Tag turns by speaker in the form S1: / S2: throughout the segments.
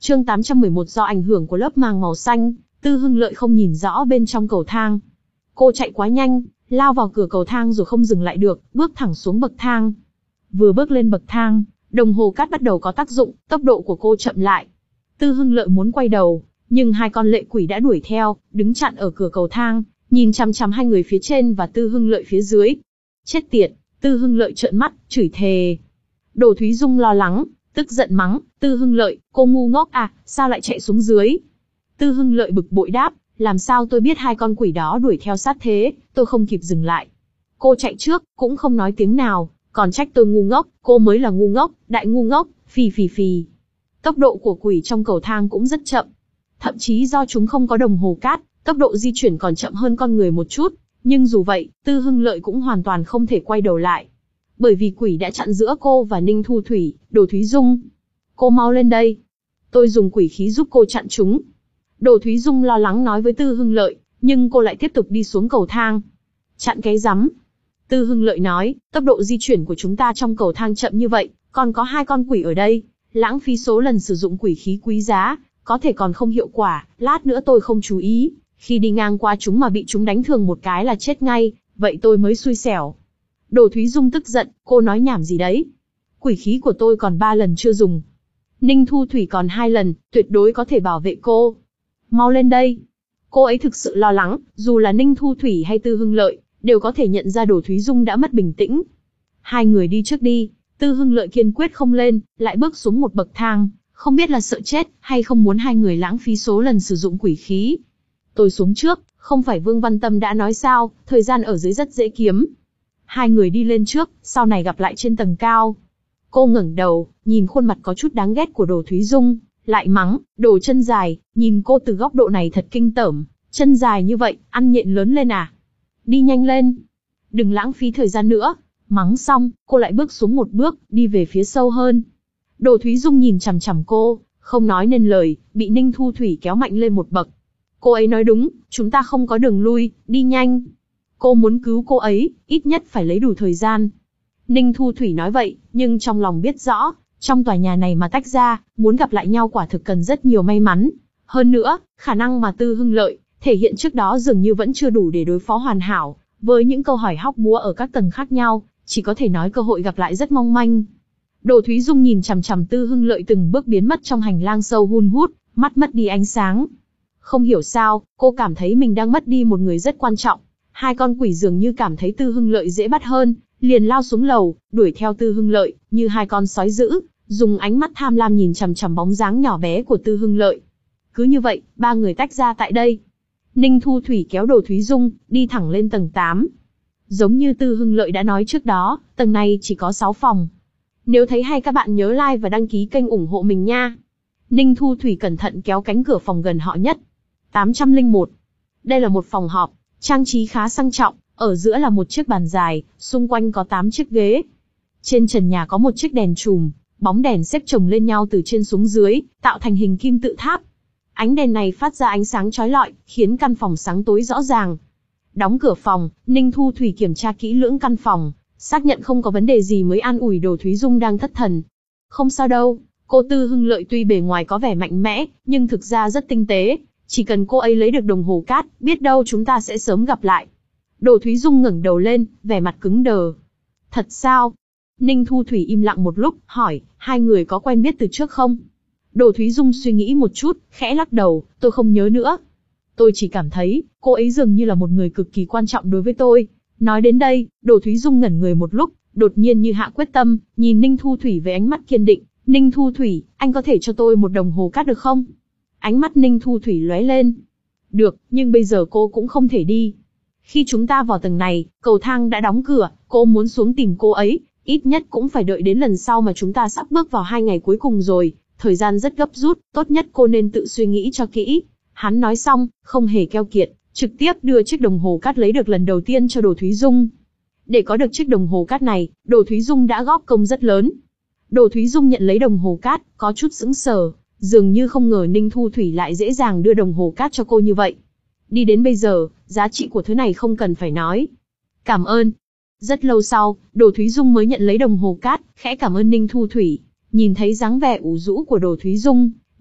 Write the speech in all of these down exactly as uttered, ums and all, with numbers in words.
S1: Chương tám trăm mười một do ảnh hưởng của lớp màng màu xanh, Tư Hưng Lợi không nhìn rõ bên trong cầu thang. Cô chạy quá nhanh, lao vào cửa cầu thang rồi không dừng lại được, bước thẳng xuống bậc thang. Vừa bước lên bậc thang, đồng hồ cát bắt đầu có tác dụng, tốc độ của cô chậm lại. Tư Hưng Lợi muốn quay đầu, nhưng hai con lệ quỷ đã đuổi theo, đứng chặn ở cửa cầu thang, nhìn chằm chằm hai người phía trên và Tư Hưng Lợi phía dưới. Chết tiệt, Tư Hưng Lợi trợn mắt, chửi thề. Đồ Thúy Dung lo lắng, tức giận mắng, Tư Hưng Lợi, cô ngu ngốc à, sao lại chạy xuống dưới? Tư Hưng Lợi bực bội đáp, làm sao tôi biết hai con quỷ đó đuổi theo sát thế, tôi không kịp dừng lại. Cô chạy trước, cũng không nói tiếng nào, còn trách tôi ngu ngốc, cô mới là ngu ngốc, đại ngu ngốc, phì phì phì. Tốc độ của quỷ trong cầu thang cũng rất chậm. Thậm chí do chúng không có đồng hồ cát, tốc độ di chuyển còn chậm hơn con người một chút, nhưng dù vậy, Tư Hưng Lợi cũng hoàn toàn không thể quay đầu lại. Bởi vì quỷ đã chặn giữa cô và Ninh Thu Thủy, Đồ Thúy Dung. Cô mau lên đây. Tôi dùng quỷ khí giúp cô chặn chúng. Đồ Thúy Dung lo lắng nói với Tư Hưng Lợi, nhưng cô lại tiếp tục đi xuống cầu thang. Chặn cái rắm. Tư Hưng Lợi nói, tốc độ di chuyển của chúng ta trong cầu thang chậm như vậy, còn có hai con quỷ ở đây. Lãng phí số lần sử dụng quỷ khí quý giá, có thể còn không hiệu quả, lát nữa tôi không chú ý. Khi đi ngang qua chúng mà bị chúng đánh thường một cái là chết ngay, vậy tôi mới xui xẻo. Đồ Thúy Dung tức giận, cô nói nhảm gì đấy? Quỷ khí của tôi còn ba lần chưa dùng. Ninh Thu Thủy còn hai lần, tuyệt đối có thể bảo vệ cô. Mau lên đây. Cô ấy thực sự lo lắng, dù là Ninh Thu Thủy hay Tư Hưng Lợi, đều có thể nhận ra Đồ Thúy Dung đã mất bình tĩnh. Hai người đi trước đi, Tư Hưng Lợi kiên quyết không lên, lại bước xuống một bậc thang, không biết là sợ chết, hay không muốn hai người lãng phí số lần sử dụng quỷ khí. Tôi xuống trước, không phải Vương Văn Tâm đã nói sao, thời gian ở dưới rất dễ kiếm. Hai người đi lên trước, sau này gặp lại trên tầng cao. Cô ngẩng đầu, nhìn khuôn mặt có chút đáng ghét của Đồ Thúy Dung, lại mắng, đồ chân dài, nhìn cô từ góc độ này thật kinh tởm, chân dài như vậy, ăn nhện lớn lên à? Đi nhanh lên, đừng lãng phí thời gian nữa. Mắng xong, cô lại bước xuống một bước, đi về phía sâu hơn. Đồ Thúy Dung nhìn chằm chằm cô, không nói nên lời, bị Ninh Thu Thủy kéo mạnh lên một bậc. Cô ấy nói đúng, chúng ta không có đường lui, đi nhanh. Cô muốn cứu cô ấy, ít nhất phải lấy đủ thời gian. Ninh Thu Thủy nói vậy, nhưng trong lòng biết rõ, trong tòa nhà này mà tách ra, muốn gặp lại nhau quả thực cần rất nhiều may mắn. Hơn nữa, khả năng mà Tư Hưng Lợi thể hiện trước đó dường như vẫn chưa đủ để đối phó hoàn hảo, với những câu hỏi hóc búa ở các tầng khác nhau, chỉ có thể nói cơ hội gặp lại rất mong manh. Đồ Thúy Dung nhìn chằm chằm Tư Hưng Lợi từng bước biến mất trong hành lang sâu hun hút, mắt mất đi ánh sáng. Không hiểu sao, cô cảm thấy mình đang mất đi một người rất quan trọng. Hai con quỷ dường như cảm thấy Tư Hưng Lợi dễ bắt hơn, liền lao xuống lầu, đuổi theo Tư Hưng Lợi, như hai con sói dữ, dùng ánh mắt tham lam nhìn chằm chằm bóng dáng nhỏ bé của Tư Hưng Lợi. Cứ như vậy, ba người tách ra tại đây. Ninh Thu Thủy kéo Đồ Thúy Dung, đi thẳng lên tầng tám. Giống như Tư Hưng Lợi đã nói trước đó, tầng này chỉ có sáu phòng. Nếu thấy hay các bạn nhớ like và đăng ký kênh ủng hộ mình nha. Ninh Thu Thủy cẩn thận kéo cánh cửa phòng gần họ nhất. tám trăm lẻ một. Đây là một phòng họp, trang trí khá sang trọng, ở giữa là một chiếc bàn dài, xung quanh có tám chiếc ghế. Trên trần nhà có một chiếc đèn chùm, bóng đèn xếp chồng lên nhau từ trên xuống dưới, tạo thành hình kim tự tháp. Ánh đèn này phát ra ánh sáng chói lọi, khiến căn phòng sáng tối rõ ràng. Đóng cửa phòng, Ninh Thu Thủy kiểm tra kỹ lưỡng căn phòng, xác nhận không có vấn đề gì mới an ủi Đồ Thúy Dung đang thất thần. Không sao đâu, cô Tư Hưng Lợi tuy bề ngoài có vẻ mạnh mẽ, nhưng thực ra rất tinh tế. Chỉ cần cô ấy lấy được đồng hồ cát, biết đâu chúng ta sẽ sớm gặp lại. Đồ Thúy Dung ngẩng đầu lên, vẻ mặt cứng đờ. Thật sao? Ninh Thu Thủy im lặng một lúc, hỏi, hai người có quen biết từ trước không? Đồ Thúy Dung suy nghĩ một chút, khẽ lắc đầu, tôi không nhớ nữa. Tôi chỉ cảm thấy, cô ấy dường như là một người cực kỳ quan trọng đối với tôi. Nói đến đây, Đồ Thúy Dung ngẩn người một lúc, đột nhiên như hạ quyết tâm, nhìn Ninh Thu Thủy với ánh mắt kiên định. Ninh Thu Thủy, anh có thể cho tôi một đồng hồ cát được không? Ánh mắt Ninh Thu Thủy lóe lên. Được, nhưng bây giờ cô cũng không thể đi. Khi chúng ta vào tầng này, cầu thang đã đóng cửa, cô muốn xuống tìm cô ấy, ít nhất cũng phải đợi đến lần sau mà chúng ta sắp bước vào hai ngày cuối cùng rồi. Thời gian rất gấp rút, tốt nhất cô nên tự suy nghĩ cho kỹ. Hắn nói xong, không hề keo kiệt, trực tiếp đưa chiếc đồng hồ cát lấy được lần đầu tiên cho Đồ Thúy Dung. Để có được chiếc đồng hồ cát này, Đồ Thúy Dung đã góp công rất lớn. Đồ Thúy Dung nhận lấy đồng hồ cát, có chút sững sờ, dường như không ngờ Ninh Thu Thủy lại dễ dàng đưa đồng hồ cát cho cô như vậy. Đi đến bây giờ, giá trị của thứ này không cần phải nói. Cảm ơn. Rất lâu sau, Đồ Thúy Dung mới nhận lấy đồng hồ cát, khẽ cảm ơn Ninh Thu Thủy. Nhìn thấy dáng vẻ ủ rũ của Đồ Thúy Dung,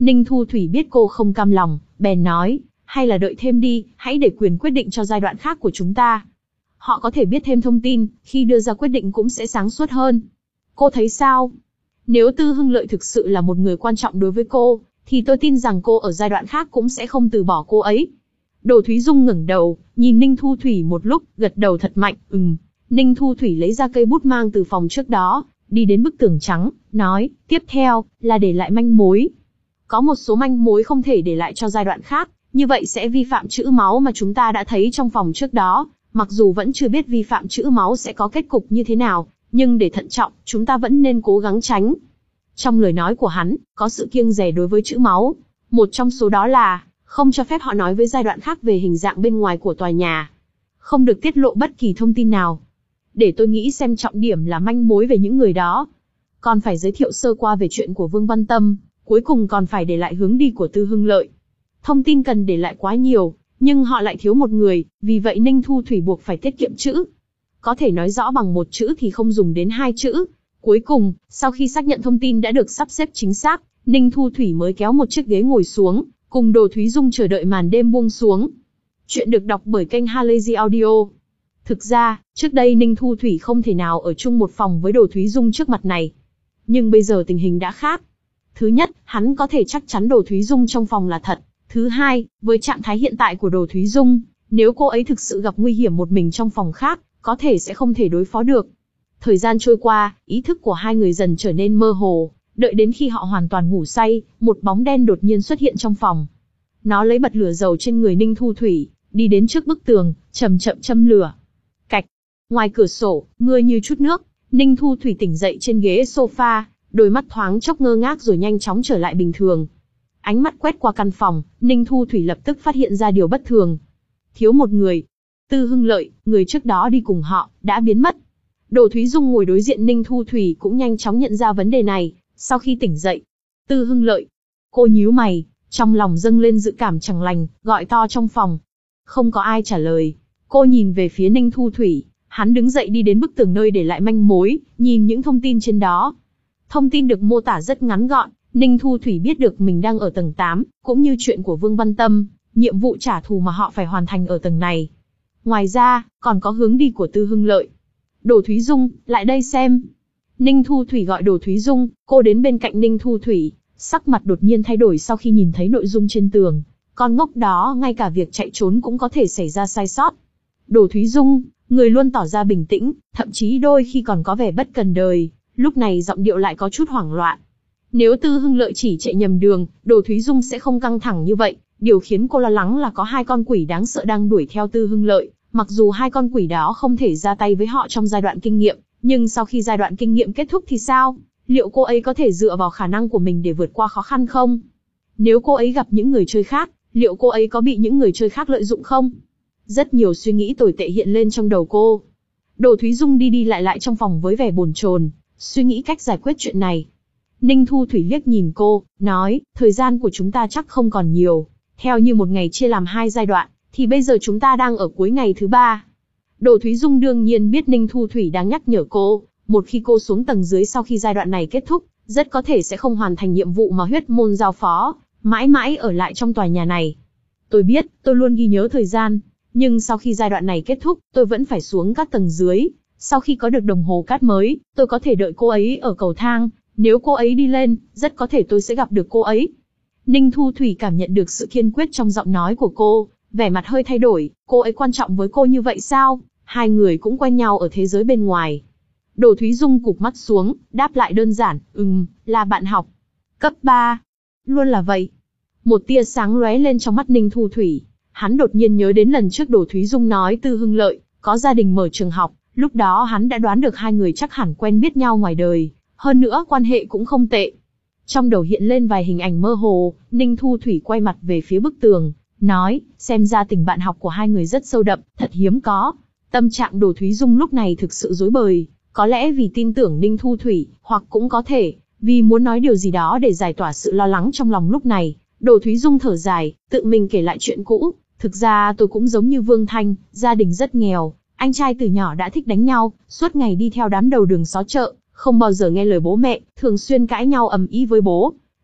S1: Ninh Thu Thủy biết cô không cam lòng, bèn nói, hay là đợi thêm đi, hãy để quyền quyết định cho giai đoạn khác của chúng ta. Họ có thể biết thêm thông tin, khi đưa ra quyết định cũng sẽ sáng suốt hơn. Cô thấy sao? Nếu Tư Hưng Lợi thực sự là một người quan trọng đối với cô, thì tôi tin rằng cô ở giai đoạn khác cũng sẽ không từ bỏ cô ấy. Đồ Thúy Dung ngẩng đầu, nhìn Ninh Thu Thủy một lúc, gật đầu thật mạnh, ừm. Ninh Thu Thủy lấy ra cây bút mang từ phòng trước đó, đi đến bức tường trắng, nói, tiếp theo, là để lại manh mối. Có một số manh mối không thể để lại cho giai đoạn khác, như vậy sẽ vi phạm chữ máu mà chúng ta đã thấy trong phòng trước đó. Mặc dù vẫn chưa biết vi phạm chữ máu sẽ có kết cục như thế nào, nhưng để thận trọng, chúng ta vẫn nên cố gắng tránh. Trong lời nói của hắn, có sự kiêng dè đối với chữ máu. Một trong số đó là, không cho phép họ nói với giai đoạn khác về hình dạng bên ngoài của tòa nhà. Không được tiết lộ bất kỳ thông tin nào. Để tôi nghĩ xem trọng điểm là manh mối về những người đó. Còn phải giới thiệu sơ qua về chuyện của Vương Văn Tâm, cuối cùng còn phải để lại hướng đi của Tư Hưng Lợi. Thông tin cần để lại quá nhiều, nhưng họ lại thiếu một người, vì vậy Ninh Thu Thủy buộc phải tiết kiệm chữ. Có thể nói rõ bằng một chữ thì không dùng đến hai chữ. Cuối cùng, sau khi xác nhận thông tin đã được sắp xếp chính xác, Ninh Thu Thủy mới kéo một chiếc ghế ngồi xuống, cùng Đồ Thúy Dung chờ đợi màn đêm buông xuống. Chuyện được đọc bởi kênh Halazy Audio. Thực ra, trước đây Ninh Thu Thủy không thể nào ở chung một phòng với Đồ Thúy Dung trước mặt này. Nhưng bây giờ tình hình đã khác. Thứ nhất, hắn có thể chắc chắn Đồ Thúy Dung trong phòng là thật. Thứ hai, với trạng thái hiện tại của Đồ Thúy Dung, nếu cô ấy thực sự gặp nguy hiểm một mình trong phòng khác, có thể sẽ không thể đối phó được. Thời gian trôi qua, ý thức của hai người dần trở nên mơ hồ, đợi đến khi họ hoàn toàn ngủ say, một bóng đen đột nhiên xuất hiện trong phòng. Nó lấy bật lửa dầu trên người Ninh Thu Thủy, đi đến trước bức tường, chậm chậm châm lửa. Cạch. Ngoài cửa sổ, mưa như chút nước, Ninh Thu Thủy tỉnh dậy trên ghế sofa, đôi mắt thoáng chốc ngơ ngác rồi nhanh chóng trở lại bình thường. Ánh mắt quét qua căn phòng, Ninh Thu Thủy lập tức phát hiện ra điều bất thường. Thiếu một người. Tư Hưng Lợi, người trước đó đi cùng họ, đã biến mất. Đồ Thúy Dung ngồi đối diện Ninh Thu Thủy cũng nhanh chóng nhận ra vấn đề này, sau khi tỉnh dậy. Tư Hưng Lợi. Cô nhíu mày, trong lòng dâng lên dự cảm chẳng lành, gọi to trong phòng. Không có ai trả lời. Cô nhìn về phía Ninh Thu Thủy, hắn đứng dậy đi đến bức tường nơi để lại manh mối, nhìn những thông tin trên đó. Thông tin được mô tả rất ngắn gọn, Ninh Thu Thủy biết được mình đang ở tầng tám, cũng như chuyện của Vương Văn Tâm, nhiệm vụ trả thù mà họ phải hoàn thành ở tầng này. Ngoài ra, còn có hướng đi của Tư Hưng Lợi. Đồ Thúy Dung, lại đây xem. Ninh Thu Thủy gọi Đồ Thúy Dung, cô đến bên cạnh Ninh Thu Thủy, sắc mặt đột nhiên thay đổi sau khi nhìn thấy nội dung trên tường. Con ngốc đó, ngay cả việc chạy trốn cũng có thể xảy ra sai sót. Đồ Thúy Dung, người luôn tỏ ra bình tĩnh, thậm chí đôi khi còn có vẻ bất cần đời, lúc này giọng điệu lại có chút hoảng loạn. Nếu Tư Hưng Lợi chỉ chạy nhầm đường, Đồ Thúy Dung sẽ không căng thẳng như vậy. Điều khiến cô lo lắng là có hai con quỷ đáng sợ đang đuổi theo Tư Hưng Lợi. Mặc dù hai con quỷ đó không thể ra tay với họ trong giai đoạn kinh nghiệm, nhưng sau khi giai đoạn kinh nghiệm kết thúc thì sao? Liệu cô ấy có thể dựa vào khả năng của mình để vượt qua khó khăn không? Nếu cô ấy gặp những người chơi khác, liệu cô ấy có bị những người chơi khác lợi dụng không? Rất nhiều suy nghĩ tồi tệ hiện lên trong đầu cô. Đồ Thúy Dung đi đi lại lại trong phòng với vẻ bồn chồn, suy nghĩ cách giải quyết chuyện này. Ninh Thu Thủy liếc nhìn cô, nói, thời gian của chúng ta chắc không còn nhiều. Theo như một ngày chia làm hai giai đoạn, thì bây giờ chúng ta đang ở cuối ngày thứ ba. Đồ Thúy Dung đương nhiên biết Ninh Thu Thủy đang nhắc nhở cô, một khi cô xuống tầng dưới sau khi giai đoạn này kết thúc, rất có thể sẽ không hoàn thành nhiệm vụ mà huyết môn giao phó, mãi mãi ở lại trong tòa nhà này. Tôi biết, tôi luôn ghi nhớ thời gian, nhưng sau khi giai đoạn này kết thúc, tôi vẫn phải xuống các tầng dưới. Sau khi có được đồng hồ cát mới, tôi có thể đợi cô ấy ở cầu thang, nếu cô ấy đi lên, rất có thể tôi sẽ gặp được cô ấy. Ninh Thu Thủy cảm nhận được sự kiên quyết trong giọng nói của cô, vẻ mặt hơi thay đổi, cô ấy quan trọng với cô như vậy sao? Hai người cũng quen nhau ở thế giới bên ngoài. Đồ Thúy Dung cụp mắt xuống, đáp lại đơn giản, ừm, là bạn học. Cấp ba. Luôn là vậy. Một tia sáng lóe lên trong mắt Ninh Thu Thủy. Hắn đột nhiên nhớ đến lần trước Đồ Thúy Dung nói Tư Hưng Lợi có gia đình mở trường học, lúc đó hắn đã đoán được hai người chắc hẳn quen biết nhau ngoài đời, hơn nữa quan hệ cũng không tệ. Trong đầu hiện lên vài hình ảnh mơ hồ, Ninh Thu Thủy quay mặt về phía bức tường, nói, xem ra tình bạn học của hai người rất sâu đậm, thật hiếm có. Tâm trạng Đồ Thúy Dung lúc này thực sự rối bời, có lẽ vì tin tưởng Ninh Thu Thủy, hoặc cũng có thể vì muốn nói điều gì đó để giải tỏa sự lo lắng trong lòng lúc này. Đồ Thúy Dung thở dài, tự mình kể lại chuyện cũ. Thực ra tôi cũng giống như Vương Thanh, gia đình rất nghèo, anh trai từ nhỏ đã thích đánh nhau, suốt ngày đi theo đám đầu đường xó chợ, không bao giờ nghe lời bố mẹ, thường xuyên cãi nhau ầm ĩ với bố.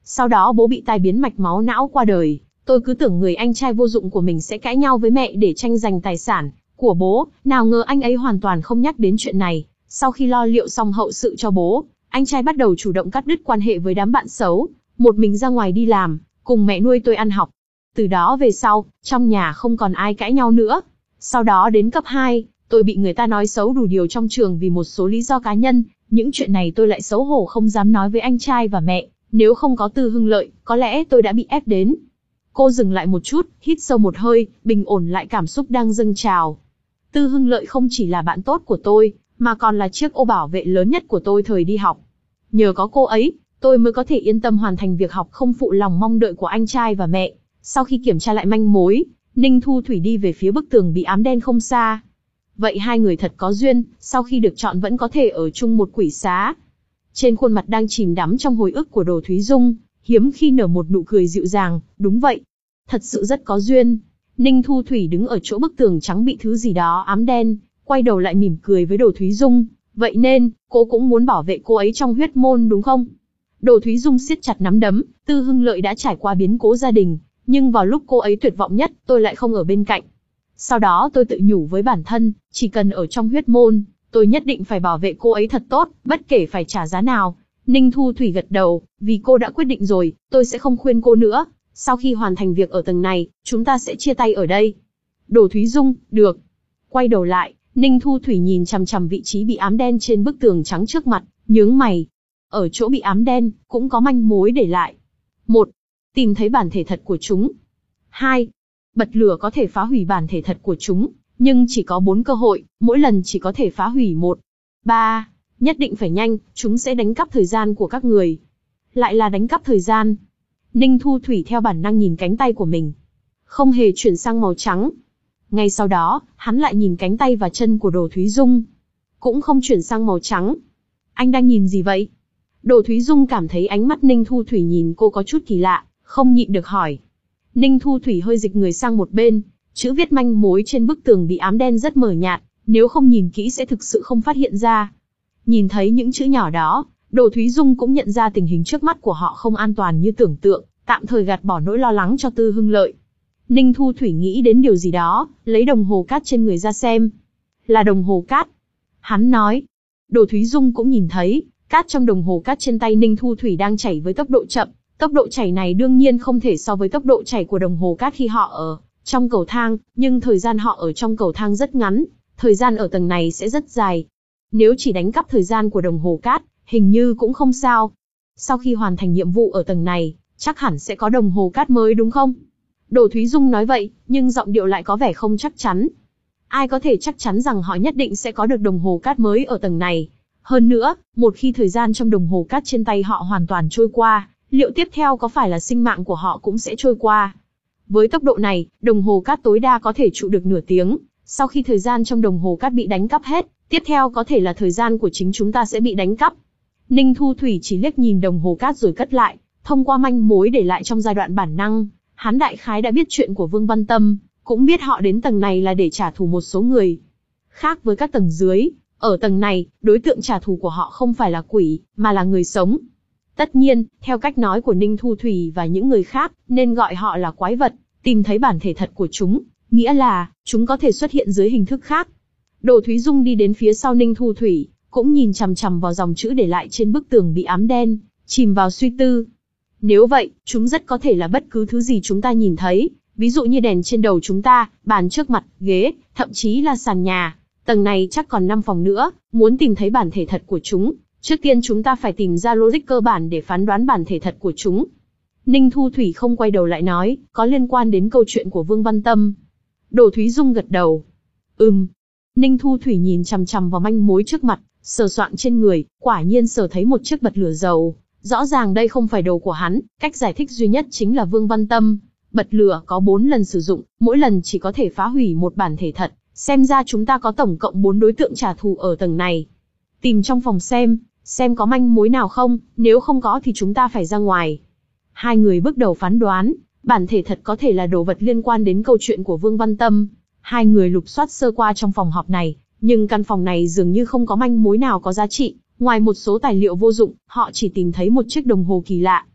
S1: Sau đó bố bị tai biến mạch máu não qua đời. Tôi cứ tưởng người anh trai vô dụng của mình sẽ cãi nhau với mẹ để tranh giành tài sản của bố, nào ngờ anh ấy hoàn toàn không nhắc đến chuyện này. Sau khi lo liệu xong hậu sự cho bố, anh trai bắt đầu chủ động cắt đứt quan hệ với đám bạn xấu, một mình ra ngoài đi làm, cùng mẹ nuôi tôi ăn học. Từ đó về sau, trong nhà không còn ai cãi nhau nữa. Sau đó đến cấp hai, tôi bị người ta nói xấu đủ điều trong trường vì một số lý do cá nhân. Những chuyện này tôi lại xấu hổ không dám nói với anh trai và mẹ. Nếu không có Tư Hưng Lợi, có lẽ tôi đã bị ép đến. Cô dừng lại một chút, hít sâu một hơi, bình ổn lại cảm xúc đang dâng trào. Tư Hưng Lợi không chỉ là bạn tốt của tôi, mà còn là chiếc ô bảo vệ lớn nhất của tôi thời đi học. Nhờ có cô ấy, tôi mới có thể yên tâm hoàn thành việc học không phụ lòng mong đợi của anh trai và mẹ. Sau khi kiểm tra lại manh mối, Ninh Thu Thủy đi về phía bức tường bị ám đen không xa. Vậy hai người thật có duyên, sau khi được chọn vẫn có thể ở chung một quỷ xá. Trên khuôn mặt đang chìm đắm trong hồi ức của Đồ Thúy Dung, hiếm khi nở một nụ cười dịu dàng, đúng vậy. Thật sự rất có duyên. Ninh Thu Thủy đứng ở chỗ bức tường trắng bị thứ gì đó ám đen, quay đầu lại mỉm cười với Đồ Thúy Dung. Vậy nên, cô cũng muốn bảo vệ cô ấy trong huyết môn đúng không? Đồ Thúy Dung siết chặt nắm đấm, Tư Hưng Lợi đã trải qua biến cố gia đình, nhưng vào lúc cô ấy tuyệt vọng nhất, tôi lại không ở bên cạnh. Sau đó tôi tự nhủ với bản thân, chỉ cần ở trong huyết môn, tôi nhất định phải bảo vệ cô ấy thật tốt, bất kể phải trả giá nào. Ninh Thu Thủy gật đầu, vì cô đã quyết định rồi, tôi sẽ không khuyên cô nữa. Sau khi hoàn thành việc ở tầng này, chúng ta sẽ chia tay ở đây. Đồ Thúy Dung, được. Quay đầu lại, Ninh Thu Thủy nhìn chằm chằm vị trí bị ám đen trên bức tường trắng trước mặt, nhướng mày. Ở chỗ bị ám đen, cũng có manh mối để lại. Một, tìm thấy bản thể thật của chúng. Hai, bật lửa có thể phá hủy bản thể thật của chúng, nhưng chỉ có bốn cơ hội, mỗi lần chỉ có thể phá hủy một. Ba, nhất định phải nhanh, chúng sẽ đánh cắp thời gian của các người. Lại là đánh cắp thời gian. Ninh Thu Thủy theo bản năng nhìn cánh tay của mình. Không hề chuyển sang màu trắng. Ngay sau đó, hắn lại nhìn cánh tay và chân của Đồ Thúy Dung. Cũng không chuyển sang màu trắng. Anh đang nhìn gì vậy? Đồ Thúy Dung cảm thấy ánh mắt Ninh Thu Thủy nhìn cô có chút kỳ lạ, không nhịn được hỏi. Ninh Thu Thủy hơi dịch người sang một bên, chữ viết manh mối trên bức tường bị ám đen rất mờ nhạt, nếu không nhìn kỹ sẽ thực sự không phát hiện ra. Nhìn thấy những chữ nhỏ đó, Đồ Thúy Dung cũng nhận ra tình hình trước mắt của họ không an toàn như tưởng tượng, tạm thời gạt bỏ nỗi lo lắng cho Tư Hưng Lợi. Ninh Thu Thủy nghĩ đến điều gì đó, lấy đồng hồ cát trên người ra xem. Là đồng hồ cát. Hắn nói. Đồ Thúy Dung cũng nhìn thấy, cát trong đồng hồ cát trên tay Ninh Thu Thủy đang chảy với tốc độ chậm. Tốc độ chảy này đương nhiên không thể so với tốc độ chảy của đồng hồ cát khi họ ở trong cầu thang, nhưng thời gian họ ở trong cầu thang rất ngắn, thời gian ở tầng này sẽ rất dài. Nếu chỉ đánh cắp thời gian của đồng hồ cát, hình như cũng không sao. Sau khi hoàn thành nhiệm vụ ở tầng này, chắc hẳn sẽ có đồng hồ cát mới đúng không? Đồ Thúy Dung nói vậy, nhưng giọng điệu lại có vẻ không chắc chắn. Ai có thể chắc chắn rằng họ nhất định sẽ có được đồng hồ cát mới ở tầng này? Hơn nữa, một khi thời gian trong đồng hồ cát trên tay họ hoàn toàn trôi qua, liệu tiếp theo có phải là sinh mạng của họ cũng sẽ trôi qua? Với tốc độ này, đồng hồ cát tối đa có thể trụ được nửa tiếng. Sau khi thời gian trong đồng hồ cát bị đánh cắp hết, tiếp theo có thể là thời gian của chính chúng ta sẽ bị đánh cắp. Ninh Thu Thủy chỉ liếc nhìn đồng hồ cát rồi cất lại, thông qua manh mối để lại trong giai đoạn bản năng, hắn đại khái đã biết chuyện của Vương Văn Tâm, cũng biết họ đến tầng này là để trả thù một số người. Khác với các tầng dưới, ở tầng này, đối tượng trả thù của họ không phải là quỷ, mà là người sống. Tất nhiên, theo cách nói của Ninh Thu Thủy và những người khác, nên gọi họ là quái vật, tìm thấy bản thể thật của chúng, nghĩa là, chúng có thể xuất hiện dưới hình thức khác. Đồ Thúy Dung đi đến phía sau Ninh Thu Thủy, cũng nhìn chằm chằm vào dòng chữ để lại trên bức tường bị ám đen, chìm vào suy tư. Nếu vậy, chúng rất có thể là bất cứ thứ gì chúng ta nhìn thấy, ví dụ như đèn trên đầu chúng ta, bàn trước mặt, ghế, thậm chí là sàn nhà. Tầng này chắc còn năm phòng nữa, muốn tìm thấy bản thể thật của chúng, trước tiên chúng ta phải tìm ra logic cơ bản để phán đoán bản thể thật của chúng. Ninh Thu Thủy không quay đầu lại nói, có liên quan đến câu chuyện của Vương Văn Tâm. Đồ Thúy Dung gật đầu. Ừm. Ninh Thu Thủy nhìn chằm chằm vào manh mối trước mặt, sờ soạng trên người, quả nhiên sờ thấy một chiếc bật lửa dầu. Rõ ràng đây không phải đồ của hắn, cách giải thích duy nhất chính là Vương Văn Tâm. Bật lửa có bốn lần sử dụng, mỗi lần chỉ có thể phá hủy một bản thể thật. Xem ra chúng ta có tổng cộng bốn đối tượng trả thù ở tầng này. Tìm trong phòng xem, xem có manh mối nào không, nếu không có thì chúng ta phải ra ngoài. Hai người bước đầu phán đoán, bản thể thật có thể là đồ vật liên quan đến câu chuyện của Vương Văn Tâm. Hai người lục soát sơ qua trong phòng họp này, nhưng căn phòng này dường như không có manh mối nào có giá trị. Ngoài một số tài liệu vô dụng, họ chỉ tìm thấy một chiếc đồng hồ kỳ lạ.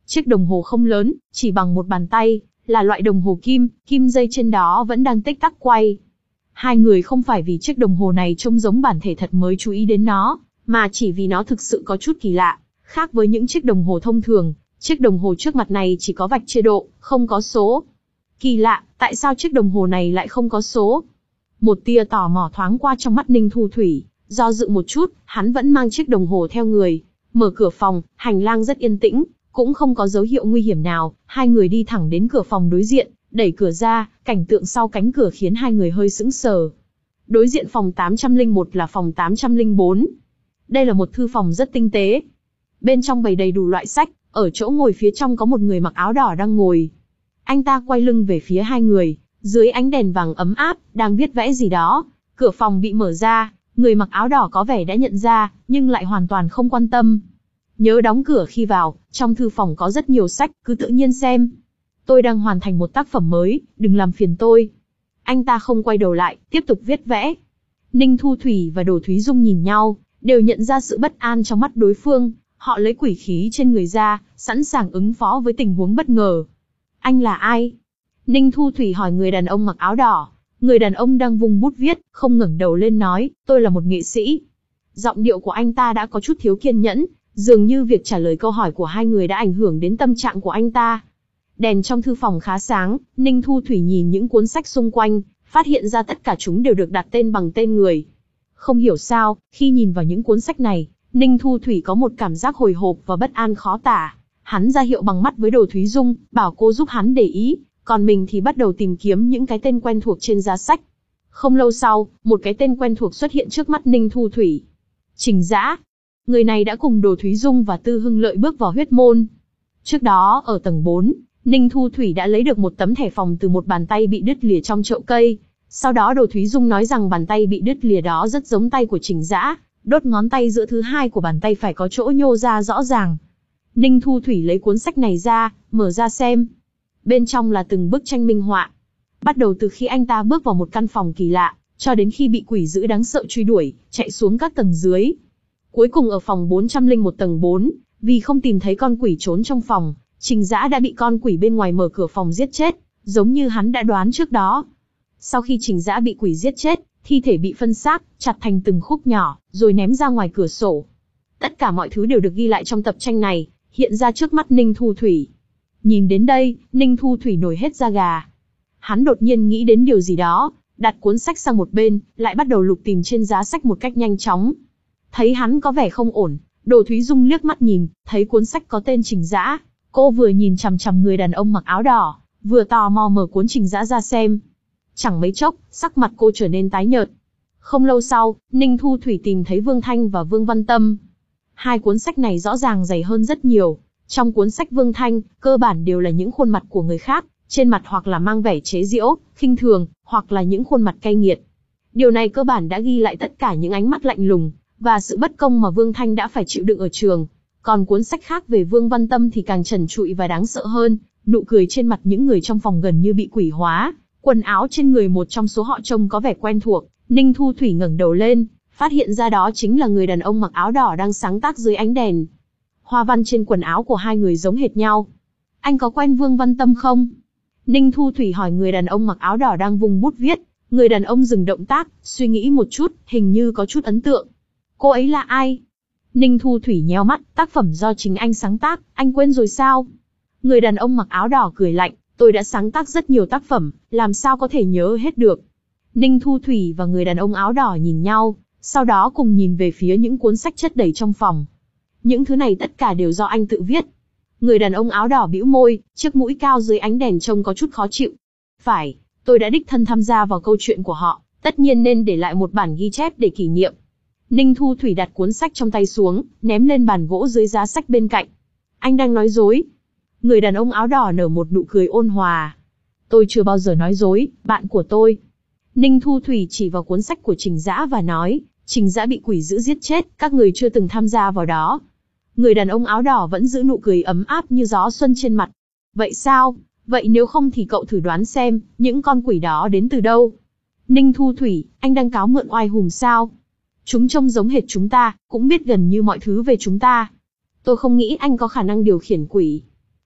S1: Chiếc đồng hồ không lớn, chỉ bằng một bàn tay, là loại đồng hồ kim, kim dây trên đó vẫn đang tích tắc quay. Hai người không phải vì chiếc đồng hồ này trông giống bản thể thật mới chú ý đến nó, mà chỉ vì nó thực sự có chút kỳ lạ. Khác với những chiếc đồng hồ thông thường, chiếc đồng hồ trước mặt này chỉ có vạch chia độ, không có số. Kỳ lạ, tại sao chiếc đồng hồ này lại không có số? Một tia tò mò thoáng qua trong mắt Ninh Thu Thủy, do dự một chút, hắn vẫn mang chiếc đồng hồ theo người. Mở cửa phòng, hành lang rất yên tĩnh, cũng không có dấu hiệu nguy hiểm nào, hai người đi thẳng đến cửa phòng đối diện, đẩy cửa ra, cảnh tượng sau cánh cửa khiến hai người hơi sững sờ. Đối diện phòng tám trăm lẻ một là phòng tám trăm lẻ bốn. Đây là một thư phòng rất tinh tế. Bên trong bày đầy đủ loại sách, ở chỗ ngồi phía trong có một người mặc áo đỏ đang ngồi. Anh ta quay lưng về phía hai người, dưới ánh đèn vàng ấm áp, đang viết vẽ gì đó. Cửa phòng bị mở ra, người mặc áo đỏ có vẻ đã nhận ra, nhưng lại hoàn toàn không quan tâm. Nhớ đóng cửa khi vào, trong thư phòng có rất nhiều sách, cứ tự nhiên xem. Tôi đang hoàn thành một tác phẩm mới, đừng làm phiền tôi. Anh ta không quay đầu lại, tiếp tục viết vẽ. Ninh Thu Thủy và Đồ Thúy Dung nhìn nhau, đều nhận ra sự bất an trong mắt đối phương. Họ lấy quỷ khí trên người ra, sẵn sàng ứng phó với tình huống bất ngờ. Anh là ai? Ninh Thu Thủy hỏi người đàn ông mặc áo đỏ. Người đàn ông đang vung bút viết, không ngẩng đầu lên nói, tôi là một nghệ sĩ. Giọng điệu của anh ta đã có chút thiếu kiên nhẫn, dường như việc trả lời câu hỏi của hai người đã ảnh hưởng đến tâm trạng của anh ta. Đèn trong thư phòng khá sáng, Ninh Thu Thủy nhìn những cuốn sách xung quanh, phát hiện ra tất cả chúng đều được đặt tên bằng tên người. Không hiểu sao, khi nhìn vào những cuốn sách này, Ninh Thu Thủy có một cảm giác hồi hộp và bất an khó tả. Hắn ra hiệu bằng mắt với Đồ Thúy Dung, bảo cô giúp hắn để ý, còn mình thì bắt đầu tìm kiếm những cái tên quen thuộc trên giá sách. Không lâu sau, một cái tên quen thuộc xuất hiện trước mắt Ninh Thu Thủy. Trình Dã. Người này đã cùng Đồ Thúy Dung và Tư Hưng Lợi bước vào huyết môn. Trước đó, ở tầng bốn, Ninh Thu Thủy đã lấy được một tấm thẻ phòng từ một bàn tay bị đứt lìa trong chậu cây. Sau đó Đồ Thúy Dung nói rằng bàn tay bị đứt lìa đó rất giống tay của Trình Dã, đốt ngón tay giữa thứ hai của bàn tay phải có chỗ nhô ra rõ ràng. Ninh Thu Thủy lấy cuốn sách này ra, mở ra xem. Bên trong là từng bức tranh minh họa. Bắt đầu từ khi anh ta bước vào một căn phòng kỳ lạ, cho đến khi bị quỷ dữ đáng sợ truy đuổi, chạy xuống các tầng dưới. Cuối cùng ở phòng bốn trăm lẻ một tầng bốn, vì không tìm thấy con quỷ trốn trong phòng, Trình Dã đã bị con quỷ bên ngoài mở cửa phòng giết chết, giống như hắn đã đoán trước đó. Sau khi Trình Dã bị quỷ giết chết, thi thể bị phân xác, chặt thành từng khúc nhỏ, rồi ném ra ngoài cửa sổ. Tất cả mọi thứ đều được ghi lại trong tập tranh này, hiện ra trước mắt Ninh Thu Thủy. Nhìn đến đây, Ninh Thu Thủy nổi hết da gà. Hắn đột nhiên nghĩ đến điều gì đó, đặt cuốn sách sang một bên, lại bắt đầu lục tìm trên giá sách một cách nhanh chóng. Thấy hắn có vẻ không ổn, Đồ Thúy Dung liếc mắt nhìn, thấy cuốn sách có tên Trình Dã. Cô vừa nhìn chằm chằm người đàn ông mặc áo đỏ, vừa tò mò mở cuốn Trình Dã ra xem. Chẳng mấy chốc, sắc mặt cô trở nên tái nhợt. Không lâu sau, Ninh Thu Thủy tìm thấy Vương Thanh và Vương Văn Tâm. Hai cuốn sách này rõ ràng dày hơn rất nhiều. Trong cuốn sách Vương Thanh, cơ bản đều là những khuôn mặt của người khác, trên mặt hoặc là mang vẻ chế giễu, khinh thường, hoặc là những khuôn mặt cay nghiệt. Điều này cơ bản đã ghi lại tất cả những ánh mắt lạnh lùng, và sự bất công mà Vương Thanh đã phải chịu đựng ở trường. Còn cuốn sách khác về Vương Văn Tâm thì càng trần trụi và đáng sợ hơn, nụ cười trên mặt những người trong phòng gần như bị quỷ hóa, quần áo trên người một trong số họ trông có vẻ quen thuộc. Ninh Thu Thủy ngẩng đầu lên, phát hiện ra đó chính là người đàn ông mặc áo đỏ đang sáng tác dưới ánh đèn. Hoa văn trên quần áo của hai người giống hệt nhau. Anh có quen Vương Văn Tâm không? Ninh Thu Thủy hỏi người đàn ông mặc áo đỏ đang vung bút viết. Người đàn ông dừng động tác, suy nghĩ một chút, hình như có chút ấn tượng. Cô ấy là ai? Ninh Thu Thủy nheo mắt, tác phẩm do chính anh sáng tác, anh quên rồi sao? Người đàn ông mặc áo đỏ cười lạnh, tôi đã sáng tác rất nhiều tác phẩm, làm sao có thể nhớ hết được. Ninh Thu Thủy và người đàn ông áo đỏ nhìn nhau, sau đó cùng nhìn về phía những cuốn sách chất đầy trong phòng. Những thứ này tất cả đều do anh tự viết. Người đàn ông áo đỏ bĩu môi, chiếc mũi cao dưới ánh đèn trông có chút khó chịu. Phải, tôi đã đích thân tham gia vào câu chuyện của họ, tất nhiên nên để lại một bản ghi chép để kỷ niệm. Ninh Thu Thủy đặt cuốn sách trong tay xuống, ném lên bàn gỗ dưới giá sách bên cạnh. Anh đang nói dối. Người đàn ông áo đỏ nở một nụ cười ôn hòa. Tôi chưa bao giờ nói dối, bạn của tôi. Ninh Thu Thủy chỉ vào cuốn sách của Trình Dã và nói, Trình Dã bị quỷ dữ giết chết, các người chưa từng tham gia vào đó. Người đàn ông áo đỏ vẫn giữ nụ cười ấm áp như gió xuân trên mặt. Vậy sao? Vậy nếu không thì cậu thử đoán xem, những con quỷ đó đến từ đâu? Ninh Thu Thủy, anh đang cáo mượn oai hùm sao? Chúng trông giống hệt chúng ta, cũng biết gần như mọi thứ về chúng ta. Tôi không nghĩ anh có khả năng điều khiển quỷ.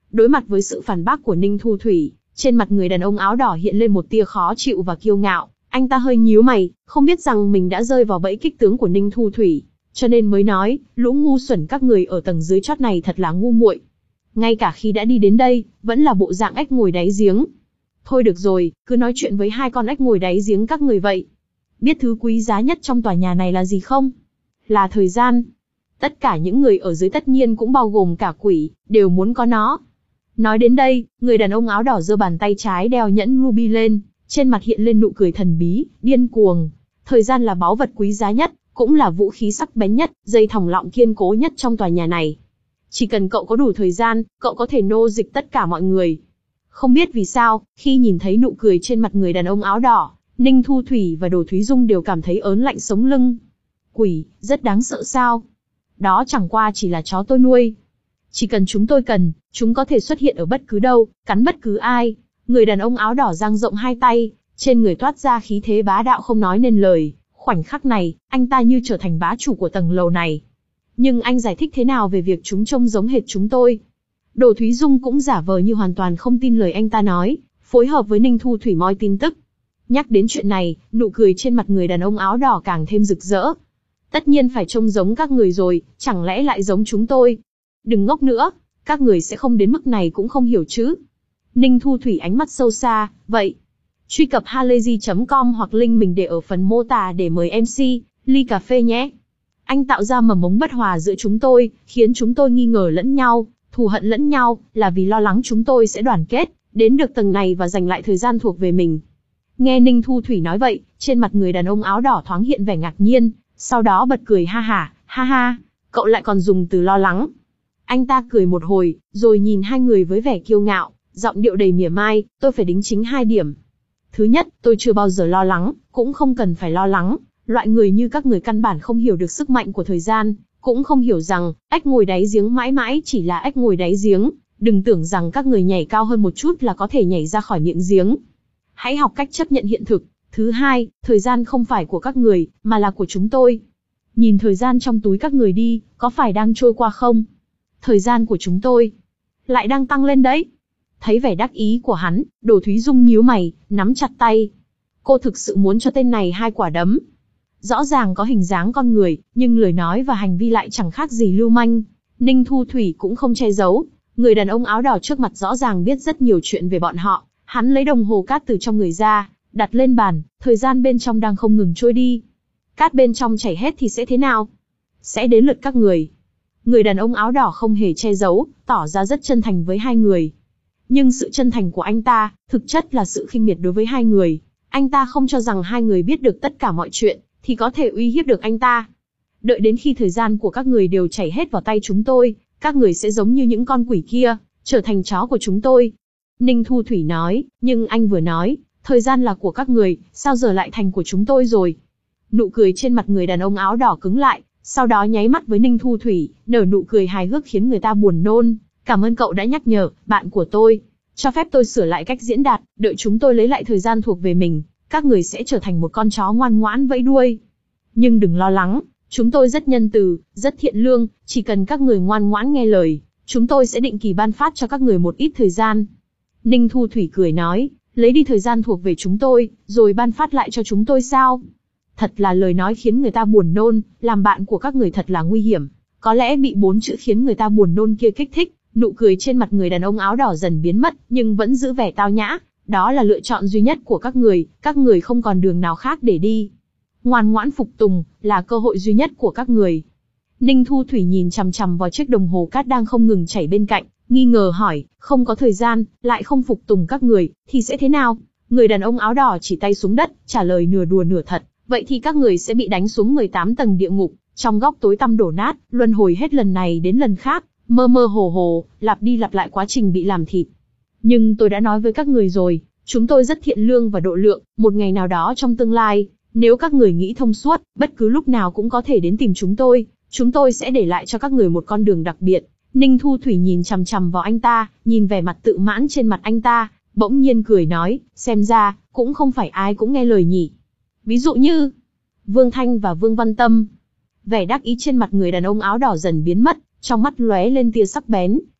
S1: Đối mặt với sự phản bác của Ninh Thu Thủy, trên mặt người đàn ông áo đỏ hiện lên một tia khó chịu và kiêu ngạo. Anh ta hơi nhíu mày, không biết rằng mình đã rơi vào bẫy kích tướng của Ninh Thu Thủy, cho nên mới nói, lũ ngu xuẩn các người ở tầng dưới chót này thật là ngu muội. Ngay cả khi đã đi đến đây, vẫn là bộ dạng ếch ngồi đáy giếng. Thôi được rồi, cứ nói chuyện với hai con ếch ngồi đáy giếng các người vậy. Biết thứ quý giá nhất trong tòa nhà này là gì không? Là thời gian. Tất cả những người ở dưới tất nhiên cũng bao gồm cả quỷ, đều muốn có nó. Nói đến đây, người đàn ông áo đỏ giơ bàn tay trái đeo nhẫn ruby lên, trên mặt hiện lên nụ cười thần bí, điên cuồng. Thời gian là báu vật quý giá nhất, cũng là vũ khí sắc bén nhất, dây thòng lọng kiên cố nhất trong tòa nhà này. Chỉ cần cậu có đủ thời gian, cậu có thể nô dịch tất cả mọi người. Không biết vì sao, khi nhìn thấy nụ cười trên mặt người đàn ông áo đỏ, Ninh Thu Thủy và Đồ Thúy Dung đều cảm thấy ớn lạnh sống lưng. Quỷ, rất đáng sợ sao? Đó chẳng qua chỉ là chó tôi nuôi. Chỉ cần chúng tôi cần, chúng có thể xuất hiện ở bất cứ đâu, cắn bất cứ ai. Người đàn ông áo đỏ dang rộng hai tay, trên người toát ra khí thế bá đạo không nói nên lời. Khoảnh khắc này, anh ta như trở thành bá chủ của tầng lầu này. Nhưng anh giải thích thế nào về việc chúng trông giống hệt chúng tôi? Đồ Thúy Dung cũng giả vờ như hoàn toàn không tin lời anh ta nói, phối hợp với Ninh Thu Thủy moi tin tức. Nhắc đến chuyện này, nụ cười trên mặt người đàn ông áo đỏ càng thêm rực rỡ. Tất nhiên phải trông giống các người rồi, chẳng lẽ lại giống chúng tôi? Đừng ngốc nữa, các người sẽ không đến mức này cũng không hiểu chứ. Ninh Thu Thủy ánh mắt sâu xa, vậy. Truy cập halayzi chấm com hoặc link mình để ở phần mô tả để mời em xê, ly cà phê nhé. Anh tạo ra mầm mống bất hòa giữa chúng tôi, khiến chúng tôi nghi ngờ lẫn nhau, thù hận lẫn nhau, là vì lo lắng chúng tôi sẽ đoàn kết, đến được tầng này và giành lại thời gian thuộc về mình. Nghe Ninh Thu Thủy nói vậy, trên mặt người đàn ông áo đỏ thoáng hiện vẻ ngạc nhiên, sau đó bật cười ha hả, ha ha, cậu lại còn dùng từ lo lắng. Anh ta cười một hồi, rồi nhìn hai người với vẻ kiêu ngạo, giọng điệu đầy mỉa mai, tôi phải đính chính hai điểm. Thứ nhất, tôi chưa bao giờ lo lắng, cũng không cần phải lo lắng, loại người như các người căn bản không hiểu được sức mạnh của thời gian, cũng không hiểu rằng, ếch ngồi đáy giếng mãi mãi chỉ là ếch ngồi đáy giếng, đừng tưởng rằng các người nhảy cao hơn một chút là có thể nhảy ra khỏi miệng giếng. Hãy học cách chấp nhận hiện thực. Thứ hai, thời gian không phải của các người, mà là của chúng tôi. Nhìn thời gian trong túi các người đi, có phải đang trôi qua không? Thời gian của chúng tôi lại đang tăng lên đấy. Thấy vẻ đắc ý của hắn, Đồ Thúy Dung nhíu mày, nắm chặt tay. Cô thực sự muốn cho tên này hai quả đấm. Rõ ràng có hình dáng con người, nhưng lời nói và hành vi lại chẳng khác gì lưu manh. Ninh Thu Thủy cũng không che giấu, người đàn ông áo đỏ trước mặt rõ ràng biết rất nhiều chuyện về bọn họ. Hắn lấy đồng hồ cát từ trong người ra, đặt lên bàn, thời gian bên trong đang không ngừng trôi đi. Cát bên trong chảy hết thì sẽ thế nào? Sẽ đến lượt các người. Người đàn ông áo đỏ không hề che giấu, tỏ ra rất chân thành với hai người. Nhưng sự chân thành của anh ta, thực chất là sự khinh miệt đối với hai người. Anh ta không cho rằng hai người biết được tất cả mọi chuyện, thì có thể uy hiếp được anh ta. Đợi đến khi thời gian của các người đều chảy hết vào tay chúng tôi, các người sẽ giống như những con quỷ kia, trở thành chó của chúng tôi. Ninh Thu Thủy nói, nhưng anh vừa nói, thời gian là của các người, sao giờ lại thành của chúng tôi rồi? Nụ cười trên mặt người đàn ông áo đỏ cứng lại, sau đó nháy mắt với Ninh Thu Thủy, nở nụ cười hài hước khiến người ta buồn nôn. Cảm ơn cậu đã nhắc nhở, bạn của tôi. Cho phép tôi sửa lại cách diễn đạt, đợi chúng tôi lấy lại thời gian thuộc về mình, các người sẽ trở thành một con chó ngoan ngoãn vẫy đuôi. Nhưng đừng lo lắng, chúng tôi rất nhân từ, rất thiện lương, chỉ cần các người ngoan ngoãn nghe lời, chúng tôi sẽ định kỳ ban phát cho các người một ít thời gian. Ninh Thu Thủy cười nói, lấy đi thời gian thuộc về chúng tôi, rồi ban phát lại cho chúng tôi sao? Thật là lời nói khiến người ta buồn nôn, làm bạn của các người thật là nguy hiểm. Có lẽ bị bốn chữ khiến người ta buồn nôn kia kích thích, nụ cười trên mặt người đàn ông áo đỏ dần biến mất, nhưng vẫn giữ vẻ tao nhã. Đó là lựa chọn duy nhất của các người, các người không còn đường nào khác để đi. Ngoan ngoãn phục tùng, là cơ hội duy nhất của các người. Ninh Thu Thủy nhìn chằm chằm vào chiếc đồng hồ cát đang không ngừng chảy bên cạnh, nghi ngờ hỏi, không có thời gian, lại không phục tùng các người, thì sẽ thế nào? Người đàn ông áo đỏ chỉ tay xuống đất, trả lời nửa đùa nửa thật, vậy thì các người sẽ bị đánh xuống mười tám tầng địa ngục, trong góc tối tăm đổ nát, luân hồi hết lần này đến lần khác, mơ mơ hồ hồ, lặp đi lặp lại quá trình bị làm thịt. Nhưng tôi đã nói với các người rồi, chúng tôi rất thiện lương và độ lượng, một ngày nào đó trong tương lai, nếu các người nghĩ thông suốt, bất cứ lúc nào cũng có thể đến tìm chúng tôi, chúng tôi sẽ để lại cho các người một con đường đặc biệt. Ninh Thu Thủy nhìn chằm chằm vào anh ta, nhìn vẻ mặt tự mãn trên mặt anh ta, bỗng nhiên cười nói, xem ra, cũng không phải ai cũng nghe lời nhỉ. Ví dụ như, Vương Thanh và Vương Văn Tâm. Vẻ đắc ý trên mặt người đàn ông áo đỏ dần biến mất, trong mắt lóe lên tia sắc bén,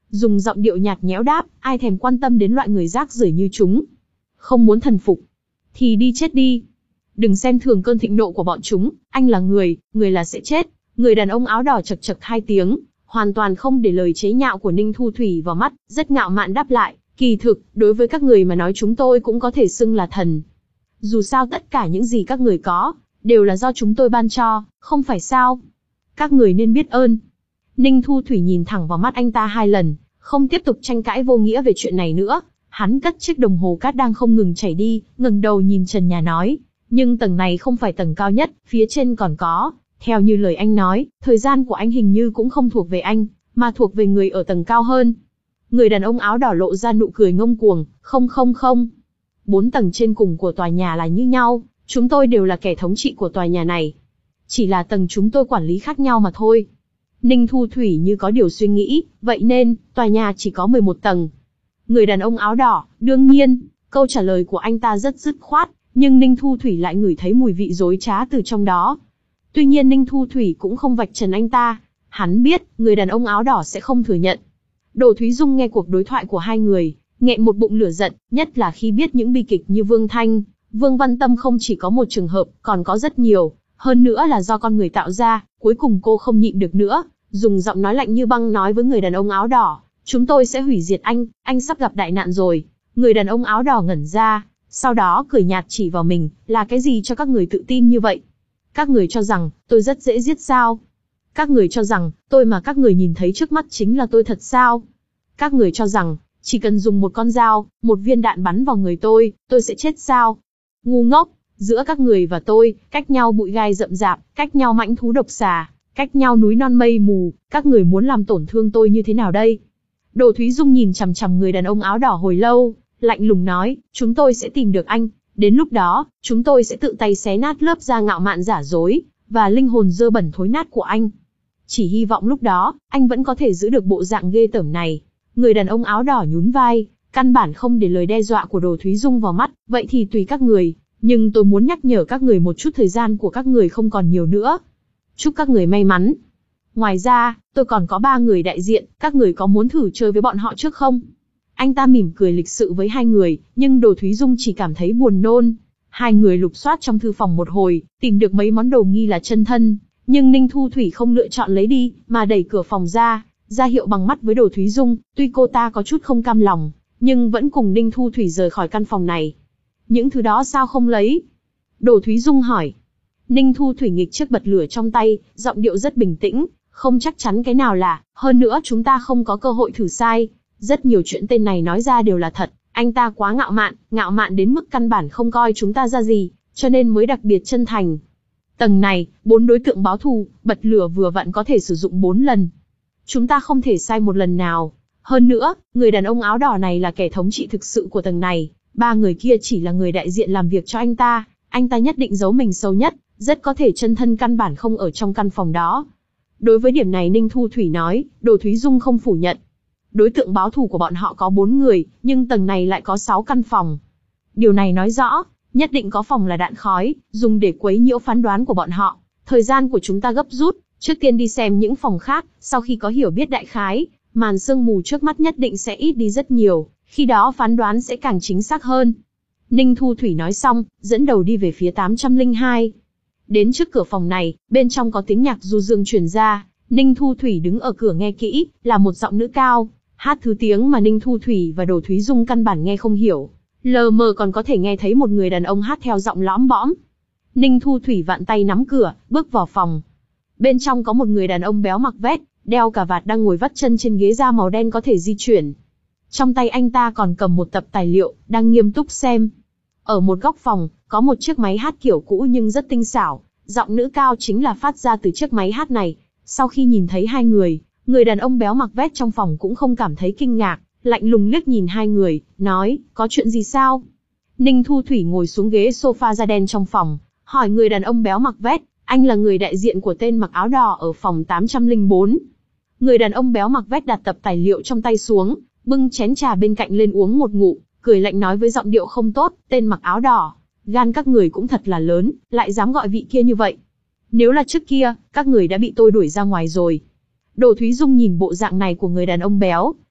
S1: dùng giọng điệu nhạt nhẽo đáp, ai thèm quan tâm đến loại người rác rưởi như chúng. Không muốn thần phục, thì đi chết đi. Đừng xem thường cơn thịnh nộ của bọn chúng, anh là người, người là sẽ chết. Người đàn ông áo đỏ chậc chậc hai tiếng, hoàn toàn không để lời chế nhạo của Ninh Thu Thủy vào mắt, rất ngạo mạn đáp lại, kỳ thực, đối với các người mà nói chúng tôi cũng có thể xưng là thần. Dù sao tất cả những gì các người có, đều là do chúng tôi ban cho, không phải sao? Các người nên biết ơn. Ninh Thu Thủy nhìn thẳng vào mắt anh ta hai lần, không tiếp tục tranh cãi vô nghĩa về chuyện này nữa. Hắn cất chiếc đồng hồ cát đang không ngừng chảy đi, ngẩng đầu nhìn trần nhà nói, nhưng tầng này không phải tầng cao nhất, phía trên còn có. Theo như lời anh nói, thời gian của anh hình như cũng không thuộc về anh, mà thuộc về người ở tầng cao hơn. Người đàn ông áo đỏ lộ ra nụ cười ngông cuồng, không không không. Bốn tầng trên cùng của tòa nhà là như nhau, chúng tôi đều là kẻ thống trị của tòa nhà này. Chỉ là tầng chúng tôi quản lý khác nhau mà thôi. Ninh Thu Thủy như có điều suy nghĩ, vậy nên, tòa nhà chỉ có mười một tầng. Người đàn ông áo đỏ, đương nhiên, câu trả lời của anh ta rất dứt khoát, nhưng Ninh Thu Thủy lại ngửi thấy mùi vị dối trá từ trong đó. Tuy nhiên Ninh Thu Thủy cũng không vạch trần anh ta. Hắn biết, người đàn ông áo đỏ sẽ không thừa nhận. Đỗ Thúy Dung nghe cuộc đối thoại của hai người, nghẹn một bụng lửa giận, nhất là khi biết những bi kịch như Vương Thanh, Vương Văn Tâm không chỉ có một trường hợp, còn có rất nhiều, hơn nữa là do con người tạo ra. Cuối cùng cô không nhịn được nữa, dùng giọng nói lạnh như băng nói với người đàn ông áo đỏ, chúng tôi sẽ hủy diệt anh, anh sắp gặp đại nạn rồi. Người đàn ông áo đỏ ngẩn ra, sau đó cười nhạt chỉ vào mình, là cái gì cho các người tự tin như vậy? Các người cho rằng, tôi rất dễ giết sao? Các người cho rằng, tôi mà các người nhìn thấy trước mắt chính là tôi thật sao? Các người cho rằng, chỉ cần dùng một con dao, một viên đạn bắn vào người tôi, tôi sẽ chết sao? Ngu ngốc, giữa các người và tôi, cách nhau bụi gai rậm rạp, cách nhau mãnh thú độc xà, cách nhau núi non mây mù, các người muốn làm tổn thương tôi như thế nào đây? Đỗ Thúy Dung nhìn chằm chằm người đàn ông áo đỏ hồi lâu, lạnh lùng nói, chúng tôi sẽ tìm được anh. Đến lúc đó, chúng tôi sẽ tự tay xé nát lớp da ngạo mạn giả dối, và linh hồn dơ bẩn thối nát của anh. Chỉ hy vọng lúc đó, anh vẫn có thể giữ được bộ dạng ghê tởm này. Người đàn ông áo đỏ nhún vai, căn bản không để lời đe dọa của Đỗ Thúy Dung vào mắt, vậy thì tùy các người, nhưng tôi muốn nhắc nhở các người một chút, thời gian của các người không còn nhiều nữa. Chúc các người may mắn. Ngoài ra, tôi còn có ba người đại diện, các người có muốn thử chơi với bọn họ trước không? Anh ta mỉm cười lịch sự với hai người, nhưng Đỗ Thúy Dung chỉ cảm thấy buồn nôn. Hai người lục soát trong thư phòng một hồi, tìm được mấy món đồ nghi là chân thân, nhưng Ninh Thu Thủy không lựa chọn lấy đi, mà đẩy cửa phòng ra, ra hiệu bằng mắt với Đỗ Thúy Dung. Tuy cô ta có chút không cam lòng, nhưng vẫn cùng Ninh Thu Thủy rời khỏi căn phòng này. Những thứ đó sao không lấy? Đỗ Thúy Dung hỏi. Ninh Thu Thủy nghịch chiếc bật lửa trong tay, giọng điệu rất bình tĩnh, không chắc chắn cái nào là, hơn nữa chúng ta không có cơ hội thử sai. Rất nhiều chuyện tên này nói ra đều là thật, anh ta quá ngạo mạn, ngạo mạn đến mức căn bản không coi chúng ta ra gì, cho nên mới đặc biệt chân thành. Tầng này, bốn đối tượng báo thù, bật lửa vừa vặn có thể sử dụng bốn lần. Chúng ta không thể sai một lần nào. Hơn nữa, người đàn ông áo đỏ này là kẻ thống trị thực sự của tầng này, ba người kia chỉ là người đại diện làm việc cho anh ta, anh ta nhất định giấu mình sâu nhất, rất có thể chân thân căn bản không ở trong căn phòng đó. Đối với điểm này Ninh Thu Thủy nói, Đỗ Thúy Dung không phủ nhận. Đối tượng báo thù của bọn họ có bốn người, nhưng tầng này lại có sáu căn phòng. Điều này nói rõ, nhất định có phòng là đạn khói, dùng để quấy nhiễu phán đoán của bọn họ. Thời gian của chúng ta gấp rút, trước tiên đi xem những phòng khác, sau khi có hiểu biết đại khái, màn sương mù trước mắt nhất định sẽ ít đi rất nhiều, khi đó phán đoán sẽ càng chính xác hơn. Ninh Thu Thủy nói xong, dẫn đầu đi về phía tám trăm lẻ hai. Đến trước cửa phòng này, bên trong có tiếng nhạc du dương truyền ra, Ninh Thu Thủy đứng ở cửa nghe kỹ, là một giọng nữ cao, hát thứ tiếng mà Ninh Thu Thủy và Đỗ Thúy Dung căn bản nghe không hiểu. Lờ mờ còn có thể nghe thấy một người đàn ông hát theo giọng lõm bõm. Ninh Thu Thủy vặn tay nắm cửa, bước vào phòng. Bên trong có một người đàn ông béo mặc vest, đeo cà vạt đang ngồi vắt chân trên ghế da màu đen có thể di chuyển. Trong tay anh ta còn cầm một tập tài liệu, đang nghiêm túc xem. Ở một góc phòng, có một chiếc máy hát kiểu cũ nhưng rất tinh xảo, giọng nữ cao chính là phát ra từ chiếc máy hát này. Sau khi nhìn thấy hai người, người đàn ông béo mặc vest trong phòng cũng không cảm thấy kinh ngạc, lạnh lùng liếc nhìn hai người, nói, có chuyện gì sao? Ninh Thu Thủy ngồi xuống ghế sofa da đen trong phòng, hỏi người đàn ông béo mặc vest, anh là người đại diện của tên mặc áo đỏ ở phòng tám trăm lẻ bốn. Người đàn ông béo mặc vest đặt tập tài liệu trong tay xuống, bưng chén trà bên cạnh lên uống một ngụm, cười lạnh nói với giọng điệu không tốt, tên mặc áo đỏ, gan các người cũng thật là lớn, lại dám gọi vị kia như vậy. Nếu là trước kia, các người đã bị tôi đuổi ra ngoài rồi. Đỗ Thúy Dung nhìn bộ dạng này của người đàn ông béo,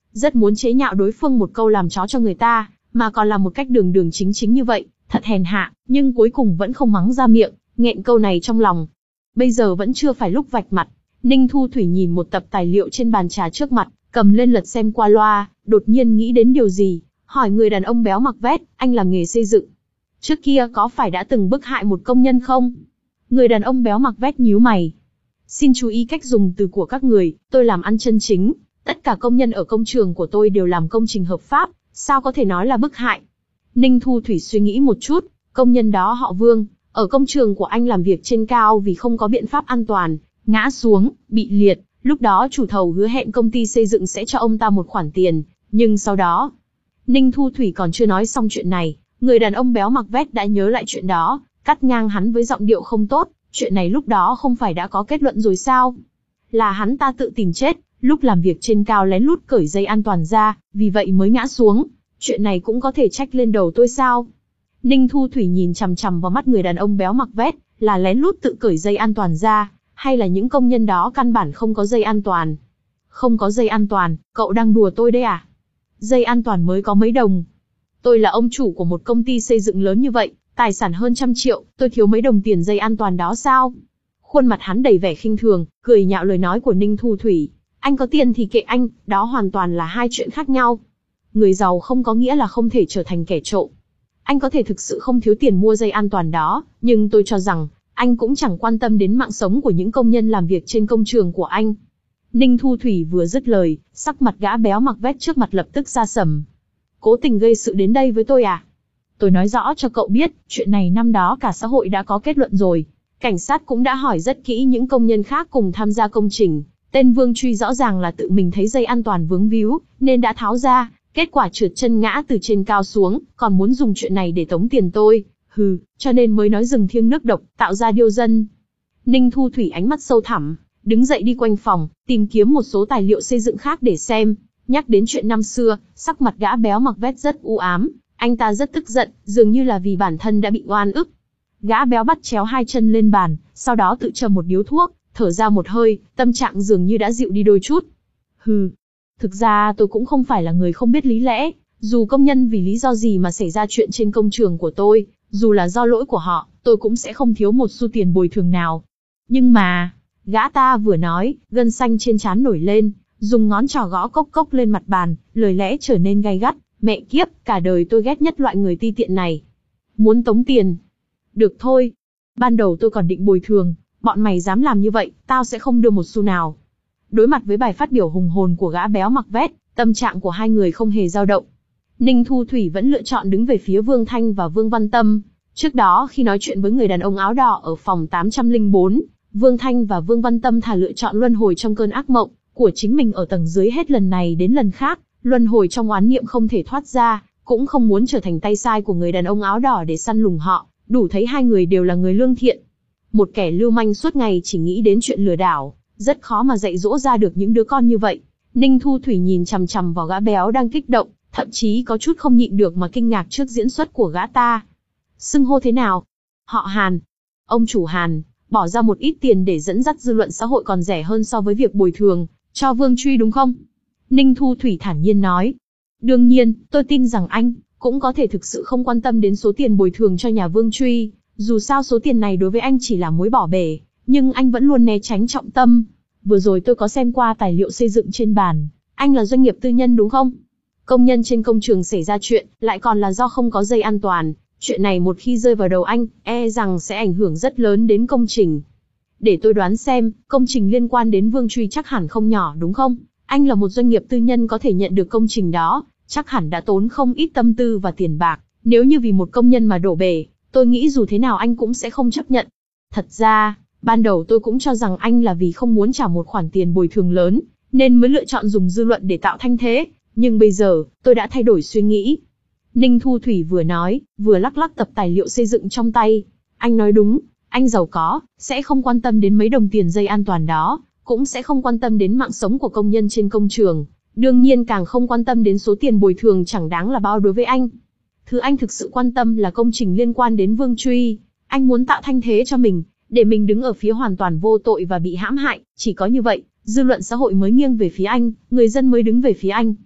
S1: rất muốn chế nhạo đối phương một câu làm chó cho người ta, mà còn làm một cách đường đường chính chính như vậy, thật hèn hạ, nhưng cuối cùng vẫn không mắng ra miệng, nghẹn câu này trong lòng. Bây giờ vẫn chưa phải lúc vạch mặt. Ninh Thu Thủy nhìn một tập tài liệu trên bàn trà trước mặt, cầm lên lật xem qua loa, đột nhiên nghĩ đến điều gì, hỏi người đàn ông béo mặc vest, anh làm nghề xây dựng. Trước kia có phải đã từng bức hại một công nhân không? Người đàn ông béo mặc vest nhíu mày. Xin chú ý cách dùng từ của các người, tôi làm ăn chân chính, tất cả công nhân ở công trường của tôi đều làm công trình hợp pháp, sao có thể nói là bức hại? Ninh Thu Thủy suy nghĩ một chút, công nhân đó họ Vương, ở công trường của anh làm việc trên cao vì không có biện pháp an toàn, ngã xuống, bị liệt, lúc đó chủ thầu hứa hẹn công ty xây dựng sẽ cho ông ta một khoản tiền, nhưng sau đó... Ninh Thu Thủy còn chưa nói xong chuyện này, người đàn ông béo mặc vest đã nhớ lại chuyện đó, cắt ngang hắn với giọng điệu không tốt, chuyện này lúc đó không phải đã có kết luận rồi sao? Là hắn ta tự tìm chết, lúc làm việc trên cao lén lút cởi dây an toàn ra, vì vậy mới ngã xuống, chuyện này cũng có thể trách lên đầu tôi sao? Ninh Thu Thủy nhìn chằm chằm vào mắt người đàn ông béo mặc vest, là lén lút tự cởi dây an toàn ra, hay là những công nhân đó căn bản không có dây an toàn? Không có dây an toàn, cậu đang đùa tôi đấy à? Dây an toàn mới có mấy đồng. Tôi là ông chủ của một công ty xây dựng lớn như vậy, tài sản hơn trăm triệu, tôi thiếu mấy đồng tiền dây an toàn đó sao? Khuôn mặt hắn đầy vẻ khinh thường, cười nhạo lời nói của Ninh Thu Thủy. Anh có tiền thì kệ anh, đó hoàn toàn là hai chuyện khác nhau. Người giàu không có nghĩa là không thể trở thành kẻ trộm. Anh có thể thực sự không thiếu tiền mua dây an toàn đó, nhưng tôi cho rằng, anh cũng chẳng quan tâm đến mạng sống của những công nhân làm việc trên công trường của anh. Ninh Thu Thủy vừa dứt lời, sắc mặt gã béo mặc vest trước mặt lập tức sa sầm. Cố tình gây sự đến đây với tôi à? Tôi nói rõ cho cậu biết, chuyện này năm đó cả xã hội đã có kết luận rồi. Cảnh sát cũng đã hỏi rất kỹ những công nhân khác cùng tham gia công trình. Tên Vương Truy rõ ràng là tự mình thấy dây an toàn vướng víu, nên đã tháo ra, kết quả trượt chân ngã từ trên cao xuống, còn muốn dùng chuyện này để tống tiền tôi. Hừ, cho nên mới nói rừng thiêng nước độc, tạo ra điêu dân. Ninh Thu Thủy ánh mắt sâu thẳm, đứng dậy đi quanh phòng, tìm kiếm một số tài liệu xây dựng khác để xem. Nhắc đến chuyện năm xưa, sắc mặt gã béo mặc vest rất u ám, anh ta rất tức giận, dường như là vì bản thân đã bị oan ức. Gã béo bắt chéo hai chân lên bàn, sau đó tự châm một điếu thuốc, thở ra một hơi, tâm trạng dường như đã dịu đi đôi chút. Hừ, thực ra tôi cũng không phải là người không biết lý lẽ, dù công nhân vì lý do gì mà xảy ra chuyện trên công trường của tôi, dù là do lỗi của họ, tôi cũng sẽ không thiếu một xu tiền bồi thường nào. Nhưng mà, gã ta vừa nói, gân xanh trên trán nổi lên, dùng ngón trỏ gõ cốc cốc lên mặt bàn, lời lẽ trở nên gay gắt. Mẹ kiếp, cả đời tôi ghét nhất loại người ti tiện này. Muốn tống tiền? Được thôi. Ban đầu tôi còn định bồi thường, bọn mày dám làm như vậy, tao sẽ không đưa một xu nào. Đối mặt với bài phát biểu hùng hồn của gã béo mặc vest, tâm trạng của hai người không hề dao động. Ninh Thu Thủy vẫn lựa chọn đứng về phía Vương Thanh và Vương Văn Tâm. Trước đó khi nói chuyện với người đàn ông áo đỏ ở phòng tám trăm lẻ bốn, Vương Thanh và Vương Văn Tâm thà lựa chọn luân hồi trong cơn ác mộng của chính mình ở tầng dưới hết lần này đến lần khác, luân hồi trong oán niệm không thể thoát ra, cũng không muốn trở thành tay sai của người đàn ông áo đỏ để săn lùng họ, đủ thấy hai người đều là người lương thiện. Một kẻ lưu manh suốt ngày chỉ nghĩ đến chuyện lừa đảo, rất khó mà dạy dỗ ra được những đứa con như vậy. Ninh Thu Thủy nhìn chằm chằm vào gã béo đang kích động, thậm chí có chút không nhịn được mà kinh ngạc trước diễn xuất của gã ta. Xưng hô thế nào? Họ Hàn. Ông chủ Hàn, bỏ ra một ít tiền để dẫn dắt dư luận xã hội còn rẻ hơn so với việc bồi thường cho Vương Truy đúng không? Ninh Thu Thủy thản nhiên nói. Đương nhiên, tôi tin rằng anh cũng có thể thực sự không quan tâm đến số tiền bồi thường cho nhà Vương Truy, dù sao số tiền này đối với anh chỉ là muối bỏ bể, nhưng anh vẫn luôn né tránh trọng tâm. Vừa rồi tôi có xem qua tài liệu xây dựng trên bàn, anh là doanh nghiệp tư nhân đúng không? Công nhân trên công trường xảy ra chuyện, lại còn là do không có dây an toàn, chuyện này một khi rơi vào đầu anh, e rằng sẽ ảnh hưởng rất lớn đến công trình. Để tôi đoán xem, công trình liên quan đến Vương Truy chắc hẳn không nhỏ đúng không? Anh là một doanh nghiệp tư nhân có thể nhận được công trình đó, chắc hẳn đã tốn không ít tâm tư và tiền bạc, nếu như vì một công nhân mà đổ bể, tôi nghĩ dù thế nào anh cũng sẽ không chấp nhận. Thật ra, ban đầu tôi cũng cho rằng anh là vì không muốn trả một khoản tiền bồi thường lớn, nên mới lựa chọn dùng dư luận để tạo thanh thế, nhưng bây giờ, tôi đã thay đổi suy nghĩ. Ninh Thu Thủy vừa nói, vừa lắc lắc tập tài liệu xây dựng trong tay. Anh nói đúng, anh giàu có, sẽ không quan tâm đến mấy đồng tiền dây an toàn đó, cũng sẽ không quan tâm đến mạng sống của công nhân trên công trường, đương nhiên càng không quan tâm đến số tiền bồi thường chẳng đáng là bao đối với anh. Thứ anh thực sự quan tâm là công trình liên quan đến Vương Truy, anh muốn tạo thanh thế cho mình, để mình đứng ở phía hoàn toàn vô tội và bị hãm hại, chỉ có như vậy, dư luận xã hội mới nghiêng về phía anh, người dân mới đứng về phía anh.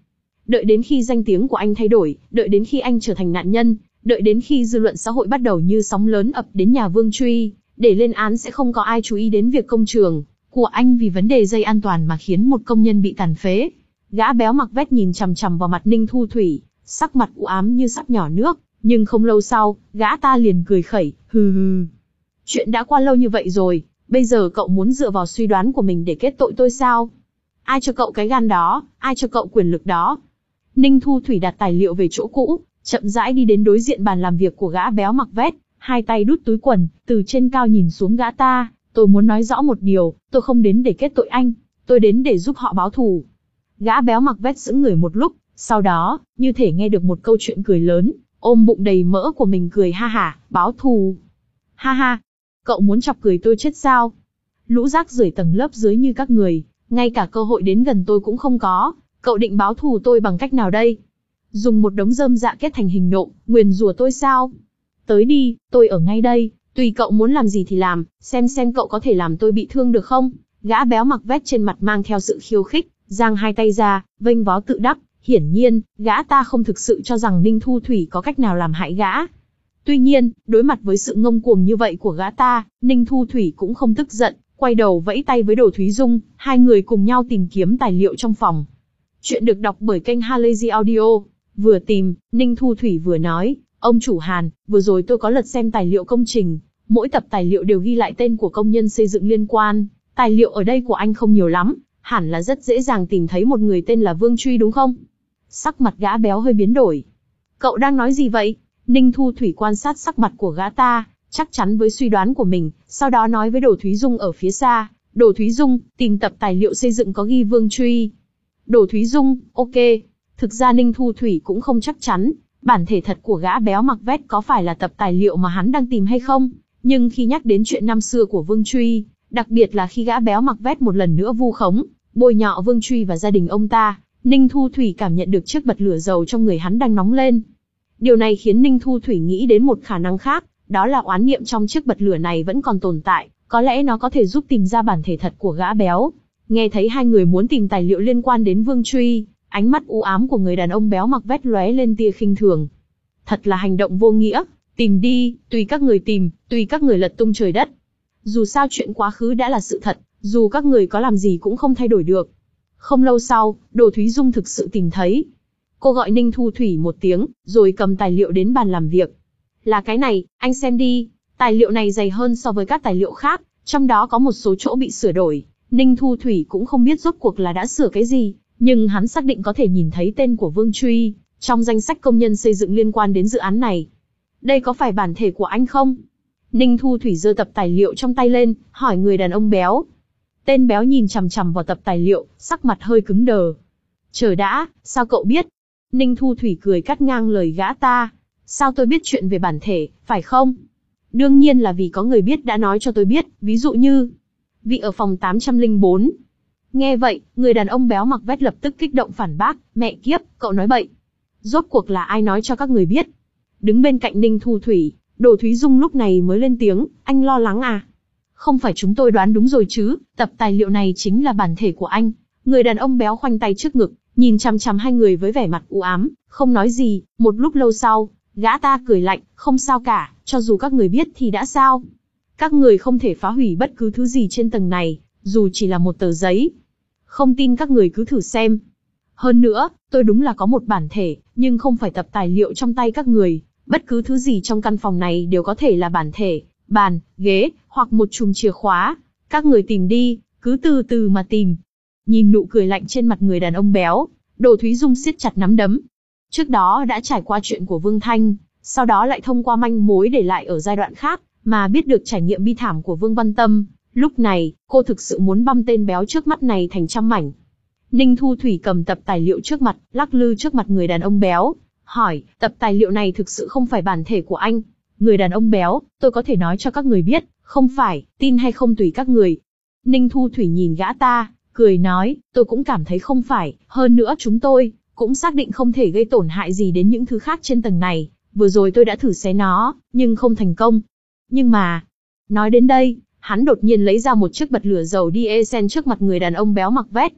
S1: đợi đến khi danh tiếng của anh thay đổi, đợi đến khi anh trở thành nạn nhân, đợi đến khi dư luận xã hội bắt đầu như sóng lớn ập đến nhà Vương Truy, để lên án sẽ không có ai chú ý đến việc công trường của anh vì vấn đề dây an toàn mà khiến một công nhân bị tàn phế. Gã béo mặc vest nhìn chằm chằm vào mặt Ninh Thu Thủy, sắc mặt u ám như sắp nhỏ nước, nhưng không lâu sau, gã ta liền cười khẩy, hừ hừ. Chuyện đã qua lâu như vậy rồi, bây giờ cậu muốn dựa vào suy đoán của mình để kết tội tôi sao? Ai cho cậu cái gan đó, ai cho cậu quyền lực đó? Ninh Thu Thủy đặt tài liệu về chỗ cũ, chậm rãi đi đến đối diện bàn làm việc của gã béo mặc vest, hai tay đút túi quần, từ trên cao nhìn xuống gã ta, tôi muốn nói rõ một điều, tôi không đến để kết tội anh, tôi đến để giúp họ báo thù. Gã béo mặc vest sững người một lúc, sau đó, như thể nghe được một câu chuyện cười lớn, ôm bụng đầy mỡ của mình cười ha hả, báo thù. Ha ha, cậu muốn chọc cười tôi chết sao? Lũ rác rưởi tầng lớp dưới như các người, ngay cả cơ hội đến gần tôi cũng không có, cậu định báo thù tôi bằng cách nào đây? Dùng một đống rơm dạ kết thành hình nộm, nguyền rủa tôi sao? Tới đi, tôi ở ngay đây, tùy cậu muốn làm gì thì làm, xem xem cậu có thể làm tôi bị thương được không? Gã béo mặc vest trên mặt mang theo sự khiêu khích, giang hai tay ra, vênh váo tự đắc, hiển nhiên, gã ta không thực sự cho rằng Ninh Thu Thủy có cách nào làm hại gã. Tuy nhiên, đối mặt với sự ngông cuồng như vậy của gã ta, Ninh Thu Thủy cũng không tức giận, quay đầu vẫy tay với Đồ Thúy Dung, hai người cùng nhau tìm kiếm tài liệu trong phòng. Chuyện được đọc bởi kênh Halazy Audio. Vừa tìm, Ninh Thu Thủy vừa nói, ông chủ Hàn, vừa rồi tôi có lật xem tài liệu công trình, mỗi tập tài liệu đều ghi lại tên của công nhân xây dựng liên quan, tài liệu ở đây của anh không nhiều lắm, hẳn là rất dễ dàng tìm thấy một người tên là Vương Truy đúng không? Sắc mặt gã béo hơi biến đổi. Cậu đang nói gì vậy? Ninh Thu Thủy quan sát sắc mặt của gã ta, chắc chắn với suy đoán của mình, sau đó nói với Đồ Thúy Dung ở phía xa, Đồ Thúy Dung, tìm tập tài liệu xây dựng có ghi Vương Truy. Đồ Thúy Dung, ok. Thực ra Ninh Thu Thủy cũng không chắc chắn, bản thể thật của gã béo mặc vest có phải là tập tài liệu mà hắn đang tìm hay không, nhưng khi nhắc đến chuyện năm xưa của Vương Truy, đặc biệt là khi gã béo mặc vest một lần nữa vu khống, bôi nhọ Vương Truy và gia đình ông ta, Ninh Thu Thủy cảm nhận được chiếc bật lửa dầu trong người hắn đang nóng lên. Điều này khiến Ninh Thu Thủy nghĩ đến một khả năng khác, đó là oán niệm trong chiếc bật lửa này vẫn còn tồn tại, có lẽ nó có thể giúp tìm ra bản thể thật của gã béo. Nghe thấy hai người muốn tìm tài liệu liên quan đến Vương Truy, ánh mắt u ám của người đàn ông béo mặc vest lóe lên tia khinh thường. Thật là hành động vô nghĩa, tìm đi, tùy các người tìm, tùy các người lật tung trời đất. Dù sao chuyện quá khứ đã là sự thật, dù các người có làm gì cũng không thay đổi được. Không lâu sau, Đồ Thúy Dung thực sự tìm thấy. Cô gọi Ninh Thu Thủy một tiếng, rồi cầm tài liệu đến bàn làm việc. Là cái này, anh xem đi. Tài liệu này dày hơn so với các tài liệu khác, trong đó có một số chỗ bị sửa đổi. Ninh Thu Thủy cũng không biết rốt cuộc là đã sửa cái gì, nhưng hắn xác định có thể nhìn thấy tên của Vương Truy trong danh sách công nhân xây dựng liên quan đến dự án này. Đây có phải bản thể của anh không? Ninh Thu Thủy giơ tập tài liệu trong tay lên, hỏi người đàn ông béo. Tên béo nhìn chằm chằm vào tập tài liệu, sắc mặt hơi cứng đờ. Chờ đã, sao cậu biết? Ninh Thu Thủy cười cắt ngang lời gã ta. Sao tôi biết chuyện về bản thể, phải không? Đương nhiên là vì có người biết đã nói cho tôi biết, ví dụ như vị ở phòng tám trăm lẻ bốn. Nghe vậy, người đàn ông béo mặc vest lập tức kích động phản bác, mẹ kiếp, cậu nói bậy. Rốt cuộc là ai nói cho các người biết? Đứng bên cạnh Ninh Thu Thủy, Đồ Thúy Dung lúc này mới lên tiếng, anh lo lắng à? Không phải chúng tôi đoán đúng rồi chứ, tập tài liệu này chính là bản thể của anh. Người đàn ông béo khoanh tay trước ngực, nhìn chằm chằm hai người với vẻ mặt u ám, không nói gì. Một lúc lâu sau, gã ta cười lạnh, không sao cả, cho dù các người biết thì đã sao? Các người không thể phá hủy bất cứ thứ gì trên tầng này, dù chỉ là một tờ giấy. Không tin các người cứ thử xem. Hơn nữa, tôi đúng là có một bản thể, nhưng không phải tập tài liệu trong tay các người. Bất cứ thứ gì trong căn phòng này đều có thể là bản thể, bàn, ghế, hoặc một chùm chìa khóa. Các người tìm đi, cứ từ từ mà tìm. Nhìn nụ cười lạnh trên mặt người đàn ông béo, Đồ Thúy Dung siết chặt nắm đấm. Trước đó đã trải qua chuyện của Vương Thanh, sau đó lại thông qua manh mối để lại ở giai đoạn khác, mà biết được trải nghiệm bi thảm của Vương Văn Tâm. Lúc này, cô thực sự muốn băm tên béo trước mắt này thành trăm mảnh. Ninh Thu Thủy cầm tập tài liệu trước mặt, lắc lư trước mặt người đàn ông béo, hỏi, tập tài liệu này thực sự không phải bản thể của anh. Người đàn ông béo, tôi có thể nói cho các người biết, không phải, tin hay không tùy các người. Ninh Thu Thủy nhìn gã ta, cười nói, tôi cũng cảm thấy không phải, hơn nữa chúng tôi cũng xác định không thể gây tổn hại gì đến những thứ khác trên tầng này. Vừa rồi tôi đã thử xé nó, nhưng không thành công. Nhưng mà, nói đến đây, hắn đột nhiên lấy ra một chiếc bật lửa dầu diesel trước mặt người đàn ông béo mặc vest.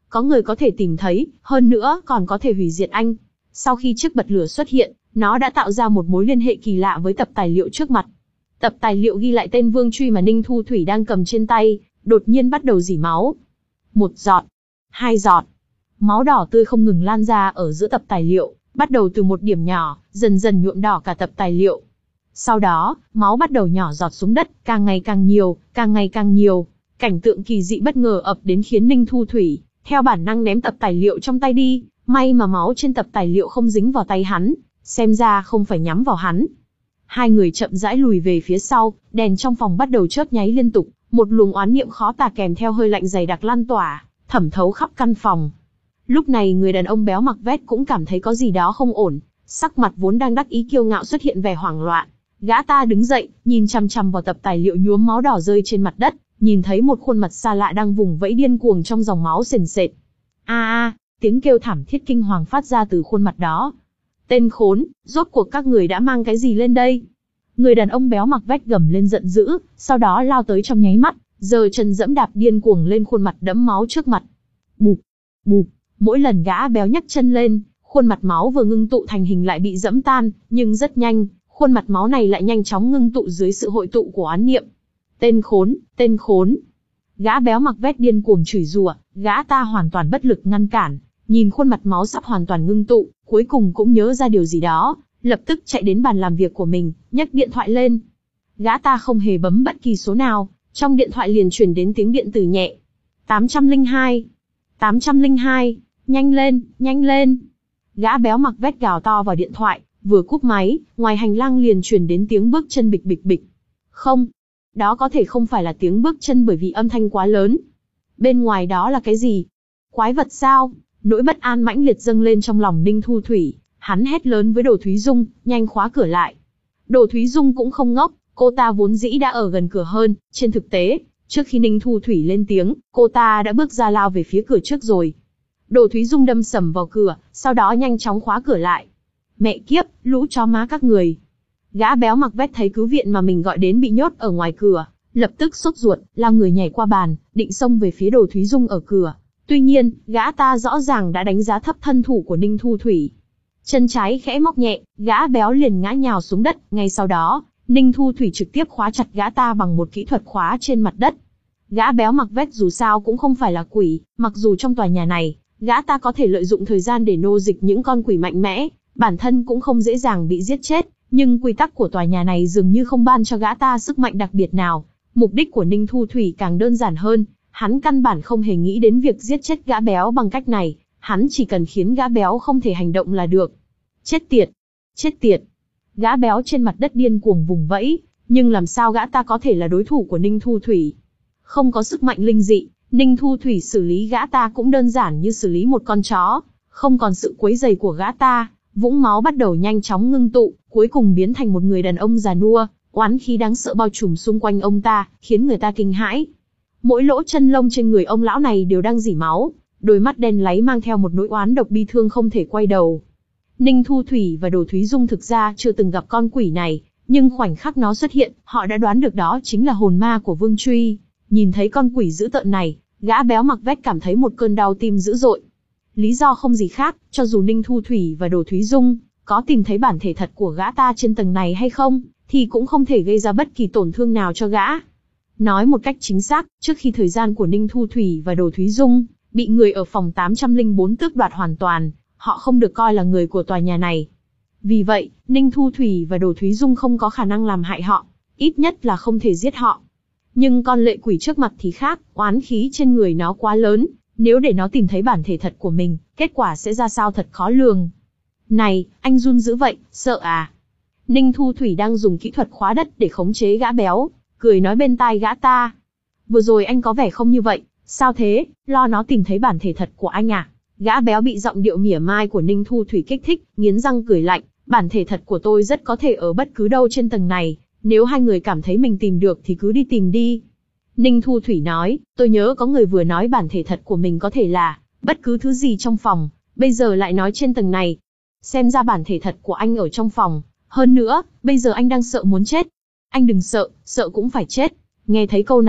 S1: Có người có thể tìm thấy, hơn nữa còn có thể hủy diệt anh. Sau khi chiếc bật lửa xuất hiện, nó đã tạo ra một mối liên hệ kỳ lạ với tập tài liệu trước mặt. Tập tài liệu ghi lại tên Vương Truy mà Ninh Thu Thủy đang cầm trên tay, đột nhiên bắt đầu rỉ máu. Một giọt, hai giọt, máu đỏ tươi không ngừng lan ra ở giữa tập tài liệu, bắt đầu từ một điểm nhỏ, dần dần nhuộm đỏ cả tập tài liệu. Sau đó, máu bắt đầu nhỏ giọt xuống đất, càng ngày càng nhiều, càng ngày càng nhiều. Cảnh tượng kỳ dị bất ngờ ập đến khiến Ninh Thu Thủy theo bản năng ném tập tài liệu trong tay đi, may mà máu trên tập tài liệu không dính vào tay hắn, xem ra không phải nhắm vào hắn. Hai người chậm rãi lùi về phía sau, đèn trong phòng bắt đầu chớp nháy liên tục, một luồng oán niệm khó tả kèm theo hơi lạnh dày đặc lan tỏa, thẩm thấu khắp căn phòng. Lúc này người đàn ông béo mặc vest cũng cảm thấy có gì đó không ổn, sắc mặt vốn đang đắc ý kiêu ngạo xuất hiện vẻ hoảng loạn. Gã ta đứng dậy, nhìn chằm chằm vào tập tài liệu nhuốm máu đỏ rơi trên mặt đất, nhìn thấy một khuôn mặt xa lạ đang vùng vẫy điên cuồng trong dòng máu sền sệt. A a, tiếng kêu thảm thiết kinh hoàng phát ra từ khuôn mặt đó. Tên khốn, rốt cuộc các người đã mang cái gì lên đây? Người đàn ông béo mặc vest gầm lên giận dữ, sau đó lao tới trong nháy mắt, giơ chân dẫm đạp điên cuồng lên khuôn mặt đẫm máu trước mặt. Bụp, bụp, mỗi lần gã béo nhấc chân lên, khuôn mặt máu vừa ngưng tụ thành hình lại bị dẫm tan, nhưng rất nhanh, khuôn mặt máu này lại nhanh chóng ngưng tụ dưới sự hội tụ của oán niệm. Tên khốn, tên khốn. Gã béo mặc vest điên cuồng chửi rủa, gã ta hoàn toàn bất lực ngăn cản, nhìn khuôn mặt máu sắp hoàn toàn ngưng tụ, cuối cùng cũng nhớ ra điều gì đó, lập tức chạy đến bàn làm việc của mình, nhấc điện thoại lên. Gã ta không hề bấm bất kỳ số nào, trong điện thoại liền truyền đến tiếng điện tử nhẹ. tám không hai, tám không hai, nhanh lên, nhanh lên. Gã béo mặc vest gào to vào điện thoại, vừa cúp máy, ngoài hành lang liền truyền đến tiếng bước chân bịch bịch bịch. Không, đó có thể không phải là tiếng bước chân bởi vì âm thanh quá lớn. Bên ngoài đó là cái gì? Quái vật sao? Nỗi bất an mãnh liệt dâng lên trong lòng Ninh Thu Thủy, hắn hét lớn với Đồ Thúy Dung, nhanh khóa cửa lại. Đồ Thúy Dung cũng không ngốc, cô ta vốn dĩ đã ở gần cửa hơn, trên thực tế, trước khi Ninh Thu Thủy lên tiếng, cô ta đã bước ra lao về phía cửa trước rồi. Đồ Thúy Dung đâm sầm vào cửa, sau đó nhanh chóng khóa cửa lại. Mẹ kiếp, lũ chó má các người. Gã béo mặc vest thấy cứu viện mà mình gọi đến bị nhốt ở ngoài cửa, lập tức sốt ruột, lao người nhảy qua bàn, định xông về phía Đồ Thúy Dung ở cửa. Tuy nhiên, gã ta rõ ràng đã đánh giá thấp thân thủ của Ninh Thu Thủy. Chân trái khẽ móc nhẹ, gã béo liền ngã nhào xuống đất, ngay sau đó, Ninh Thu Thủy trực tiếp khóa chặt gã ta bằng một kỹ thuật khóa trên mặt đất. Gã béo mặc vest dù sao cũng không phải là quỷ, mặc dù trong tòa nhà này, gã ta có thể lợi dụng thời gian để nô dịch những con quỷ mạnh mẽ, bản thân cũng không dễ dàng bị giết chết, nhưng quy tắc của tòa nhà này dường như không ban cho gã ta sức mạnh đặc biệt nào. Mục đích của Ninh Thu Thủy càng đơn giản hơn, hắn căn bản không hề nghĩ đến việc giết chết gã béo bằng cách này, hắn chỉ cần khiến gã béo không thể hành động là được. Chết tiệt! Chết tiệt! Gã béo trên mặt đất điên cuồng vùng vẫy, nhưng làm sao gã ta có thể là đối thủ của Ninh Thu Thủy? Không có sức mạnh linh dị, Ninh Thu Thủy xử lý gã ta cũng đơn giản như xử lý một con chó, không còn sự quấy rầy của gã ta, vũng máu bắt đầu nhanh chóng ngưng tụ, cuối cùng biến thành một người đàn ông già nua, oán khí đáng sợ bao trùm xung quanh ông ta, khiến người ta kinh hãi. Mỗi lỗ chân lông trên người ông lão này đều đang rỉ máu, đôi mắt đen láy mang theo một nỗi oán độc bi thương không thể quay đầu. Ninh Thu Thủy và Đồ Thúy Dung thực ra chưa từng gặp con quỷ này, nhưng khoảnh khắc nó xuất hiện, họ đã đoán được đó chính là hồn ma của Vương Truy. Nhìn thấy con quỷ dữ tợn này, gã béo mặc vest cảm thấy một cơn đau tim dữ dội. Lý do không gì khác, cho dù Ninh Thu Thủy và Đồ Thúy Dung có tìm thấy bản thể thật của gã ta trên tầng này hay không, thì cũng không thể gây ra bất kỳ tổn thương nào cho gã. Nói một cách chính xác, trước khi thời gian của Ninh Thu Thủy và Đồ Thúy Dung bị người ở phòng tám không bốn tước đoạt hoàn toàn, họ không được coi là người của tòa nhà này. Vì vậy, Ninh Thu Thủy và Đồ Thúy Dung không có khả năng làm hại họ, ít nhất là không thể giết họ. Nhưng con lệ quỷ trước mặt thì khác, oán khí trên người nó quá lớn, nếu để nó tìm thấy bản thể thật của mình, kết quả sẽ ra sao thật khó lường. Này, anh run dữ vậy, sợ à? Ninh Thu Thủy đang dùng kỹ thuật khóa đất để khống chế gã béo, cười nói bên tai gã ta. Vừa rồi anh có vẻ không như vậy, sao thế, lo nó tìm thấy bản thể thật của anh à? Gã béo bị giọng điệu mỉa mai của Ninh Thu Thủy kích thích, nghiến răng cười lạnh, bản thể thật của tôi rất có thể ở bất cứ đâu trên tầng này, nếu hai người cảm thấy mình tìm được thì cứ đi tìm đi. Ninh Thu Thủy nói, tôi nhớ có người vừa nói bản thể thật của mình có thể là bất cứ thứ gì trong phòng, bây giờ lại nói trên tầng này. Xem ra bản thể thật của anh ở trong phòng, hơn nữa, bây giờ anh đang sợ muốn chết. Anh đừng sợ, sợ cũng phải chết. Nghe thấy câu này,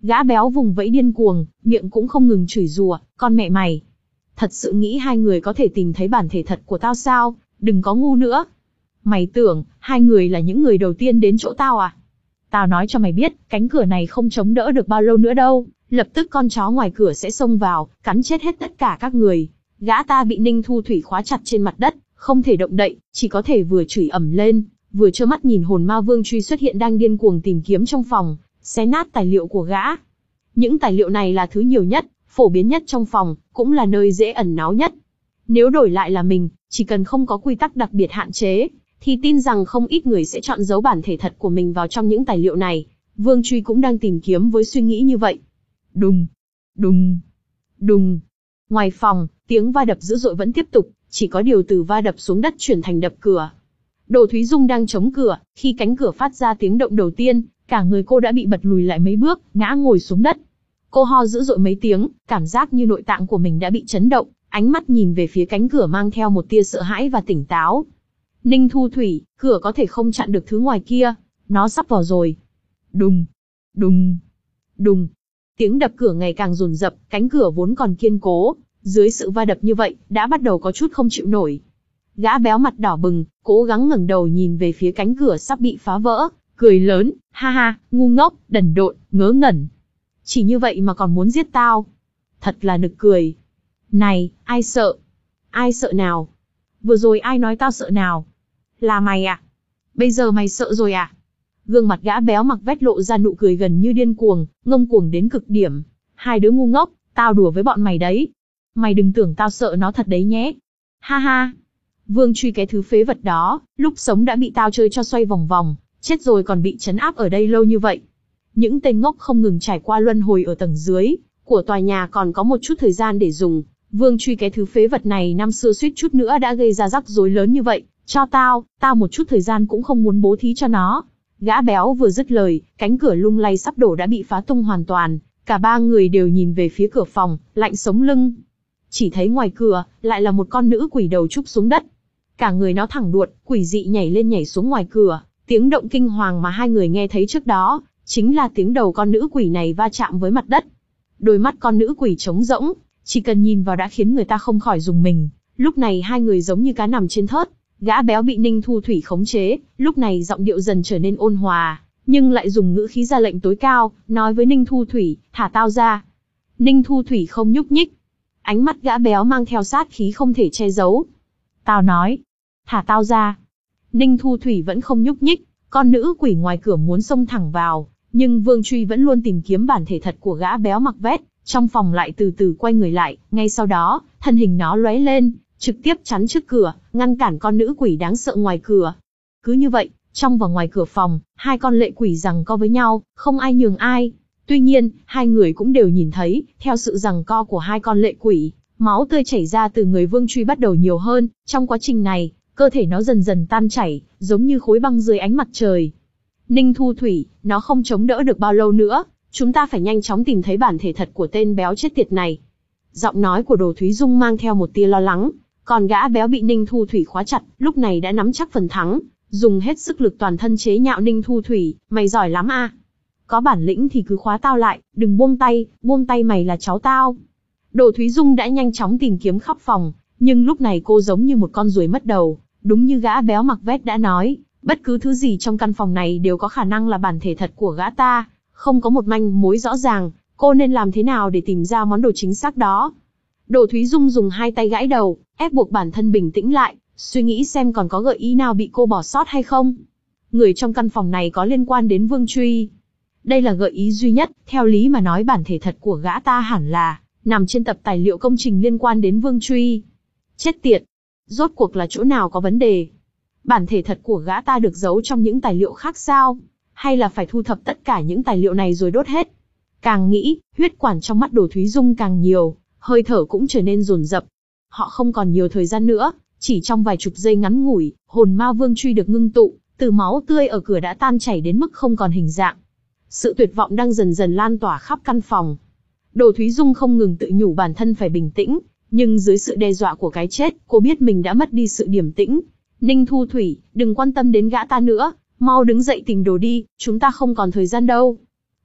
S1: Gã béo vùng vẫy điên cuồng, miệng cũng không ngừng chửi rủa, con mẹ mày. Thật sự nghĩ hai người có thể tìm thấy bản thể thật của tao sao, đừng có ngu nữa. Mày tưởng, hai người là những người đầu tiên đến chỗ tao à? Tao nói cho mày biết, cánh cửa này không chống đỡ được bao lâu nữa đâu, lập tức con chó ngoài cửa sẽ xông vào, cắn chết hết tất cả các người. Gã ta bị Ninh Thu Thủy khóa chặt trên mặt đất, không thể động đậy, chỉ có thể vừa chửi ầm lên, vừa trơ mắt nhìn hồn ma Vương Truy xuất hiện đang điên cuồng tìm kiếm trong phòng, xé nát tài liệu của gã. Những tài liệu này là thứ nhiều nhất, phổ biến nhất trong phòng, cũng là nơi dễ ẩn náu nhất. Nếu đổi lại là mình, chỉ cần không có quy tắc đặc biệt hạn chế, thì tin rằng không ít người sẽ chọn giấu bản thể thật của mình vào trong những tài liệu này. Vương Truy cũng đang tìm kiếm với suy nghĩ như vậy. Đùng, đùng, đùng. Ngoài phòng, tiếng va đập dữ dội vẫn tiếp tục, chỉ có điều từ va đập xuống đất chuyển thành đập cửa. Đồ Thúy Dung đang chống cửa, khi cánh cửa phát ra tiếng động đầu tiên, cả người cô đã bị bật lùi lại mấy bước, ngã ngồi xuống đất. Cô ho dữ dội mấy tiếng, cảm giác như nội tạng của mình đã bị chấn động, ánh mắt nhìn về phía cánh cửa mang theo một tia sợ hãi và tỉnh táo. Ninh Thu Thủy, cửa có thể không chặn được thứ ngoài kia, nó sắp vào rồi. Đùng, đùng, đùng. Tiếng đập cửa ngày càng dồn dập, cánh cửa vốn còn kiên cố, dưới sự va đập như vậy, đã bắt đầu có chút không chịu nổi. Gã béo mặt đỏ bừng, cố gắng ngẩng đầu nhìn về phía cánh cửa sắp bị phá vỡ, cười lớn, ha ha, ngu ngốc, đần độn, ngớ ngẩn. Chỉ như vậy mà còn muốn giết tao? Thật là nực cười. Này, ai sợ? Ai sợ nào? Vừa rồi ai nói tao sợ nào? Là mày à? Bây giờ mày sợ rồi à? Gương mặt gã béo mặc vét lộ ra nụ cười gần như điên cuồng, ngông cuồng đến cực điểm. Hai đứa ngu ngốc, tao đùa với bọn mày đấy. Mày đừng tưởng tao sợ nó thật đấy nhé. Ha ha. Vương Truy cái thứ phế vật đó, lúc sống đã bị tao chơi cho xoay vòng vòng, chết rồi còn bị trấn áp ở đây lâu như vậy. Những tên ngốc không ngừng trải qua luân hồi ở tầng dưới của tòa nhà còn có một chút thời gian để dùng. Vương Truy cái thứ phế vật này năm xưa suýt chút nữa đã gây ra rắc rối lớn như vậy, cho tao, tao một chút thời gian cũng không muốn bố thí cho nó. Gã béo vừa dứt lời, cánh cửa lung lay sắp đổ đã bị phá tung hoàn toàn, cả ba người đều nhìn về phía cửa phòng, lạnh sống lưng. Chỉ thấy ngoài cửa, lại là một con nữ quỷ đầu trúc xuống đất. Cả người nó thẳng đuột, quỷ dị nhảy lên nhảy xuống ngoài cửa, tiếng động kinh hoàng mà hai người nghe thấy trước đó, chính là tiếng đầu con nữ quỷ này va chạm với mặt đất. Đôi mắt con nữ quỷ trống rỗng, chỉ cần nhìn vào đã khiến người ta không khỏi rùng mình. Lúc này hai người giống như cá nằm trên thớt, gã béo bị Ninh Thu Thủy khống chế, lúc này giọng điệu dần trở nên ôn hòa, nhưng lại dùng ngữ khí ra lệnh tối cao, nói với Ninh Thu Thủy, thả tao ra. Ninh Thu Thủy không nhúc nhích. Ánh mắt gã béo mang theo sát khí không thể che giấu. Tao nói, thả tao ra. Ninh Thu Thủy vẫn không nhúc nhích, con nữ quỷ ngoài cửa muốn xông thẳng vào, nhưng Vương Truy vẫn luôn tìm kiếm bản thể thật của gã béo mặc vét, trong phòng lại từ từ quay người lại, ngay sau đó, thân hình nó lóe lên, trực tiếp chắn trước cửa, ngăn cản con nữ quỷ đáng sợ ngoài cửa. Cứ như vậy, trong và ngoài cửa phòng, hai con lệ quỷ giằng co với nhau, không ai nhường ai. Tuy nhiên, hai người cũng đều nhìn thấy, theo sự giằng co của hai con lệ quỷ, máu tươi chảy ra từ người Vương Truy bắt đầu nhiều hơn, trong quá trình này, cơ thể nó dần dần tan chảy, giống như khối băng dưới ánh mặt trời. Ninh Thu Thủy, nó không chống đỡ được bao lâu nữa, chúng ta phải nhanh chóng tìm thấy bản thể thật của tên béo chết tiệt này. Giọng nói của Đồ Thúy Dung mang theo một tia lo lắng, còn gã béo bị Ninh Thu Thủy khóa chặt, lúc này đã nắm chắc phần thắng, dùng hết sức lực toàn thân chế nhạo Ninh Thu Thủy, mày giỏi lắm à? Có bản lĩnh thì cứ khóa tao lại, đừng buông tay, buông tay mày là cháu tao. Đồ Thúy Dung đã nhanh chóng tìm kiếm khắp phòng, nhưng lúc này cô giống như một con ruồi mất đầu, đúng như gã béo mặc vét đã nói, bất cứ thứ gì trong căn phòng này đều có khả năng là bản thể thật của gã ta, không có một manh mối rõ ràng, cô nên làm thế nào để tìm ra món đồ chính xác đó? Đồ Thúy Dung dùng hai tay gãi đầu, ép buộc bản thân bình tĩnh lại, suy nghĩ xem còn có gợi ý nào bị cô bỏ sót hay không. Người trong căn phòng này có liên quan đến Vương Truy. Đây là gợi ý duy nhất, theo lý mà nói bản thể thật của gã ta hẳn là nằm trên tập tài liệu công trình liên quan đến Vương Truy. Chết tiệt! Rốt cuộc là chỗ nào có vấn đề? Bản thể thật của gã ta được giấu trong những tài liệu khác sao? Hay là phải thu thập tất cả những tài liệu này rồi đốt hết? Càng nghĩ, huyết quản trong mắt Đồ Thúy Dung càng nhiều, hơi thở cũng trở nên dồn dập. Họ không còn nhiều thời gian nữa, chỉ trong vài chục giây ngắn ngủi, hồn ma Vương Truy được ngưng tụ, từ máu tươi ở cửa đã tan chảy đến mức không còn hình dạng. Sự tuyệt vọng đang dần dần lan tỏa khắp căn phòng. Đồ Thúy Dung không ngừng tự nhủ bản thân phải bình tĩnh, nhưng dưới sự đe dọa của cái chết, cô biết mình đã mất đi sự điềm tĩnh. Ninh Thu Thủy, đừng quan tâm đến gã ta nữa, mau đứng dậy tìm đồ đi, chúng ta không còn thời gian đâu.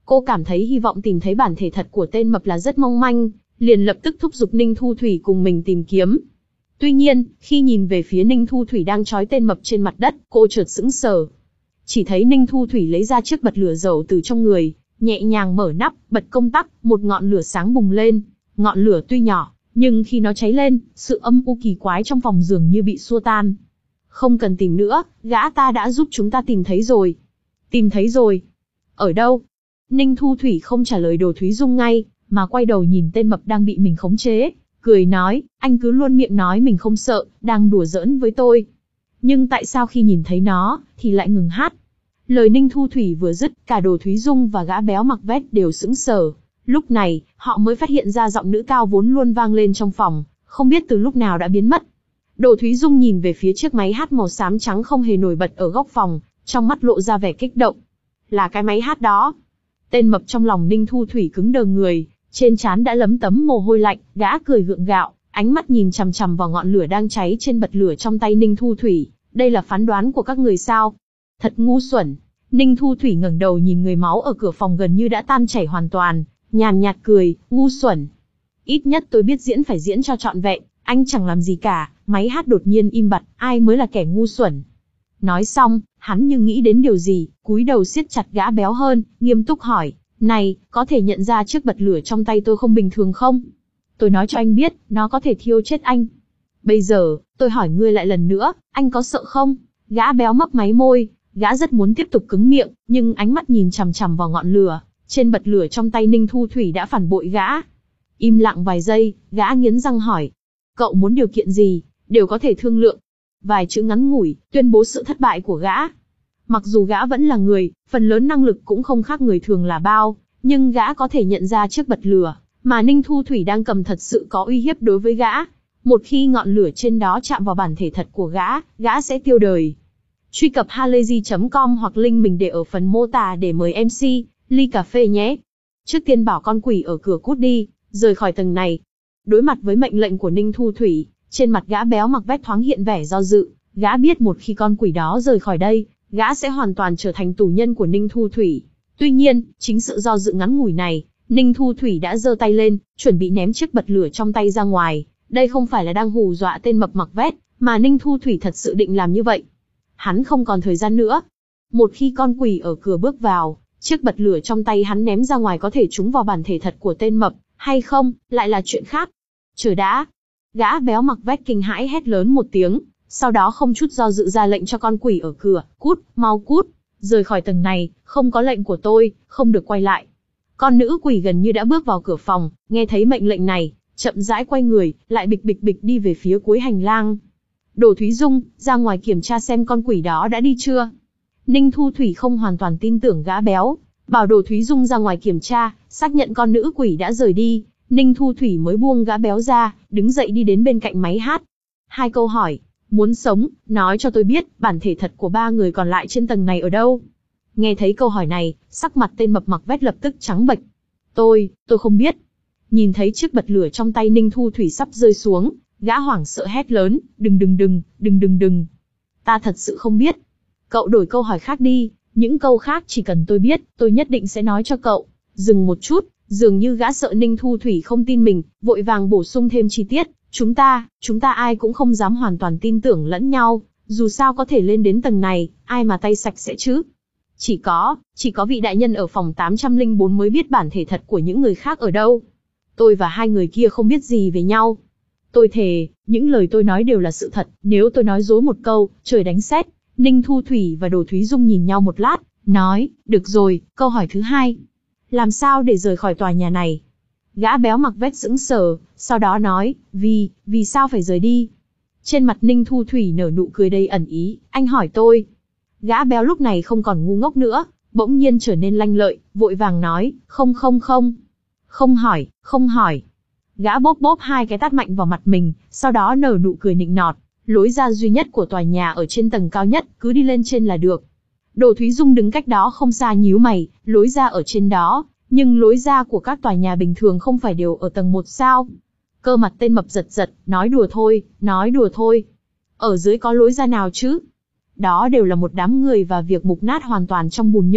S1: Cô cảm thấy hy vọng tìm thấy bản thể thật của tên mập là rất mong manh, liền lập tức thúc giục Ninh Thu Thủy cùng mình tìm kiếm. Tuy nhiên, khi nhìn về phía Ninh Thu Thủy đang trói tên mập trên mặt đất, cô chợt sững sờ. Chỉ thấy Ninh Thu Thủy lấy ra chiếc bật lửa dầu từ trong người, nhẹ nhàng mở nắp, bật công tắc, một ngọn lửa sáng bùng lên. Ngọn lửa tuy nhỏ, nhưng khi nó cháy lên, sự âm u kỳ quái trong phòng dường như bị xua tan. Không cần tìm nữa, gã ta đã giúp chúng ta tìm thấy rồi. Tìm thấy rồi. Ở đâu? Ninh Thu Thủy không trả lời Đồ Thúy Dung ngay, mà quay đầu nhìn tên mập đang bị mình khống chế, cười nói, anh cứ luôn miệng nói mình không sợ, đang đùa giỡn với tôi. Nhưng tại sao khi nhìn thấy nó, thì lại ngừng hát? Lời Ninh Thu Thủy vừa dứt, cả Đồ Thúy Dung và gã béo mặc vest đều sững sờ. Lúc này, họ mới phát hiện ra giọng nữ cao vốn luôn vang lên trong phòng, không biết từ lúc nào đã biến mất. Đồ Thúy Dung nhìn về phía chiếc máy hát màu xám trắng không hề nổi bật ở góc phòng, trong mắt lộ ra vẻ kích động. Là cái máy hát đó. Tên mập trong lòng Ninh Thu Thủy cứng đờ người, trên trán đã lấm tấm mồ hôi lạnh, gã cười gượng gạo, ánh mắt nhìn chằm chằm vào ngọn lửa đang cháy trên bật lửa trong tay Ninh Thu Thủy. Đây là phán đoán của các người sao? Thật ngu xuẩn. Ninh Thu Thủy ngẩng đầu nhìn người máu ở cửa phòng gần như đã tan chảy hoàn toàn, nhàn nhạt cười, ngu xuẩn. Ít nhất tôi biết diễn phải diễn cho trọn vẹn, anh chẳng làm gì cả. Máy hát đột nhiên im bặt, ai mới là kẻ ngu xuẩn. Nói xong, hắn như nghĩ đến điều gì, cúi đầu siết chặt gã béo hơn, nghiêm túc hỏi, này, có thể nhận ra chiếc bật lửa trong tay tôi không bình thường không? Tôi nói cho anh biết, nó có thể thiêu chết anh. Bây giờ, tôi hỏi ngươi lại lần nữa, anh có sợ không? Gã béo mấp máy môi, gã rất muốn tiếp tục cứng miệng, nhưng ánh mắt nhìn chằm chằm vào ngọn lửa trên bật lửa trong tay Ninh Thu Thủy đã phản bội gã. Im lặng vài giây, gã nghiến răng hỏi, cậu muốn điều kiện gì, đều có thể thương lượng. Vài chữ ngắn ngủi, tuyên bố sự thất bại của gã. Mặc dù gã vẫn là người, phần lớn năng lực cũng không khác người thường là bao, nhưng gã có thể nhận ra chiếc bật lửa mà Ninh Thu Thủy đang cầm thật sự có uy hiếp đối với gã. Một khi ngọn lửa trên đó chạm vào bản thể thật của gã, gã sẽ tiêu đời. Truy cập halayzi chấm com hoặc link mình để ở phần mô tả để mời em xê, ly cà phê nhé. Trước tiên bảo con quỷ ở cửa cút đi, rời khỏi tầng này. Đối mặt với mệnh lệnh của Ninh Thu Thủy, trên mặt gã béo mặc vest thoáng hiện vẻ do dự. Gã biết một khi con quỷ đó rời khỏi đây, gã sẽ hoàn toàn trở thành tù nhân của Ninh Thu Thủy. Tuy nhiên, chính sự do dự ngắn ngủi này, Ninh Thu Thủy đã giơ tay lên, chuẩn bị ném chiếc bật lửa trong tay ra ngoài. Đây không phải là đang hù dọa tên mập mặc vest, mà Ninh Thu Thủy thật sự định làm như vậy. Hắn không còn thời gian nữa. Một khi con quỷ ở cửa bước vào, chiếc bật lửa trong tay hắn ném ra ngoài có thể trúng vào bản thể thật của tên mập, hay không, lại là chuyện khác. Chờ đã. Gã béo mặc vest kinh hãi hét lớn một tiếng, sau đó không chút do dự ra lệnh cho con quỷ ở cửa, cút, mau cút, rời khỏi tầng này, không có lệnh của tôi, không được quay lại. Con nữ quỷ gần như đã bước vào cửa phòng, nghe thấy mệnh lệnh này, chậm rãi quay người, lại bịch bịch bịch đi về phía cuối hành lang. Đồ Thúy Dung, ra ngoài kiểm tra xem con quỷ đó đã đi chưa. Ninh Thu Thủy không hoàn toàn tin tưởng gã béo, bảo Đồ Thúy Dung ra ngoài kiểm tra, xác nhận con nữ quỷ đã rời đi. Ninh Thu Thủy mới buông gã béo ra, đứng dậy đi đến bên cạnh máy hát. Hai câu hỏi, muốn sống, nói cho tôi biết, bản thể thật của ba người còn lại trên tầng này ở đâu? Nghe thấy câu hỏi này, sắc mặt tên mập mặc vest lập tức trắng bệch. Tôi, tôi không biết. Nhìn thấy chiếc bật lửa trong tay Ninh Thu Thủy sắp rơi xuống, gã hoảng sợ hét lớn, đừng đừng đừng, đừng đừng đừng. Ta thật sự không biết. Cậu đổi câu hỏi khác đi, những câu khác chỉ cần tôi biết, tôi nhất định sẽ nói cho cậu. Dừng một chút, dường như gã sợ Ninh Thu Thủy không tin mình, vội vàng bổ sung thêm chi tiết. Chúng ta, chúng ta ai cũng không dám hoàn toàn tin tưởng lẫn nhau, dù sao có thể lên đến tầng này, ai mà tay sạch sẽ chứ. Chỉ có, chỉ có vị đại nhân ở phòng tám trăm lẻ bốn mới biết bản thể thật của những người khác ở đâu. Tôi và hai người kia không biết gì về nhau. Tôi thề, những lời tôi nói đều là sự thật, nếu tôi nói dối một câu, trời đánh sét. Ninh Thu Thủy và Đồ Thúy Dung nhìn nhau một lát, nói, được rồi, câu hỏi thứ hai. Làm sao để rời khỏi tòa nhà này? Gã béo mặc vest sững sờ, sau đó nói, vì, vì sao phải rời đi? Trên mặt Ninh Thu Thủy nở nụ cười đầy ẩn ý, anh hỏi tôi. Gã béo lúc này không còn ngu ngốc nữa, bỗng nhiên trở nên lanh lợi, vội vàng nói, không không không. Không hỏi, không hỏi. Gã bóp bóp hai cái tát mạnh vào mặt mình, sau đó nở nụ cười nịnh nọt, lối ra duy nhất của tòa nhà ở trên tầng cao nhất, cứ đi lên trên là được. Đồ Thúy Dung đứng cách đó không xa nhíu mày, lối ra ở trên đó, nhưng lối ra của các tòa nhà bình thường không phải đều ở tầng một sao? Cơ mặt tên mập giật giật, nói đùa thôi, nói đùa thôi. Ở dưới có lối ra nào chứ? Đó đều là một đám người và việc mục nát hoàn toàn trong bùn nhơ,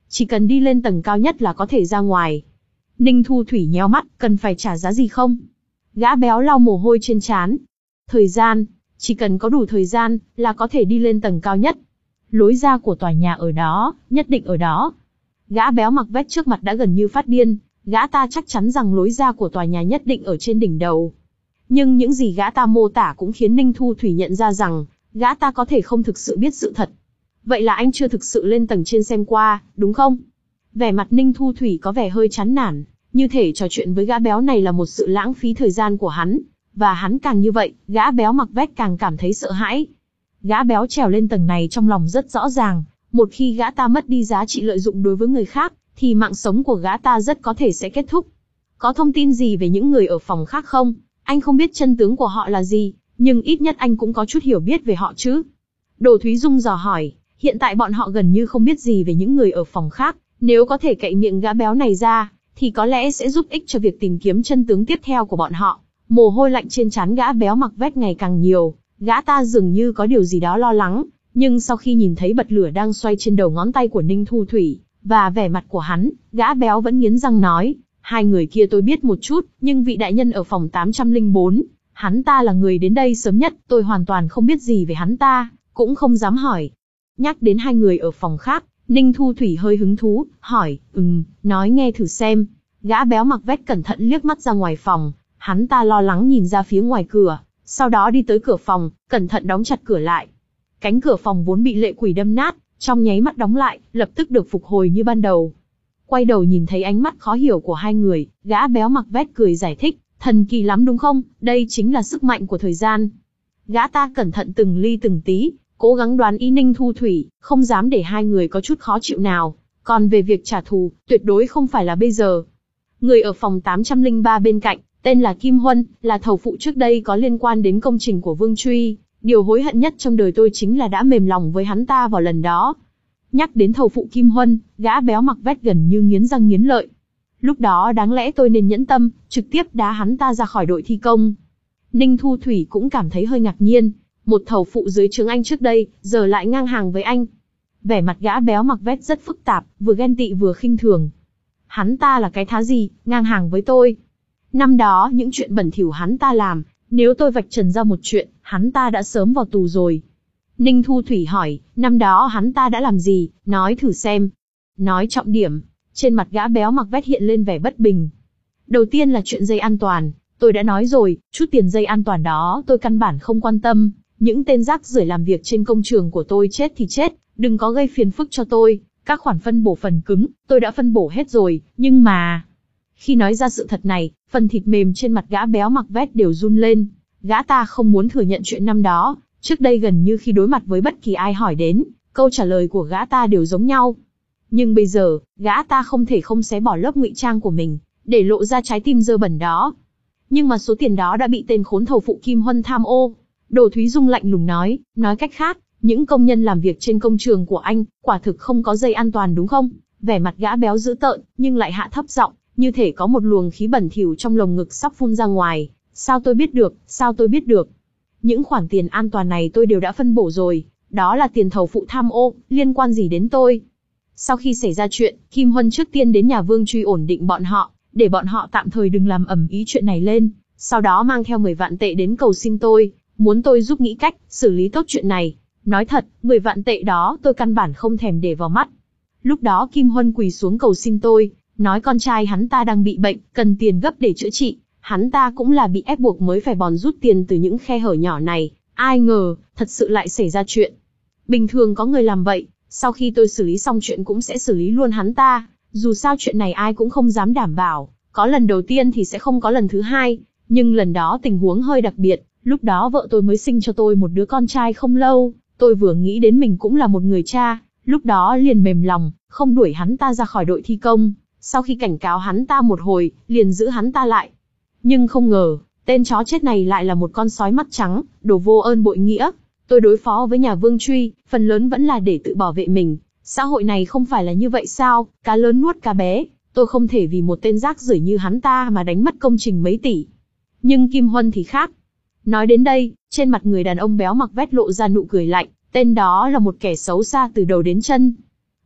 S1: Chỉ cần đi lên tầng cao nhất là có thể ra ngoài. Ninh Thu Thủy nhéo mắt, cần phải trả giá gì không? Gã béo lau mồ hôi trên trán. Thời gian, chỉ cần có đủ thời gian, là có thể đi lên tầng cao nhất. Lối ra của tòa nhà ở đó, nhất định ở đó. Gã béo mặc vest trước mặt đã gần như phát điên, gã ta chắc chắn rằng lối ra của tòa nhà nhất định ở trên đỉnh đầu. Nhưng những gì gã ta mô tả cũng khiến Ninh Thu Thủy nhận ra rằng, gã ta có thể không thực sự biết sự thật. Vậy là anh chưa thực sự lên tầng trên xem qua, đúng không? Vẻ mặt Ninh Thu Thủy có vẻ hơi chán nản, như thể trò chuyện với gã béo này là một sự lãng phí thời gian của hắn. Và hắn càng như vậy, gã béo mặc vest càng cảm thấy sợ hãi. Gã béo trèo lên tầng này trong lòng rất rõ ràng, một khi gã ta mất đi giá trị lợi dụng đối với người khác, thì mạng sống của gã ta rất có thể sẽ kết thúc. Có thông tin gì về những người ở phòng khác không? Anh không biết chân tướng của họ là gì, nhưng ít nhất anh cũng có chút hiểu biết về họ chứ. Đồ Thúy Dung dò hỏi, hiện tại bọn họ gần như không biết gì về những người ở phòng khác, nếu có thể cậy miệng gã béo này ra, thì có lẽ sẽ giúp ích cho việc tìm kiếm chân tướng tiếp theo của bọn họ. Mồ hôi lạnh trên trán gã béo mặc vest ngày càng nhiều, gã ta dường như có điều gì đó lo lắng, nhưng sau khi nhìn thấy bật lửa đang xoay trên đầu ngón tay của Ninh Thu Thủy, và vẻ mặt của hắn, gã béo vẫn nghiến răng nói, hai người kia tôi biết một chút, nhưng vị đại nhân ở phòng tám trăm lẻ bốn, hắn ta là người đến đây sớm nhất, tôi hoàn toàn không biết gì về hắn ta, cũng không dám hỏi. Nhắc đến hai người ở phòng khác, Ninh Thu Thủy hơi hứng thú, hỏi, ừm, nói nghe thử xem. Gã béo mặc vest cẩn thận liếc mắt ra ngoài phòng, hắn ta lo lắng nhìn ra phía ngoài cửa, sau đó đi tới cửa phòng, cẩn thận đóng chặt cửa lại. Cánh cửa phòng vốn bị lệ quỷ đâm nát, trong nháy mắt đóng lại, lập tức được phục hồi như ban đầu. Quay đầu nhìn thấy ánh mắt khó hiểu của hai người, gã béo mặc vest cười giải thích, thần kỳ lắm đúng không, đây chính là sức mạnh của thời gian. Gã ta cẩn thận từng ly từng tí, cố gắng đoán ý Ninh Thu Thủy, không dám để hai người có chút khó chịu nào. Còn về việc trả thù, tuyệt đối không phải là bây giờ. Người ở phòng tám trăm lẻ ba bên cạnh, tên là Kim Huân, là thầu phụ trước đây có liên quan đến công trình của Vương Truy. Điều hối hận nhất trong đời tôi chính là đã mềm lòng với hắn ta vào lần đó. Nhắc đến thầu phụ Kim Huân, gã béo mặc vest gần như nghiến răng nghiến lợi. Lúc đó đáng lẽ tôi nên nhẫn tâm, trực tiếp đá hắn ta ra khỏi đội thi công. Ninh Thu Thủy cũng cảm thấy hơi ngạc nhiên, một thầu phụ dưới trướng anh trước đây, giờ lại ngang hàng với anh. Vẻ mặt gã béo mặc vest rất phức tạp, vừa ghen tị vừa khinh thường. Hắn ta là cái thá gì, ngang hàng với tôi. Năm đó những chuyện bẩn thỉu hắn ta làm, nếu tôi vạch trần ra một chuyện, hắn ta đã sớm vào tù rồi. Ninh Thu Thủy hỏi, năm đó hắn ta đã làm gì, nói thử xem. Nói trọng điểm, trên mặt gã béo mặc vest hiện lên vẻ bất bình. Đầu tiên là chuyện dây an toàn, tôi đã nói rồi, chút tiền dây an toàn đó tôi căn bản không quan tâm. Những tên rác rưởi làm việc trên công trường của tôi chết thì chết, đừng có gây phiền phức cho tôi. Các khoản phân bổ phần cứng, tôi đã phân bổ hết rồi, nhưng mà... Khi nói ra sự thật này, phần thịt mềm trên mặt gã béo mặc vest đều run lên. Gã ta không muốn thừa nhận chuyện năm đó, trước đây gần như khi đối mặt với bất kỳ ai hỏi đến, câu trả lời của gã ta đều giống nhau. Nhưng bây giờ, gã ta không thể không xé bỏ lớp ngụy trang của mình, để lộ ra trái tim dơ bẩn đó. Nhưng mà số tiền đó đã bị tên khốn thầu phụ Kim Huân tham ô. Đồ Thúy Dung lạnh lùng nói, nói cách khác, những công nhân làm việc trên công trường của anh, quả thực không có dây an toàn đúng không? Vẻ mặt gã béo dữ tợn, nhưng lại hạ thấp giọng, như thể có một luồng khí bẩn thỉu trong lồng ngực sắp phun ra ngoài. Sao tôi biết được, sao tôi biết được? Những khoản tiền an toàn này tôi đều đã phân bổ rồi, đó là tiền thầu phụ tham ô, liên quan gì đến tôi? Sau khi xảy ra chuyện, Kim Huân trước tiên đến nhà Vương Truy ổn định bọn họ, để bọn họ tạm thời đừng làm ầm ĩ chuyện này lên, sau đó mang theo mười vạn tệ đến cầu xin tôi, muốn tôi giúp nghĩ cách, xử lý tốt chuyện này. Nói thật, mười vạn tệ đó tôi căn bản không thèm để vào mắt. Lúc đó Kim Huân quỳ xuống cầu xin tôi, nói con trai hắn ta đang bị bệnh, cần tiền gấp để chữa trị. Hắn ta cũng là bị ép buộc mới phải bòn rút tiền từ những khe hở nhỏ này. Ai ngờ, thật sự lại xảy ra chuyện. Bình thường có người làm vậy, sau khi tôi xử lý xong chuyện cũng sẽ xử lý luôn hắn ta. Dù sao chuyện này ai cũng không dám đảm bảo, có lần đầu tiên thì sẽ không có lần thứ hai. Nhưng lần đó tình huống hơi đặc biệt, lúc đó vợ tôi mới sinh cho tôi một đứa con trai không lâu. Tôi vừa nghĩ đến mình cũng là một người cha, lúc đó liền mềm lòng, không đuổi hắn ta ra khỏi đội thi công. Sau khi cảnh cáo hắn ta một hồi, liền giữ hắn ta lại. Nhưng không ngờ, tên chó chết này lại là một con sói mắt trắng, đồ vô ơn bội nghĩa. Tôi đối phó với nhà Vương Truy, phần lớn vẫn là để tự bảo vệ mình. Xã hội này không phải là như vậy sao, cá lớn nuốt cá bé. Tôi không thể vì một tên rác rưởi như hắn ta mà đánh mất công trình mấy tỷ. Nhưng Kim Huân thì khác. Nói đến đây, trên mặt người đàn ông béo mặc vest lộ ra nụ cười lạnh, tên đó là một kẻ xấu xa từ đầu đến chân.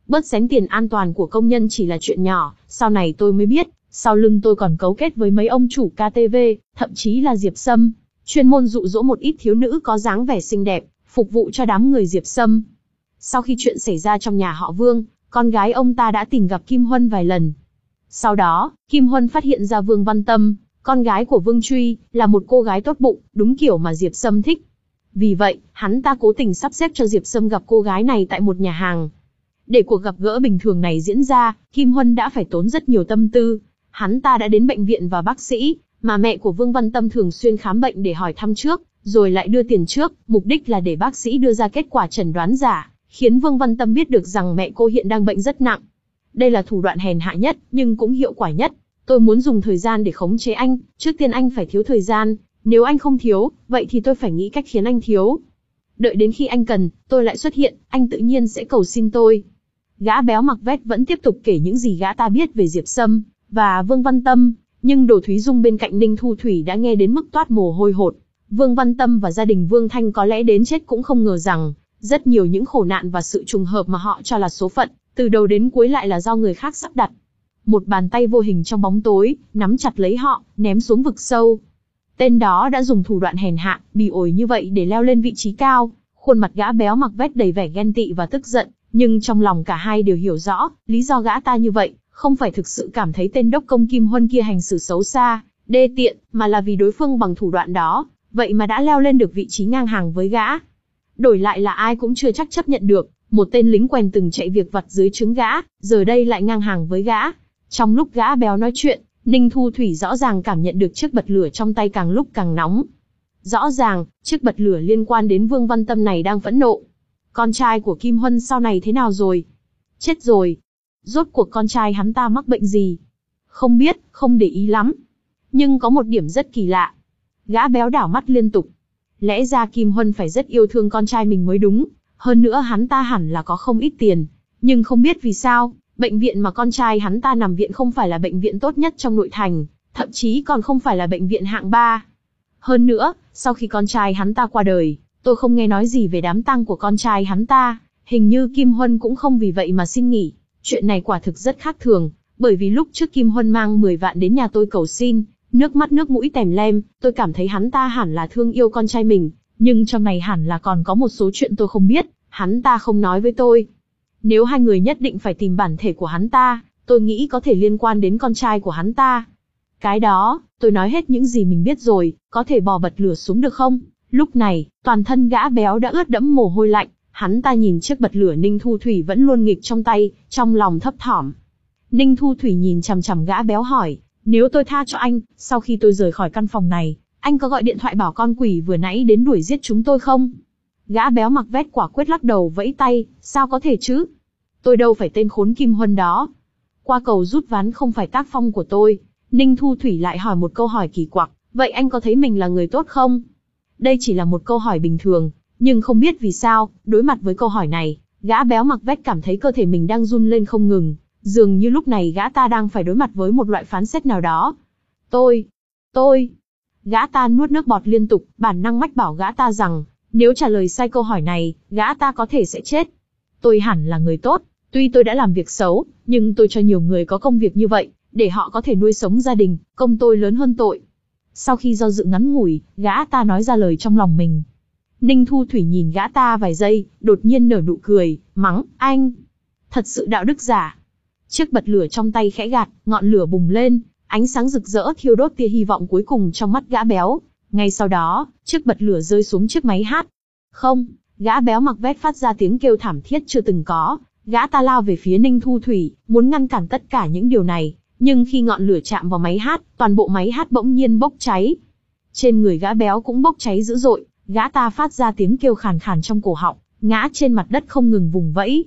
S1: Bớt xén tiền an toàn của công nhân chỉ là chuyện nhỏ, sau này tôi mới biết, sau lưng tôi còn cấu kết với mấy ông chủ ca tê vê, thậm chí là Diệp Sâm, chuyên môn dụ dỗ một ít thiếu nữ có dáng vẻ xinh đẹp, phục vụ cho đám người Diệp Sâm. Sau khi chuyện xảy ra trong nhà họ Vương, con gái ông ta đã tìm gặp Kim Huân vài lần. Sau đó, Kim Huân phát hiện ra Vương Văn Tâm, con gái của Vương Truy, là một cô gái tốt bụng, đúng kiểu mà Diệp Sâm thích. Vì vậy, hắn ta cố tình sắp xếp cho Diệp Sâm gặp cô gái này tại một nhà hàng. Để cuộc gặp gỡ bình thường này diễn ra, Kim Huân đã phải tốn rất nhiều tâm tư. Hắn ta đã đến bệnh viện và bác sĩ, mà mẹ của Vương Văn Tâm thường xuyên khám bệnh để hỏi thăm trước, rồi lại đưa tiền trước, mục đích là để bác sĩ đưa ra kết quả chẩn đoán giả, khiến Vương Văn Tâm biết được rằng mẹ cô hiện đang bệnh rất nặng. Đây là thủ đoạn hèn hạ nhất, nhưng cũng hiệu quả nhất. Tôi muốn dùng thời gian để khống chế anh, trước tiên anh phải thiếu thời gian, nếu anh không thiếu, vậy thì tôi phải nghĩ cách khiến anh thiếu. Đợi đến khi anh cần, tôi lại xuất hiện, anh tự nhiên sẽ cầu xin tôi. Gã béo mặc vest vẫn tiếp tục kể những gì gã ta biết về Diệp Sâm và Vương Văn Tâm, nhưng Đỗ Thúy Dung bên cạnh Ninh Thu Thủy đã nghe đến mức toát mồ hôi hột. Vương Văn Tâm và gia đình Vương Thanh có lẽ đến chết cũng không ngờ rằng, rất nhiều những khổ nạn và sự trùng hợp mà họ cho là số phận, từ đầu đến cuối lại là do người khác sắp đặt. Một bàn tay vô hình trong bóng tối, nắm chặt lấy họ, ném xuống vực sâu. Tên đó đã dùng thủ đoạn hèn hạ, bỉ ổi như vậy để leo lên vị trí cao. Khuôn mặt gã béo mặc vest đầy vẻ ghen tị và tức giận, nhưng trong lòng cả hai đều hiểu rõ, lý do gã ta như vậy, không phải thực sự cảm thấy tên đốc công Kim Huân kia hành xử xấu xa, đê tiện, mà là vì đối phương bằng thủ đoạn đó, vậy mà đã leo lên được vị trí ngang hàng với gã. Đổi lại là ai cũng chưa chắc chấp nhận được, một tên lính quèn từng chạy việc vặt dưới trướng gã, giờ đây lại ngang hàng với gã. Trong lúc gã béo nói chuyện, Ninh Thu Thủy rõ ràng cảm nhận được chiếc bật lửa trong tay càng lúc càng nóng. Rõ ràng, chiếc bật lửa liên quan đến Vương Văn Tâm này đang phẫn nộ. Con trai của Kim Huân sau này thế nào rồi? Chết rồi. Rốt cuộc con trai hắn ta mắc bệnh gì? Không biết, không để ý lắm. Nhưng có một điểm rất kỳ lạ. Gã béo đảo mắt liên tục. Lẽ ra Kim Huân phải rất yêu thương con trai mình mới đúng. Hơn nữa hắn ta hẳn là có không ít tiền. Nhưng không biết vì sao, bệnh viện mà con trai hắn ta nằm viện không phải là bệnh viện tốt nhất trong nội thành, thậm chí còn không phải là bệnh viện hạng ba. Hơn nữa, sau khi con trai hắn ta qua đời, tôi không nghe nói gì về đám tang của con trai hắn ta, hình như Kim Huân cũng không vì vậy mà xin nghỉ. Chuyện này quả thực rất khác thường, bởi vì lúc trước Kim Huân mang mười vạn đến nhà tôi cầu xin, nước mắt nước mũi tèm lem, tôi cảm thấy hắn ta hẳn là thương yêu con trai mình, nhưng trong này hẳn là còn có một số chuyện tôi không biết, hắn ta không nói với tôi. Nếu hai người nhất định phải tìm bản thể của hắn ta, tôi nghĩ có thể liên quan đến con trai của hắn ta. Cái đó, tôi nói hết những gì mình biết rồi, có thể bỏ bật lửa xuống được không? Lúc này, toàn thân gã béo đã ướt đẫm mồ hôi lạnh, hắn ta nhìn chiếc bật lửa Ninh Thu Thủy vẫn luôn nghịch trong tay, trong lòng thấp thỏm. Ninh Thu Thủy nhìn chằm chằm gã béo hỏi, nếu tôi tha cho anh, sau khi tôi rời khỏi căn phòng này, anh có gọi điện thoại bảo con quỷ vừa nãy đến đuổi giết chúng tôi không? Gã béo mặc vest quả quyết lắc đầu vẫy tay, sao có thể chứ? Tôi đâu phải tên khốn Kim Huân đó. Qua cầu rút ván không phải tác phong của tôi. Ninh Thu Thủy lại hỏi một câu hỏi kỳ quặc, vậy anh có thấy mình là người tốt không? Đây chỉ là một câu hỏi bình thường, nhưng không biết vì sao, đối mặt với câu hỏi này, gã béo mặc vest cảm thấy cơ thể mình đang run lên không ngừng, dường như lúc này gã ta đang phải đối mặt với một loại phán xét nào đó. Tôi, tôi, gã ta nuốt nước bọt liên tục, bản năng mách bảo gã ta rằng, nếu trả lời sai câu hỏi này, gã ta có thể sẽ chết. Tôi hẳn là người tốt, tuy tôi đã làm việc xấu, nhưng tôi cho nhiều người có công việc như vậy, để họ có thể nuôi sống gia đình, công tôi lớn hơn tội. Sau khi do dự ngắn ngủi, gã ta nói ra lời trong lòng mình. Ninh Thu Thủy nhìn gã ta vài giây, đột nhiên nở nụ cười, mắng, anh, thật sự đạo đức giả. Chiếc bật lửa trong tay khẽ gạt, ngọn lửa bùng lên, ánh sáng rực rỡ thiêu đốt tia hy vọng cuối cùng trong mắt gã béo. Ngay sau đó, chiếc bật lửa rơi xuống chiếc máy hát. Không, gã béo mặc vest phát ra tiếng kêu thảm thiết chưa từng có, gã ta lao về phía Ninh Thu Thủy, muốn ngăn cản tất cả những điều này, nhưng khi ngọn lửa chạm vào máy hát, toàn bộ máy hát bỗng nhiên bốc cháy. Trên người gã béo cũng bốc cháy dữ dội, gã ta phát ra tiếng kêu khàn khàn trong cổ họng, ngã trên mặt đất không ngừng vùng vẫy.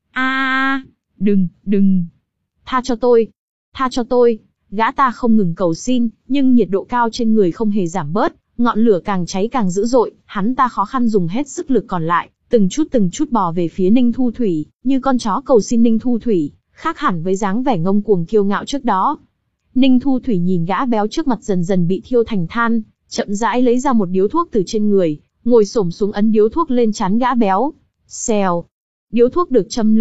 S1: A, đừng, đừng, tha cho tôi, tha cho tôi. Gã ta không ngừng cầu xin, nhưng nhiệt độ cao trên người không hề giảm bớt, ngọn lửa càng cháy càng dữ dội, hắn ta khó khăn dùng hết sức lực còn lại, từng chút từng chút bò về phía Ninh Thu Thủy, như con chó cầu xin Ninh Thu Thủy, khác hẳn với dáng vẻ ngông cuồng kiêu ngạo trước đó. Ninh Thu Thủy nhìn gã béo trước mặt dần dần bị thiêu thành than, chậm rãi lấy ra một điếu thuốc từ trên người, ngồi xổm xuống ấn điếu thuốc lên trán gã béo. Xèo, điếu thuốc được châm lửa,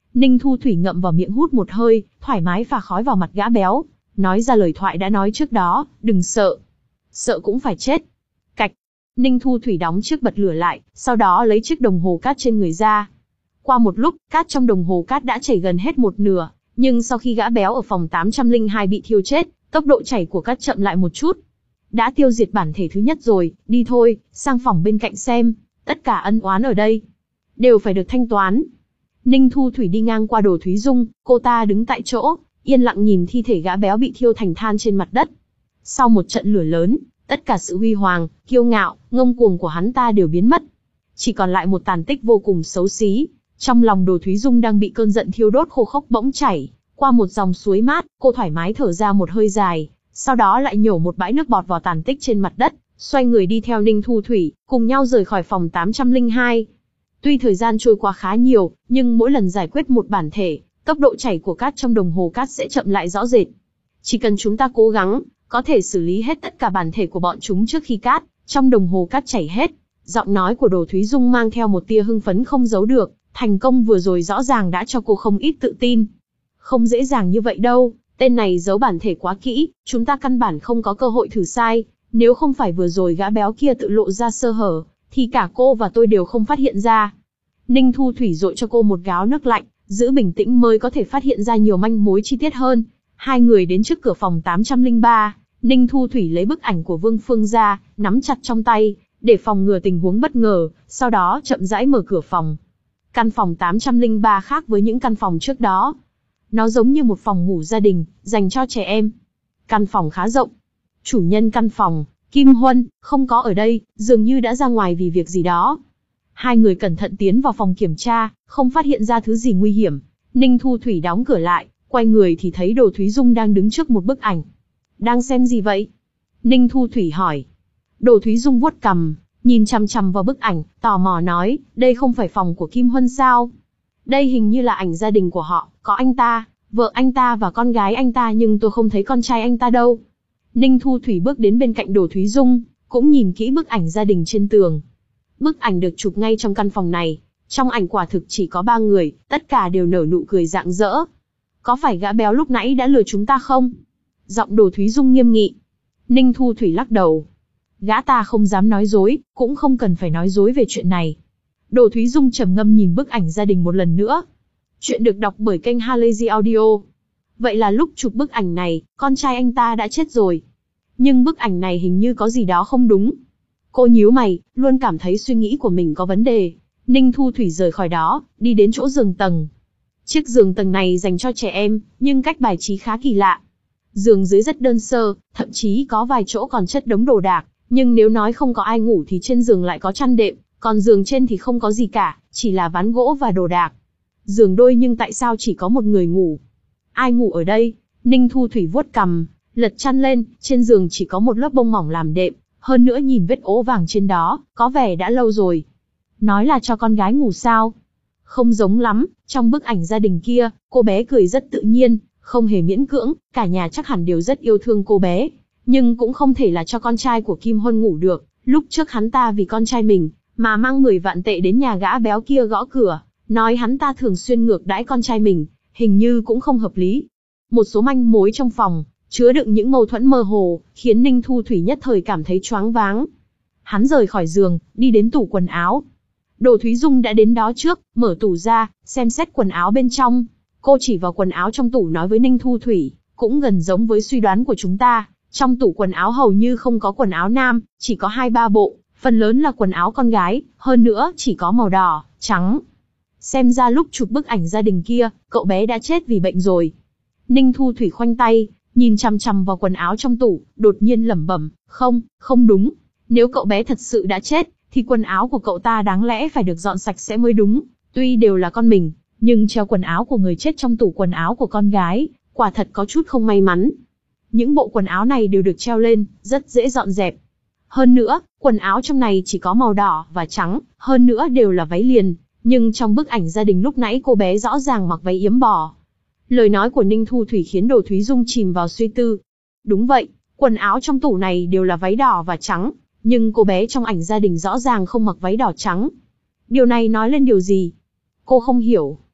S1: Ninh Thu Thủy ngậm vào miệng hút một hơi, thoải mái phả khói vào mặt gã béo, nói ra lời thoại đã nói trước đó, đừng sợ. Sợ cũng phải chết. Cạch. Ninh Thu Thủy đóng chiếc bật lửa lại, sau đó lấy chiếc đồng hồ cát trên người ra. Qua một lúc, cát trong đồng hồ cát đã chảy gần hết một nửa, nhưng sau khi gã béo ở phòng tám trăm lẻ hai bị thiêu chết, tốc độ chảy của cát chậm lại một chút. Đã tiêu diệt bản thể thứ nhất rồi, đi thôi, sang phòng bên cạnh xem, tất cả ân oán ở đây đều phải được thanh toán. Ninh Thu Thủy đi ngang qua Đồ Thúy Dung, cô ta đứng tại chỗ, yên lặng nhìn thi thể gã béo bị thiêu thành than trên mặt đất. Sau một trận lửa lớn, tất cả sự huy hoàng, kiêu ngạo, ngông cuồng của hắn ta đều biến mất. Chỉ còn lại một tàn tích vô cùng xấu xí. Trong lòng Đồ Thúy Dung đang bị cơn giận thiêu đốt khô khốc bỗng chảy qua một dòng suối mát, cô thoải mái thở ra một hơi dài, sau đó lại nhổ một bãi nước bọt vào tàn tích trên mặt đất, xoay người đi theo Ninh Thu Thủy, cùng nhau rời khỏi phòng tám trăm lẻ hai. Tuy thời gian trôi qua khá nhiều, nhưng mỗi lần giải quyết một bản thể, tốc độ chảy của cát trong đồng hồ cát sẽ chậm lại rõ rệt. Chỉ cần chúng ta cố gắng, có thể xử lý hết tất cả bản thể của bọn chúng trước khi cát trong đồng hồ cát chảy hết. Giọng nói của Đồ Thúy Dung mang theo một tia hưng phấn không giấu được, thành công vừa rồi rõ ràng đã cho cô không ít tự tin. Không dễ dàng như vậy đâu, tên này giấu bản thể quá kỹ, chúng ta căn bản không có cơ hội thử sai. Nếu không phải vừa rồi gã béo kia tự lộ ra sơ hở, thì cả cô và tôi đều không phát hiện ra. Ninh Thu Thủy dội cho cô một gáo nước lạnh, giữ bình tĩnh mới có thể phát hiện ra nhiều manh mối chi tiết hơn. Hai người đến trước cửa phòng tám trăm lẻ ba, Ninh Thu Thủy lấy bức ảnh của Vương Phương ra, nắm chặt trong tay, để phòng ngừa tình huống bất ngờ, sau đó chậm rãi mở cửa phòng. Căn phòng tám trăm lẻ ba khác với những căn phòng trước đó. Nó giống như một phòng ngủ gia đình, dành cho trẻ em. Căn phòng khá rộng. Chủ nhân căn phòng, Kim Huân, không có ở đây, dường như đã ra ngoài vì việc gì đó. Hai người cẩn thận tiến vào phòng kiểm tra, không phát hiện ra thứ gì nguy hiểm. Ninh Thu Thủy đóng cửa lại, quay người thì thấy Đồ Thúy Dung đang đứng trước một bức ảnh. Đang xem gì vậy? Ninh Thu Thủy hỏi. Đồ Thúy Dung vuốt cằm, nhìn chằm chằm vào bức ảnh, tò mò nói, đây không phải phòng của Kim Huân sao? Đây hình như là ảnh gia đình của họ, có anh ta, vợ anh ta và con gái anh ta, nhưng tôi không thấy con trai anh ta đâu. Ninh Thu Thủy bước đến bên cạnh Đồ Thúy Dung, cũng nhìn kỹ bức ảnh gia đình trên tường. Bức ảnh được chụp ngay trong căn phòng này. Trong ảnh quả thực chỉ có ba người, tất cả đều nở nụ cười rạng rỡ. Có phải gã béo lúc nãy đã lừa chúng ta không? Giọng Đồ Thúy Dung nghiêm nghị. Ninh Thu Thủy lắc đầu. Gã ta không dám nói dối, cũng không cần phải nói dối về chuyện này. Đồ Thúy Dung trầm ngâm nhìn bức ảnh gia đình một lần nữa. Chuyện được đọc bởi kênh Halazy Audio. Vậy là lúc chụp bức ảnh này, con trai anh ta đã chết rồi. Nhưng bức ảnh này hình như có gì đó không đúng. Cô nhíu mày, luôn cảm thấy suy nghĩ của mình có vấn đề. Ninh Thu Thủy rời khỏi đó, đi đến chỗ giường tầng. Chiếc giường tầng này dành cho trẻ em, nhưng cách bài trí khá kỳ lạ. Giường dưới rất đơn sơ, thậm chí có vài chỗ còn chất đống đồ đạc. Nhưng nếu nói không có ai ngủ thì trên giường lại có chăn đệm, còn giường trên thì không có gì cả, chỉ là ván gỗ và đồ đạc. Giường đôi nhưng tại sao chỉ có một người ngủ? Ai ngủ ở đây? Ninh Thu Thủy vuốt cằm, lật chăn lên, trên giường chỉ có một lớp bông mỏng làm đệm, hơn nữa nhìn vết ố vàng trên đó, có vẻ đã lâu rồi. Nói là cho con gái ngủ sao? Không giống lắm, trong bức ảnh gia đình kia, cô bé cười rất tự nhiên, không hề miễn cưỡng, cả nhà chắc hẳn đều rất yêu thương cô bé. Nhưng cũng không thể là cho con trai của Kim Huân ngủ được, lúc trước hắn ta vì con trai mình, mà mang mười vạn tệ đến nhà gã béo kia gõ cửa, nói hắn ta thường xuyên ngược đãi con trai mình, hình như cũng không hợp lý. Một số manh mối trong phòng, chứa đựng những mâu thuẫn mơ hồ, khiến Ninh Thu Thủy nhất thời cảm thấy choáng váng. Hắn rời khỏi giường, đi đến tủ quần áo. Đồ Thúy Dung đã đến đó trước, mở tủ ra, xem xét quần áo bên trong. Cô chỉ vào quần áo trong tủ nói với Ninh Thu Thủy, cũng gần giống với suy đoán của chúng ta. Trong tủ quần áo hầu như không có quần áo nam, chỉ có hai ba bộ, phần lớn là quần áo con gái, hơn nữa chỉ có màu đỏ, trắng. Xem ra lúc chụp bức ảnh gia đình kia, cậu bé đã chết vì bệnh rồi. Ninh Thu Thủy khoanh tay, nhìn chằm chằm vào quần áo trong tủ, đột nhiên lẩm bẩm, không, không đúng. Nếu cậu bé thật sự đã chết, thì quần áo của cậu ta đáng lẽ phải được dọn sạch sẽ mới đúng. Tuy đều là con mình, nhưng treo quần áo của người chết trong tủ quần áo của con gái, quả thật có chút không may mắn. Những bộ quần áo này đều được treo lên, rất dễ dọn dẹp. Hơn nữa, quần áo trong này chỉ có màu đỏ và trắng, hơn nữa đều là váy liền. Nhưng trong bức ảnh gia đình lúc nãy cô bé rõ ràng mặc váy yếm bò. Lời nói của Ninh Thu Thủy khiến Đồ Thúy Dung chìm vào suy tư. Đúng vậy, quần áo trong tủ này đều là váy đỏ và trắng, nhưng cô bé trong ảnh gia đình rõ ràng không mặc váy đỏ trắng. Điều này nói lên điều gì? Cô không hiểu.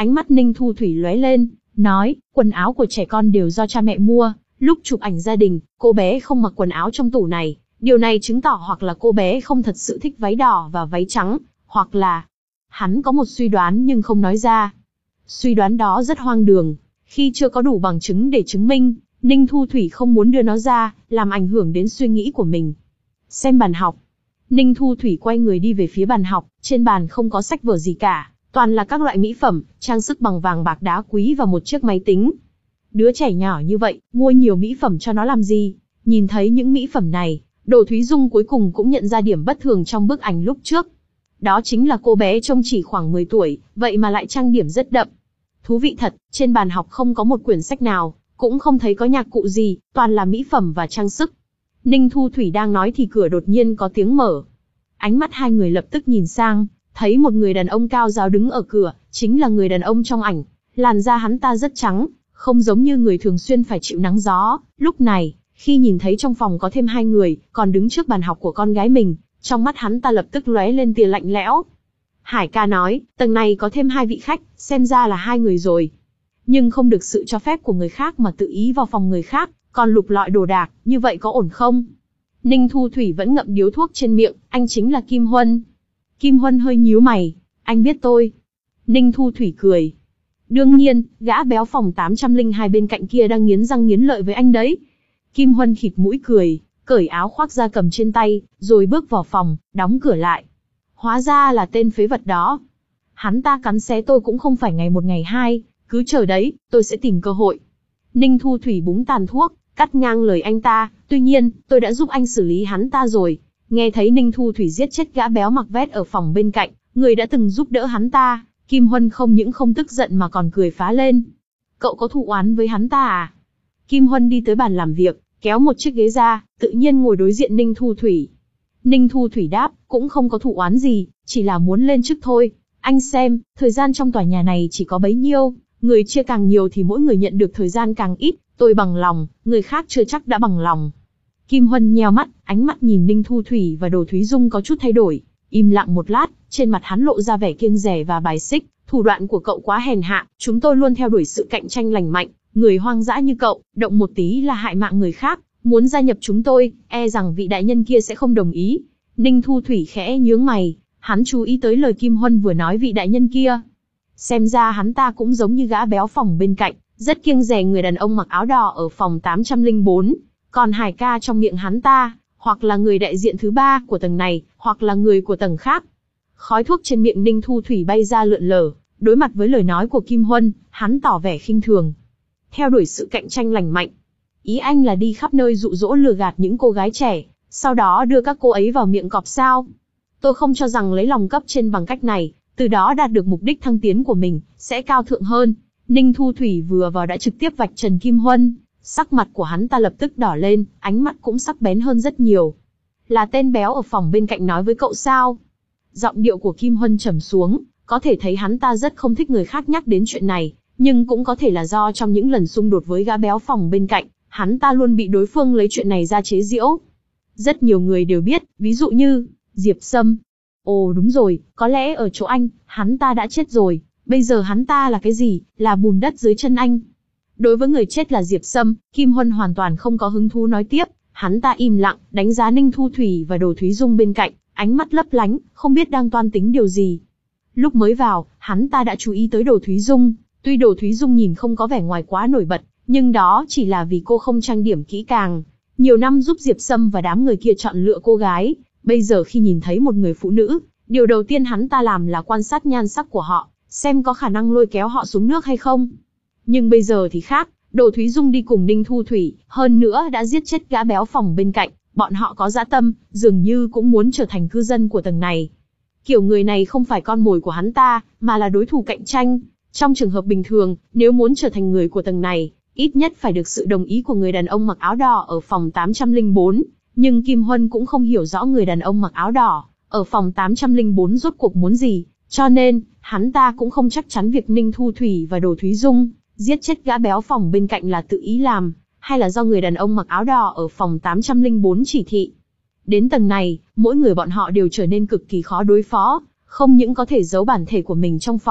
S1: Ánh mắt Ninh Thu Thủy lóe lên, nói, quần áo của trẻ con đều do cha mẹ mua, lúc chụp ảnh gia đình, cô bé không mặc quần áo trong tủ này, điều này chứng tỏ hoặc là cô bé không thật sự thích váy đỏ và váy trắng, hoặc là... Hắn có một suy đoán nhưng không nói ra. Suy đoán đó rất hoang đường, khi chưa có đủ bằng chứng để chứng minh, Ninh Thu Thủy không muốn đưa nó ra, làm ảnh hưởng đến suy nghĩ của mình. Xem bàn học. Ninh Thu Thủy quay người đi về phía bàn học, trên bàn không có sách vở gì cả, toàn là các loại mỹ phẩm, trang sức bằng vàng bạc đá quý và một chiếc máy tính. Đứa trẻ nhỏ như vậy, mua nhiều mỹ phẩm cho nó làm gì? Nhìn thấy những mỹ phẩm này, Đỗ Thúy Dung cuối cùng cũng nhận ra điểm bất thường trong bức ảnh lúc trước. Đó chính là cô bé trông chỉ khoảng mười tuổi, vậy mà lại trang điểm rất đậm. Thú vị thật, trên bàn học không có một quyển sách nào, cũng không thấy có nhạc cụ gì, toàn là mỹ phẩm và trang sức. Ninh Thu Thủy đang nói thì cửa đột nhiên có tiếng mở. Ánh mắt hai người lập tức nhìn sang, thấy một người đàn ông cao ráo đứng ở cửa, chính là người đàn ông trong ảnh. Làn da hắn ta rất trắng, không giống như người thường xuyên phải chịu nắng gió. Lúc này, khi nhìn thấy trong phòng có thêm hai người, còn đứng trước bàn học của con gái mình, trong mắt hắn ta lập tức lóe lên tia lạnh lẽo. Hải ca nói, tầng này có thêm hai vị khách, xem ra là hai người rồi. Nhưng không được sự cho phép của người khác mà tự ý vào phòng người khác, còn lục lọi đồ đạc, như vậy có ổn không? Ninh Thu Thủy vẫn ngậm điếu thuốc trên miệng, anh chính là Kim Huân. Kim Huân hơi nhíu mày, anh biết tôi. Ninh Thu Thủy cười. Đương nhiên, gã béo phòng tám trăm lẻ hai bên cạnh kia đang nghiến răng nghiến lợi với anh đấy. Kim Huân khịt mũi cười, cởi áo khoác ra cầm trên tay, rồi bước vào phòng, đóng cửa lại. Hóa ra là tên phế vật đó. Hắn ta cắn xé tôi cũng không phải ngày một ngày hai, cứ chờ đấy, tôi sẽ tìm cơ hội. Ninh Thu Thủy búng tàn thuốc, cắt ngang lời anh ta, tuy nhiên, tôi đã giúp anh xử lý hắn ta rồi. Nghe thấy Ninh Thu Thủy giết chết gã béo mặc vest ở phòng bên cạnh, người đã từng giúp đỡ hắn ta, Kim Huân không những không tức giận mà còn cười phá lên. Cậu có thù oán với hắn ta à? Kim Huân đi tới bàn làm việc, kéo một chiếc ghế ra, tự nhiên ngồi đối diện Ninh Thu Thủy. Ninh Thu Thủy đáp, cũng không có thù oán gì, chỉ là muốn lên chức thôi. Anh xem, thời gian trong tòa nhà này chỉ có bấy nhiêu, người chia càng nhiều thì mỗi người nhận được thời gian càng ít, tôi bằng lòng, người khác chưa chắc đã bằng lòng. Kim Huân nheo mắt, ánh mắt nhìn Ninh Thu Thủy và Đỗ Thúy Dung có chút thay đổi, im lặng một lát, trên mặt hắn lộ ra vẻ kiêng dè và bài xích, thủ đoạn của cậu quá hèn hạ, chúng tôi luôn theo đuổi sự cạnh tranh lành mạnh, người hoang dã như cậu, động một tí là hại mạng người khác, muốn gia nhập chúng tôi, e rằng vị đại nhân kia sẽ không đồng ý. Ninh Thu Thủy khẽ nhướng mày, hắn chú ý tới lời Kim Huân vừa nói vị đại nhân kia. Xem ra hắn ta cũng giống như gã béo phòng bên cạnh, rất kiêng dè người đàn ông mặc áo đỏ ở phòng tám trăm lẻ bốn. Còn Hải ca trong miệng hắn ta, hoặc là người đại diện thứ ba của tầng này, hoặc là người của tầng khác. Khói thuốc trên miệng Ninh Thu Thủy bay ra lượn lờ, đối mặt với lời nói của Kim Huân, hắn tỏ vẻ khinh thường. Theo đuổi sự cạnh tranh lành mạnh. Ý anh là đi khắp nơi dụ dỗ lừa gạt những cô gái trẻ, sau đó đưa các cô ấy vào miệng cọp sao? Tôi không cho rằng lấy lòng cấp trên bằng cách này, từ đó đạt được mục đích thăng tiến của mình, sẽ cao thượng hơn. Ninh Thu Thủy vừa vào đã trực tiếp vạch trần Kim Huân, sắc mặt của hắn ta lập tức đỏ lên, ánh mắt cũng sắc bén hơn rất nhiều. Là tên béo ở phòng bên cạnh nói với cậu sao? Giọng điệu của Kim Huân trầm xuống, có thể thấy hắn ta rất không thích người khác nhắc đến chuyện này, nhưng cũng có thể là do trong những lần xung đột với gã béo phòng bên cạnh, hắn ta luôn bị đối phương lấy chuyện này ra chế giễu. Rất nhiều người đều biết, ví dụ như Diệp Sâm. Ồ đúng rồi, có lẽ ở chỗ anh, hắn ta đã chết rồi, bây giờ hắn ta là cái gì, là bùn đất dưới chân anh. Đối với người chết là Diệp Sâm, Kim Huân hoàn toàn không có hứng thú nói tiếp, hắn ta im lặng, đánh giá Ninh Thu Thủy và Đỗ Thúy Dung bên cạnh, ánh mắt lấp lánh, không biết đang toan tính điều gì. Lúc mới vào, hắn ta đã chú ý tới Đỗ Thúy Dung, tuy Đỗ Thúy Dung nhìn không có vẻ ngoài quá nổi bật, nhưng đó chỉ là vì cô không trang điểm kỹ càng. Nhiều năm giúp Diệp Sâm và đám người kia chọn lựa cô gái, bây giờ khi nhìn thấy một người phụ nữ, điều đầu tiên hắn ta làm là quan sát nhan sắc của họ, xem có khả năng lôi kéo họ xuống nước hay không. Nhưng bây giờ thì khác, Đỗ Thúy Dung đi cùng Ninh Thu Thủy, hơn nữa đã giết chết gã béo phòng bên cạnh, bọn họ có dã tâm, dường như cũng muốn trở thành cư dân của tầng này. Kiểu người này không phải con mồi của hắn ta, mà là đối thủ cạnh tranh. Trong trường hợp bình thường, nếu muốn trở thành người của tầng này, ít nhất phải được sự đồng ý của người đàn ông mặc áo đỏ ở phòng tám trăm lẻ bốn. Nhưng Kim Huân cũng không hiểu rõ người đàn ông mặc áo đỏ ở phòng tám trăm lẻ bốn rốt cuộc muốn gì, cho nên, hắn ta cũng không chắc chắn việc Ninh Thu Thủy và Đỗ Thúy Dung giết chết gã béo phòng bên cạnh là tự ý làm, hay là do người đàn ông mặc áo đỏ ở phòng tám trăm lẻ bốn chỉ thị. Đến tầng này, mỗi người bọn họ đều trở nên cực kỳ khó đối phó, không những có thể giấu bản thể của mình trong phòng,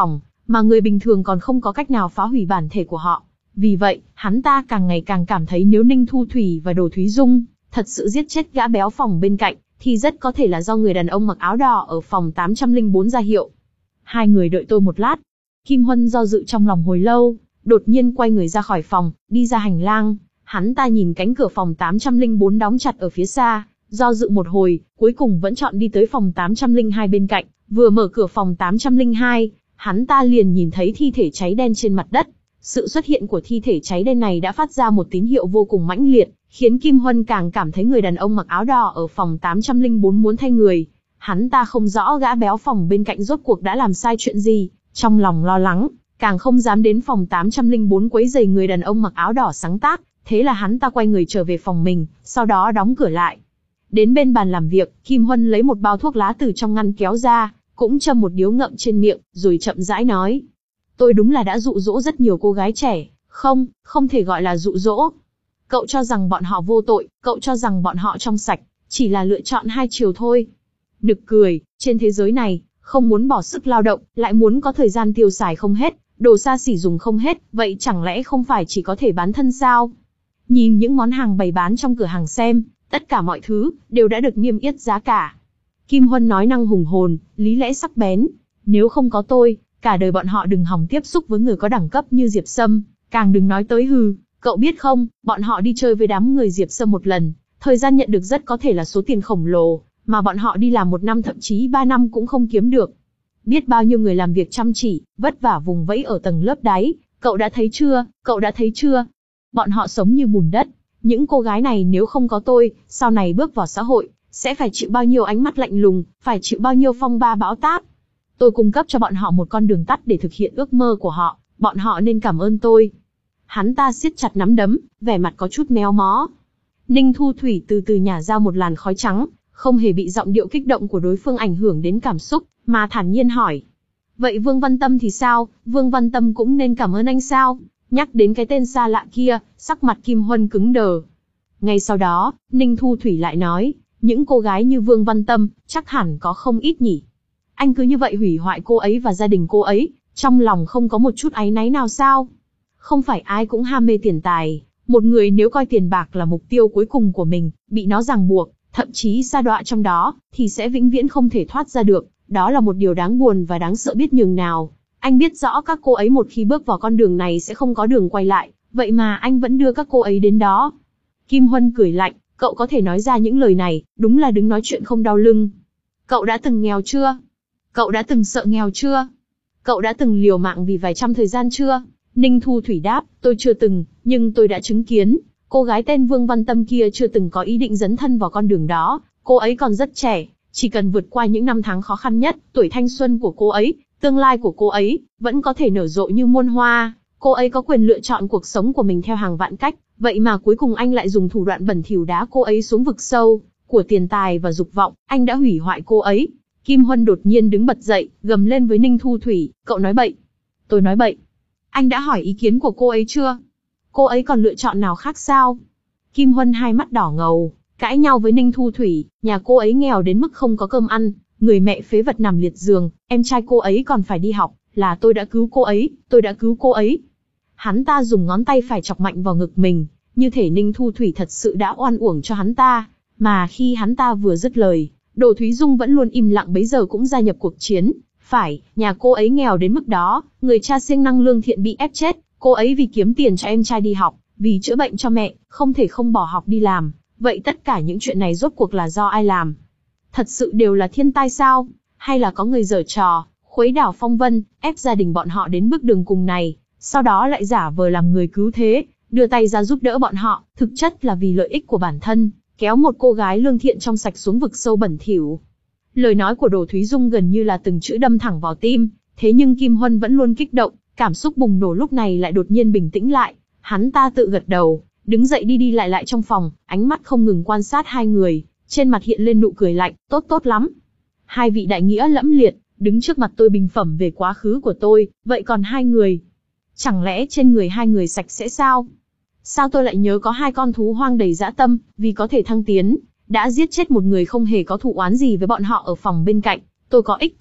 S1: mà người bình thường còn không có cách nào phá hủy bản thể của họ. Vì vậy, hắn ta càng ngày càng cảm thấy nếu Ninh Thu Thủy và Đồ Thúy Dung thật sự giết chết gã béo phòng bên cạnh, thì rất có thể là do người đàn ông mặc áo đỏ ở phòng tám trăm lẻ bốn ra hiệu. Hai người đợi tôi một lát. Kim Huân do dự trong lòng hồi lâu, đột nhiên quay người ra khỏi phòng, đi ra hành lang. Hắn ta nhìn cánh cửa phòng tám trăm lẻ bốn đóng chặt ở phía xa, do dự một hồi, cuối cùng vẫn chọn đi tới phòng tám trăm lẻ hai bên cạnh. Vừa mở cửa phòng tám trăm lẻ hai, hắn ta liền nhìn thấy thi thể cháy đen trên mặt đất. Sự xuất hiện của thi thể cháy đen này đã phát ra một tín hiệu vô cùng mãnh liệt, khiến Kim Huân càng cảm thấy người đàn ông mặc áo đỏ ở phòng tám trăm lẻ bốn muốn thay người. Hắn ta không rõ gã béo phòng bên cạnh rốt cuộc đã làm sai chuyện gì, trong lòng lo lắng, càng không dám đến phòng tám trăm lẻ bốn quấy rầy người đàn ông mặc áo đỏ sáng tác, thế là hắn ta quay người trở về phòng mình, sau đó đóng cửa lại. Đến bên bàn làm việc, Kim Huân lấy một bao thuốc lá từ trong ngăn kéo ra, cũng châm một điếu ngậm trên miệng, rồi chậm rãi nói. Tôi đúng là đã dụ dỗ rất nhiều cô gái trẻ, không, không thể gọi là dụ dỗ. Cậu cho rằng bọn họ vô tội, cậu cho rằng bọn họ trong sạch, chỉ là lựa chọn hai chiều thôi. Nực cười, trên thế giới này, không muốn bỏ sức lao động, lại muốn có thời gian tiêu xài không hết, đồ xa xỉ dùng không hết, vậy chẳng lẽ không phải chỉ có thể bán thân sao? Nhìn những món hàng bày bán trong cửa hàng xem, tất cả mọi thứ, đều đã được niêm yết giá cả. Kim Huân nói năng hùng hồn, lý lẽ sắc bén. Nếu không có tôi, cả đời bọn họ đừng hòng tiếp xúc với người có đẳng cấp như Diệp Sâm, càng đừng nói tới hừ. Cậu biết không, bọn họ đi chơi với đám người Diệp Sâm một lần, thời gian nhận được rất có thể là số tiền khổng lồ, mà bọn họ đi làm một năm thậm chí ba năm cũng không kiếm được. Biết bao nhiêu người làm việc chăm chỉ, vất vả vùng vẫy ở tầng lớp đáy, cậu đã thấy chưa, cậu đã thấy chưa? Bọn họ sống như bùn đất. Những cô gái này nếu không có tôi, sau này bước vào xã hội, sẽ phải chịu bao nhiêu ánh mắt lạnh lùng, phải chịu bao nhiêu phong ba bão táp. Tôi cung cấp cho bọn họ một con đường tắt để thực hiện ước mơ của họ, bọn họ nên cảm ơn tôi. Hắn ta siết chặt nắm đấm, vẻ mặt có chút méo mó. Ninh Thu Thủy từ từ nhả ra một làn khói trắng, không hề bị giọng điệu kích động của đối phương ảnh hưởng đến cảm xúc, mà thản nhiên hỏi. Vậy Vương Văn Tâm thì sao, Vương Văn Tâm cũng nên cảm ơn anh sao? Nhắc đến cái tên xa lạ kia, sắc mặt Kim Huân cứng đờ. Ngay sau đó, Ninh Thu Thủy lại nói, những cô gái như Vương Văn Tâm, chắc hẳn có không ít nhỉ. Anh cứ như vậy hủy hoại cô ấy và gia đình cô ấy, trong lòng không có một chút áy náy nào sao? Không phải ai cũng ham mê tiền tài, một người nếu coi tiền bạc là mục tiêu cuối cùng của mình, bị nó ràng buộc, thậm chí sa đọa trong đó, thì sẽ vĩnh viễn không thể thoát ra được, đó là một điều đáng buồn và đáng sợ biết nhường nào. Anh biết rõ các cô ấy một khi bước vào con đường này sẽ không có đường quay lại, vậy mà anh vẫn đưa các cô ấy đến đó. Kim Huân cười lạnh, cậu có thể nói ra những lời này, đúng là đứng nói chuyện không đau lưng. Cậu đã từng nghèo chưa? Cậu đã từng sợ nghèo chưa? Cậu đã từng liều mạng vì vài trăm thời gian chưa? Ninh Thu Thủy đáp, tôi chưa từng, nhưng tôi đã chứng kiến. Cô gái tên Vương Văn Tâm kia chưa từng có ý định dấn thân vào con đường đó, cô ấy còn rất trẻ, chỉ cần vượt qua những năm tháng khó khăn nhất, tuổi thanh xuân của cô ấy, tương lai của cô ấy, vẫn có thể nở rộ như muôn hoa. Cô ấy có quyền lựa chọn cuộc sống của mình theo hàng vạn cách, vậy mà cuối cùng anh lại dùng thủ đoạn bẩn thỉu đá cô ấy xuống vực sâu của tiền tài và dục vọng, anh đã hủy hoại cô ấy. Kim Huân đột nhiên đứng bật dậy, gầm lên với Ninh Thu Thủy, cậu nói bậy. Tôi nói bậy. Anh đã hỏi ý kiến của cô ấy chưa? Cô ấy còn lựa chọn nào khác sao? Kim Huân hai mắt đỏ ngầu, cãi nhau với Ninh Thu Thủy, nhà cô ấy nghèo đến mức không có cơm ăn, người mẹ phế vật nằm liệt giường, em trai cô ấy còn phải đi học, là tôi đã cứu cô ấy, tôi đã cứu cô ấy. Hắn ta dùng ngón tay phải chọc mạnh vào ngực mình, như thể Ninh Thu Thủy thật sự đã oan uổng cho hắn ta, mà khi hắn ta vừa dứt lời, Đồ Thúy Dung vẫn luôn im lặng bấy giờ cũng gia nhập cuộc chiến. Phải, nhà cô ấy nghèo đến mức đó, người cha siêng năng lương thiện bị ép chết, cô ấy vì kiếm tiền cho em trai đi học, vì chữa bệnh cho mẹ, không thể không bỏ học đi làm. Vậy tất cả những chuyện này rốt cuộc là do ai làm? Thật sự đều là thiên tai sao? Hay là có người giở trò, khuấy đảo phong vân, ép gia đình bọn họ đến bước đường cùng này, sau đó lại giả vờ làm người cứu thế, đưa tay ra giúp đỡ bọn họ, thực chất là vì lợi ích của bản thân, kéo một cô gái lương thiện trong sạch xuống vực sâu bẩn thỉu. Lời nói của Đồ Thúy Dung gần như là từng chữ đâm thẳng vào tim, thế nhưng Kim Huân vẫn luôn kích động, cảm xúc bùng nổ lúc này lại đột nhiên bình tĩnh lại. Hắn ta tự gật đầu, đứng dậy đi đi lại lại trong phòng, ánh mắt không ngừng quan sát hai người, trên mặt hiện lên nụ cười lạnh, tốt tốt lắm. Hai vị đại nghĩa lẫm liệt, đứng trước mặt tôi bình phẩm về quá khứ của tôi, vậy còn hai người? Chẳng lẽ trên người hai người sạch sẽ sao? Sao tôi lại nhớ có hai con thú hoang đầy dã tâm, vì có thể thăng tiến, đã giết chết một người không hề có thù oán gì với bọn họ ở phòng bên cạnh. Tôi có ích kỷ,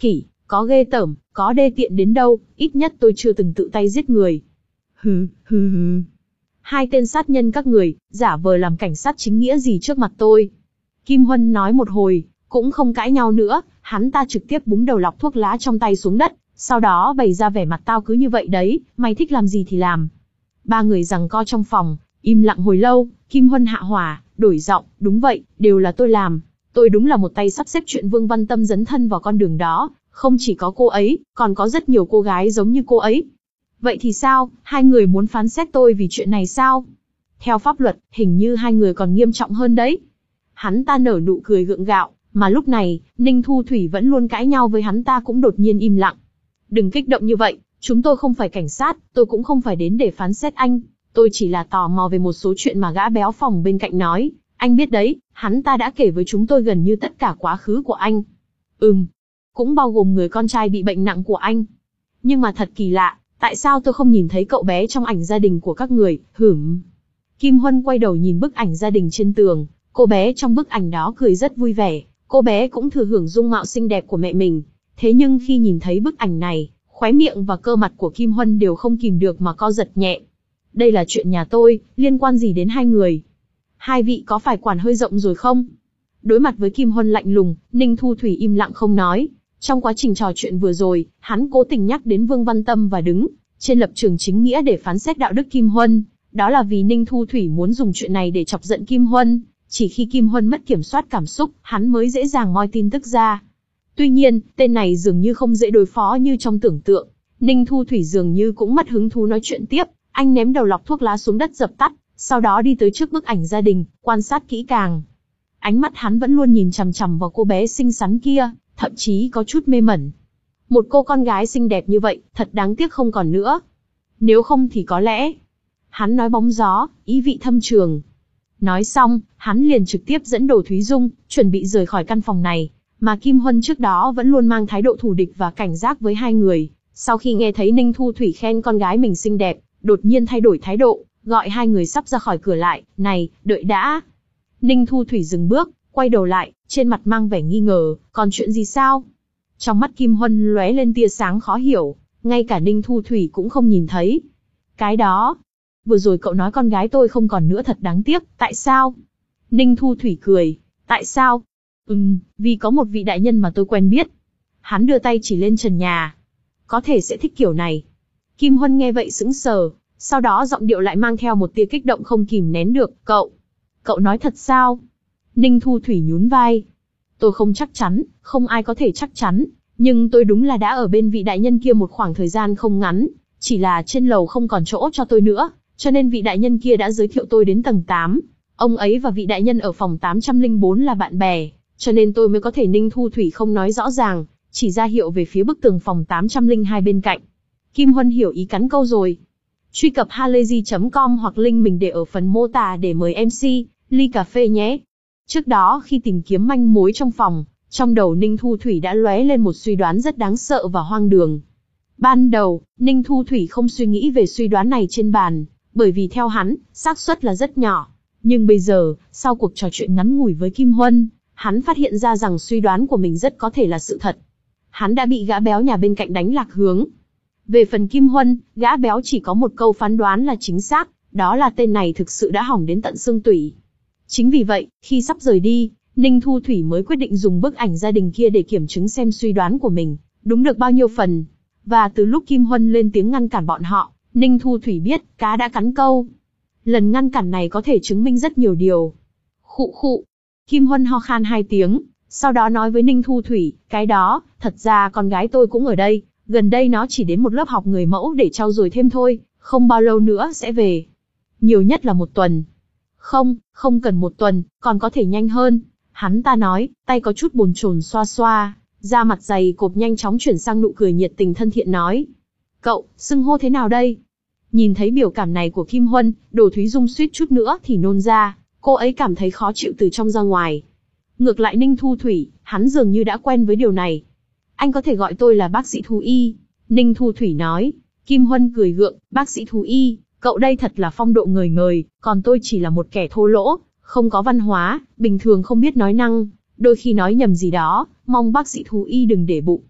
S1: có ghê tởm, có đê tiện đến đâu, ít nhất tôi chưa từng tự tay giết người. Hừ, hừ hừ. Hai tên sát nhân các người, giả vờ làm cảnh sát chính nghĩa gì trước mặt tôi. Kim Huân nói một hồi, cũng không cãi nhau nữa, hắn ta trực tiếp búng đầu lọc thuốc lá trong tay xuống đất, sau đó bày ra vẻ mặt tao cứ như vậy đấy, mày thích làm gì thì làm. Ba người giằng co trong phòng, im lặng hồi lâu, Kim Huân hạ hỏa, đổi giọng, đúng vậy, đều là tôi làm. Tôi đúng là một tay sắp xếp chuyện Vương Văn Tâm dấn thân vào con đường đó, không chỉ có cô ấy, còn có rất nhiều cô gái giống như cô ấy. Vậy thì sao, hai người muốn phán xét tôi vì chuyện này sao? Theo pháp luật, hình như hai người còn nghiêm trọng hơn đấy. Hắn ta nở nụ cười gượng gạo, mà lúc này, Ninh Thu Thủy vẫn luôn cãi nhau với hắn ta cũng đột nhiên im lặng. Đừng kích động như vậy, chúng tôi không phải cảnh sát, tôi cũng không phải đến để phán xét anh. Tôi chỉ là tò mò về một số chuyện mà gã béo phòng bên cạnh nói. Anh biết đấy, hắn ta đã kể với chúng tôi gần như tất cả quá khứ của anh. Ừm, cũng bao gồm người con trai bị bệnh nặng của anh. Nhưng mà thật kỳ lạ, tại sao tôi không nhìn thấy cậu bé trong ảnh gia đình của các người, hửm. Kim Huân quay đầu nhìn bức ảnh gia đình trên tường, cô bé trong bức ảnh đó cười rất vui vẻ, cô bé cũng thừa hưởng dung mạo xinh đẹp của mẹ mình. Thế nhưng khi nhìn thấy bức ảnh này, khóe miệng và cơ mặt của Kim Huân đều không kìm được mà co giật nhẹ. Đây là chuyện nhà tôi, liên quan gì đến hai người? Hai vị có phải quản hơi rộng rồi không? Đối mặt với Kim Huân lạnh lùng, Ninh Thu Thủy im lặng không nói. Trong quá trình trò chuyện vừa rồi, hắn cố tình nhắc đến Vương Văn Tâm và đứng trên lập trường chính nghĩa để phán xét đạo đức Kim Huân. Đó là vì Ninh Thu Thủy muốn dùng chuyện này để chọc giận Kim Huân. Chỉ khi Kim Huân mất kiểm soát cảm xúc, hắn mới dễ dàng moi tin tức ra. Tuy nhiên, tên này dường như không dễ đối phó như trong tưởng tượng. Ninh Thu Thủy dường như cũng mất hứng thú nói chuyện tiếp. Anh ném đầu lọc thuốc lá xuống đất dập tắt, sau đó đi tới trước bức ảnh gia đình, quan sát kỹ càng. Ánh mắt hắn vẫn luôn nhìn chằm chằm vào cô bé xinh xắn kia, thậm chí có chút mê mẩn. Một cô con gái xinh đẹp như vậy, thật đáng tiếc không còn nữa. Nếu không thì có lẽ... Hắn nói bóng gió, ý vị thâm trường. Nói xong, hắn liền trực tiếp dẫn Đồ Thúy Dung, chuẩn bị rời khỏi căn phòng này, mà Kim Huân trước đó vẫn luôn mang thái độ thù địch và cảnh giác với hai người. Sau khi nghe thấy Ninh Thu Thủy khen con gái mình xinh đẹp, đột nhiên thay đổi thái độ, gọi hai người sắp ra khỏi cửa lại, này, đợi đã. Ninh Thu Thủy dừng bước, quay đầu lại, trên mặt mang vẻ nghi ngờ, còn chuyện gì sao? Trong mắt Kim Huân lóe lên tia sáng khó hiểu, ngay cả Ninh Thu Thủy cũng không nhìn thấy. Cái đó, vừa rồi cậu nói con gái tôi không còn nữa thật đáng tiếc, tại sao? Ninh Thu Thủy cười, tại sao? Ừm, vì có một vị đại nhân mà tôi quen biết. Hắn đưa tay chỉ lên trần nhà. Có thể sẽ thích kiểu này. Kim Huân nghe vậy sững sờ, sau đó giọng điệu lại mang theo một tia kích động không kìm nén được, cậu. Cậu nói thật sao? Ninh Thu Thủy nhún vai. Tôi không chắc chắn, không ai có thể chắc chắn, nhưng tôi đúng là đã ở bên vị đại nhân kia một khoảng thời gian không ngắn, chỉ là trên lầu không còn chỗ cho tôi nữa, cho nên vị đại nhân kia đã giới thiệu tôi đến tầng tám. Ông ấy và vị đại nhân ở phòng tám trăm lẻ bốn là bạn bè, cho nên tôi mới có thể. Ninh Thu Thủy không nói rõ ràng, chỉ ra hiệu về phía bức tường phòng tám trăm lẻ hai bên cạnh. Kim Huân hiểu ý cắn câu rồi. Truy cập halayzi chấm com hoặc link mình để ở phần mô tả để mời em xê, ly cà phê nhé. Trước đó khi tìm kiếm manh mối trong phòng, trong đầu Ninh Thu Thủy đã lóe lên một suy đoán rất đáng sợ và hoang đường. Ban đầu, Ninh Thu Thủy không suy nghĩ về suy đoán này trên bàn, bởi vì theo hắn, xác suất là rất nhỏ. Nhưng bây giờ, sau cuộc trò chuyện ngắn ngủi với Kim Huân, hắn phát hiện ra rằng suy đoán của mình rất có thể là sự thật. Hắn đã bị gã béo nhà bên cạnh đánh lạc hướng. Về phần Kim Huân, gã béo chỉ có một câu phán đoán là chính xác, đó là tên này thực sự đã hỏng đến tận xương tủy. Chính vì vậy, khi sắp rời đi, Ninh Thu Thủy mới quyết định dùng bức ảnh gia đình kia để kiểm chứng xem suy đoán của mình đúng được bao nhiêu phần. Và từ lúc Kim Huân lên tiếng ngăn cản bọn họ, Ninh Thu Thủy biết cá đã cắn câu. Lần ngăn cản này có thể chứng minh rất nhiều điều. Khụ khụ. Kim Huân ho khan hai tiếng, sau đó nói với Ninh Thu Thủy, cái đó, thật ra con gái tôi cũng ở đây, gần đây nó chỉ đến một lớp học người mẫu để trau dồi thêm thôi, không bao lâu nữa sẽ về. Nhiều nhất là một tuần. Không, không cần một tuần, còn có thể nhanh hơn. Hắn ta nói, tay có chút bồn chồn xoa xoa, da mặt dày cộp nhanh chóng chuyển sang nụ cười nhiệt tình thân thiện nói. Cậu, xưng hô thế nào đây? Nhìn thấy biểu cảm này của Kim Huân, Đồ Thúy Dung suýt chút nữa thì nôn ra, cô ấy cảm thấy khó chịu từ trong ra ngoài. Ngược lại Ninh Thu Thủy, hắn dường như đã quen với điều này. Anh có thể gọi tôi là bác sĩ thú y. Ninh Thu Thủy nói. Kim Huân cười gượng, bác sĩ thú y, cậu đây thật là phong độ ngời ngời, còn tôi chỉ là một kẻ thô lỗ, không có văn hóa, bình thường không biết nói năng, đôi khi nói nhầm gì đó, mong bác sĩ thú y đừng để bụng.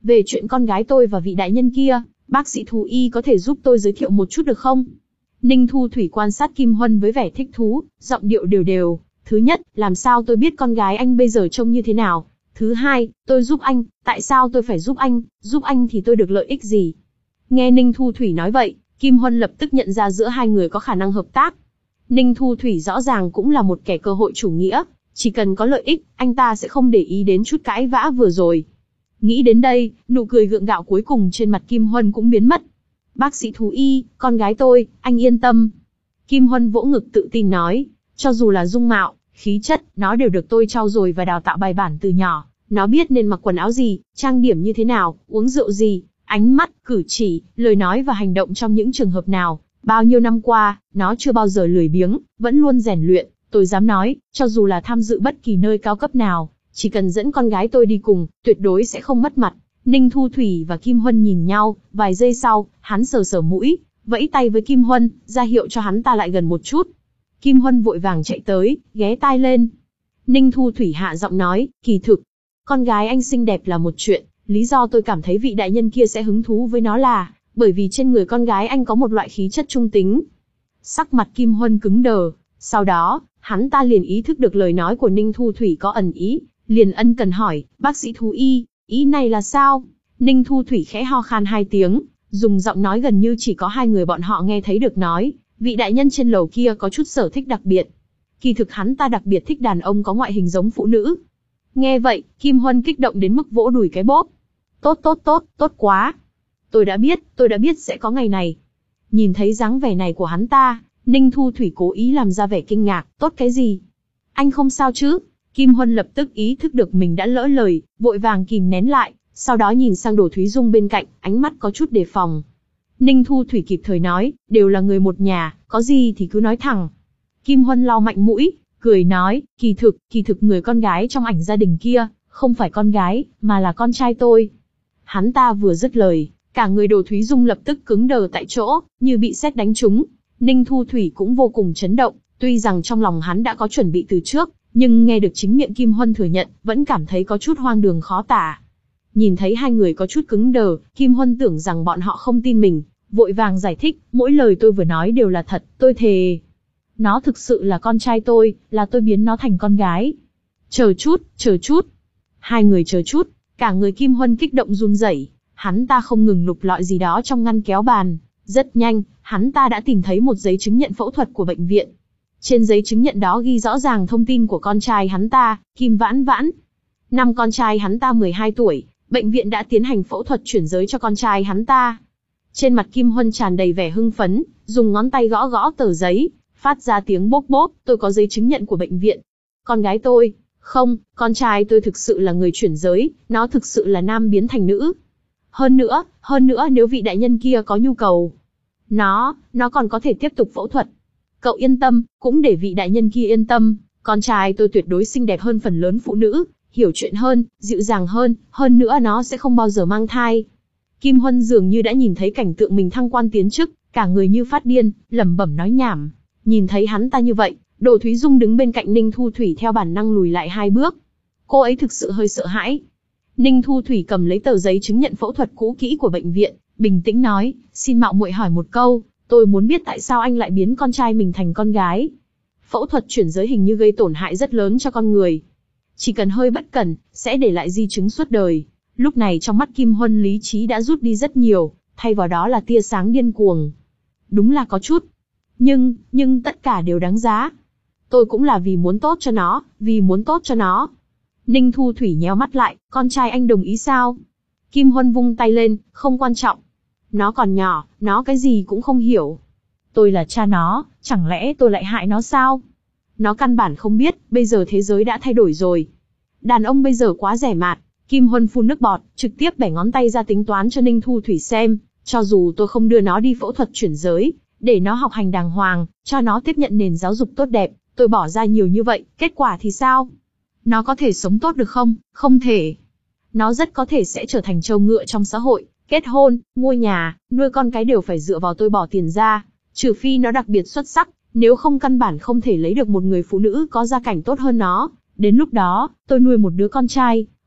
S1: Về chuyện con gái tôi và vị đại nhân kia, bác sĩ thú y có thể giúp tôi giới thiệu một chút được không? Ninh Thu Thủy quan sát Kim Huân với vẻ thích thú, giọng điệu đều đều. Thứ nhất, làm sao tôi biết con gái anh bây giờ trông như thế nào? Thứ hai, tôi giúp anh, tại sao tôi phải giúp anh, giúp anh thì tôi được lợi ích gì? Nghe Ninh Thu Thủy nói vậy, Kim Huân lập tức nhận ra giữa hai người có khả năng hợp tác. Ninh Thu Thủy rõ ràng cũng là một kẻ cơ hội chủ nghĩa, chỉ cần có lợi ích, anh ta sẽ không để ý đến chút cãi vã vừa rồi. Nghĩ đến đây, nụ cười gượng gạo cuối cùng trên mặt Kim Huân cũng biến mất. Bác sĩ thú y, con gái tôi, anh yên tâm. Kim Huân vỗ ngực tự tin nói, cho dù là dung mạo, khí chất, nó đều được tôi trau dồi và đào tạo bài bản từ nhỏ. Nó biết nên mặc quần áo gì, trang điểm như thế nào, uống rượu gì, ánh mắt, cử chỉ, lời nói và hành động trong những trường hợp nào. Bao nhiêu năm qua, nó chưa bao giờ lười biếng, vẫn luôn rèn luyện. Tôi dám nói, cho dù là tham dự bất kỳ nơi cao cấp nào, chỉ cần dẫn con gái tôi đi cùng, tuyệt đối sẽ không mất mặt. Ninh Thu Thủy và Kim Huân nhìn nhau, vài giây sau, hắn sờ sờ mũi, vẫy tay với Kim Huân, ra hiệu cho hắn ta lại gần một chút. Kim Huân vội vàng chạy tới, ghé tai lên. Ninh Thu Thủy hạ giọng nói, kỳ thực, con gái anh xinh đẹp là một chuyện, lý do tôi cảm thấy vị đại nhân kia sẽ hứng thú với nó là, bởi vì trên người con gái anh có một loại khí chất trung tính. Sắc mặt Kim Huân cứng đờ, sau đó, hắn ta liền ý thức được lời nói của Ninh Thu Thủy có ẩn ý, liền ân cần hỏi, bác sĩ thú y, ý này là sao? Ninh Thu Thủy khẽ ho khan hai tiếng, dùng giọng nói gần như chỉ có hai người bọn họ nghe thấy được nói, vị đại nhân trên lầu kia có chút sở thích đặc biệt. Kỳ thực hắn ta đặc biệt thích đàn ông có ngoại hình giống phụ nữ. Nghe vậy, Kim Huân kích động đến mức vỗ đùi cái bốp. Tốt tốt tốt, tốt quá. Tôi đã biết, tôi đã biết sẽ có ngày này. Nhìn thấy dáng vẻ này của hắn ta, Ninh Thu Thủy cố ý làm ra vẻ kinh ngạc, tốt cái gì? Anh không sao chứ? Kim Huân lập tức ý thức được mình đã lỡ lời, vội vàng kìm nén lại, sau đó nhìn sang Đỗ Thúy Dung bên cạnh, ánh mắt có chút đề phòng. Ninh Thu Thủy kịp thời nói, đều là người một nhà, có gì thì cứ nói thẳng. Kim Huân lau mạnh mũi, cười nói, kỳ thực, kỳ thực người con gái trong ảnh gia đình kia, không phải con gái, mà là con trai tôi. Hắn ta vừa dứt lời, cả người Đỗ Thúy Dung lập tức cứng đờ tại chỗ, như bị sét đánh trúng. Ninh Thu Thủy cũng vô cùng chấn động, tuy rằng trong lòng hắn đã có chuẩn bị từ trước, nhưng nghe được chính miệng Kim Huân thừa nhận, vẫn cảm thấy có chút hoang đường khó tả. Nhìn thấy hai người có chút cứng đờ, Kim Huân tưởng rằng bọn họ không tin mình, vội vàng giải thích, mỗi lời tôi vừa nói đều là thật, tôi thề. Nó thực sự là con trai tôi, là tôi biến nó thành con gái. Chờ chút, chờ chút. Hai người chờ chút, cả người Kim Huân kích động run rẩy, hắn ta không ngừng lục lọi gì đó trong ngăn kéo bàn. Rất nhanh, hắn ta đã tìm thấy một giấy chứng nhận phẫu thuật của bệnh viện. Trên giấy chứng nhận đó ghi rõ ràng thông tin của con trai hắn ta, Kim Vãn Vãn. Năm con trai hắn ta mười hai tuổi, bệnh viện đã tiến hành phẫu thuật chuyển giới cho con trai hắn ta. Trên mặt Kim Huân tràn đầy vẻ hưng phấn, dùng ngón tay gõ gõ tờ giấy, phát ra tiếng bốp bốp, tôi có giấy chứng nhận của bệnh viện. Con gái tôi, không, con trai tôi thực sự là người chuyển giới, nó thực sự là nam biến thành nữ. Hơn nữa, hơn nữa nếu vị đại nhân kia có nhu cầu, nó, nó còn có thể tiếp tục phẫu thuật. Cậu yên tâm, cũng để vị đại nhân kia yên tâm, con trai tôi tuyệt đối xinh đẹp hơn phần lớn phụ nữ, hiểu chuyện hơn, dịu dàng hơn, hơn nữa nó sẽ không bao giờ mang thai. Kim Huân dường như đã nhìn thấy cảnh tượng mình thăng quan tiến chức, cả người như phát điên, lẩm bẩm nói nhảm. Nhìn thấy hắn ta như vậy, Đỗ Thúy Dung đứng bên cạnh Ninh Thu Thủy theo bản năng lùi lại hai bước. Cô ấy thực sự hơi sợ hãi. Ninh Thu Thủy cầm lấy tờ giấy chứng nhận phẫu thuật cũ kỹ của bệnh viện, bình tĩnh nói, xin mạo muội hỏi một câu, tôi muốn biết tại sao anh lại biến con trai mình thành con gái. Phẫu thuật chuyển giới hình như gây tổn hại rất lớn cho con người. Chỉ cần hơi bất cẩn, sẽ để lại di chứng suốt đời. Lúc này trong mắt Kim Huân lý trí đã rút đi rất nhiều, thay vào đó là tia sáng điên cuồng. Đúng là có chút. Nhưng, nhưng tất cả đều đáng giá. Tôi cũng là vì muốn tốt cho nó, vì muốn tốt cho nó. Ninh Thu Thủy nhéo mắt lại, con trai anh đồng ý sao? Kim Huân vung tay lên, không quan trọng. Nó còn nhỏ, nó cái gì cũng không hiểu. Tôi là cha nó, chẳng lẽ tôi lại hại nó sao? Nó căn bản không biết, bây giờ thế giới đã thay đổi rồi. Đàn ông bây giờ quá rẻ mạt. Kim Huân phun nước bọt, trực tiếp bẻ ngón tay ra tính toán cho Ninh Thu Thủy xem. Cho dù tôi không đưa nó đi phẫu thuật chuyển giới, để nó học hành đàng hoàng, cho nó tiếp nhận nền giáo dục tốt đẹp, tôi bỏ ra nhiều như vậy, kết quả thì sao? Nó có thể sống tốt được không? Không thể. Nó rất có thể sẽ trở thành trâu ngựa trong xã hội, kết hôn, mua nhà, nuôi con cái đều phải dựa vào tôi bỏ tiền ra, trừ phi nó đặc biệt xuất sắc, nếu không căn bản không thể lấy được một người phụ nữ có gia cảnh tốt hơn nó. Đến lúc đó, tôi nuôi một đứa con trai,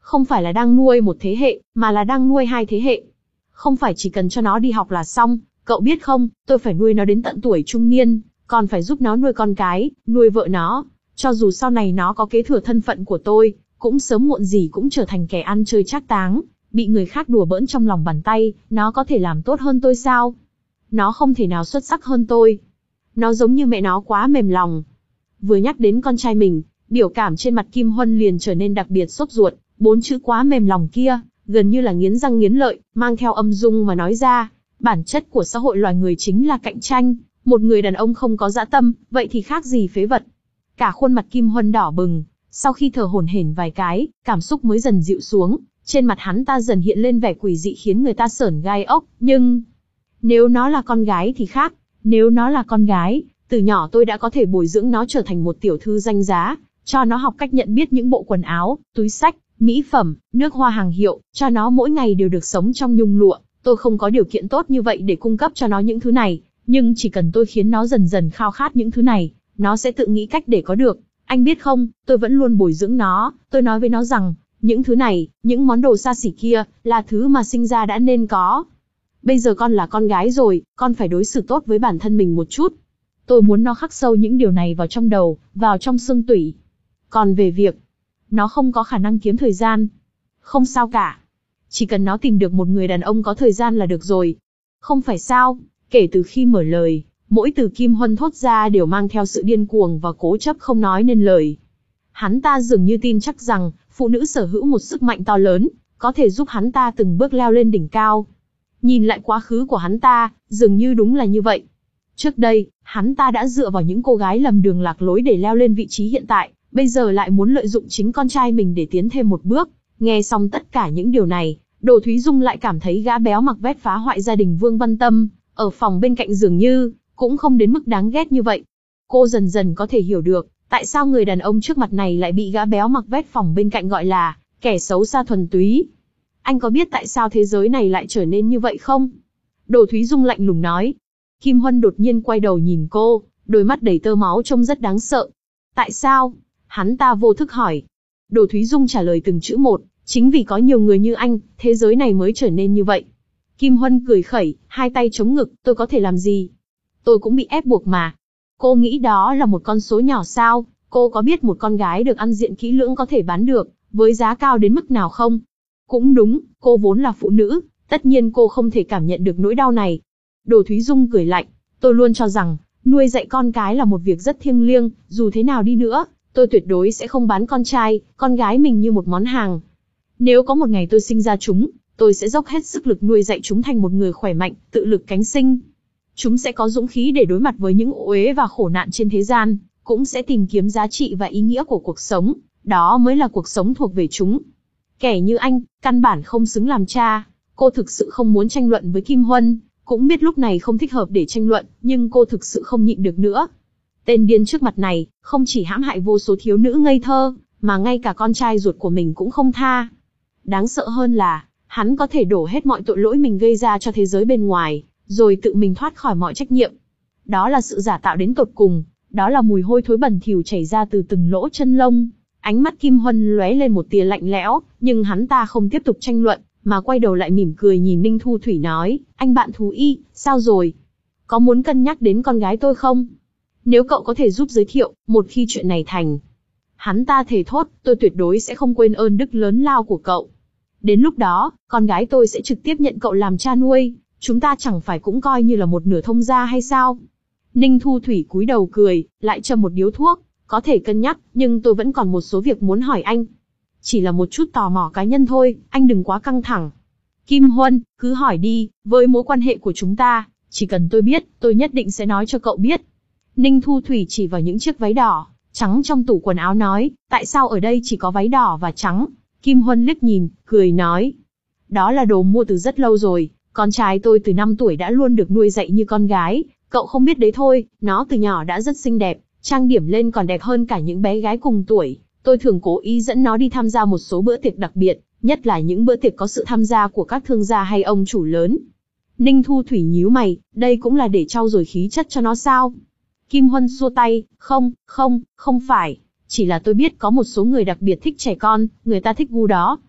S1: Không phải là đang nuôi một thế hệ, mà là đang nuôi hai thế hệ. Không phải chỉ cần cho nó đi học là xong, cậu biết không, tôi phải nuôi nó đến tận tuổi trung niên, còn phải giúp nó nuôi con cái, nuôi vợ nó. Cho dù sau này nó có kế thừa thân phận của tôi, cũng sớm muộn gì cũng trở thành kẻ ăn chơi trác táng, bị người khác đùa bỡn trong lòng bàn tay, nó có thể làm tốt hơn tôi sao? Nó không thể nào xuất sắc hơn tôi. Nó giống như mẹ nó quá mềm lòng. Vừa nhắc đến con trai mình, biểu cảm trên mặt Kim Huân liền trở nên đặc biệt sốt ruột, bốn chữ quá mềm lòng kia, gần như là nghiến răng nghiến lợi, mang theo âm dung mà nói ra. Bản chất của xã hội loài người chính là cạnh tranh, một người đàn ông không có dã tâm, vậy thì khác gì phế vật. Cả khuôn mặt Kim Huân đỏ bừng, sau khi thở hổn hển vài cái, cảm xúc mới dần dịu xuống, trên mặt hắn ta dần hiện lên vẻ quỷ dị khiến người ta sởn gai ốc, nhưng... Nếu nó là con gái thì khác, nếu nó là con gái, từ nhỏ tôi đã có thể bồi dưỡng nó trở thành một tiểu thư danh giá, cho nó học cách nhận biết những bộ quần áo, túi xách, mỹ phẩm, nước hoa hàng hiệu, cho nó mỗi ngày đều được sống trong nhung lụa. Tôi không có điều kiện tốt như vậy để cung cấp cho nó những thứ này, nhưng chỉ cần tôi khiến nó dần dần khao khát những thứ này, nó sẽ tự nghĩ cách để có được. Anh biết không, tôi vẫn luôn bồi dưỡng nó, tôi nói với nó rằng, những thứ này, những món đồ xa xỉ kia, là thứ mà sinh ra đã nên có. Bây giờ con là con gái rồi, con phải đối xử tốt với bản thân mình một chút. Tôi muốn nó khắc sâu những điều này vào trong đầu, vào trong xương tủy. Còn về việc, nó không có khả năng kiếm thời gian. Không sao cả. Chỉ cần nó tìm được một người đàn ông có thời gian là được rồi. Không phải sao, kể từ khi mở lời, mỗi từ Kim Huân thốt ra đều mang theo sự điên cuồng và cố chấp không nói nên lời. Hắn ta dường như tin chắc rằng, phụ nữ sở hữu một sức mạnh to lớn, có thể giúp hắn ta từng bước leo lên đỉnh cao. Nhìn lại quá khứ của hắn ta, dường như đúng là như vậy. Trước đây, hắn ta đã dựa vào những cô gái lầm đường lạc lối để leo lên vị trí hiện tại, bây giờ lại muốn lợi dụng chính con trai mình để tiến thêm một bước. Nghe xong tất cả những điều này, Đỗ Thúy Dung lại cảm thấy gã béo mặc vest phá hoại gia đình Vương Văn Tâm, ở phòng bên cạnh dường như, cũng không đến mức đáng ghét như vậy. Cô dần dần có thể hiểu được, tại sao người đàn ông trước mặt này lại bị gã béo mặc vest phòng bên cạnh gọi là, kẻ xấu xa thuần túy. Anh có biết tại sao thế giới này lại trở nên như vậy không? Đỗ Thúy Dung lạnh lùng nói. Kim Huân đột nhiên quay đầu nhìn cô, đôi mắt đầy tơ máu trông rất đáng sợ. Tại sao? Hắn ta vô thức hỏi. Đỗ Thúy Dung trả lời từng chữ một, chính vì có nhiều người như anh, thế giới này mới trở nên như vậy. Kim Huân cười khẩy, hai tay chống ngực, tôi có thể làm gì? Tôi cũng bị ép buộc mà. Cô nghĩ đó là một con số nhỏ sao? Cô có biết một con gái được ăn diện kỹ lưỡng có thể bán được, với giá cao đến mức nào không? Cũng đúng, cô vốn là phụ nữ, tất nhiên cô không thể cảm nhận được nỗi đau này. Đỗ Thúy Dung cười lạnh, tôi luôn cho rằng, nuôi dạy con cái là một việc rất thiêng liêng, dù thế nào đi nữa, tôi tuyệt đối sẽ không bán con trai, con gái mình như một món hàng. Nếu có một ngày tôi sinh ra chúng, tôi sẽ dốc hết sức lực nuôi dạy chúng thành một người khỏe mạnh, tự lực cánh sinh. Chúng sẽ có dũng khí để đối mặt với những uế và khổ nạn trên thế gian, cũng sẽ tìm kiếm giá trị và ý nghĩa của cuộc sống, đó mới là cuộc sống thuộc về chúng. Kẻ như anh, căn bản không xứng làm cha. Cô thực sự không muốn tranh luận với Kim Huân, cũng biết lúc này không thích hợp để tranh luận, nhưng cô thực sự không nhịn được nữa. Tên điên trước mặt này, không chỉ hãm hại vô số thiếu nữ ngây thơ, mà ngay cả con trai ruột của mình cũng không tha. Đáng sợ hơn là, hắn có thể đổ hết mọi tội lỗi mình gây ra cho thế giới bên ngoài, rồi tự mình thoát khỏi mọi trách nhiệm. Đó là sự giả tạo đến tột cùng, đó là mùi hôi thối bẩn thỉu chảy ra từ từng lỗ chân lông. Ánh mắt Kim Huân lóe lên một tia lạnh lẽo, nhưng hắn ta không tiếp tục tranh luận, mà quay đầu lại mỉm cười nhìn Ninh Thu Thủy nói, anh bạn thú y, sao rồi? Có muốn cân nhắc đến con gái tôi không? Nếu cậu có thể giúp giới thiệu, một khi chuyện này thành. Hắn ta thề thốt, tôi tuyệt đối sẽ không quên ơn đức lớn lao của cậu. Đến lúc đó, con gái tôi sẽ trực tiếp nhận cậu làm cha nuôi, chúng ta chẳng phải cũng coi như là một nửa thông gia hay sao? Ninh Thu Thủy cúi đầu cười, lại châm một điếu thuốc, có thể cân nhắc, nhưng tôi vẫn còn một số việc muốn hỏi anh. Chỉ là một chút tò mò cá nhân thôi, anh đừng quá căng thẳng. Kim Huân, cứ hỏi đi, với mối quan hệ của chúng ta, chỉ cần tôi biết, tôi nhất định sẽ nói cho cậu biết. Ninh Thu Thủy chỉ vào những chiếc váy đỏ, trắng trong tủ quần áo nói, tại sao ở đây chỉ có váy đỏ và trắng? Kim Huân liếc nhìn, cười nói, đó là đồ mua từ rất lâu rồi, con trai tôi từ năm tuổi đã luôn được nuôi dạy như con gái, cậu không biết đấy thôi, nó từ nhỏ đã rất xinh đẹp, trang điểm lên còn đẹp hơn cả những bé gái cùng tuổi. Tôi thường cố ý dẫn nó đi tham gia một số bữa tiệc đặc biệt, nhất là những bữa tiệc có sự tham gia của các thương gia hay ông chủ lớn. Ninh Thu Thủy nhíu mày, đây cũng là để trau dồi khí chất cho nó sao? Kim Huân xua tay, không, không, không phải. Chỉ là tôi biết có một số người đặc biệt thích trẻ con, người ta thích gu đó.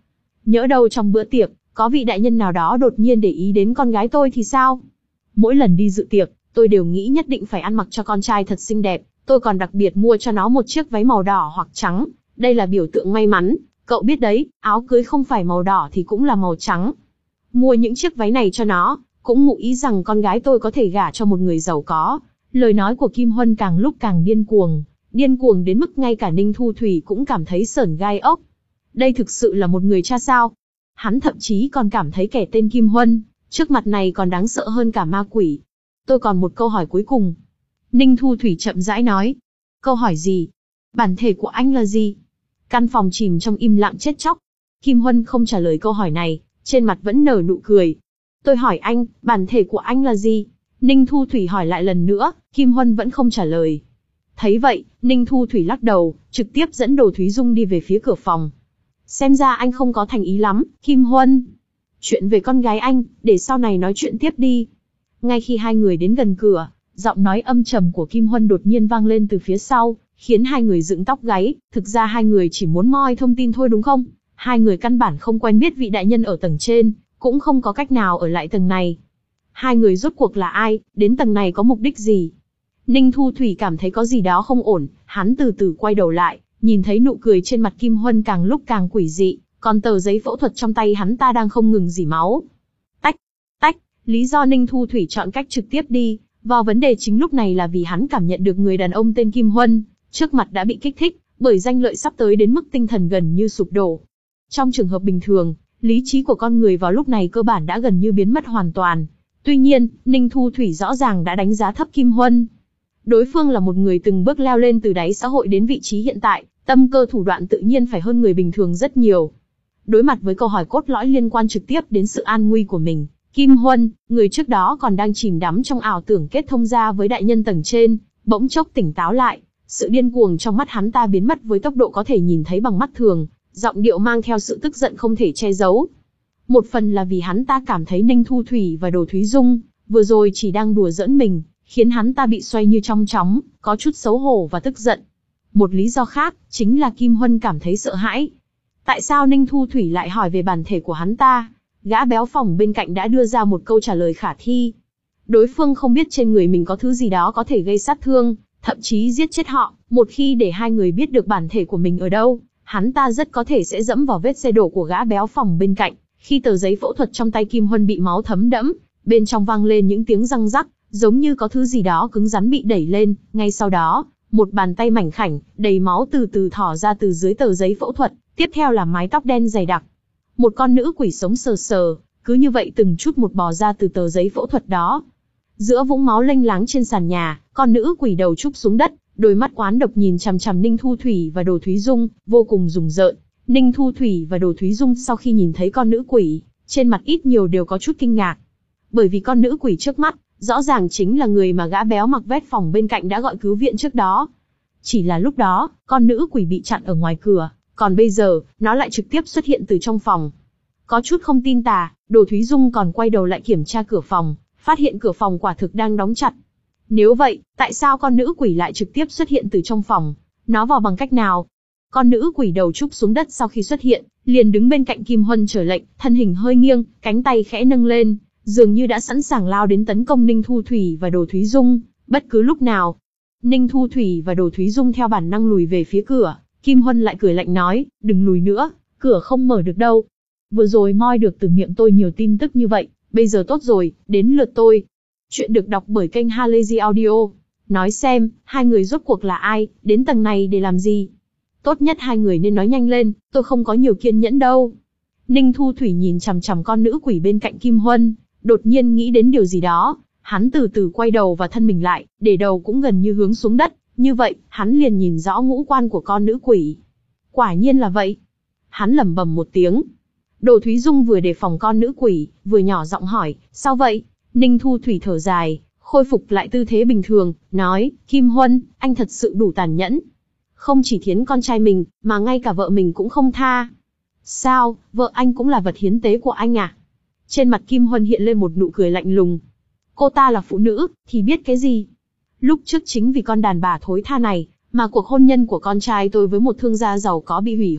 S1: Nhỡ đâu trong bữa tiệc, có vị đại nhân nào đó đột nhiên để ý đến con gái tôi thì sao? Mỗi lần đi dự tiệc, tôi đều nghĩ nhất định phải ăn mặc cho con trai thật xinh đẹp, tôi còn đặc biệt mua cho nó một chiếc váy màu đỏ hoặc trắng, đây là biểu tượng may mắn, cậu biết đấy, áo cưới không phải màu đỏ thì cũng là màu trắng. Mua những chiếc váy này cho nó, cũng ngụ ý rằng con gái tôi có thể gả cho một người giàu có. Lời nói của Kim Huân càng lúc càng điên cuồng, điên cuồng đến mức ngay cả Ninh Thu Thủy cũng cảm thấy sởn gai ốc. Đây thực sự là một người cha sao? Hắn thậm chí còn cảm thấy kẻ tên Kim Huân, trước mặt này còn đáng sợ hơn cả ma quỷ. Tôi còn một câu hỏi cuối cùng. Ninh Thu Thủy chậm rãi nói. Câu hỏi gì? Bản thể của anh là gì? Căn phòng chìm trong im lặng chết chóc. Kim Huân không trả lời câu hỏi này, trên mặt vẫn nở nụ cười. Tôi hỏi anh, bản thể của anh là gì? Ninh Thu Thủy hỏi lại lần nữa, Kim Huân vẫn không trả lời. Thấy vậy, Ninh Thu Thủy lắc đầu, trực tiếp dẫn Đồ Thúy Dung đi về phía cửa phòng. Xem ra anh không có thành ý lắm, Kim Huân. Chuyện về con gái anh, để sau này nói chuyện tiếp đi. Ngay khi hai người đến gần cửa, giọng nói âm trầm của Kim Huân đột nhiên vang lên từ phía sau, khiến hai người dựng tóc gáy. Thực ra hai người chỉ muốn moi thông tin thôi đúng không? Hai người căn bản không quen biết vị đại nhân ở tầng trên, cũng không có cách nào ở lại tầng này. Hai người rốt cuộc là ai, đến tầng này có mục đích gì? Ninh Thu Thủy cảm thấy có gì đó không ổn, hắn từ từ quay đầu lại, nhìn thấy nụ cười trên mặt Kim Huân càng lúc càng quỷ dị, còn tờ giấy phẫu thuật trong tay hắn ta đang không ngừng rỉ máu. Tách, tách, lý do Ninh Thu Thủy chọn cách trực tiếp đi vào vấn đề chính lúc này là vì hắn cảm nhận được người đàn ông tên Kim Huân trước mặt đã bị kích thích, bởi danh lợi sắp tới đến mức tinh thần gần như sụp đổ. Trong trường hợp bình thường, lý trí của con người vào lúc này cơ bản đã gần như biến mất hoàn toàn. Tuy nhiên, Ninh Thu Thủy rõ ràng đã đánh giá thấp Kim Huân. Đối phương là một người từng bước leo lên từ đáy xã hội đến vị trí hiện tại, tâm cơ thủ đoạn tự nhiên phải hơn người bình thường rất nhiều. Đối mặt với câu hỏi cốt lõi liên quan trực tiếp đến sự an nguy của mình, Kim Huân, người trước đó còn đang chìm đắm trong ảo tưởng kết thông gia với đại nhân tầng trên, bỗng chốc tỉnh táo lại, sự điên cuồng trong mắt hắn ta biến mất với tốc độ có thể nhìn thấy bằng mắt thường, giọng điệu mang theo sự tức giận không thể che giấu. Một phần là vì hắn ta cảm thấy Ninh Thu Thủy và Đồ Thúy Dung vừa rồi chỉ đang đùa giỡn mình, khiến hắn ta bị xoay như trong chóng, có chút xấu hổ và tức giận. Một lý do khác, chính là Kim Huân cảm thấy sợ hãi. Tại sao Ninh Thu Thủy lại hỏi về bản thể của hắn ta? Gã béo phỏng bên cạnh đã đưa ra một câu trả lời khả thi. Đối phương không biết trên người mình có thứ gì đó có thể gây sát thương, thậm chí giết chết họ. Một khi để hai người biết được bản thể của mình ở đâu, hắn ta rất có thể sẽ dẫm vào vết xe đổ của gã béo phỏng bên cạnh. Khi tờ giấy phẫu thuật trong tay Kim Huân bị máu thấm đẫm, bên trong vang lên những tiếng răng rắc, giống như có thứ gì đó cứng rắn bị đẩy lên. Ngay sau đó, một bàn tay mảnh khảnh, đầy máu từ từ thỏ ra từ dưới tờ giấy phẫu thuật, tiếp theo là mái tóc đen dày đặc. Một con nữ quỷ sống sờ sờ, cứ như vậy từng chút một bò ra từ tờ giấy phẫu thuật đó. Giữa vũng máu lênh láng trên sàn nhà, con nữ quỷ đầu trúc xuống đất, đôi mắt oán độc nhìn chằm chằm Ninh Thu Thủy và Đồ Thúy Dung, vô cùng rùng rợn. Ninh Thu Thủy và Đồ Thúy Dung sau khi nhìn thấy con nữ quỷ, trên mặt ít nhiều đều có chút kinh ngạc. Bởi vì con nữ quỷ trước mắt, rõ ràng chính là người mà gã béo mặc vest phòng bên cạnh đã gọi cứu viện trước đó. Chỉ là lúc đó, con nữ quỷ bị chặn ở ngoài cửa, còn bây giờ, nó lại trực tiếp xuất hiện từ trong phòng. Có chút không tin tà, Đồ Thúy Dung còn quay đầu lại kiểm tra cửa phòng, phát hiện cửa phòng quả thực đang đóng chặt. Nếu vậy, tại sao con nữ quỷ lại trực tiếp xuất hiện từ trong phòng? Nó vào bằng cách nào? Con nữ quỷ đầu trúc xuống đất sau khi xuất hiện, liền đứng bên cạnh Kim Huân chờ lệnh, thân hình hơi nghiêng, cánh tay khẽ nâng lên, dường như đã sẵn sàng lao đến tấn công Ninh Thu Thủy và Đồ Thúy Dung, bất cứ lúc nào. Ninh Thu Thủy và Đồ Thúy Dung theo bản năng lùi về phía cửa, Kim Huân lại cười lạnh nói, đừng lùi nữa, cửa không mở được đâu. Vừa rồi moi được từ miệng tôi nhiều tin tức như vậy, bây giờ tốt rồi, đến lượt tôi. Chuyện được đọc bởi kênh Halazy Audio. Nói xem, hai người rốt cuộc là ai, đến tầng này để làm gì? Tốt nhất hai người nên nói nhanh lên, tôi không có nhiều kiên nhẫn đâu. Ninh Thu Thủy nhìn chằm chằm con nữ quỷ bên cạnh Kim Huân, đột nhiên nghĩ đến điều gì đó. Hắn từ từ quay đầu và thân mình lại, để đầu cũng gần như hướng xuống đất. Như vậy, hắn liền nhìn rõ ngũ quan của con nữ quỷ. Quả nhiên là vậy. Hắn lẩm bẩm một tiếng. Đồ Thúy Dung vừa đề phòng con nữ quỷ, vừa nhỏ giọng hỏi, sao vậy? Ninh Thu Thủy thở dài, khôi phục lại tư thế bình thường, nói, Kim Huân, anh thật sự đủ tàn nhẫn. Không chỉ thiến con trai mình, mà ngay cả vợ mình cũng không tha. Sao, vợ anh cũng là vật hiến tế của anh à? Trên mặt Kim Huân hiện lên một nụ cười lạnh lùng. Cô ta là phụ nữ, thì biết cái gì? Lúc trước chính vì con đàn bà thối tha này, mà cuộc hôn nhân của con trai tôi với một thương gia giàu có bị hủy hoại.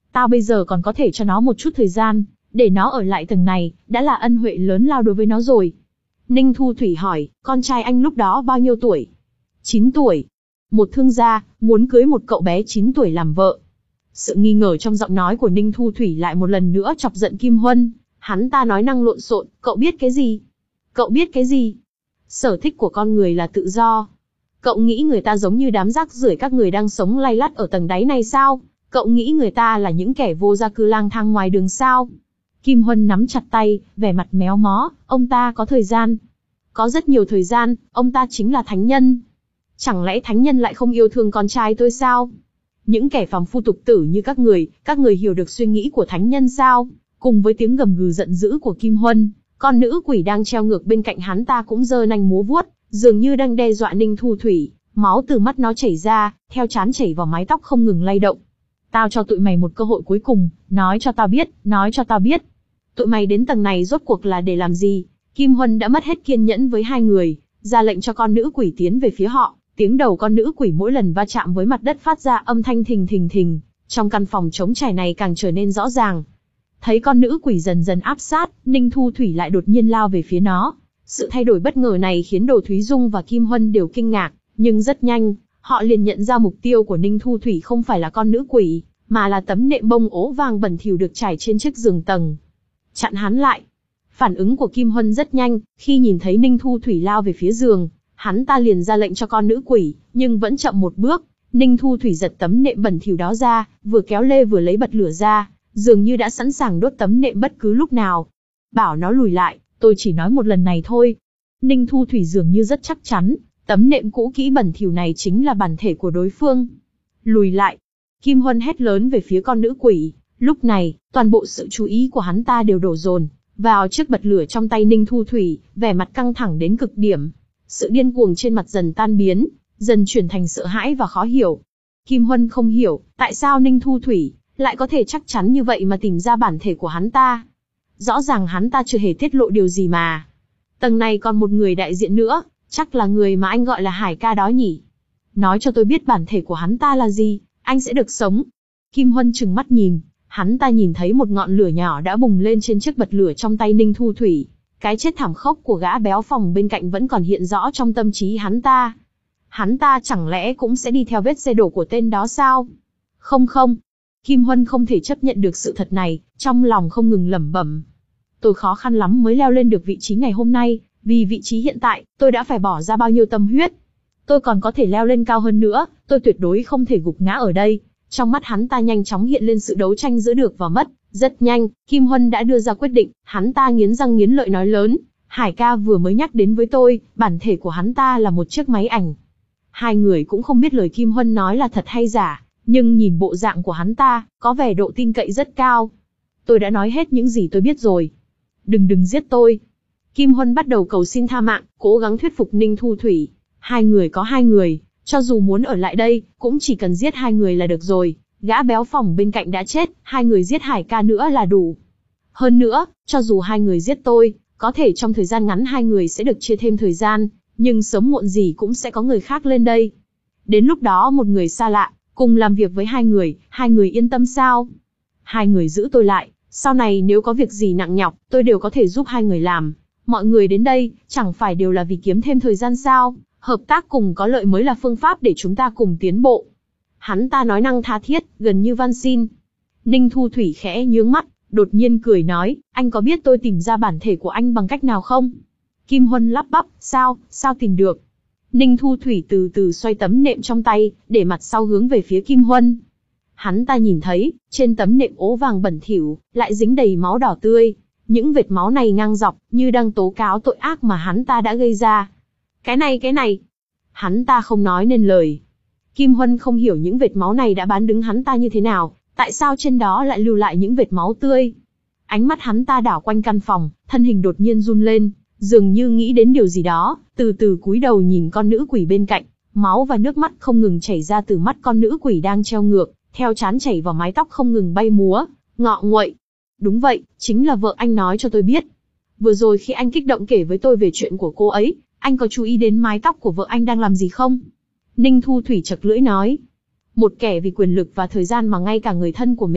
S1: Tao bây giờ còn có thể cho nó một chút thời gian, để nó ở lại tầng này, đã là ân huệ lớn lao đối với nó rồi. Ninh Thu Thủy hỏi, con trai anh lúc đó bao nhiêu tuổi? chín tuổi. Một thương gia, muốn cưới một cậu bé chín tuổi làm vợ. Sự nghi ngờ trong giọng nói của Ninh Thu Thủy lại một lần nữa chọc giận Kim Huân. Hắn ta nói năng lộn xộn, cậu biết cái gì? Cậu biết cái gì? Sở thích của con người là tự do. Cậu nghĩ người ta giống như đám rác rưởi các người đang sống lay lắt ở tầng đáy này sao? Cậu nghĩ người ta là những kẻ vô gia cư lang thang ngoài đường sao? Kim Huân nắm chặt tay, vẻ mặt méo mó, ông ta có thời gian. Có rất nhiều thời gian, ông ta chính là thánh nhân. Chẳng lẽ thánh nhân lại không yêu thương con trai tôi sao? Những kẻ phàm phu tục tử như các người, các người hiểu được suy nghĩ của thánh nhân sao? Cùng với tiếng gầm gừ giận dữ của Kim Huân, con nữ quỷ đang treo ngược bên cạnh hắn ta cũng giơ nanh múa vuốt, dường như đang đe dọa Ninh Thu Thủy. Máu từ mắt nó chảy ra, theo trán chảy vào mái tóc không ngừng lay động. Tao cho tụi mày một cơ hội cuối cùng, nói cho tao biết, nói cho tao biết. Tụi mày đến tầng này rốt cuộc là để làm gì? Kim Huân đã mất hết kiên nhẫn với hai người, ra lệnh cho con nữ quỷ tiến về phía họ. Tiếng đầu con nữ quỷ mỗi lần va chạm với mặt đất phát ra âm thanh thình thình thình. Trong căn phòng trống trải này càng trở nên rõ ràng. Thấy con nữ quỷ dần dần áp sát, Ninh Thu Thủy lại đột nhiên lao về phía nó. Sự thay đổi bất ngờ này khiến Đồ Thúy Dung và Kim Huân đều kinh ngạc, nhưng rất nhanh, họ liền nhận ra mục tiêu của Ninh Thu Thủy không phải là con nữ quỷ, mà là tấm nệm bông ố vàng bẩn thỉu được trải trên chiếc giường tầng. Chặn hắn lại. Phản ứng của Kim Huân rất nhanh, khi nhìn thấy Ninh Thu Thủy lao về phía giường, hắn ta liền ra lệnh cho con nữ quỷ, nhưng vẫn chậm một bước. Ninh Thu Thủy giật tấm nệm bẩn thỉu đó ra, vừa kéo lê vừa lấy bật lửa ra, dường như đã sẵn sàng đốt tấm nệm bất cứ lúc nào. Bảo nó lùi lại, tôi chỉ nói một lần này thôi. Ninh Thu Thủy dường như rất chắc chắn, tấm nệm cũ kỹ bẩn thỉu này chính là bản thể của đối phương. Lùi lại. Kim Huân hét lớn về phía con nữ quỷ. Lúc này, toàn bộ sự chú ý của hắn ta đều đổ dồn vào chiếc bật lửa trong tay Ninh Thu Thủy, vẻ mặt căng thẳng đến cực điểm. Sự điên cuồng trên mặt dần tan biến, dần chuyển thành sợ hãi và khó hiểu. Kim Huân không hiểu, tại sao Ninh Thu Thủy lại có thể chắc chắn như vậy mà tìm ra bản thể của hắn ta. Rõ ràng hắn ta chưa hề tiết lộ điều gì mà. Tầng này còn một người đại diện nữa, chắc là người mà anh gọi là Hải ca đó nhỉ. Nói cho tôi biết bản thể của hắn ta là gì, anh sẽ được sống. Kim Huân trừng mắt nhìn, hắn ta nhìn thấy một ngọn lửa nhỏ đã bùng lên trên chiếc bật lửa trong tay Ninh Thu Thủy. Cái chết thảm khốc của gã béo phòng bên cạnh vẫn còn hiện rõ trong tâm trí hắn ta. Hắn ta chẳng lẽ cũng sẽ đi theo vết xe đổ của tên đó sao? Không không. Kim Huân không thể chấp nhận được sự thật này, trong lòng không ngừng lẩm bẩm. Tôi khó khăn lắm mới leo lên được vị trí ngày hôm nay, vì vị trí hiện tại, tôi đã phải bỏ ra bao nhiêu tâm huyết. Tôi còn có thể leo lên cao hơn nữa, tôi tuyệt đối không thể gục ngã ở đây. Trong mắt hắn ta nhanh chóng hiện lên sự đấu tranh giữa được và mất. Rất nhanh, Kim Huân đã đưa ra quyết định, hắn ta nghiến răng nghiến lợi nói lớn. Hải ca vừa mới nhắc đến với tôi, bản thể của hắn ta là một chiếc máy ảnh. Hai người cũng không biết lời Kim Huân nói là thật hay giả, nhưng nhìn bộ dạng của hắn ta, có vẻ độ tin cậy rất cao. Tôi đã nói hết những gì tôi biết rồi. Đừng đừng giết tôi. Kim Huân bắt đầu cầu xin tha mạng, cố gắng thuyết phục Ninh Thu Thủy. Hai người có hai người, cho dù muốn ở lại đây, cũng chỉ cần giết hai người là được rồi. Gã béo phòng bên cạnh đã chết, hai người giết Hải ca nữa là đủ. Hơn nữa, cho dù hai người giết tôi, có thể trong thời gian ngắn hai người sẽ được chia thêm thời gian, nhưng sớm muộn gì cũng sẽ có người khác lên đây. Đến lúc đó một người xa lạ, cùng làm việc với hai người, hai người yên tâm sao? Hai người giữ tôi lại, sau này nếu có việc gì nặng nhọc, tôi đều có thể giúp hai người làm. Mọi người đến đây, chẳng phải đều là vì kiếm thêm thời gian sao? Hợp tác cùng có lợi mới là phương pháp để chúng ta cùng tiến bộ. Hắn ta nói năng tha thiết, gần như van xin. Ninh Thu Thủy khẽ nhướng mắt, đột nhiên cười nói, anh có biết tôi tìm ra bản thể của anh bằng cách nào không? Kim Huân lắp bắp, sao, sao tìm được? Ninh Thu Thủy từ từ xoay tấm nệm trong tay, để mặt sau hướng về phía Kim Huân. Hắn ta nhìn thấy, trên tấm nệm ố vàng bẩn thỉu, lại dính đầy máu đỏ tươi. Những vệt máu này ngang dọc, như đang tố cáo tội ác mà hắn ta đã gây ra. Cái này cái này. Hắn ta không nói nên lời. Kim Huân không hiểu những vệt máu này đã bán đứng hắn ta như thế nào, tại sao trên đó lại lưu lại những vệt máu tươi. Ánh mắt hắn ta đảo quanh căn phòng, thân hình đột nhiên run lên, dường như nghĩ đến điều gì đó, từ từ cúi đầu nhìn con nữ quỷ bên cạnh. Máu và nước mắt không ngừng chảy ra từ mắt con nữ quỷ đang treo ngược, theo trán chảy vào mái tóc không ngừng bay múa, ngọ nguậy. Đúng vậy, chính là vợ anh nói cho tôi biết. Vừa rồi khi anh kích động kể với tôi về chuyện của cô ấy, anh có chú ý đến mái tóc của vợ anh đang làm gì không? Ninh Thu Thủy chật lưỡi nói. Một kẻ vì quyền lực và thời gian mà ngay cả người thân của mình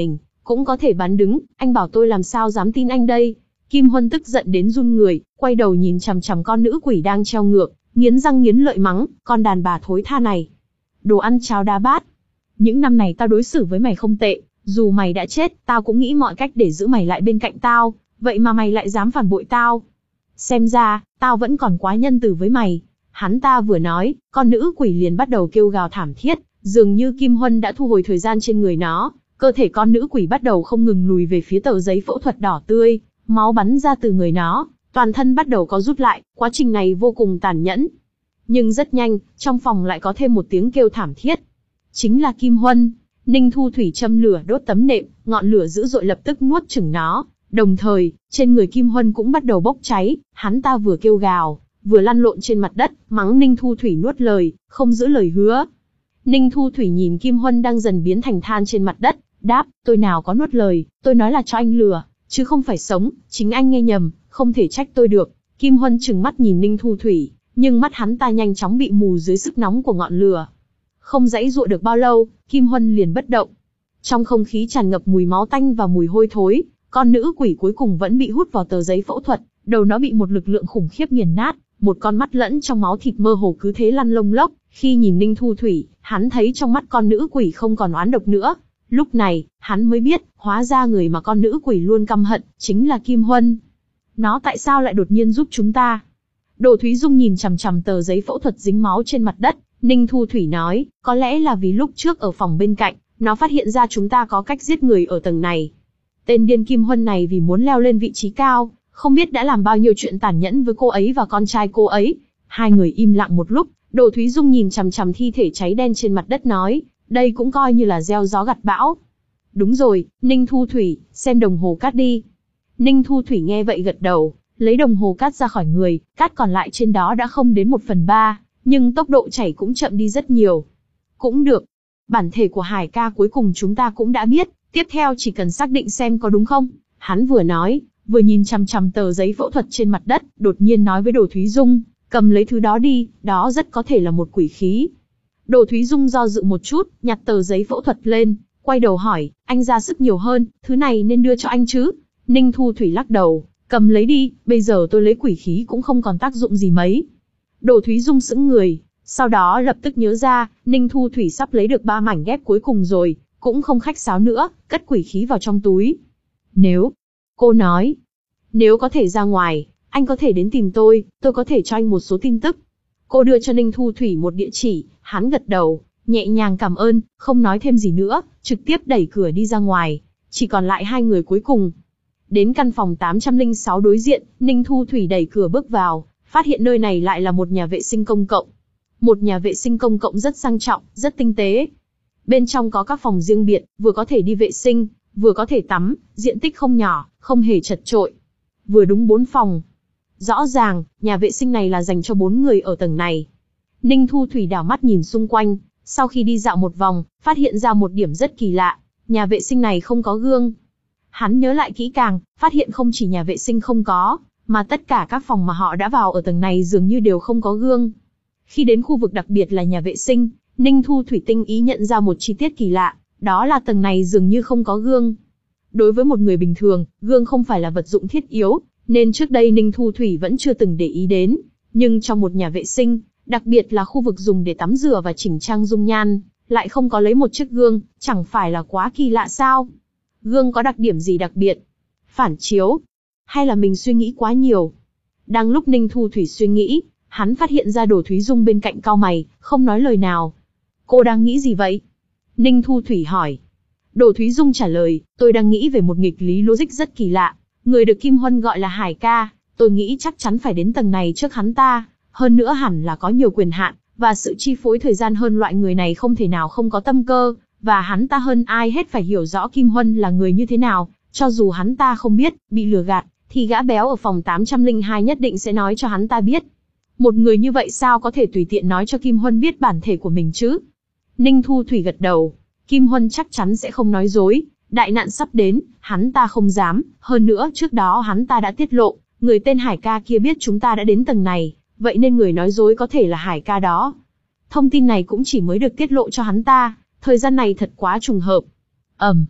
S1: cũng có thể bán đứng, anh bảo tôi làm sao dám tin anh đây. Kim Huân tức giận đến run người, quay đầu nhìn chằm chằm con nữ quỷ đang treo ngược, nghiến răng nghiến lợi mắng, con đàn bà thối tha này. Đồ ăn cháo đá bát. Những năm này tao đối xử với mày không tệ, dù mày đã chết, tao cũng nghĩ mọi cách để giữ mày lại bên cạnh tao, vậy mà mày lại dám phản bội tao. Xem ra, tao vẫn còn quá nhân từ với mày. Hắn ta vừa nói, con nữ quỷ liền bắt đầu kêu gào thảm thiết, dường như Kim Huân đã thu hồi thời gian trên người nó, cơ thể con nữ quỷ bắt đầu không ngừng lùi về phía tờ giấy phẫu thuật đỏ tươi, máu bắn ra từ người nó, toàn thân bắt đầu có rút lại, quá trình này vô cùng tàn nhẫn. Nhưng rất nhanh, trong phòng lại có thêm một tiếng kêu thảm thiết. Chính là Kim Huân. Ninh Thu Thủy châm lửa đốt tấm nệm, ngọn lửa dữ dội lập tức nuốt chửng nó. Đồng thời, trên người Kim Huân cũng bắt đầu bốc cháy, hắn ta vừa kêu gào, vừa lăn lộn trên mặt đất, mắng Ninh Thu Thủy nuốt lời, không giữ lời hứa. Ninh Thu Thủy nhìn Kim Huân đang dần biến thành than trên mặt đất, đáp, tôi nào có nuốt lời, tôi nói là cho anh lừa, chứ không phải sống, chính anh nghe nhầm, không thể trách tôi được. Kim Huân trừng mắt nhìn Ninh Thu Thủy, nhưng mắt hắn ta nhanh chóng bị mù dưới sức nóng của ngọn lửa. Không giãy giụa được bao lâu, Kim Huân liền bất động. Trong không khí tràn ngập mùi máu tanh và mùi hôi thối, con nữ quỷ cuối cùng vẫn bị hút vào tờ giấy phẫu thuật, đầu nó bị một lực lượng khủng khiếp nghiền nát, một con mắt lẫn trong máu thịt mơ hồ cứ thế lăn lông lốc. Khi nhìn Ninh Thu Thủy, hắn thấy trong mắt con nữ quỷ không còn oán độc nữa. Lúc này, hắn mới biết, hóa ra người mà con nữ quỷ luôn căm hận, chính là Kim Huân. Nó tại sao lại đột nhiên giúp chúng ta? Đỗ Thúy Dung nhìn chằm chằm tờ giấy phẫu thuật dính máu trên mặt đất, Ninh Thu Thủy nói, có lẽ là vì lúc trước ở phòng bên cạnh, nó phát hiện ra chúng ta có cách giết người ở tầng này. Tên điên Kim Huân này vì muốn leo lên vị trí cao, không biết đã làm bao nhiêu chuyện tàn nhẫn với cô ấy và con trai cô ấy. Hai người im lặng một lúc, Đỗ Thúy Dung nhìn chằm chằm thi thể cháy đen trên mặt đất nói, đây cũng coi như là gieo gió gặt bão. Đúng rồi, Ninh Thu Thủy, xem đồng hồ cát đi. Ninh Thu Thủy nghe vậy gật đầu, lấy đồng hồ cát ra khỏi người, cát còn lại trên đó đã không đến một phần ba, nhưng tốc độ chảy cũng chậm đi rất nhiều. Cũng được. Bản thể của Hải ca cuối cùng chúng ta cũng đã biết, tiếp theo chỉ cần xác định xem có đúng không. Hắn vừa nói, vừa nhìn chằm chằm tờ giấy phẫu thuật trên mặt đất, đột nhiên nói với Đỗ Thúy Dung, cầm lấy thứ đó đi, đó rất có thể là một quỷ khí. Đỗ Thúy Dung do dự một chút, nhặt tờ giấy phẫu thuật lên, quay đầu hỏi, anh ra sức nhiều hơn, thứ này nên đưa cho anh chứ? Ninh Thu Thủy lắc đầu, cầm lấy đi, bây giờ tôi lấy quỷ khí cũng không còn tác dụng gì mấy. Đỗ Thúy Dung sững người, sau đó lập tức nhớ ra, Ninh Thu Thủy sắp lấy được ba mảnh ghép cuối cùng rồi, cũng không khách sáo nữa, cất quỷ khí vào trong túi. Nếu, cô nói, nếu có thể ra ngoài, anh có thể đến tìm tôi, tôi có thể cho anh một số tin tức. Cô đưa cho Ninh Thu Thủy một địa chỉ, hắn gật đầu, nhẹ nhàng cảm ơn, không nói thêm gì nữa, trực tiếp đẩy cửa đi ra ngoài, chỉ còn lại hai người cuối cùng. Đến căn phòng tám trăm lẻ sáu đối diện, Ninh Thu Thủy đẩy cửa bước vào, phát hiện nơi này lại là một nhà vệ sinh công cộng. Một nhà vệ sinh công cộng rất sang trọng, rất tinh tế. Bên trong có các phòng riêng biệt, vừa có thể đi vệ sinh, vừa có thể tắm, diện tích không nhỏ, không hề chật chội. Vừa đúng bốn phòng. Rõ ràng, nhà vệ sinh này là dành cho bốn người ở tầng này. Ninh Thu Thủy đảo mắt nhìn xung quanh, sau khi đi dạo một vòng, phát hiện ra một điểm rất kỳ lạ. Nhà vệ sinh này không có gương. Hắn nhớ lại kỹ càng, phát hiện không chỉ nhà vệ sinh không có, mà tất cả các phòng mà họ đã vào ở tầng này dường như đều không có gương. Khi đến khu vực đặc biệt là nhà vệ sinh, Ninh Thu Thủy tinh ý nhận ra một chi tiết kỳ lạ, đó là tầng này dường như không có gương. Đối với một người bình thường, gương không phải là vật dụng thiết yếu, nên trước đây Ninh Thu Thủy vẫn chưa từng để ý đến. Nhưng trong một nhà vệ sinh, đặc biệt là khu vực dùng để tắm rửa và chỉnh trang dung nhan, lại không có lấy một chiếc gương, chẳng phải là quá kỳ lạ sao? Gương có đặc điểm gì đặc biệt? Phản chiếu? Hay là mình suy nghĩ quá nhiều? Đang lúc Ninh Thu Thủy suy nghĩ, hắn phát hiện ra Đỗ Thúy Dung bên cạnh cau mày, không nói lời nào. Cô đang nghĩ gì vậy? Ninh Thu Thủy hỏi. Đỗ Thúy Dung trả lời, tôi đang nghĩ về một nghịch lý logic rất kỳ lạ. Người được Kim Huân gọi là Hải ca, tôi nghĩ chắc chắn phải đến tầng này trước hắn ta, hơn nữa hẳn là có nhiều quyền hạn, và sự chi phối thời gian hơn loại người này không thể nào không có tâm cơ, và hắn ta hơn ai hết phải hiểu rõ Kim Huân là người như thế nào, cho dù hắn ta không biết, bị lừa gạt, thì gã béo ở phòng tám trăm lẻ hai nhất định sẽ nói cho hắn ta biết. Một người như vậy sao có thể tùy tiện nói cho Kim Huân biết bản thể của mình chứ? Ninh Thu Thủy gật đầu, Kim Huân chắc chắn sẽ không nói dối, đại nạn sắp đến, hắn ta không dám, hơn nữa trước đó hắn ta đã tiết lộ, người tên Hải ca kia biết chúng ta đã đến tầng này, vậy nên người nói dối có thể là Hải ca đó. Thông tin này cũng chỉ mới được tiết lộ cho hắn ta, thời gian này thật quá trùng hợp. Ầm. Um.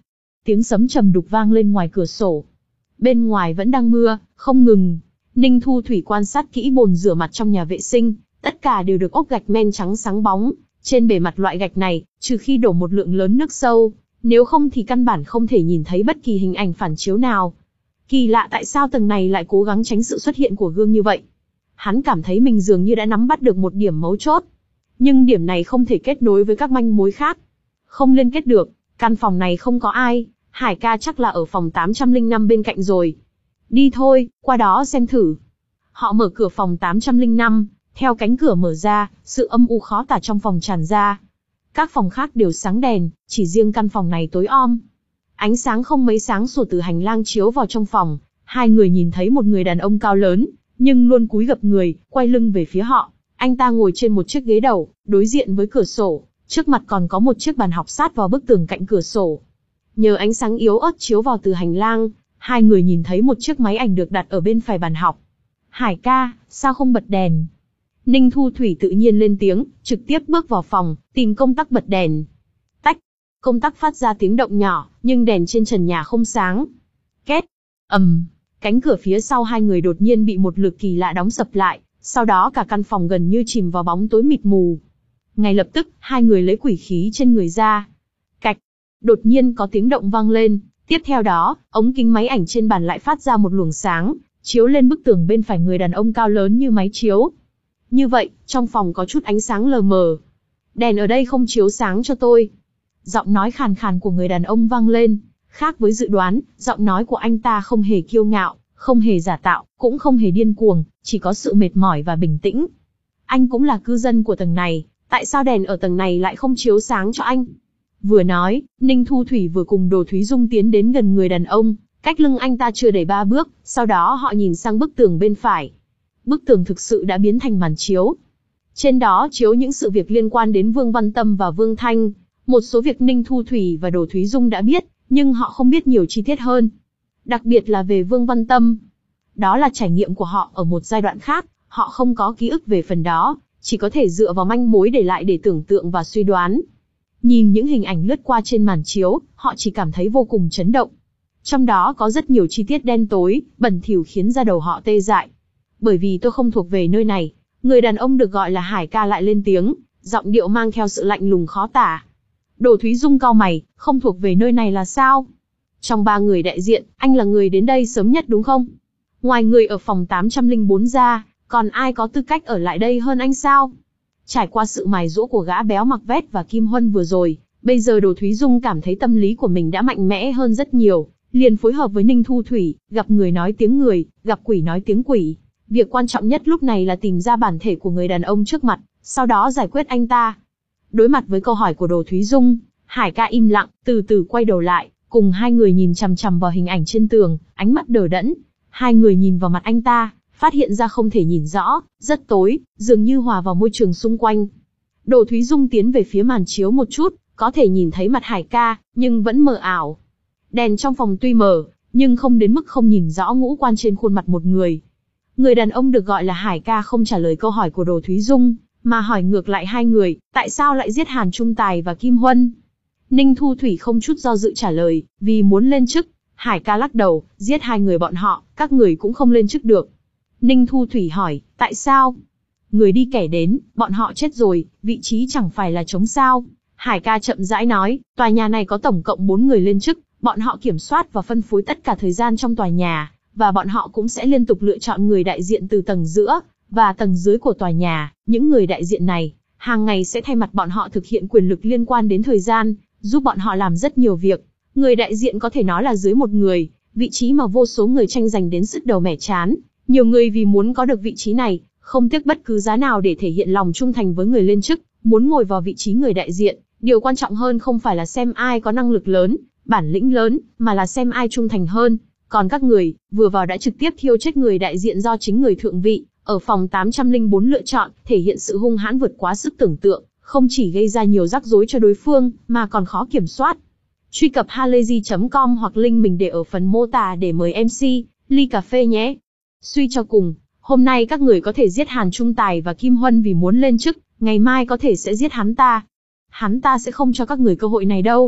S1: tiếng sấm trầm đục vang lên ngoài cửa sổ. Bên ngoài vẫn đang mưa, không ngừng. Ninh Thu Thủy quan sát kỹ bồn rửa mặt trong nhà vệ sinh, tất cả đều được ốp gạch men trắng sáng bóng. Trên bề mặt loại gạch này, trừ khi đổ một lượng lớn nước sâu, nếu không thì căn bản không thể nhìn thấy bất kỳ hình ảnh phản chiếu nào. Kỳ lạ tại sao tầng này lại cố gắng tránh sự xuất hiện của gương như vậy. Hắn cảm thấy mình dường như đã nắm bắt được một điểm mấu chốt. Nhưng điểm này không thể kết nối với các manh mối khác. Không liên kết được, căn phòng này không có ai, Hải ca chắc là ở phòng tám trăm lẻ năm bên cạnh rồi. Đi thôi, qua đó xem thử. Họ mở cửa phòng tám trăm lẻ năm, theo cánh cửa mở ra, sự âm u khó tả trong phòng tràn ra. Các phòng khác đều sáng đèn, chỉ riêng căn phòng này tối om. Ánh sáng không mấy sáng sủa từ hành lang chiếu vào trong phòng, hai người nhìn thấy một người đàn ông cao lớn, nhưng luôn cúi gập người, quay lưng về phía họ. Anh ta ngồi trên một chiếc ghế đầu, đối diện với cửa sổ, trước mặt còn có một chiếc bàn học sát vào bức tường cạnh cửa sổ. Nhờ ánh sáng yếu ớt chiếu vào từ hành lang, hai người nhìn thấy một chiếc máy ảnh được đặt ở bên phải bàn học. Hải ca, sao không bật đèn? Ninh Thu Thủy tự nhiên lên tiếng, trực tiếp bước vào phòng, tìm công tắc bật đèn. Tách, công tắc phát ra tiếng động nhỏ, nhưng đèn trên trần nhà không sáng. Két, ầm, cánh cửa phía sau hai người đột nhiên bị một lực kỳ lạ đóng sập lại, sau đó cả căn phòng gần như chìm vào bóng tối mịt mù. Ngay lập tức, hai người lấy quỷ khí trên người ra. Cạch, đột nhiên có tiếng động vang lên, tiếp theo đó, ống kính máy ảnh trên bàn lại phát ra một luồng sáng, chiếu lên bức tường bên phải người đàn ông cao lớn như máy chiếu. Như vậy, trong phòng có chút ánh sáng lờ mờ. Đèn ở đây không chiếu sáng cho tôi. Giọng nói khàn khàn của người đàn ông vang lên. Khác với dự đoán, giọng nói của anh ta không hề kiêu ngạo, không hề giả tạo, cũng không hề điên cuồng, chỉ có sự mệt mỏi và bình tĩnh. Anh cũng là cư dân của tầng này, tại sao đèn ở tầng này lại không chiếu sáng cho anh? Vừa nói, Ninh Thu Thủy vừa cùng Đồ Thúy Dung tiến đến gần người đàn ông, cách lưng anh ta chưa đầy ba bước, sau đó họ nhìn sang bức tường bên phải. Bức tường thực sự đã biến thành màn chiếu. Trên đó chiếu những sự việc liên quan đến Vương Văn Tâm và Vương Thanh, một số việc Ninh Thu Thủy và Đồ Thúy Dung đã biết, nhưng họ không biết nhiều chi tiết hơn. Đặc biệt là về Vương Văn Tâm. Đó là trải nghiệm của họ ở một giai đoạn khác, họ không có ký ức về phần đó, chỉ có thể dựa vào manh mối để lại để tưởng tượng và suy đoán. Nhìn những hình ảnh lướt qua trên màn chiếu, họ chỉ cảm thấy vô cùng chấn động. Trong đó có rất nhiều chi tiết đen tối, bẩn thỉu khiến da đầu họ tê dại. Bởi vì tôi không thuộc về nơi này, người đàn ông được gọi là Hải ca lại lên tiếng, giọng điệu mang theo sự lạnh lùng khó tả. Đồ Thúy Dung cau mày, không thuộc về nơi này là sao? Trong ba người đại diện, anh là người đến đây sớm nhất đúng không? Ngoài người ở phòng tám trăm lẻ bốn ra, còn ai có tư cách ở lại đây hơn anh sao? Trải qua sự mài dũa của gã béo mặc vest và Kim Huân vừa rồi, bây giờ Đồ Thúy Dung cảm thấy tâm lý của mình đã mạnh mẽ hơn rất nhiều, liền phối hợp với Ninh Thu Thủy, gặp người nói tiếng người, gặp quỷ nói tiếng quỷ. Việc quan trọng nhất lúc này là tìm ra bản thể của người đàn ông trước mặt, sau đó giải quyết anh ta. Đối mặt với câu hỏi của Đồ Thúy Dung, Hải ca im lặng, từ từ quay đầu lại, cùng hai người nhìn chằm chằm vào hình ảnh trên tường, ánh mắt đờ đẫn. Hai người nhìn vào mặt anh ta, phát hiện ra không thể nhìn rõ, rất tối, dường như hòa vào môi trường xung quanh. Đồ Thúy Dung tiến về phía màn chiếu một chút, có thể nhìn thấy mặt Hải ca, nhưng vẫn mờ ảo. Đèn trong phòng tuy mờ, nhưng không đến mức không nhìn rõ ngũ quan trên khuôn mặt một người. Người đàn ông được gọi là Hải ca không trả lời câu hỏi của Đồ Thúy Dung, mà hỏi ngược lại hai người, tại sao lại giết Hàn Trung Tài và Kim Huân? Ninh Thu Thủy không chút do dự trả lời, vì muốn lên chức. Hải ca lắc đầu, giết hai người bọn họ, các người cũng không lên chức được. Ninh Thu Thủy hỏi, tại sao? Người đi kẻ đến, bọn họ chết rồi, vị trí chẳng phải là trống sao? Hải ca chậm rãi nói, tòa nhà này có tổng cộng bốn người lên chức, bọn họ kiểm soát và phân phối tất cả thời gian trong tòa nhà, và bọn họ cũng sẽ liên tục lựa chọn người đại diện từ tầng giữa và tầng dưới của tòa nhà. Những người đại diện này, hàng ngày sẽ thay mặt bọn họ thực hiện quyền lực liên quan đến thời gian, giúp bọn họ làm rất nhiều việc. Người đại diện có thể nói là dưới một người, vị trí mà vô số người tranh giành đến sứt đầu mẻ chán. Nhiều người vì muốn có được vị trí này, không tiếc bất cứ giá nào để thể hiện lòng trung thành với người lên chức, muốn ngồi vào vị trí người đại diện. Điều quan trọng hơn không phải là xem ai có năng lực lớn, bản lĩnh lớn, mà là xem ai trung thành hơn. Còn các người, vừa vào đã trực tiếp thiêu chết người đại diện do chính người thượng vị, ở phòng tám trăm lẻ bốn lựa chọn, thể hiện sự hung hãn vượt quá sức tưởng tượng, không chỉ gây ra nhiều rắc rối cho đối phương, mà còn khó kiểm soát. Truy cập halayzi chấm com hoặc link mình để ở phần mô tả để mời em xê, ly cà phê nhé. Suy cho cùng, hôm nay các người có thể giết Hàn Trung Tài và Kim Huân vì muốn lên chức, ngày mai có thể sẽ giết hắn ta. Hắn ta sẽ không cho các người cơ hội này đâu.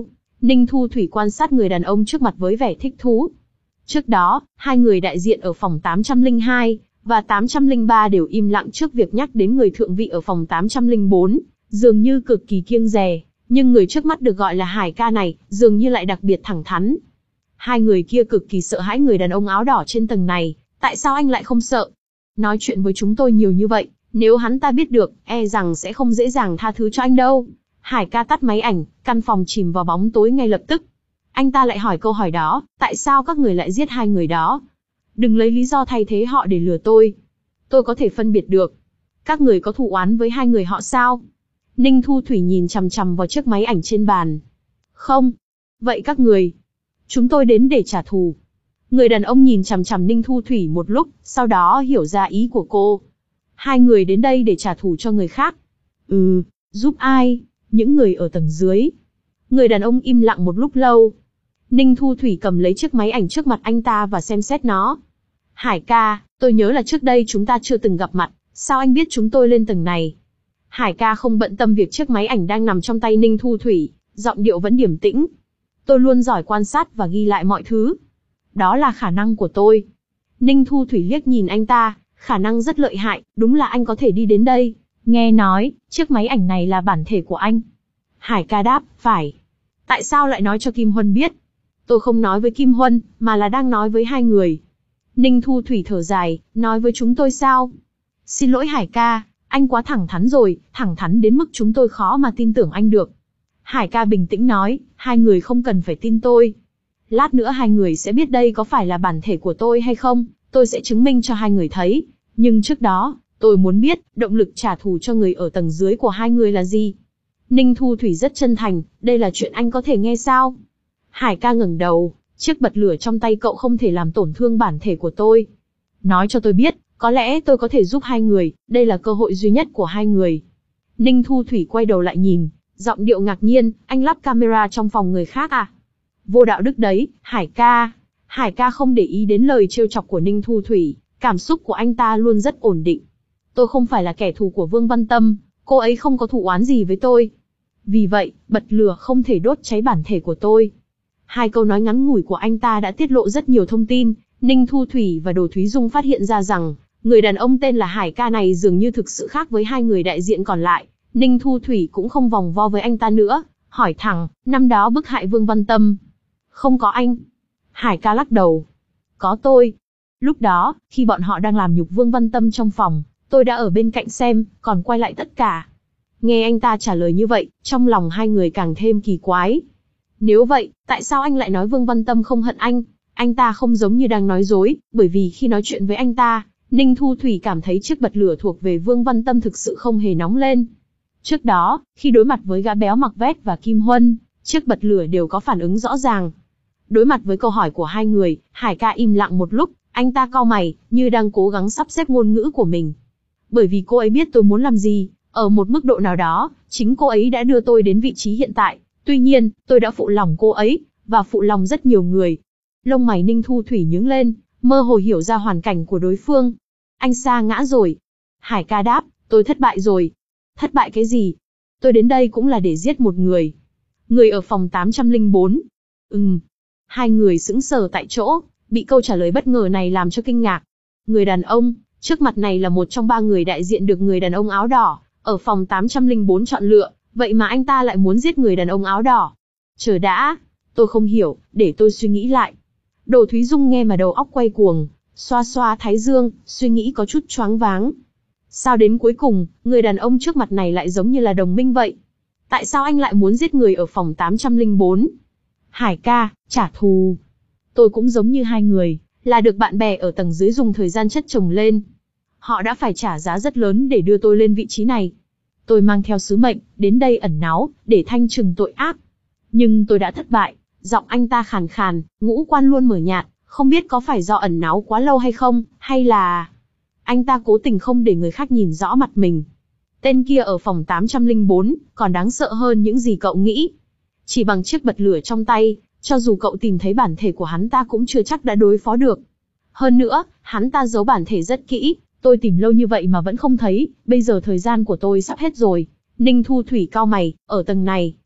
S1: Ninh Thu Thủy quan sát người đàn ông trước mặt với vẻ thích thú. Trước đó, hai người đại diện ở phòng tám trăm lẻ hai và tám trăm lẻ ba đều im lặng trước việc nhắc đến người thượng vị ở phòng tám trăm lẻ bốn, dường như cực kỳ kiêng dè, nhưng người trước mắt được gọi là Hải ca này, dường như lại đặc biệt thẳng thắn. Hai người kia cực kỳ sợ hãi người đàn ông áo đỏ trên tầng này, tại sao anh lại không sợ? Nói chuyện với chúng tôi nhiều như vậy, nếu hắn ta biết được, e rằng sẽ không dễ dàng tha thứ cho anh đâu. Hải ca tắt máy ảnh, căn phòng chìm vào bóng tối ngay lập tức. Anh ta lại hỏi câu hỏi đó, tại sao các người lại giết hai người đó? Đừng lấy lý do thay thế họ để lừa tôi. Tôi có thể phân biệt được. Các người có thù oán với hai người họ sao? Ninh Thu Thủy nhìn chằm chằm vào chiếc máy ảnh trên bàn. Không. Vậy các người? Chúng tôi đến để trả thù. Người đàn ông nhìn chằm chằm Ninh Thu Thủy một lúc, sau đó hiểu ra ý của cô. Hai người đến đây để trả thù cho người khác. Ừ, giúp ai? Những người ở tầng dưới. Người đàn ông im lặng một lúc lâu. Ninh Thu Thủy cầm lấy chiếc máy ảnh trước mặt anh ta và xem xét nó. Hải ca, tôi nhớ là trước đây chúng ta chưa từng gặp mặt, sao anh biết chúng tôi lên tầng này? Hải ca không bận tâm việc chiếc máy ảnh đang nằm trong tay Ninh Thu Thủy, giọng điệu vẫn điềm tĩnh. Tôi luôn giỏi quan sát và ghi lại mọi thứ. Đó là khả năng của tôi. Ninh Thu Thủy liếc nhìn anh ta, khả năng rất lợi hại, đúng là anh có thể đi đến đây. Nghe nói, chiếc máy ảnh này là bản thể của anh. Hải ca đáp, phải. Tại sao lại nói cho Kim Huân biết? Tôi không nói với Kim Huân, mà là đang nói với hai người. Ninh Thu Thủy thở dài, nói với chúng tôi sao? Xin lỗi Hải ca, anh quá thẳng thắn rồi, thẳng thắn đến mức chúng tôi khó mà tin tưởng anh được. Hải ca bình tĩnh nói, hai người không cần phải tin tôi. Lát nữa hai người sẽ biết đây có phải là bản thể của tôi hay không, tôi sẽ chứng minh cho hai người thấy. Nhưng trước đó, tôi muốn biết, động lực trả thù cho người ở tầng dưới của hai người là gì? Ninh Thu Thủy rất chân thành, đây là chuyện anh có thể nghe sao? Hải ca ngẩng đầu, chiếc bật lửa trong tay cậu không thể làm tổn thương bản thể của tôi. Nói cho tôi biết, có lẽ tôi có thể giúp hai người, đây là cơ hội duy nhất của hai người. Ninh Thu Thủy quay đầu lại nhìn, giọng điệu ngạc nhiên, anh lắp camera trong phòng người khác à? Vô đạo đức đấy, Hải ca. Hải ca không để ý đến lời trêu chọc của Ninh Thu Thủy, cảm xúc của anh ta luôn rất ổn định. Tôi không phải là kẻ thù của Vương Văn Tâm, cô ấy không có thù oán gì với tôi. Vì vậy, bật lửa không thể đốt cháy bản thể của tôi. Hai câu nói ngắn ngủi của anh ta đã tiết lộ rất nhiều thông tin. Ninh Thu Thủy và Đồ Thúy Dung phát hiện ra rằng, người đàn ông tên là Hải ca này dường như thực sự khác với hai người đại diện còn lại. Ninh Thu Thủy cũng không vòng vo với anh ta nữa, hỏi thẳng, năm đó bức hại Vương Văn Tâm. Không có anh. Hải ca lắc đầu. Có tôi. Lúc đó, khi bọn họ đang làm nhục Vương Văn Tâm trong phòng, tôi đã ở bên cạnh xem, còn quay lại tất cả. Nghe anh ta trả lời như vậy, trong lòng hai người càng thêm kỳ quái. Nếu vậy, tại sao anh lại nói Vương Văn Tâm không hận anh? Anh ta không giống như đang nói dối, bởi vì khi nói chuyện với anh ta, Ninh Thu Thủy cảm thấy chiếc bật lửa thuộc về Vương Văn Tâm thực sự không hề nóng lên. Trước đó, khi đối mặt với gã béo mặc vest và Kim Huân, chiếc bật lửa đều có phản ứng rõ ràng. Đối mặt với câu hỏi của hai người, Hải ca im lặng một lúc, anh ta cau mày, như đang cố gắng sắp xếp ngôn ngữ của mình. Bởi vì cô ấy biết tôi muốn làm gì, ở một mức độ nào đó, chính cô ấy đã đưa tôi đến vị trí hiện tại. Tuy nhiên, tôi đã phụ lòng cô ấy, và phụ lòng rất nhiều người. Lông mày Ninh Thu Thủy nhướng lên, mơ hồ hiểu ra hoàn cảnh của đối phương. Anh sa ngã rồi. Hải ca đáp, tôi thất bại rồi. Thất bại cái gì? Tôi đến đây cũng là để giết một người. Người ở phòng tám trăm lẻ bốn. Ừm. Hai người sững sờ tại chỗ, bị câu trả lời bất ngờ này làm cho kinh ngạc. Người đàn ông, trước mặt này là một trong ba người đại diện được người đàn ông áo đỏ, ở phòng tám trăm lẻ bốn chọn lựa, vậy mà anh ta lại muốn giết người đàn ông áo đỏ. Chờ đã, tôi không hiểu, để tôi suy nghĩ lại. Đồ Thúy Dung nghe mà đầu óc quay cuồng, xoa xoa thái dương, suy nghĩ có chút choáng váng. Sao đến cuối cùng, người đàn ông trước mặt này lại giống như là đồng minh vậy? Tại sao anh lại muốn giết người ở phòng tám trăm lẻ bốn? Hải ca, trả thù. Tôi cũng giống như hai người, là được bạn bè ở tầng dưới dùng thời gian chất chồng lên. Họ đã phải trả giá rất lớn để đưa tôi lên vị trí này. Tôi mang theo sứ mệnh, đến đây ẩn náu, để thanh trừng tội ác. Nhưng tôi đã thất bại. Giọng anh ta khàn khàn, ngũ quan luôn mờ nhạt, không biết có phải do ẩn náu quá lâu hay không, hay là... Anh ta cố tình không để người khác nhìn rõ mặt mình. Tên kia ở phòng tám trăm lẻ bốn, còn đáng sợ hơn những gì cậu nghĩ. Chỉ bằng chiếc bật lửa trong tay, cho dù cậu tìm thấy bản thể của hắn ta cũng chưa chắc đã đối phó được. Hơn nữa, hắn ta giấu bản thể rất kỹ, tôi tìm lâu như vậy mà vẫn không thấy, bây giờ thời gian của tôi sắp hết rồi. Ninh Thu Thủy cau mày, ở tầng này,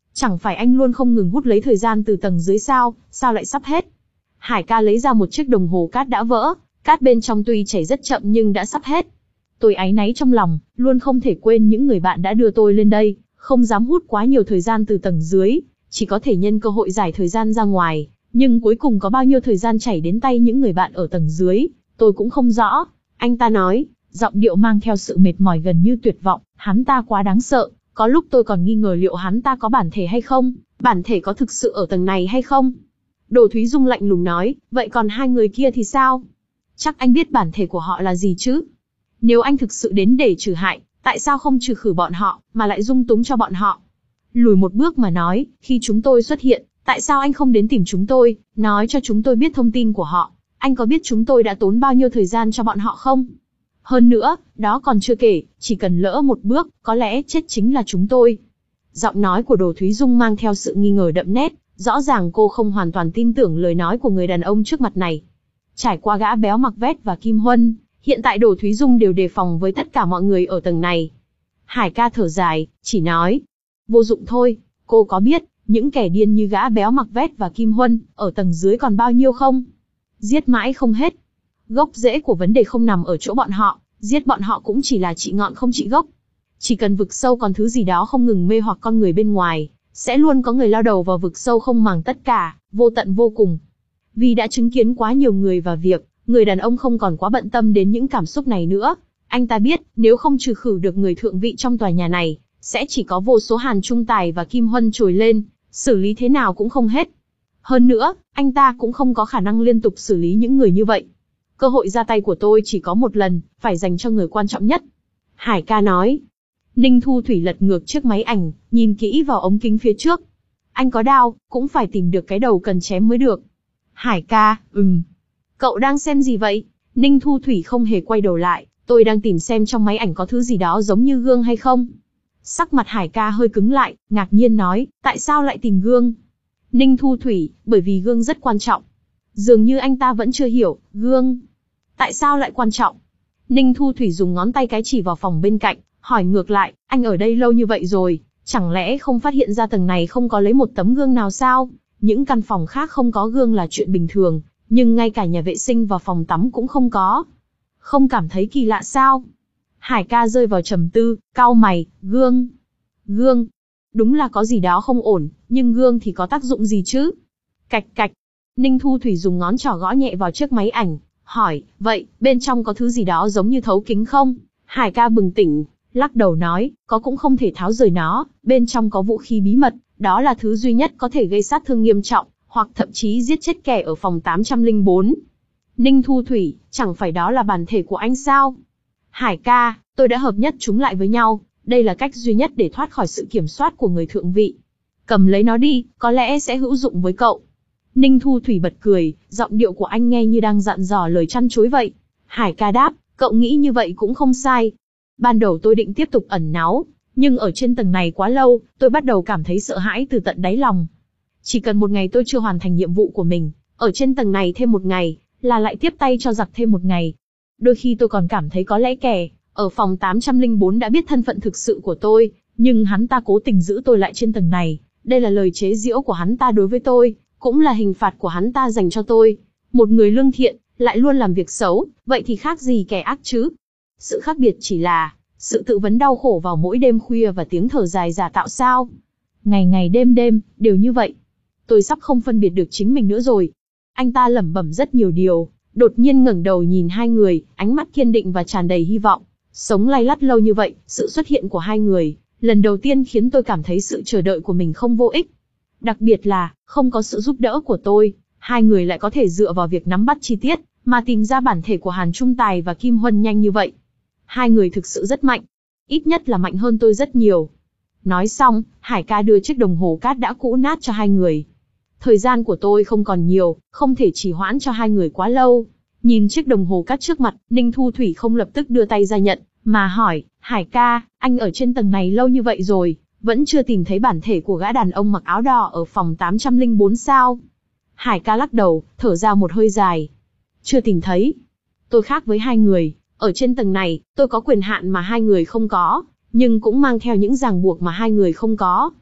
S1: Chẳng phải anh luôn không ngừng hút lấy thời gian từ tầng dưới sao, sao lại sắp hết? Hải ca lấy ra một chiếc đồng hồ cát đã vỡ, cát bên trong tuy chảy rất chậm nhưng đã sắp hết. Tôi áy náy trong lòng, luôn không thể quên những người bạn đã đưa tôi lên đây, không dám hút quá nhiều thời gian từ tầng dưới, chỉ có thể nhân cơ hội giải thời gian ra ngoài, nhưng cuối cùng có bao nhiêu thời gian chảy đến tay những người bạn ở tầng dưới, tôi cũng không rõ. Anh ta nói, giọng điệu mang theo sự mệt mỏi gần như tuyệt vọng, hắn ta quá đáng sợ, có lúc tôi còn nghi ngờ liệu hắn ta có bản thể hay không, bản thể có thực sự ở tầng này hay không. Đồ Thúy Dung lạnh lùng nói, vậy còn hai người kia thì sao? Chắc anh biết bản thể của họ là gì chứ? Nếu anh thực sự đến để trừ hại, tại sao không trừ khử bọn họ, mà lại dung túng cho bọn họ? Lùi một bước mà nói, khi chúng tôi xuất hiện, tại sao anh không đến tìm chúng tôi, nói cho chúng tôi biết thông tin của họ? Anh có biết chúng tôi đã tốn bao nhiêu thời gian cho bọn họ không? Hơn nữa, đó còn chưa kể, chỉ cần lỡ một bước, có lẽ chết chính là chúng tôi. Giọng nói của Đồ Thúy Dung mang theo sự nghi ngờ đậm nét, rõ ràng cô không hoàn toàn tin tưởng lời nói của người đàn ông trước mặt này. Trải qua gã béo mặc vest và Kim Huân, hiện tại Đồ Thúy Dung đều đề phòng với tất cả mọi người ở tầng này. Hải ca thở dài, chỉ nói, vô dụng thôi, cô có biết, những kẻ điên như gã béo mặc vest và Kim Huân, ở tầng dưới còn bao nhiêu không? Giết mãi không hết. Gốc rễ của vấn đề không nằm ở chỗ bọn họ, giết bọn họ cũng chỉ là trị ngọn không trị gốc. Chỉ cần vực sâu còn thứ gì đó không ngừng mê hoặc con người bên ngoài, sẽ luôn có người lao đầu vào vực sâu không màng tất cả, vô tận vô cùng. Vì đã chứng kiến quá nhiều người và việc, người đàn ông không còn quá bận tâm đến những cảm xúc này nữa. Anh ta biết, nếu không trừ khử được người thượng vị trong tòa nhà này, sẽ chỉ có vô số Hàn Trung Tài và Kim Huân trồi lên, xử lý thế nào cũng không hết. Hơn nữa, anh ta cũng không có khả năng liên tục xử lý những người như vậy. Cơ hội ra tay của tôi chỉ có một lần, phải dành cho người quan trọng nhất. Hải ca nói. Ninh Thu Thủy lật ngược chiếc máy ảnh, nhìn kỹ vào ống kính phía trước. Anh có đao, cũng phải tìm được cái đầu cần chém mới được. Hải ca, ừm. Cậu đang xem gì vậy? Ninh Thu Thủy không hề quay đầu lại, tôi đang tìm xem trong máy ảnh có thứ gì đó giống như gương hay không. Sắc mặt Hải ca hơi cứng lại, ngạc nhiên nói, tại sao lại tìm gương? Ninh Thu Thủy, bởi vì gương rất quan trọng. Dường như anh ta vẫn chưa hiểu, gương. Tại sao lại quan trọng? Ninh Thu Thủy dùng ngón tay cái chỉ vào phòng bên cạnh, hỏi ngược lại, anh ở đây lâu như vậy rồi, chẳng lẽ không phát hiện ra tầng này không có lấy một tấm gương nào sao? Những căn phòng khác không có gương là chuyện bình thường, nhưng ngay cả nhà vệ sinh và phòng tắm cũng không có. Không cảm thấy kỳ lạ sao? Hải ca rơi vào trầm tư, cau mày, gương. Gương. Đúng là có gì đó không ổn, nhưng gương thì có tác dụng gì chứ? Cạch cạch. Ninh Thu Thủy dùng ngón trỏ gõ nhẹ vào chiếc máy ảnh, hỏi, vậy, bên trong có thứ gì đó giống như thấu kính không? Hải ca bừng tỉnh, lắc đầu nói, có cũng không thể tháo rời nó, bên trong có vũ khí bí mật, đó là thứ duy nhất có thể gây sát thương nghiêm trọng, hoặc thậm chí giết chết kẻ ở phòng tám trăm lẻ bốn. Ninh Thu Thủy, chẳng phải đó là bản thể của anh sao? Hải ca, tôi đã hợp nhất chúng lại với nhau, đây là cách duy nhất để thoát khỏi sự kiểm soát của người thượng vị. Cầm lấy nó đi, có lẽ sẽ hữu dụng với cậu. Ninh Thu Thủy bật cười, giọng điệu của anh nghe như đang dặn dò lời chăn chối vậy. Hải ca đáp, cậu nghĩ như vậy cũng không sai. Ban đầu tôi định tiếp tục ẩn náu, nhưng ở trên tầng này quá lâu, tôi bắt đầu cảm thấy sợ hãi từ tận đáy lòng. Chỉ cần một ngày tôi chưa hoàn thành nhiệm vụ của mình, ở trên tầng này thêm một ngày, là lại tiếp tay cho giặc thêm một ngày. Đôi khi tôi còn cảm thấy có lẽ kẻ ở phòng tám trăm lẻ bốn đã biết thân phận thực sự của tôi, nhưng hắn ta cố tình giữ tôi lại trên tầng này. Đây là lời chế giễu của hắn ta đối với tôi, cũng là hình phạt của hắn ta dành cho tôi. Một người lương thiện, lại luôn làm việc xấu, vậy thì khác gì kẻ ác chứ? Sự khác biệt chỉ là, sự tự vấn đau khổ vào mỗi đêm khuya và tiếng thở dài giả tạo sao. Ngày ngày đêm đêm, đều như vậy. Tôi sắp không phân biệt được chính mình nữa rồi. Anh ta lẩm bẩm rất nhiều điều, đột nhiên ngẩng đầu nhìn hai người, ánh mắt kiên định và tràn đầy hy vọng. Sống lay lắt lâu như vậy, sự xuất hiện của hai người, lần đầu tiên khiến tôi cảm thấy sự chờ đợi của mình không vô ích. Đặc biệt là, không có sự giúp đỡ của tôi, hai người lại có thể dựa vào việc nắm bắt chi tiết, mà tìm ra bản thể của Hàn Trung Tài và Kim Huân nhanh như vậy. Hai người thực sự rất mạnh, ít nhất là mạnh hơn tôi rất nhiều. Nói xong, Hải ca đưa chiếc đồng hồ cát đã cũ nát cho hai người. Thời gian của tôi không còn nhiều, không thể trì hoãn cho hai người quá lâu. Nhìn chiếc đồng hồ cát trước mặt, Ninh Thu Thủy không lập tức đưa tay ra nhận, mà hỏi, Hải ca, anh ở trên tầng này lâu như vậy rồi, vẫn chưa tìm thấy bản thể của gã đàn ông mặc áo đỏ ở phòng tám trăm lẻ bốn sao? Hải ca lắc đầu, thở ra một hơi dài. Chưa tìm thấy. Tôi khác với hai người, ở trên tầng này, tôi có quyền hạn mà hai người không có, nhưng cũng mang theo những ràng buộc mà hai người không có.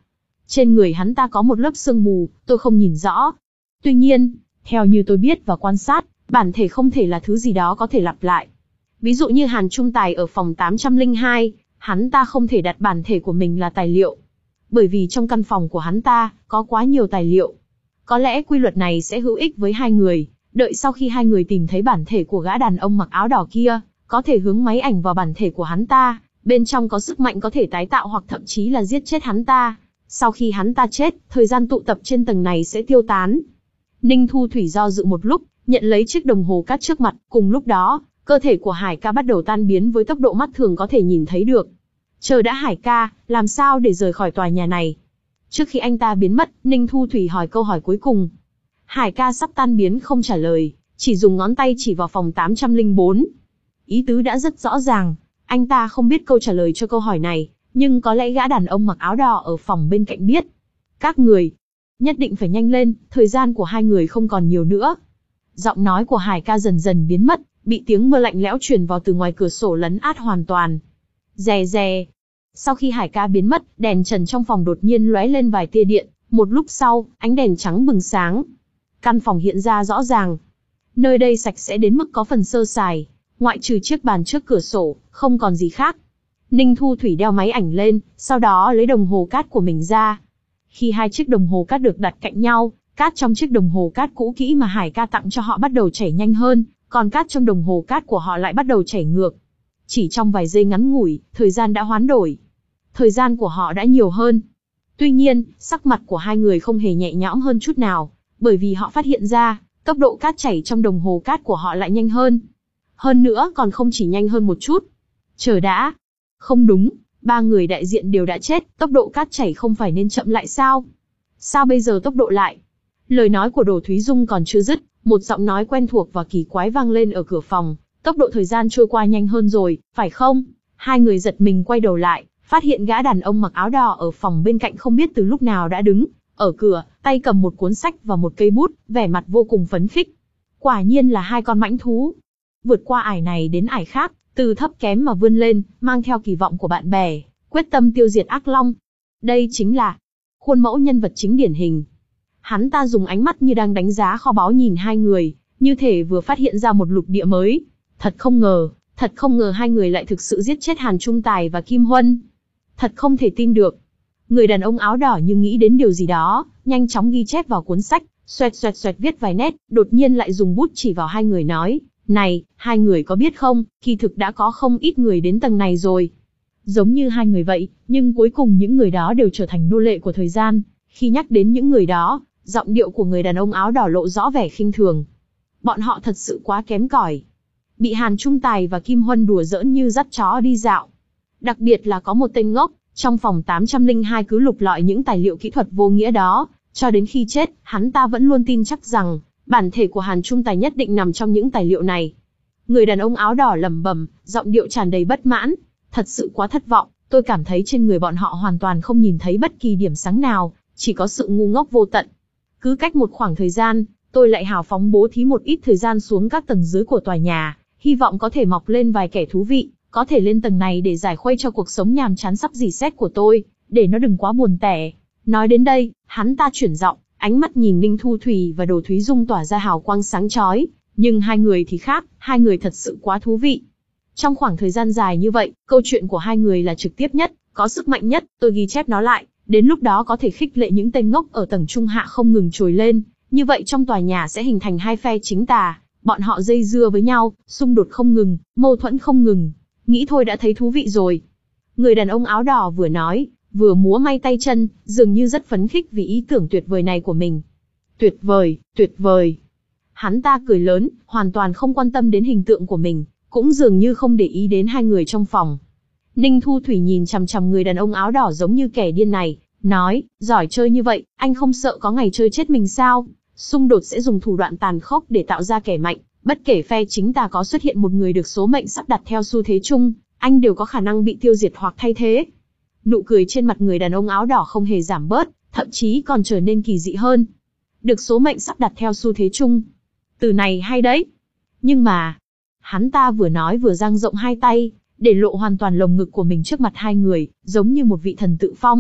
S1: Trên người hắn ta có một lớp sương mù, tôi không nhìn rõ. Tuy nhiên, theo như tôi biết và quan sát, bản thể không thể là thứ gì đó có thể lặp lại. Ví dụ như Hàn Trung Tài ở phòng tám trăm lẻ hai, hắn ta không thể đặt bản thể của mình là tài liệu. Bởi vì trong căn phòng của hắn ta, có quá nhiều tài liệu. Có lẽ quy luật này sẽ hữu ích với hai người, đợi sau khi hai người tìm thấy bản thể của gã đàn ông mặc áo đỏ kia, có thể hướng máy ảnh vào bản thể của hắn ta, bên trong có sức mạnh có thể tái tạo hoặc thậm chí là giết chết hắn ta. Sau khi hắn ta chết, thời gian tụ tập trên tầng này sẽ tiêu tán. Ninh Thu Thủy do dự một lúc, nhận lấy chiếc đồng hồ cát trước mặt, cùng lúc đó, cơ thể của Hải ca bắt đầu tan biến với tốc độ mắt thường có thể nhìn thấy được. Chờ đã Hải ca, làm sao để rời khỏi tòa nhà này? Trước khi anh ta biến mất, Ninh Thu Thủy hỏi câu hỏi cuối cùng. Hải ca sắp tan biến không trả lời, chỉ dùng ngón tay chỉ vào phòng tám trăm lẻ bốn. Ý tứ đã rất rõ ràng, anh ta không biết câu trả lời cho câu hỏi này, nhưng có lẽ gã đàn ông mặc áo đỏ ở phòng bên cạnh biết. Các người, nhất định phải nhanh lên, thời gian của hai người không còn nhiều nữa. Giọng nói của Hải ca dần dần biến mất, bị tiếng mưa lạnh lẽo truyền vào từ ngoài cửa sổ lấn át hoàn toàn. Rè rè. Sau khi Hải ca biến mất, đèn trần trong phòng đột nhiên lóe lên vài tia điện, một lúc sau, ánh đèn trắng bừng sáng. Căn phòng hiện ra rõ ràng. Nơi đây sạch sẽ đến mức có phần sơ sài, ngoại trừ chiếc bàn trước cửa sổ, không còn gì khác. Ninh Thu Thủy đeo máy ảnh lên, sau đó lấy đồng hồ cát của mình ra. Khi hai chiếc đồng hồ cát được đặt cạnh nhau, cát trong chiếc đồng hồ cát cũ kỹ mà Hải ca tặng cho họ bắt đầu chảy nhanh hơn, còn cát trong đồng hồ cát của họ lại bắt đầu chảy ngược. Chỉ trong vài giây ngắn ngủi, thời gian đã hoán đổi. Thời gian của họ đã nhiều hơn. Tuy nhiên, sắc mặt của hai người không hề nhẹ nhõm hơn chút nào, bởi vì họ phát hiện ra, tốc độ cát chảy trong đồng hồ cát của họ lại nhanh hơn. Hơn nữa còn không chỉ nhanh hơn một chút. Chờ đã. Không đúng, ba người đại diện đều đã chết, tốc độ cát chảy không phải nên chậm lại sao? Sao bây giờ tốc độ lại? Lời nói của Đồ Thúy Dung còn chưa dứt, một giọng nói quen thuộc và kỳ quái vang lên ở cửa phòng. Tốc độ thời gian trôi qua nhanh hơn rồi, phải không? Hai người giật mình quay đầu lại, phát hiện gã đàn ông mặc áo đỏ ở phòng bên cạnh không biết từ lúc nào đã đứng ở cửa, tay cầm một cuốn sách và một cây bút, vẻ mặt vô cùng phấn khích. Quả nhiên là hai con mãnh thú. Vượt qua ải này đến ải khác, từ thấp kém mà vươn lên, mang theo kỳ vọng của bạn bè, quyết tâm tiêu diệt ác long. Đây chính là khuôn mẫu nhân vật chính điển hình. Hắn ta dùng ánh mắt như đang đánh giá kho báu nhìn hai người, như thể vừa phát hiện ra một lục địa mới. Thật không ngờ, thật không ngờ hai người lại thực sự giết chết Hàn Trung Tài và Kim Huân. Thật không thể tin được. Người đàn ông áo đỏ như nghĩ đến điều gì đó, nhanh chóng ghi chép vào cuốn sách, xoẹt xoẹt xoẹt viết vài nét, đột nhiên lại dùng bút chỉ vào hai người nói, này, hai người có biết không, kỳ thực đã có không ít người đến tầng này rồi. Giống như hai người vậy, nhưng cuối cùng những người đó đều trở thành nô lệ của thời gian. Khi nhắc đến những người đó, giọng điệu của người đàn ông áo đỏ lộ rõ vẻ khinh thường. Bọn họ thật sự quá kém cỏi. Bị Hàn Trung Tài và Kim Huân đùa giỡn như dắt chó đi dạo. Đặc biệt là có một tên ngốc, trong phòng tám trăm lẻ hai cứ lục lọi những tài liệu kỹ thuật vô nghĩa đó, cho đến khi chết, hắn ta vẫn luôn tin chắc rằng, bản thể của Hàn Trung Tài nhất định nằm trong những tài liệu này. Người đàn ông áo đỏ lẩm bẩm, giọng điệu tràn đầy bất mãn, thật sự quá thất vọng, tôi cảm thấy trên người bọn họ hoàn toàn không nhìn thấy bất kỳ điểm sáng nào, chỉ có sự ngu ngốc vô tận. Cứ cách một khoảng thời gian, tôi lại hào phóng bố thí một ít thời gian xuống các tầng dưới của tòa nhà, hy vọng có thể mọc lên vài kẻ thú vị, có thể lên tầng này để giải khuây cho cuộc sống nhàm chán sắp rỉ sét của tôi, để nó đừng quá buồn tẻ. Nói đến đây, hắn ta chuyển giọng, ánh mắt nhìn Ninh Thu Thủy và Đồ Thúy Dung tỏa ra hào quang sáng chói, nhưng hai người thì khác, hai người thật sự quá thú vị. Trong khoảng thời gian dài như vậy, câu chuyện của hai người là trực tiếp nhất, có sức mạnh nhất, tôi ghi chép nó lại, đến lúc đó có thể khích lệ những tên ngốc ở tầng trung hạ không ngừng trồi lên, như vậy trong tòa nhà sẽ hình thành hai phe chính tà, bọn họ dây dưa với nhau, xung đột không ngừng, mâu thuẫn không ngừng, nghĩ thôi đã thấy thú vị rồi. Người đàn ông áo đỏ vừa nói, vừa múa may tay chân, dường như rất phấn khích vì ý tưởng tuyệt vời này của mình. Tuyệt vời, tuyệt vời. Hắn ta cười lớn, hoàn toàn không quan tâm đến hình tượng của mình, cũng dường như không để ý đến hai người trong phòng. Ninh Thu Thủy nhìn chằm chằm người đàn ông áo đỏ giống như kẻ điên này, nói, giỏi chơi như vậy, anh không sợ có ngày chơi chết mình sao? Xung đột sẽ dùng thủ đoạn tàn khốc để tạo ra kẻ mạnh, bất kể phe chính tà có xuất hiện một người được số mệnh sắp đặt theo xu thế chung, anh đều có khả năng bị tiêu diệt hoặc thay thế. Nụ cười trên mặt người đàn ông áo đỏ không hề giảm bớt, thậm chí còn trở nên kỳ dị hơn. Được số mệnh sắp đặt theo xu thế chung. Từ này hay đấy. Nhưng mà, hắn ta vừa nói vừa dang rộng hai tay, để lộ hoàn toàn lồng ngực của mình trước mặt hai người, giống như một vị thần tự phong.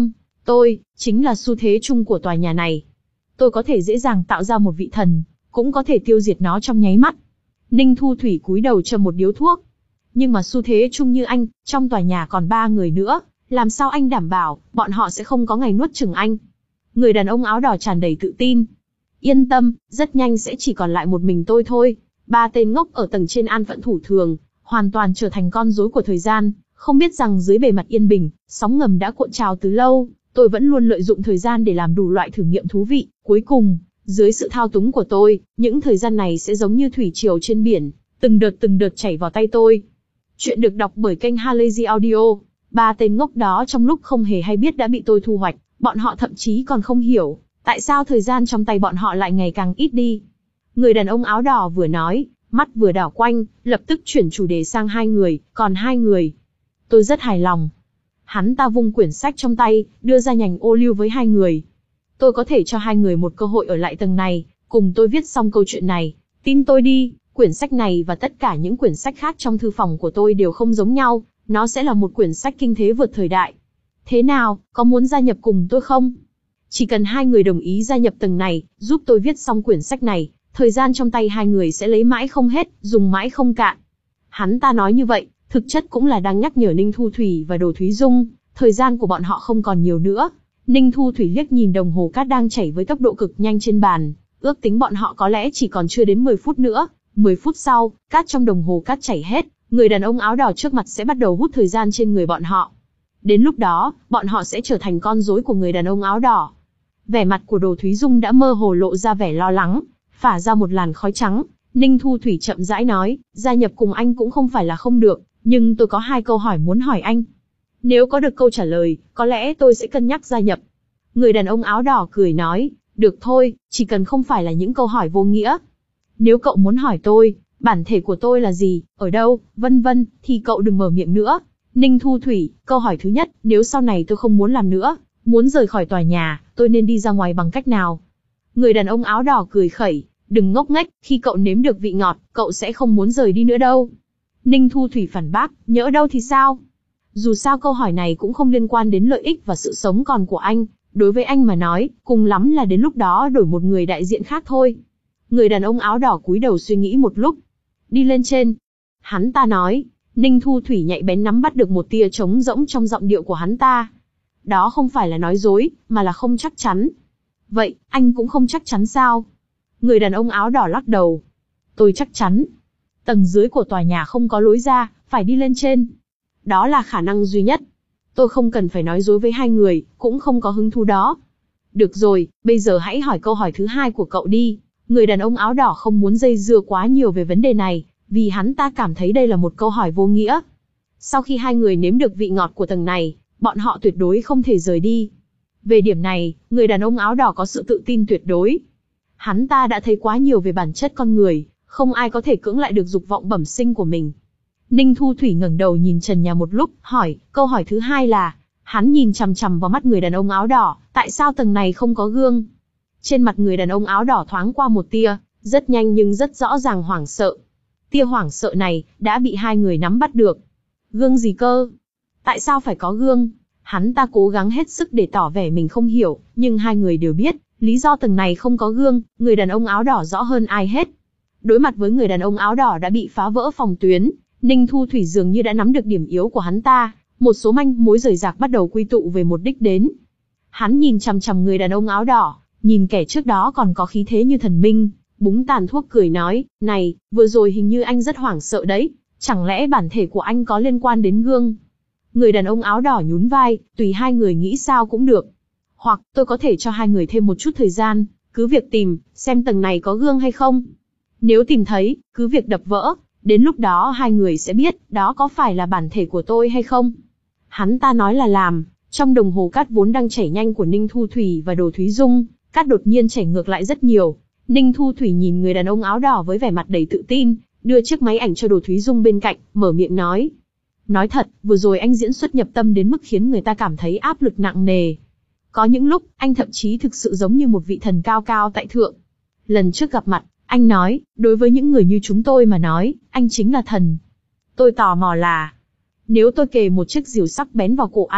S1: Tôi, chính là xu thế chung của tòa nhà này. Tôi có thể dễ dàng tạo ra một vị thần, cũng có thể tiêu diệt nó trong nháy mắt. Ninh Thu Thủy cúi đầu châm một điếu thuốc. Nhưng mà xu thế chung như anh, trong tòa nhà còn ba người nữa, làm sao anh đảm bảo, bọn họ sẽ không có ngày nuốt chửng anh? Người đàn ông áo đỏ tràn đầy tự tin. Yên tâm, rất nhanh sẽ chỉ còn lại một mình tôi thôi. Ba tên ngốc ở tầng trên an phận thủ thường, hoàn toàn trở thành con rối của thời gian, không biết rằng dưới bề mặt yên bình, sóng ngầm đã cuộn trào từ lâu, tôi vẫn luôn lợi dụng thời gian để làm đủ loại thử nghiệm thú vị. Cuối cùng, dưới sự thao túng của tôi, những thời gian này sẽ giống như thủy triều trên biển, từng đợt từng đợt chảy vào tay tôi. Chuyện được đọc bởi kênh Halazy Audio. Ba tên ngốc đó trong lúc không hề hay biết đã bị tôi thu hoạch, bọn họ thậm chí còn không hiểu, tại sao thời gian trong tay bọn họ lại ngày càng ít đi. Người đàn ông áo đỏ vừa nói, mắt vừa đảo quanh, lập tức chuyển chủ đề sang hai người, còn hai người. Tôi rất hài lòng. Hắn ta vung quyển sách trong tay, đưa ra nhành ô liu với hai người. Tôi có thể cho hai người một cơ hội ở lại tầng này, cùng tôi viết xong câu chuyện này. Tin tôi đi, quyển sách này và tất cả những quyển sách khác trong thư phòng của tôi đều không giống nhau, nó sẽ là một quyển sách kinh thế vượt thời đại. Thế nào, có muốn gia nhập cùng tôi không? Chỉ cần hai người đồng ý gia nhập tầng này, giúp tôi viết xong quyển sách này, thời gian trong tay hai người sẽ lấy mãi không hết, dùng mãi không cạn. Hắn ta nói như vậy, thực chất cũng là đang nhắc nhở Ninh Thu Thủy và Đồ Thúy Dung, thời gian của bọn họ không còn nhiều nữa. Ninh Thu Thủy liếc nhìn đồng hồ cát đang chảy với tốc độ cực nhanh trên bàn, ước tính bọn họ có lẽ chỉ còn chưa đến mười phút nữa. mười phút sau, cát trong đồng hồ cát chảy hết, người đàn ông áo đỏ trước mặt sẽ bắt đầu hút thời gian trên người bọn họ. Đến lúc đó, bọn họ sẽ trở thành con rối của người đàn ông áo đỏ. Vẻ mặt của Đồ Thúy Dung đã mơ hồ lộ ra vẻ lo lắng, phả ra một làn khói trắng. Ninh Thu Thủy chậm rãi nói, gia nhập cùng anh cũng không phải là không được, nhưng tôi có hai câu hỏi muốn hỏi anh. Nếu có được câu trả lời, có lẽ tôi sẽ cân nhắc gia nhập. Người đàn ông áo đỏ cười nói, được thôi, chỉ cần không phải là những câu hỏi vô nghĩa. Nếu cậu muốn hỏi tôi, bản thể của tôi là gì, ở đâu, vân vân, thì cậu đừng mở miệng nữa. Ninh Thu Thủy, câu hỏi thứ nhất, nếu sau này tôi không muốn làm nữa, muốn rời khỏi tòa nhà, tôi nên đi ra ngoài bằng cách nào? Người đàn ông áo đỏ cười khẩy, đừng ngốc nghếch, khi cậu nếm được vị ngọt, cậu sẽ không muốn rời đi nữa đâu. Ninh Thu Thủy phản bác, nhỡ đâu thì sao? Dù sao câu hỏi này cũng không liên quan đến lợi ích và sự sống còn của anh, đối với anh mà nói, cùng lắm là đến lúc đó đổi một người đại diện khác thôi. Người đàn ông áo đỏ cúi đầu suy nghĩ một lúc. Đi lên trên. Hắn ta nói. Ninh Thu Thủy nhạy bén nắm bắt được một tia trống rỗng trong giọng điệu của hắn ta. Đó không phải là nói dối, mà là không chắc chắn. Vậy, anh cũng không chắc chắn sao? Người đàn ông áo đỏ lắc đầu. Tôi chắc chắn. Tầng dưới của tòa nhà không có lối ra, phải đi lên trên. Đó là khả năng duy nhất. Tôi không cần phải nói dối với hai người, cũng không có hứng thú đó. Được rồi, bây giờ hãy hỏi câu hỏi thứ hai của cậu đi. Người đàn ông áo đỏ không muốn dây dưa quá nhiều về vấn đề này, vì hắn ta cảm thấy đây là một câu hỏi vô nghĩa. Sau khi hai người nếm được vị ngọt của tầng này, bọn họ tuyệt đối không thể rời đi. Về điểm này, người đàn ông áo đỏ có sự tự tin tuyệt đối. Hắn ta đã thấy quá nhiều về bản chất con người, không ai có thể cưỡng lại được dục vọng bẩm sinh của mình. Ninh Thu Thủy ngẩng đầu nhìn trần nhà một lúc, hỏi, câu hỏi thứ hai là, hắn nhìn chằm chằm vào mắt người đàn ông áo đỏ, tại sao tầng này không có gương? Trên mặt người đàn ông áo đỏ thoáng qua một tia, rất nhanh nhưng rất rõ ràng hoảng sợ. Tia hoảng sợ này, đã bị hai người nắm bắt được. Gương gì cơ? Tại sao phải có gương? Hắn ta cố gắng hết sức để tỏ vẻ mình không hiểu, nhưng hai người đều biết, lý do tầng này không có gương, người đàn ông áo đỏ rõ hơn ai hết. Đối mặt với người đàn ông áo đỏ đã bị phá vỡ phòng tuyến, Ninh Thu Thủy dường như đã nắm được điểm yếu của hắn ta, một số manh mối rời rạc bắt đầu quy tụ về một đích đến. Hắn nhìn chằm chằm người đàn ông áo đỏ, nhìn kẻ trước đó còn có khí thế như thần minh, búng tàn thuốc cười nói, này, vừa rồi hình như anh rất hoảng sợ đấy, chẳng lẽ bản thể của anh có liên quan đến gương? Người đàn ông áo đỏ nhún vai, tùy hai người nghĩ sao cũng được. Hoặc, tôi có thể cho hai người thêm một chút thời gian, cứ việc tìm, xem tầng này có gương hay không. Nếu tìm thấy, cứ việc đập vỡ, đến lúc đó hai người sẽ biết, đó có phải là bản thể của tôi hay không. Hắn ta nói là làm, trong đồng hồ cát vốn đang chảy nhanh của Ninh Thu Thủy và Đồ Thúy Dung, cát đột nhiên chảy ngược lại rất nhiều. Ninh Thu Thủy nhìn người đàn ông áo đỏ với vẻ mặt đầy tự tin, đưa chiếc máy ảnh cho Đồ Thúy Dung bên cạnh, mở miệng nói. Nói thật, vừa rồi anh diễn xuất nhập tâm đến mức khiến người ta cảm thấy áp lực nặng nề. Có những lúc, anh thậm chí thực sự giống như một vị thần cao cao tại thượng. Lần trước gặp mặt, anh nói, đối với những người như chúng tôi mà nói, anh chính là thần. Tôi tò mò là, nếu tôi kề một chiếc rìu sắc bén vào cổ anh,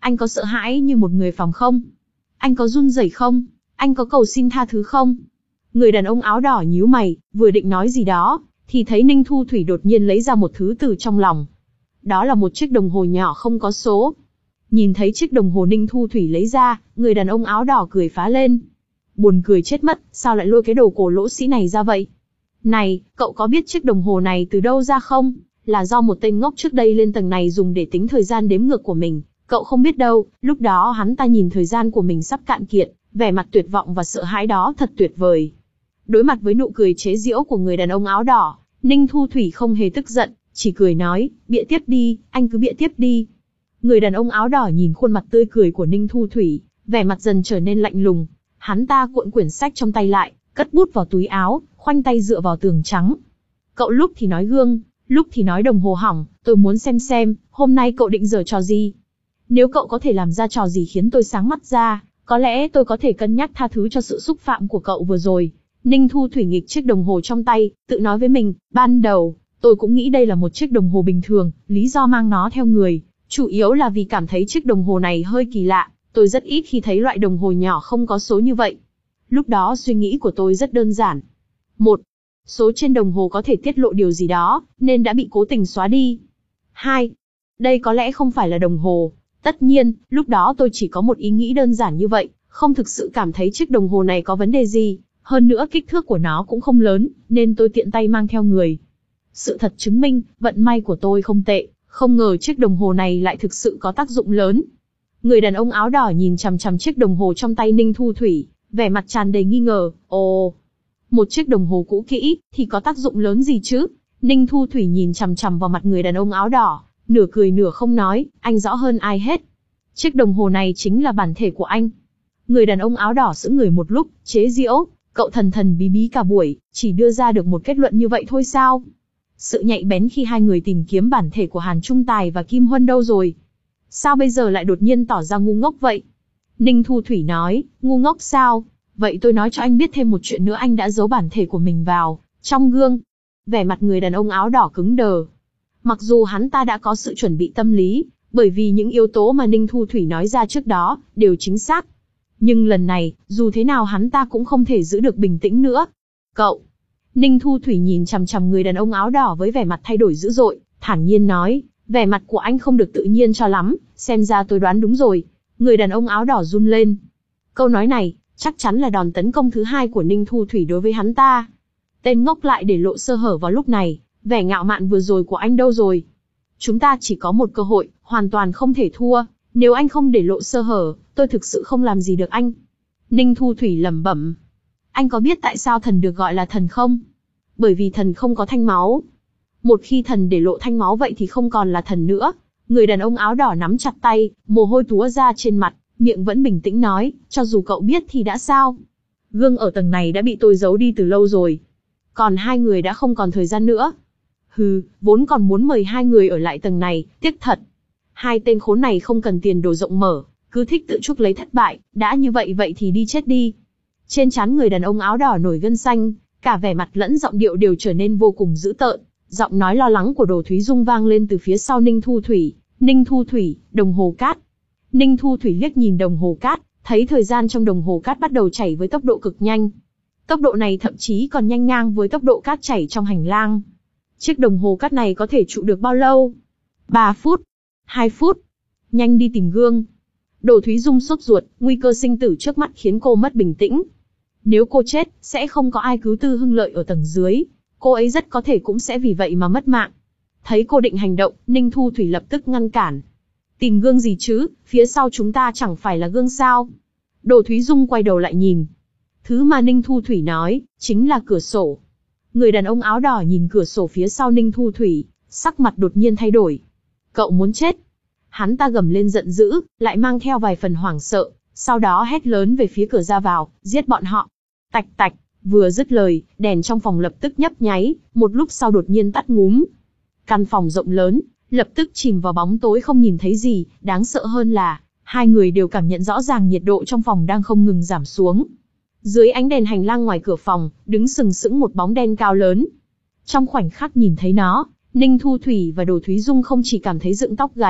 S1: Anh có sợ hãi như một người phòng không? Anh có run rẩy không? Anh có cầu xin tha thứ không? Người đàn ông áo đỏ nhíu mày, vừa định nói gì đó, thì thấy Ninh Thu Thủy đột nhiên lấy ra một thứ từ trong lòng. Đó là một chiếc đồng hồ nhỏ không có số. Nhìn thấy chiếc đồng hồ Ninh Thu Thủy lấy ra, người đàn ông áo đỏ cười phá lên. Buồn cười chết mất, sao lại lôi cái đồ cổ lỗ sĩ này ra vậy? Này, cậu có biết chiếc đồng hồ này từ đâu ra không? Là do một tên ngốc trước đây lên tầng này dùng để tính thời gian đếm ngược của mình. Cậu không biết đâu, lúc đó hắn ta nhìn thời gian của mình sắp cạn kiệt, vẻ mặt tuyệt vọng và sợ hãi đó thật tuyệt vời. Đối mặt với nụ cười chế giễu của người đàn ông áo đỏ, Ninh Thu Thủy không hề tức giận, chỉ cười nói, bịa tiếp đi, anh cứ bịa tiếp đi. Người đàn ông áo đỏ nhìn khuôn mặt tươi cười của Ninh Thu Thủy, vẻ mặt dần trở nên lạnh lùng. Hắn ta cuộn quyển sách trong tay lại, cất bút vào túi áo, khoanh tay dựa vào tường trắng. Cậu lúc thì nói gương, lúc thì nói đồng hồ hỏng, tôi muốn xem xem, hôm nay cậu định giở trò gì. Nếu cậu có thể làm ra trò gì khiến tôi sáng mắt ra, có lẽ tôi có thể cân nhắc tha thứ cho sự xúc phạm của cậu vừa rồi. Ninh Thu Thủy nghịch chiếc đồng hồ trong tay, tự nói với mình, ban đầu, tôi cũng nghĩ đây là một chiếc đồng hồ bình thường, lý do mang nó theo người, chủ yếu là vì cảm thấy chiếc đồng hồ này hơi kỳ lạ, tôi rất ít khi thấy loại đồng hồ nhỏ không có số như vậy. Lúc đó suy nghĩ của tôi rất đơn giản. Một, số trên đồng hồ có thể tiết lộ điều gì đó, nên đã bị cố tình xóa đi. Hai, đây có lẽ không phải là đồng hồ. Tất nhiên, lúc đó tôi chỉ có một ý nghĩ đơn giản như vậy, không thực sự cảm thấy chiếc đồng hồ này có vấn đề gì. Hơn nữa kích thước của nó cũng không lớn, nên tôi tiện tay mang theo người. Sự thật chứng minh, vận may của tôi không tệ, không ngờ chiếc đồng hồ này lại thực sự có tác dụng lớn. Người đàn ông áo đỏ nhìn chằm chằm chiếc đồng hồ trong tay Ninh Thu Thủy, vẻ mặt tràn đầy nghi ngờ. Ồ, một chiếc đồng hồ cũ kỹ, thì có tác dụng lớn gì chứ? Ninh Thu Thủy nhìn chằm chằm vào mặt người đàn ông áo đỏ, nửa cười nửa không nói, anh rõ hơn ai hết. Chiếc đồng hồ này chính là bản thể của anh. Người đàn ông áo đỏ sững người một lúc, chế giễu, cậu thần thần bí bí cả buổi, chỉ đưa ra được một kết luận như vậy thôi sao? Sự nhạy bén khi hai người tìm kiếm bản thể của Hàn Trung Tài và Kim Huân đâu rồi? Sao bây giờ lại đột nhiên tỏ ra ngu ngốc vậy? Ninh Thu Thủy nói, ngu ngốc sao? Vậy tôi nói cho anh biết thêm một chuyện nữa, anh đã giấu bản thể của mình vào trong gương. Vẻ mặt người đàn ông áo đỏ cứng đờ. Mặc dù hắn ta đã có sự chuẩn bị tâm lý, bởi vì những yếu tố mà Ninh Thu Thủy nói ra trước đó, đều chính xác. Nhưng lần này, dù thế nào hắn ta cũng không thể giữ được bình tĩnh nữa. Cậu! Ninh Thu Thủy nhìn chằm chằm người đàn ông áo đỏ với vẻ mặt thay đổi dữ dội, thản nhiên nói, vẻ mặt của anh không được tự nhiên cho lắm, xem ra tôi đoán đúng rồi. Người đàn ông áo đỏ run lên. Câu nói này, chắc chắn là đòn tấn công thứ hai của Ninh Thu Thủy đối với hắn ta. Tên ngốc lại để lộ sơ hở vào lúc này, vẻ ngạo mạn vừa rồi của anh đâu rồi? Chúng ta chỉ có một cơ hội, hoàn toàn không thể thua. Nếu anh không để lộ sơ hở, tôi thực sự không làm gì được anh. Ninh Thu Thủy lẩm bẩm. Anh có biết tại sao thần được gọi là thần không? Bởi vì thần không có thanh máu. Một khi thần để lộ thanh máu vậy thì không còn là thần nữa. Người đàn ông áo đỏ nắm chặt tay, mồ hôi túa ra trên mặt, miệng vẫn bình tĩnh nói, cho dù cậu biết thì đã sao? Gương ở tầng này đã bị tôi giấu đi từ lâu rồi. Còn hai người đã không còn thời gian nữa. Hừ, vốn còn muốn mời hai người ở lại tầng này, tiếc thật. Hai tên khốn này không cần tiền đồ rộng mở, cứ thích tự chuốc lấy thất bại, đã như vậy vậy thì đi chết đi. Trên trán người đàn ông áo đỏ nổi gân xanh, cả vẻ mặt lẫn giọng điệu đều trở nên vô cùng dữ tợn. Giọng nói lo lắng của Đồ Thúy Dung vang lên từ phía sau Ninh Thu Thủy. Ninh Thu Thủy, đồng hồ cát. Ninh Thu Thủy liếc nhìn đồng hồ cát, thấy thời gian trong đồng hồ cát bắt đầu chảy với tốc độ cực nhanh. Tốc độ này thậm chí còn nhanh ngang với tốc độ cát chảy trong hành lang. Chiếc đồng hồ cát này có thể trụ được bao lâu? ba phút, hai phút. Nhanh đi tìm gương. Đồ Thúy Dung sốt ruột, nguy cơ sinh tử trước mắt khiến cô mất bình tĩnh. Nếu cô chết, sẽ không có ai cứu Tư Hưng Lợi ở tầng dưới. Cô ấy rất có thể cũng sẽ vì vậy mà mất mạng. Thấy cô định hành động, Ninh Thu Thủy lập tức ngăn cản. Tìm gương gì chứ, phía sau chúng ta chẳng phải là gương sao? Đồ Thúy Dung quay đầu lại nhìn. Thứ mà Ninh Thu Thủy nói, chính là cửa sổ. Người đàn ông áo đỏ nhìn cửa sổ phía sau Ninh Thu Thủy, sắc mặt đột nhiên thay đổi. Cậu muốn chết. Hắn ta gầm lên giận dữ, lại mang theo vài phần hoảng sợ, sau đó hét lớn về phía cửa ra vào, giết bọn họ. Tạch tạch, vừa dứt lời, đèn trong phòng lập tức nhấp nháy, một lúc sau đột nhiên tắt ngúm. Căn phòng rộng lớn, lập tức chìm vào bóng tối không nhìn thấy gì, đáng sợ hơn là, hai người đều cảm nhận rõ ràng nhiệt độ trong phòng đang không ngừng giảm xuống. Dưới ánh đèn hành lang ngoài cửa phòng, đứng sừng sững một bóng đen cao lớn. Trong khoảnh khắc nhìn thấy nó, Ninh Thu Thủy và Đồ Thúy Dung không chỉ cảm thấy dựng tóc gáy,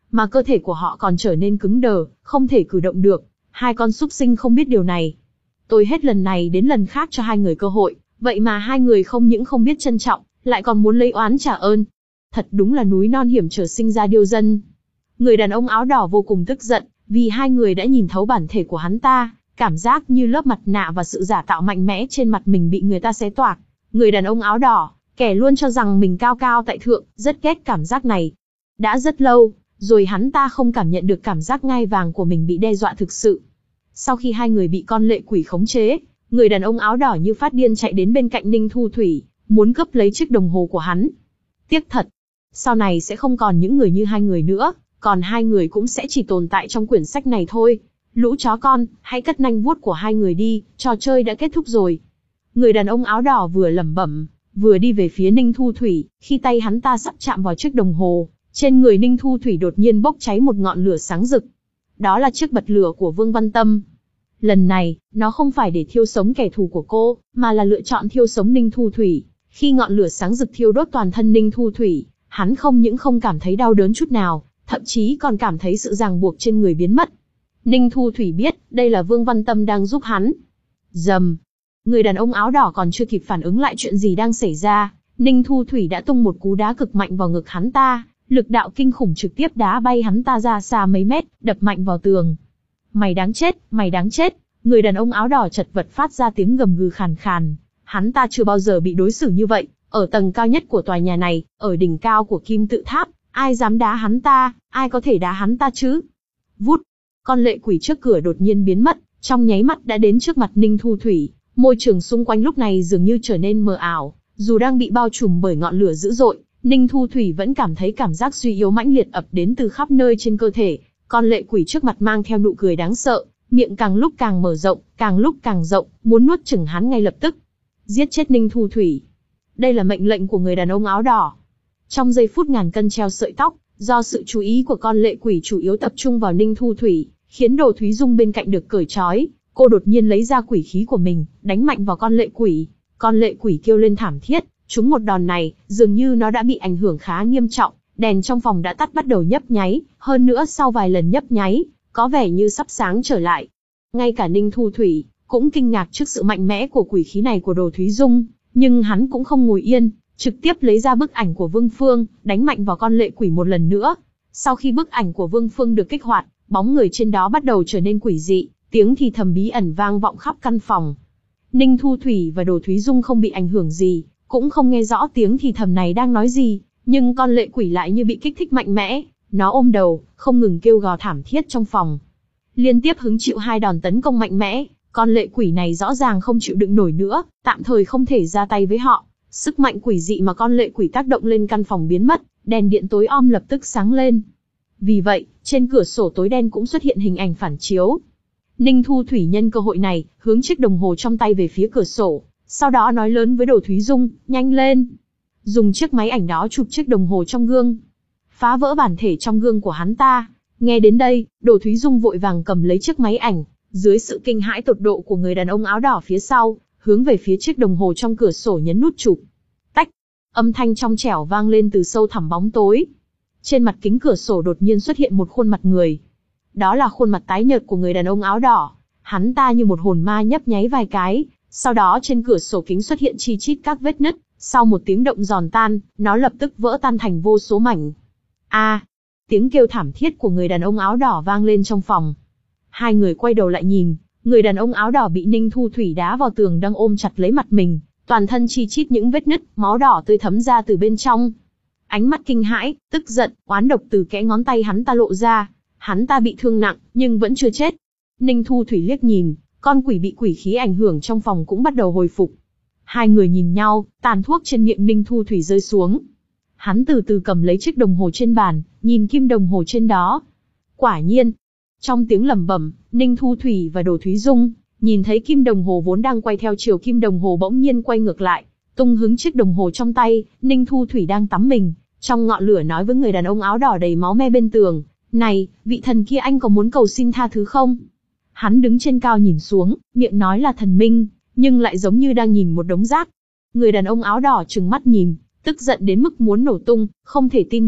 S1: mà cơ thể của họ còn trở nên cứng đờ, không thể cử động được. Hai con súc sinh không biết điều này. Tôi hết lần này đến lần khác cho hai người cơ hội, vậy mà hai người không những không biết trân trọng, lại còn muốn lấy oán trả ơn. Thật đúng là núi non hiểm trở sinh ra điêu dân. Người đàn ông áo đỏ vô cùng tức giận, vì hai người đã nhìn thấu bản thể của hắn ta, cảm giác như lớp mặt nạ và sự giả tạo mạnh mẽ trên mặt mình bị người ta xé toạc. Người đàn ông áo đỏ, kẻ luôn cho rằng mình cao cao tại thượng, rất ghét cảm giác này. Đã rất lâu, rồi hắn ta không cảm nhận được cảm giác ngai vàng của mình bị đe dọa thực sự. Sau khi hai người bị con lệ quỷ khống chế, người đàn ông áo đỏ như phát điên chạy đến bên cạnh Ninh Thu Thủy, muốn cướp lấy chiếc đồng hồ của hắn. Tiếc thật, sau này sẽ không còn những người như hai người nữa, còn hai người cũng sẽ chỉ tồn tại trong quyển sách này thôi. Lũ chó con, hãy cất nanh vuốt của hai người đi, trò chơi đã kết thúc rồi. Người đàn ông áo đỏ vừa lẩm bẩm, vừa đi về phía Ninh Thu Thủy, khi tay hắn ta sắp chạm vào chiếc đồng hồ, trên người Ninh Thu Thủy đột nhiên bốc cháy một ngọn lửa sáng rực. Đó là chiếc bật lửa của Vương Văn Tâm. Lần này, nó không phải để thiêu sống kẻ thù của cô, mà là lựa chọn thiêu sống Ninh Thu Thủy. Khi ngọn lửa sáng rực thiêu đốt toàn thân Ninh Thu Thủy, hắn không những không cảm thấy đau đớn chút nào, thậm chí còn cảm thấy sự ràng buộc trên người biến mất. Ninh Thu Thủy biết, đây là Vương Văn Tâm đang giúp hắn. Rầm. Người đàn ông áo đỏ còn chưa kịp phản ứng lại chuyện gì đang xảy ra, Ninh Thu Thủy đã tung một cú đá cực mạnh vào ngực hắn ta, lực đạo kinh khủng trực tiếp đá bay hắn ta ra xa mấy mét, đập mạnh vào tường. Mày đáng chết, mày đáng chết. Người đàn ông áo đỏ chật vật phát ra tiếng gầm gừ khàn khàn. Hắn ta chưa bao giờ bị đối xử như vậy, ở tầng cao nhất của tòa nhà này, ở đỉnh cao của kim tự tháp, ai dám đá hắn ta, ai có thể đá hắn ta chứ? Vút, con lệ quỷ trước cửa đột nhiên biến mất, trong nháy mắt đã đến trước mặt Ninh Thu Thủy. Môi trường xung quanh lúc này dường như trở nên mờ ảo, dù đang bị bao trùm bởi ngọn lửa dữ dội, Ninh Thu Thủy vẫn cảm thấy cảm giác suy yếu mãnh liệt ập đến từ khắp nơi trên cơ thể. Con lệ quỷ trước mặt mang theo nụ cười đáng sợ, miệng càng lúc càng mở rộng, càng lúc càng rộng, muốn nuốt chửng hắn ngay lập tức. Giết chết Ninh Thu Thủy. Đây là mệnh lệnh của người đàn ông áo đỏ. Trong giây phút ngàn cân treo sợi tóc, do sự chú ý của con lệ quỷ chủ yếu tập trung vào Ninh Thu Thủy, khiến Đồ Thúy Dung bên cạnh được cởi trói, cô đột nhiên lấy ra quỷ khí của mình, đánh mạnh vào con lệ quỷ. Con lệ quỷ kêu lên thảm thiết, trúng một đòn này, dường như nó đã bị ảnh hưởng khá nghiêm trọng, đèn trong phòng đã tắt bắt đầu nhấp nháy, hơn nữa sau vài lần nhấp nháy, có vẻ như sắp sáng trở lại. Ngay cả Ninh Thu Thủy cũng kinh ngạc trước sự mạnh mẽ của quỷ khí này của Đồ Thúy Dung, nhưng hắn cũng không ngồi yên, trực tiếp lấy ra bức ảnh của Vương Phương, đánh mạnh vào con lệ quỷ một lần nữa. Sau khi bức ảnh của Vương Phương được kích hoạt, bóng người trên đó bắt đầu trở nên quỷ dị, tiếng thì thầm bí ẩn vang vọng khắp căn phòng. Ninh Thu Thủy và Đồ Thúy Dung không bị ảnh hưởng gì, cũng không nghe rõ tiếng thì thầm này đang nói gì, nhưng con lệ quỷ lại như bị kích thích mạnh mẽ, nó ôm đầu, không ngừng kêu gào thảm thiết trong phòng. Liên tiếp hứng chịu hai đòn tấn công mạnh mẽ, con lệ quỷ này rõ ràng không chịu đựng nổi nữa, tạm thời không thể ra tay với họ. Sức mạnh quỷ dị mà con lệ quỷ tác động lên căn phòng biến mất, đèn điện tối om lập tức sáng lên. Vì vậy, trên cửa sổ tối đen cũng xuất hiện hình ảnh phản chiếu. Ninh Thu Thủy nhân cơ hội này, hướng chiếc đồng hồ trong tay về phía cửa sổ, sau đó nói lớn với Đồ Thúy Dung, nhanh lên. Dùng chiếc máy ảnh đó chụp chiếc đồng hồ trong gương. Phá vỡ bản thể trong gương của hắn ta. Nghe đến đây, Đồ Thúy Dung vội vàng cầm lấy chiếc máy ảnh, dưới sự kinh hãi tột độ của người đàn ông áo đỏ phía sau, hướng về phía chiếc đồng hồ trong cửa sổ nhấn nút chụp. Tách, âm thanh trong trẻo vang lên từ sâu thẳm bóng tối. Trên mặt kính cửa sổ đột nhiên xuất hiện một khuôn mặt người. Đó là khuôn mặt tái nhợt của người đàn ông áo đỏ. Hắn ta như một hồn ma nhấp nháy vài cái, sau đó trên cửa sổ kính xuất hiện chi chít các vết nứt. Sau một tiếng động giòn tan, nó lập tức vỡ tan thành vô số mảnh. A, à, tiếng kêu thảm thiết của người đàn ông áo đỏ vang lên trong phòng. Hai người quay đầu lại nhìn, người đàn ông áo đỏ bị Ninh Thu Thủy đá vào tường đang ôm chặt lấy mặt mình, toàn thân chi chít những vết nứt, máu đỏ tươi thấm ra từ bên trong. Ánh mắt kinh hãi, tức giận, oán độc từ kẽ ngón tay hắn ta lộ ra. Hắn ta bị thương nặng, nhưng vẫn chưa chết. Ninh Thu Thủy liếc nhìn, con quỷ bị quỷ khí ảnh hưởng trong phòng cũng bắt đầu hồi phục. Hai người nhìn nhau, tàn thuốc trên miệng Ninh Thu Thủy rơi xuống. Hắn từ từ cầm lấy chiếc đồng hồ trên bàn, nhìn kim đồng hồ trên đó. Quả nhiên, trong tiếng lẩm bẩm, Ninh Thu Thủy và Đồ Thúy Dung nhìn thấy kim đồng hồ vốn đang quay theo chiều kim đồng hồ bỗng nhiên quay ngược lại, tung hứng chiếc đồng hồ trong tay. Ninh Thu Thủy đang tắm mình, trong ngọn lửa nói với người đàn ông áo đỏ đầy máu me bên tường, này, vị thần kia anh có muốn cầu xin tha thứ không? Hắn đứng trên cao nhìn xuống, miệng nói là thần minh, nhưng lại giống như đang nhìn một đống rác. Người đàn ông áo đỏ trừng mắt nhìn, tức giận đến mức muốn nổ tung, không thể tin được,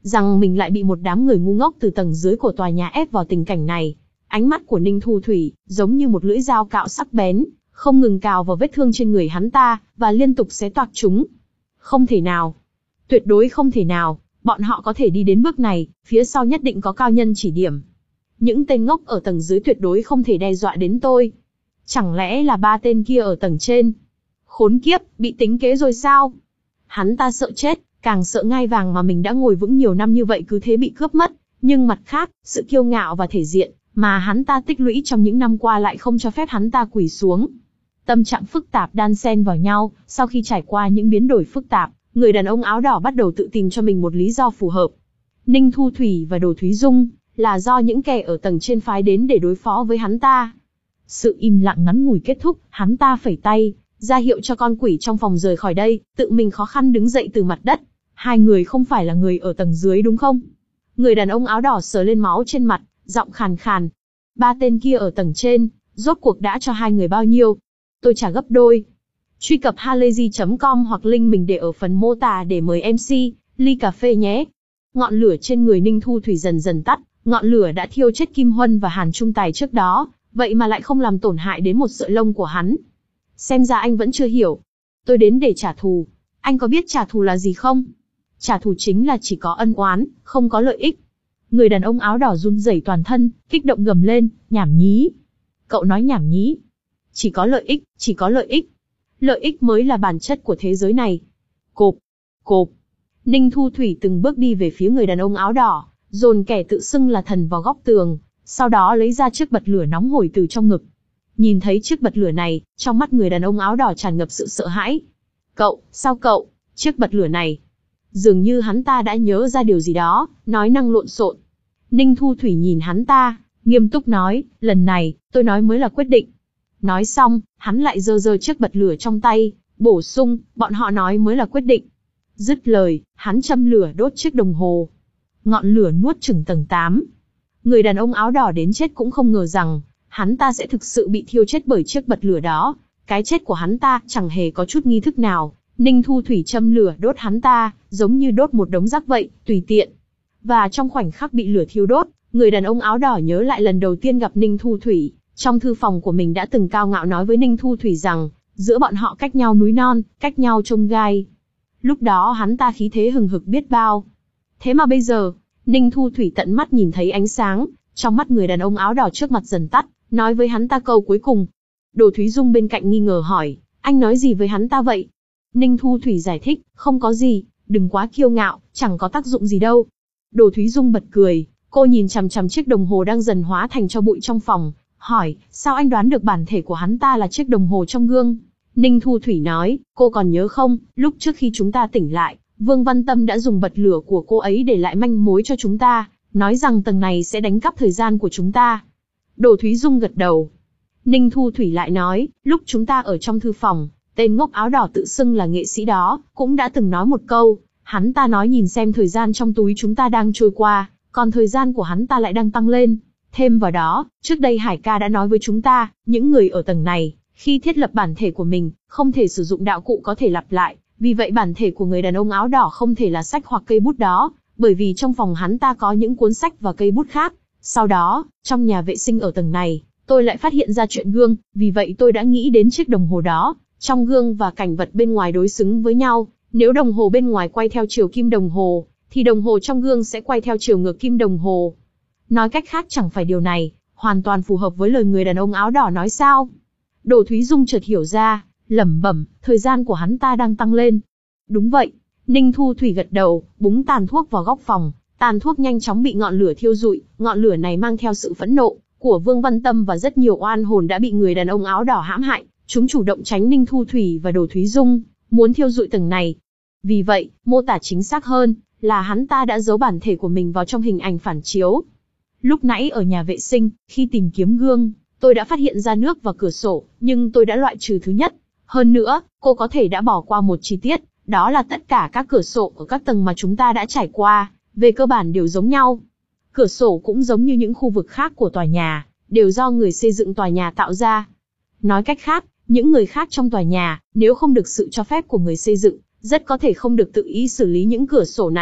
S1: rằng mình lại bị một đám người ngu ngốc từ tầng dưới của tòa nhà ép vào tình cảnh này. Ánh mắt của Ninh Thu Thủy giống như một lưỡi dao cạo sắc bén, không ngừng cào vào vết thương trên người hắn ta, và liên tục xé toạc chúng. Không thể nào. Tuyệt đối không thể nào. Bọn họ có thể đi đến bước này, phía sau nhất định có cao nhân chỉ điểm. Những tên ngốc ở tầng dưới tuyệt đối không thể đe dọa đến tôi. Chẳng lẽ là ba tên kia ở tầng trên? Khốn kiếp, bị tính kế rồi sao? Hắn ta sợ chết, càng sợ ngai vàng mà mình đã ngồi vững nhiều năm như vậy cứ thế bị cướp mất. Nhưng mặt khác, sự kiêu ngạo và thể diện mà hắn ta tích lũy trong những năm qua lại không cho phép hắn ta quỳ xuống. Tâm trạng phức tạp đan xen vào nhau, sau khi trải qua những biến đổi phức tạp, người đàn ông áo đỏ bắt đầu tự tìm cho mình một lý do phù hợp. Ninh Thu Thủy và Đồ Thúy Dung là do những kẻ ở tầng trên phái đến để đối phó với hắn ta. Sự im lặng ngắn ngủi kết thúc, hắn ta phẩy tay, ra hiệu cho con quỷ trong phòng rời khỏi đây, tự mình khó khăn đứng dậy từ mặt đất. Hai người không phải là người ở tầng dưới đúng không? Người đàn ông áo đỏ sờ lên máu trên mặt, giọng khàn khàn. Ba tên kia ở tầng trên, rốt cuộc đã cho hai người bao nhiêu? Tôi trả gấp đôi. Truy cập halayzi chấm com hoặc link mình để ở phần mô tả để mời em xê, ly cà phê nhé. Ngọn lửa trên người Ninh Thu Thủy dần dần tắt, ngọn lửa đã thiêu chết Kim Huân và Hàn Trung Tài trước đó, vậy mà lại không làm tổn hại đến một sợi lông của hắn. Xem ra anh vẫn chưa hiểu. Tôi đến để trả thù. Anh có biết trả thù là gì không? Trả thù chính là chỉ có ân oán, không có lợi ích. Người đàn ông áo đỏ run rẩy toàn thân, kích động gầm lên, nhảm nhí. Cậu nói nhảm nhí. Chỉ có lợi ích, chỉ có lợi ích. Lợi ích mới là bản chất của thế giới này. Cộp, cộp. Ninh Thu Thủy từng bước đi về phía người đàn ông áo đỏ, dồn kẻ tự xưng là thần vào góc tường, sau đó lấy ra chiếc bật lửa nóng hổi từ trong ngực. Nhìn thấy chiếc bật lửa này, trong mắt người đàn ông áo đỏ tràn ngập sự sợ hãi. Cậu, sao cậu, chiếc bật lửa này? Dường như hắn ta đã nhớ ra điều gì đó, nói năng lộn xộn. Ninh Thu Thủy nhìn hắn ta, nghiêm túc nói, lần này, tôi nói mới là quyết định. Nói xong, hắn lại giơ giơ chiếc bật lửa trong tay, bổ sung, bọn họ nói mới là quyết định. Dứt lời, hắn châm lửa đốt chiếc đồng hồ. Ngọn lửa nuốt chửng tầng tám. Người đàn ông áo đỏ đến chết cũng không ngờ rằng, hắn ta sẽ thực sự bị thiêu chết bởi chiếc bật lửa đó. Cái chết của hắn ta chẳng hề có chút nghi thức nào. Ninh Thu Thủy châm lửa đốt hắn ta, giống như đốt một đống rác vậy, tùy tiện. Và trong khoảnh khắc bị lửa thiêu đốt, người đàn ông áo đỏ nhớ lại lần đầu tiên gặp Ninh Thu Thủy. Trong thư phòng của mình đã từng cao ngạo nói với Ninh Thu Thủy rằng, giữa bọn họ cách nhau núi non, cách nhau chông gai. Lúc đó hắn ta khí thế hừng hực biết bao. Thế mà bây giờ, Ninh Thu Thủy tận mắt nhìn thấy ánh sáng, trong mắt người đàn ông áo đỏ trước mặt dần tắt, nói với hắn ta câu cuối cùng. Đồ Thúy Dung bên cạnh nghi ngờ hỏi, anh nói gì với hắn ta vậy? Ninh Thu Thủy giải thích, không có gì, đừng quá kiêu ngạo, chẳng có tác dụng gì đâu. Đồ Thúy Dung bật cười, cô nhìn chằm chằm chiếc đồng hồ đang dần hóa thành tro bụi trong phòng, hỏi, sao anh đoán được bản thể của hắn ta là chiếc đồng hồ trong gương? Ninh Thu Thủy nói, cô còn nhớ không, lúc trước khi chúng ta tỉnh lại, Vương Văn Tâm đã dùng bật lửa của cô ấy để lại manh mối cho chúng ta, nói rằng tầng này sẽ đánh cắp thời gian của chúng ta. Đồ Thúy Dung gật đầu. Ninh Thu Thủy lại nói, lúc chúng ta ở trong thư phòng, tên ngốc áo đỏ tự xưng là nghệ sĩ đó, cũng đã từng nói một câu, hắn ta nói nhìn xem thời gian trong túi chúng ta đang trôi qua, còn thời gian của hắn ta lại đang tăng lên. Thêm vào đó, trước đây Hải ca đã nói với chúng ta, những người ở tầng này, khi thiết lập bản thể của mình, không thể sử dụng đạo cụ có thể lặp lại, vì vậy bản thể của người đàn ông áo đỏ không thể là sách hoặc cây bút đó, bởi vì trong phòng hắn ta có những cuốn sách và cây bút khác. Sau đó, trong nhà vệ sinh ở tầng này, tôi lại phát hiện ra chuyện gương, vì vậy tôi đã nghĩ đến chiếc đồng hồ đó, trong gương và cảnh vật bên ngoài đối xứng với nhau, nếu đồng hồ bên ngoài quay theo chiều kim đồng hồ, thì đồng hồ trong gương sẽ quay theo chiều ngược kim đồng hồ. Nói cách khác chẳng phải điều này, hoàn toàn phù hợp với lời người đàn ông áo đỏ nói sao? Đồ Thúy Dung chợt hiểu ra, lẩm bẩm, thời gian của hắn ta đang tăng lên. Đúng vậy, Ninh Thu Thủy gật đầu, búng tàn thuốc vào góc phòng, tàn thuốc nhanh chóng bị ngọn lửa thiêu rụi, ngọn lửa này mang theo sự phẫn nộ của Vương Văn Tâm và rất nhiều oan hồn đã bị người đàn ông áo đỏ hãm hại, chúng chủ động tránh Ninh Thu Thủy và Đồ Thúy Dung, muốn thiêu rụi tầng này. Vì vậy, mô tả chính xác hơn, là hắn ta đã giấu bản thể của mình vào trong hình ảnh phản chiếu. Lúc nãy ở nhà vệ sinh, khi tìm kiếm gương, tôi đã phát hiện ra nước và cửa sổ, nhưng tôi đã loại trừ thứ nhất. Hơn nữa, cô có thể đã bỏ qua một chi tiết, đó là tất cả các cửa sổ ở các tầng mà chúng ta đã trải qua, về cơ bản đều giống nhau. Cửa sổ cũng giống như những khu vực khác của tòa nhà, đều do người xây dựng tòa nhà tạo ra. Nói cách khác, những người khác trong tòa nhà, nếu không được sự cho phép của người xây dựng, rất có thể không được tự ý xử lý những cửa sổ này.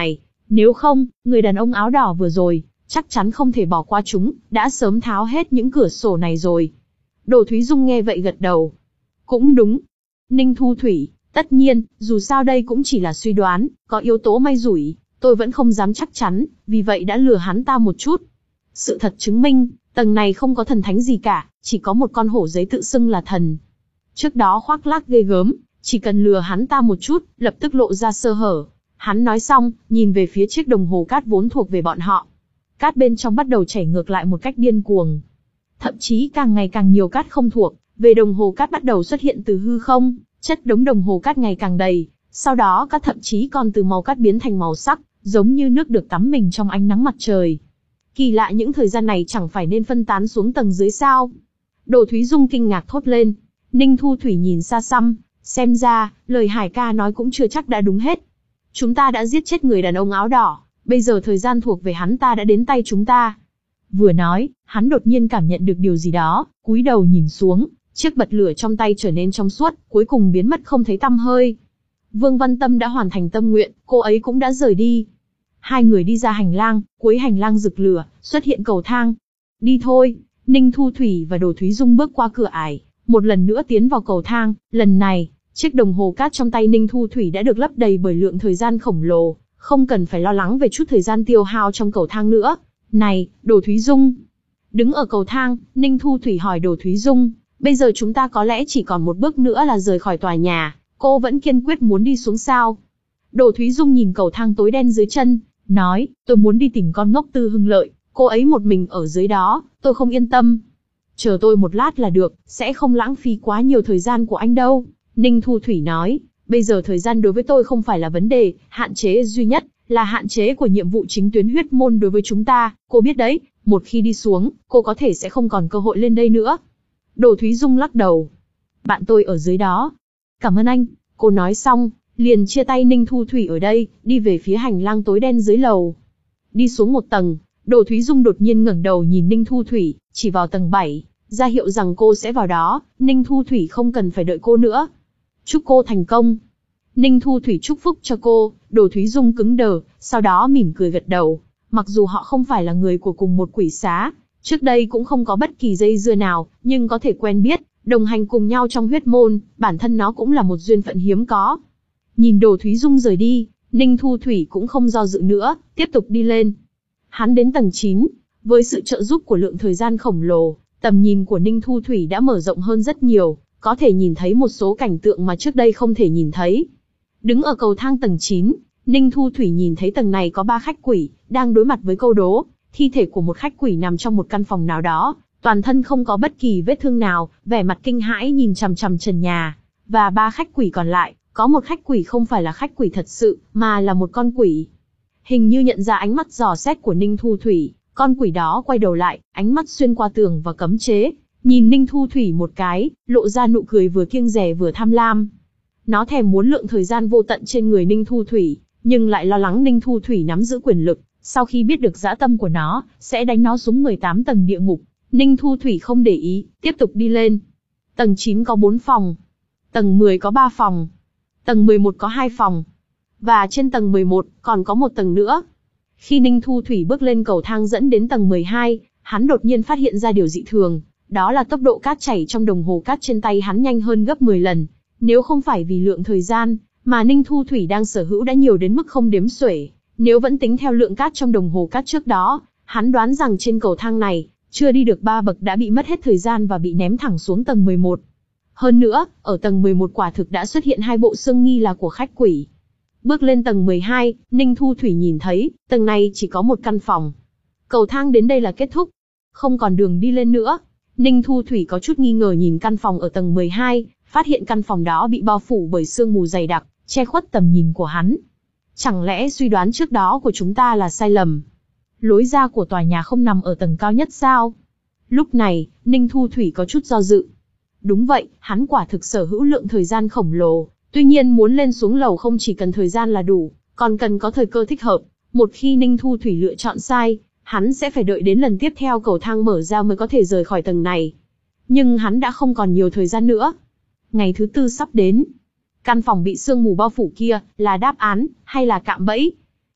S1: Nếu không, người đàn ông áo đỏ vừa rồi, chắc chắn không thể bỏ qua chúng, đã sớm tháo hết những cửa sổ này rồi. Đồ Thúy Dung nghe vậy gật đầu. Cũng đúng. Ninh Thu Thủy, tất nhiên, dù sao đây cũng chỉ là suy đoán, có yếu tố may rủi, tôi vẫn không dám chắc chắn, vì vậy đã lừa hắn ta một chút. Sự thật chứng minh, tầng này không có thần thánh gì cả, chỉ có một con hổ giấy tự xưng là thần. Trước đó khoác lác ghê gớm, chỉ cần lừa hắn ta một chút, lập tức lộ ra sơ hở. Hắn nói xong, nhìn về phía chiếc đồng hồ cát vốn thuộc về bọn họ. Cát bên trong bắt đầu chảy ngược lại một cách điên cuồng. Thậm chí càng ngày càng nhiều cát không thuộc, về đồng hồ cát bắt đầu xuất hiện từ hư không, chất đống đồng hồ cát ngày càng đầy, sau đó cát thậm chí còn từ màu cát biến thành màu sắc, giống như nước được tắm mình trong ánh nắng mặt trời. Kỳ lạ, những thời gian này chẳng phải nên phân tán xuống tầng dưới sao? Đồ Thúy Dung kinh ngạc thốt lên. Ninh Thu Thủy nhìn xa xăm, xem ra, lời Hải ca nói cũng chưa chắc đã đúng hết. Chúng ta đã giết chết người đàn ông áo đỏ, bây giờ thời gian thuộc về hắn ta đã đến tay chúng ta. Vừa nói, hắn đột nhiên cảm nhận được điều gì đó, cúi đầu nhìn xuống, chiếc bật lửa trong tay trở nên trong suốt, cuối cùng biến mất không thấy tăm hơi. Vương Văn Tâm đã hoàn thành tâm nguyện, cô ấy cũng đã rời đi. Hai người đi ra hành lang, cuối hành lang rực lửa, xuất hiện cầu thang. Đi thôi, Ninh Thu Thủy và Đồ Thúy Dung bước qua cửa ải, một lần nữa tiến vào cầu thang, lần này, chiếc đồng hồ cát trong tay Ninh Thu Thủy đã được lấp đầy bởi lượng thời gian khổng lồ, không cần phải lo lắng về chút thời gian tiêu hao trong cầu thang nữa. Này, Đồ Thúy Dung. Đứng ở cầu thang, Ninh Thu Thủy hỏi Đồ Thúy Dung, bây giờ chúng ta có lẽ chỉ còn một bước nữa là rời khỏi tòa nhà, cô vẫn kiên quyết muốn đi xuống sao? Đồ Thúy Dung nhìn cầu thang tối đen dưới chân, nói, tôi muốn đi tìm con ngốc Tư Hưng Lợi, cô ấy một mình ở dưới đó, tôi không yên tâm. Chờ tôi một lát là được, sẽ không lãng phí quá nhiều thời gian của anh đâu. Ninh Thu Thủy nói, bây giờ thời gian đối với tôi không phải là vấn đề, hạn chế duy nhất là hạn chế của nhiệm vụ chính tuyến huyết môn đối với chúng ta, cô biết đấy, một khi đi xuống, cô có thể sẽ không còn cơ hội lên đây nữa. Đồ Thúy Dung lắc đầu. Bạn tôi ở dưới đó. Cảm ơn anh, cô nói xong, liền chia tay Ninh Thu Thủy ở đây, đi về phía hành lang tối đen dưới lầu. Đi xuống một tầng, Đồ Thúy Dung đột nhiên ngẩng đầu nhìn Ninh Thu Thủy, chỉ vào tầng bảy, ra hiệu rằng cô sẽ vào đó, Ninh Thu Thủy không cần phải đợi cô nữa. Chúc cô thành công. Ninh Thu Thủy chúc phúc cho cô, Đồ Thúy Dung cứng đờ, sau đó mỉm cười gật đầu. Mặc dù họ không phải là người của cùng một quỷ xá, trước đây cũng không có bất kỳ dây dưa nào, nhưng có thể quen biết, đồng hành cùng nhau trong huyết môn, bản thân nó cũng là một duyên phận hiếm có. Nhìn Đồ Thúy Dung rời đi, Ninh Thu Thủy cũng không do dự nữa, tiếp tục đi lên. Hắn đến tầng chín, với sự trợ giúp của lượng thời gian khổng lồ, tầm nhìn của Ninh Thu Thủy đã mở rộng hơn rất nhiều, có thể nhìn thấy một số cảnh tượng mà trước đây không thể nhìn thấy. Đứng ở cầu thang tầng chín, Ninh Thu Thủy nhìn thấy tầng này có ba khách quỷ, đang đối mặt với câu đố. Thi thể của một khách quỷ nằm trong một căn phòng nào đó, toàn thân không có bất kỳ vết thương nào, vẻ mặt kinh hãi nhìn chằm chằm trần nhà. Và ba khách quỷ còn lại, có một khách quỷ không phải là khách quỷ thật sự, mà là một con quỷ. Hình như nhận ra ánh mắt dò xét của Ninh Thu Thủy, con quỷ đó quay đầu lại, ánh mắt xuyên qua tường và cấm chế, nhìn Ninh Thu Thủy một cái, lộ ra nụ cười vừa kiêng dè vừa tham lam. Nó thèm muốn lượng thời gian vô tận trên người Ninh Thu Thủy, nhưng lại lo lắng Ninh Thu Thủy nắm giữ quyền lực, sau khi biết được dã tâm của nó, sẽ đánh nó xuống mười tám tầng địa ngục. Ninh Thu Thủy không để ý, tiếp tục đi lên. Tầng chín có bốn phòng, tầng mười có ba phòng, tầng mười một có hai phòng, và trên tầng mười một còn có một tầng nữa. Khi Ninh Thu Thủy bước lên cầu thang dẫn đến tầng mười hai, hắn đột nhiên phát hiện ra điều dị thường, đó là tốc độ cát chảy trong đồng hồ cát trên tay hắn nhanh hơn gấp mười lần. Nếu không phải vì lượng thời gian mà Ninh Thu Thủy đang sở hữu đã nhiều đến mức không đếm xuể, nếu vẫn tính theo lượng cát trong đồng hồ cát trước đó, hắn đoán rằng trên cầu thang này, chưa đi được ba bậc đã bị mất hết thời gian và bị ném thẳng xuống tầng mười một. Hơn nữa, ở tầng mười một quả thực đã xuất hiện hai bộ xương nghi là của khách quỷ. Bước lên tầng mười hai, Ninh Thu Thủy nhìn thấy, tầng này chỉ có một căn phòng. Cầu thang đến đây là kết thúc, không còn đường đi lên nữa. Ninh Thu Thủy có chút nghi ngờ nhìn căn phòng ở tầng mười hai, phát hiện căn phòng đó bị bao phủ bởi sương mù dày đặc, che khuất tầm nhìn của hắn. Chẳng lẽ suy đoán trước đó của chúng ta là sai lầm? Lối ra của tòa nhà không nằm ở tầng cao nhất sao? Lúc này, Ninh Thu Thủy có chút do dự. Đúng vậy, hắn quả thực sở hữu lượng thời gian khổng lồ, tuy nhiên muốn lên xuống lầu không chỉ cần thời gian là đủ, còn cần có thời cơ thích hợp. Một khi Ninh Thu Thủy lựa chọn sai, hắn sẽ phải đợi đến lần tiếp theo cầu thang mở ra mới có thể rời khỏi tầng này. Nhưng hắn đã không còn nhiều thời gian nữa. Ngày thứ tư sắp đến. Căn phòng bị sương mù bao phủ kia, là đáp án, hay là cạm bẫy?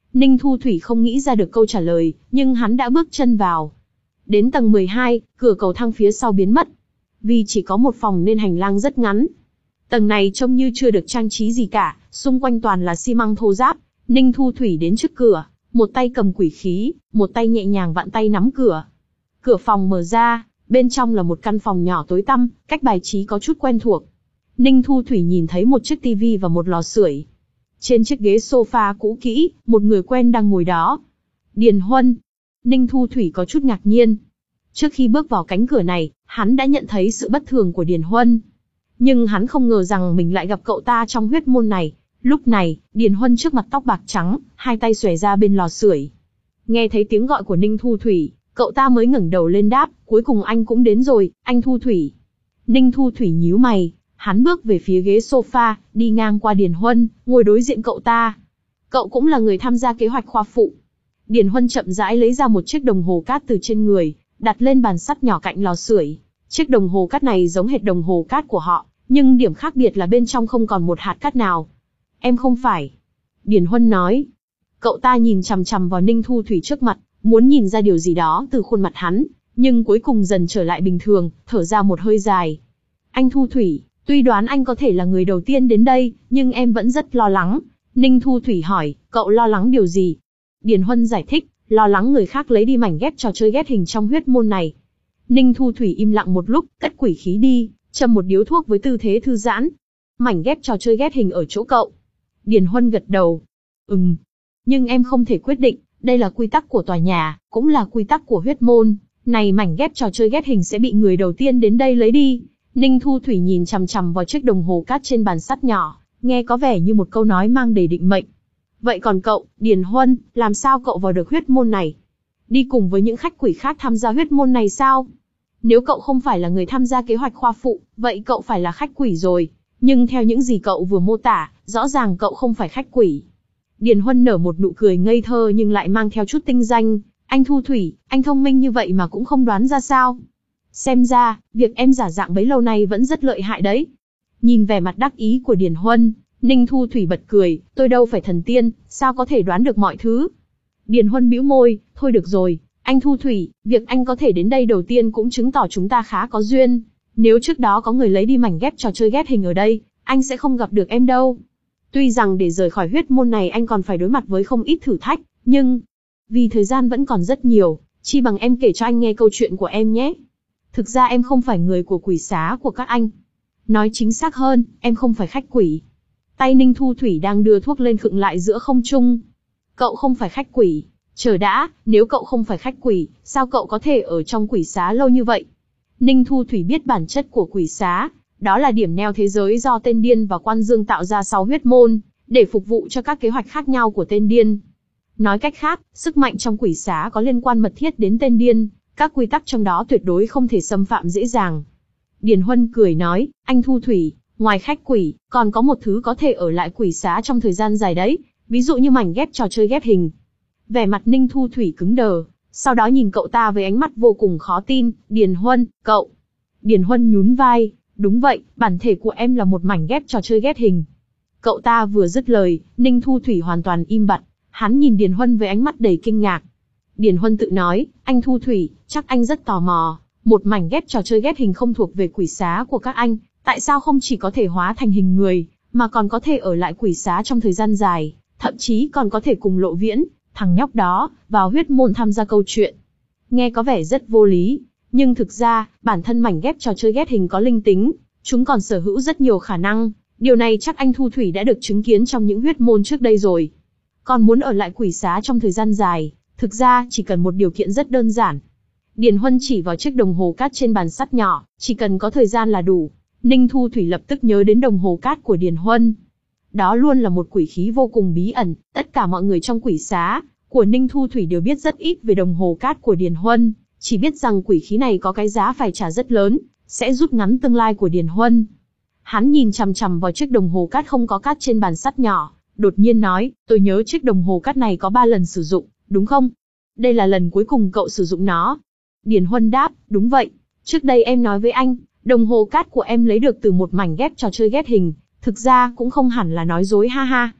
S1: Ninh Thu Thủy không nghĩ ra được câu trả lời, nhưng hắn đã bước chân vào. Đến tầng mười hai, cửa cầu thang phía sau biến mất. Vì chỉ có một phòng nên hành lang rất ngắn. Tầng này trông như chưa được trang trí gì cả, xung quanh toàn là xi măng thô ráp. Ninh Thu Thủy đến trước cửa, một tay cầm quỷ khí, một tay nhẹ nhàng vặn tay nắm cửa. Cửa phòng mở ra, bên trong là một căn phòng nhỏ tối tăm, cách bài trí có chút quen thuộc. Ninh Thu Thủy nhìn thấy một chiếc tivi và một lò sưởi. Trên chiếc ghế sofa cũ kỹ, một người quen đang ngồi đó. Điền Huân. Ninh Thu Thủy có chút ngạc nhiên. Trước khi bước vào cánh cửa này, hắn đã nhận thấy sự bất thường của Điền Huân. Nhưng hắn không ngờ rằng mình lại gặp cậu ta trong huyết môn này. Lúc này, Điền Huân trước mặt tóc bạc trắng, hai tay xòe ra bên lò sưởi. Nghe thấy tiếng gọi của Ninh Thu Thủy, cậu ta mới ngẩng đầu lên đáp, cuối cùng anh cũng đến rồi, anh Thu Thủy. Ninh Thu Thủy nhíu mày, hắn bước về phía ghế sofa, đi ngang qua Điền Huân, ngồi đối diện cậu ta. Cậu cũng là người tham gia kế hoạch khoa phụ. Điền Huân chậm rãi lấy ra một chiếc đồng hồ cát từ trên người, đặt lên bàn sắt nhỏ cạnh lò sưởi. Chiếc đồng hồ cát này giống hệt đồng hồ cát của họ, nhưng điểm khác biệt là bên trong không còn một hạt cát nào. Em không phải. Điền Huân nói. Cậu ta nhìn chằm chằm vào Ninh Thu Thủy trước mặt, muốn nhìn ra điều gì đó từ khuôn mặt hắn, nhưng cuối cùng dần trở lại bình thường, thở ra một hơi dài. Anh Thu Thủy, tuy đoán anh có thể là người đầu tiên đến đây, nhưng em vẫn rất lo lắng. Ninh Thu Thủy hỏi, cậu lo lắng điều gì? Điền Huân giải thích, lo lắng người khác lấy đi mảnh ghép trò chơi ghét hình trong huyết môn này. Ninh Thu Thủy im lặng một lúc, cất quỷ khí đi, châm một điếu thuốc với tư thế thư giãn. Mảnh ghép trò chơi ghét hình ở chỗ cậu. Điền Huân gật đầu. Ừm. Nhưng em không thể quyết định, đây là quy tắc của tòa nhà, cũng là quy tắc của huyết môn. Này mảnh ghép trò chơi ghét hình sẽ bị người đầu tiên đến đây lấy đi. Ninh Thu Thủy nhìn chằm chằm vào chiếc đồng hồ cát trên bàn sắt nhỏ, nghe có vẻ như một câu nói mang đầy định mệnh. Vậy còn cậu, Điền Huân, làm sao cậu vào được huyết môn này? Đi cùng với những khách quỷ khác tham gia huyết môn này sao? Nếu cậu không phải là người tham gia kế hoạch khoa phụ, vậy cậu phải là khách quỷ rồi. Nhưng theo những gì cậu vừa mô tả, rõ ràng cậu không phải khách quỷ. Điền Huân nở một nụ cười ngây thơ nhưng lại mang theo chút tinh danh. Anh Thu Thủy, anh thông minh như vậy mà cũng không đoán ra sao? Xem ra, việc em giả dạng bấy lâu nay vẫn rất lợi hại đấy. Nhìn vẻ mặt đắc ý của Điền Huân, Ninh Thu Thủy bật cười, tôi đâu phải thần tiên, sao có thể đoán được mọi thứ. Điền Huân bĩu môi, thôi được rồi, anh Thu Thủy, việc anh có thể đến đây đầu tiên cũng chứng tỏ chúng ta khá có duyên. Nếu trước đó có người lấy đi mảnh ghép trò chơi ghét hình ở đây, anh sẽ không gặp được em đâu. Tuy rằng để rời khỏi huyết môn này anh còn phải đối mặt với không ít thử thách, nhưng vì thời gian vẫn còn rất nhiều, chi bằng em kể cho anh nghe câu chuyện của em nhé. Thực ra em không phải người của quỷ xá của các anh. Nói chính xác hơn, em không phải khách quỷ. Tay Ninh Thu Thủy đang đưa thuốc lên khựng lại giữa không trung. Cậu không phải khách quỷ. Chờ đã, nếu cậu không phải khách quỷ, sao cậu có thể ở trong quỷ xá lâu như vậy? Ninh Thu Thủy biết bản chất của quỷ xá, đó là điểm neo thế giới do tên điên và quan dương tạo ra sau huyết môn, để phục vụ cho các kế hoạch khác nhau của tên điên. Nói cách khác, sức mạnh trong quỷ xá có liên quan mật thiết đến tên điên, các quy tắc trong đó tuyệt đối không thể xâm phạm dễ dàng. Điền Huân cười nói, anh Thu Thủy, ngoài khách quỷ, còn có một thứ có thể ở lại quỷ xá trong thời gian dài đấy, ví dụ như mảnh ghép trò chơi ghép hình. Vẻ mặt Ninh Thu Thủy cứng đờ, sau đó nhìn cậu ta với ánh mắt vô cùng khó tin, Điền Huân, cậu. Điền Huân nhún vai, đúng vậy, bản thể của em là một mảnh ghép trò chơi ghép hình. Cậu ta vừa dứt lời, Ninh Thu Thủy hoàn toàn im bặt, hắn nhìn Điền Huân với ánh mắt đầy kinh ngạc. Điền Huân tự nói, anh Thu Thủy, chắc anh rất tò mò, một mảnh ghép trò chơi ghép hình không thuộc về quỷ xá của các anh, tại sao không chỉ có thể hóa thành hình người, mà còn có thể ở lại quỷ xá trong thời gian dài, thậm chí còn có thể cùng Lộ Viễn, thằng nhóc đó, vào huyết môn tham gia câu chuyện. Nghe có vẻ rất vô lý, nhưng thực ra, bản thân mảnh ghép trò chơi ghép hình có linh tính, chúng còn sở hữu rất nhiều khả năng, điều này chắc anh Thu Thủy đã được chứng kiến trong những huyết môn trước đây rồi. Còn muốn ở lại quỷ xá trong thời gian dài, thực ra chỉ cần một điều kiện rất đơn giản. Điền Huân chỉ vào chiếc đồng hồ cát trên bàn sắt nhỏ, chỉ cần có thời gian là đủ. Ninh Thu Thủy lập tức nhớ đến đồng hồ cát của Điền Huân. Đó luôn là một quỷ khí vô cùng bí ẩn, tất cả mọi người trong quỷ xá của Ninh Thu Thủy đều biết rất ít về đồng hồ cát của Điền Huân, chỉ biết rằng quỷ khí này có cái giá phải trả rất lớn, sẽ rút ngắn tương lai của Điền Huân. Hắn nhìn chằm chằm vào chiếc đồng hồ cát không có cát trên bàn sắt nhỏ, đột nhiên nói, tôi nhớ chiếc đồng hồ cát này có ba lần sử dụng, đúng không? Đây là lần cuối cùng cậu sử dụng nó. Điền Huân đáp, đúng vậy. Trước đây em nói với anh, đồng hồ cát của em lấy được từ một mảnh ghép trò chơi ghép hình, thực ra cũng không hẳn là nói dối ha ha.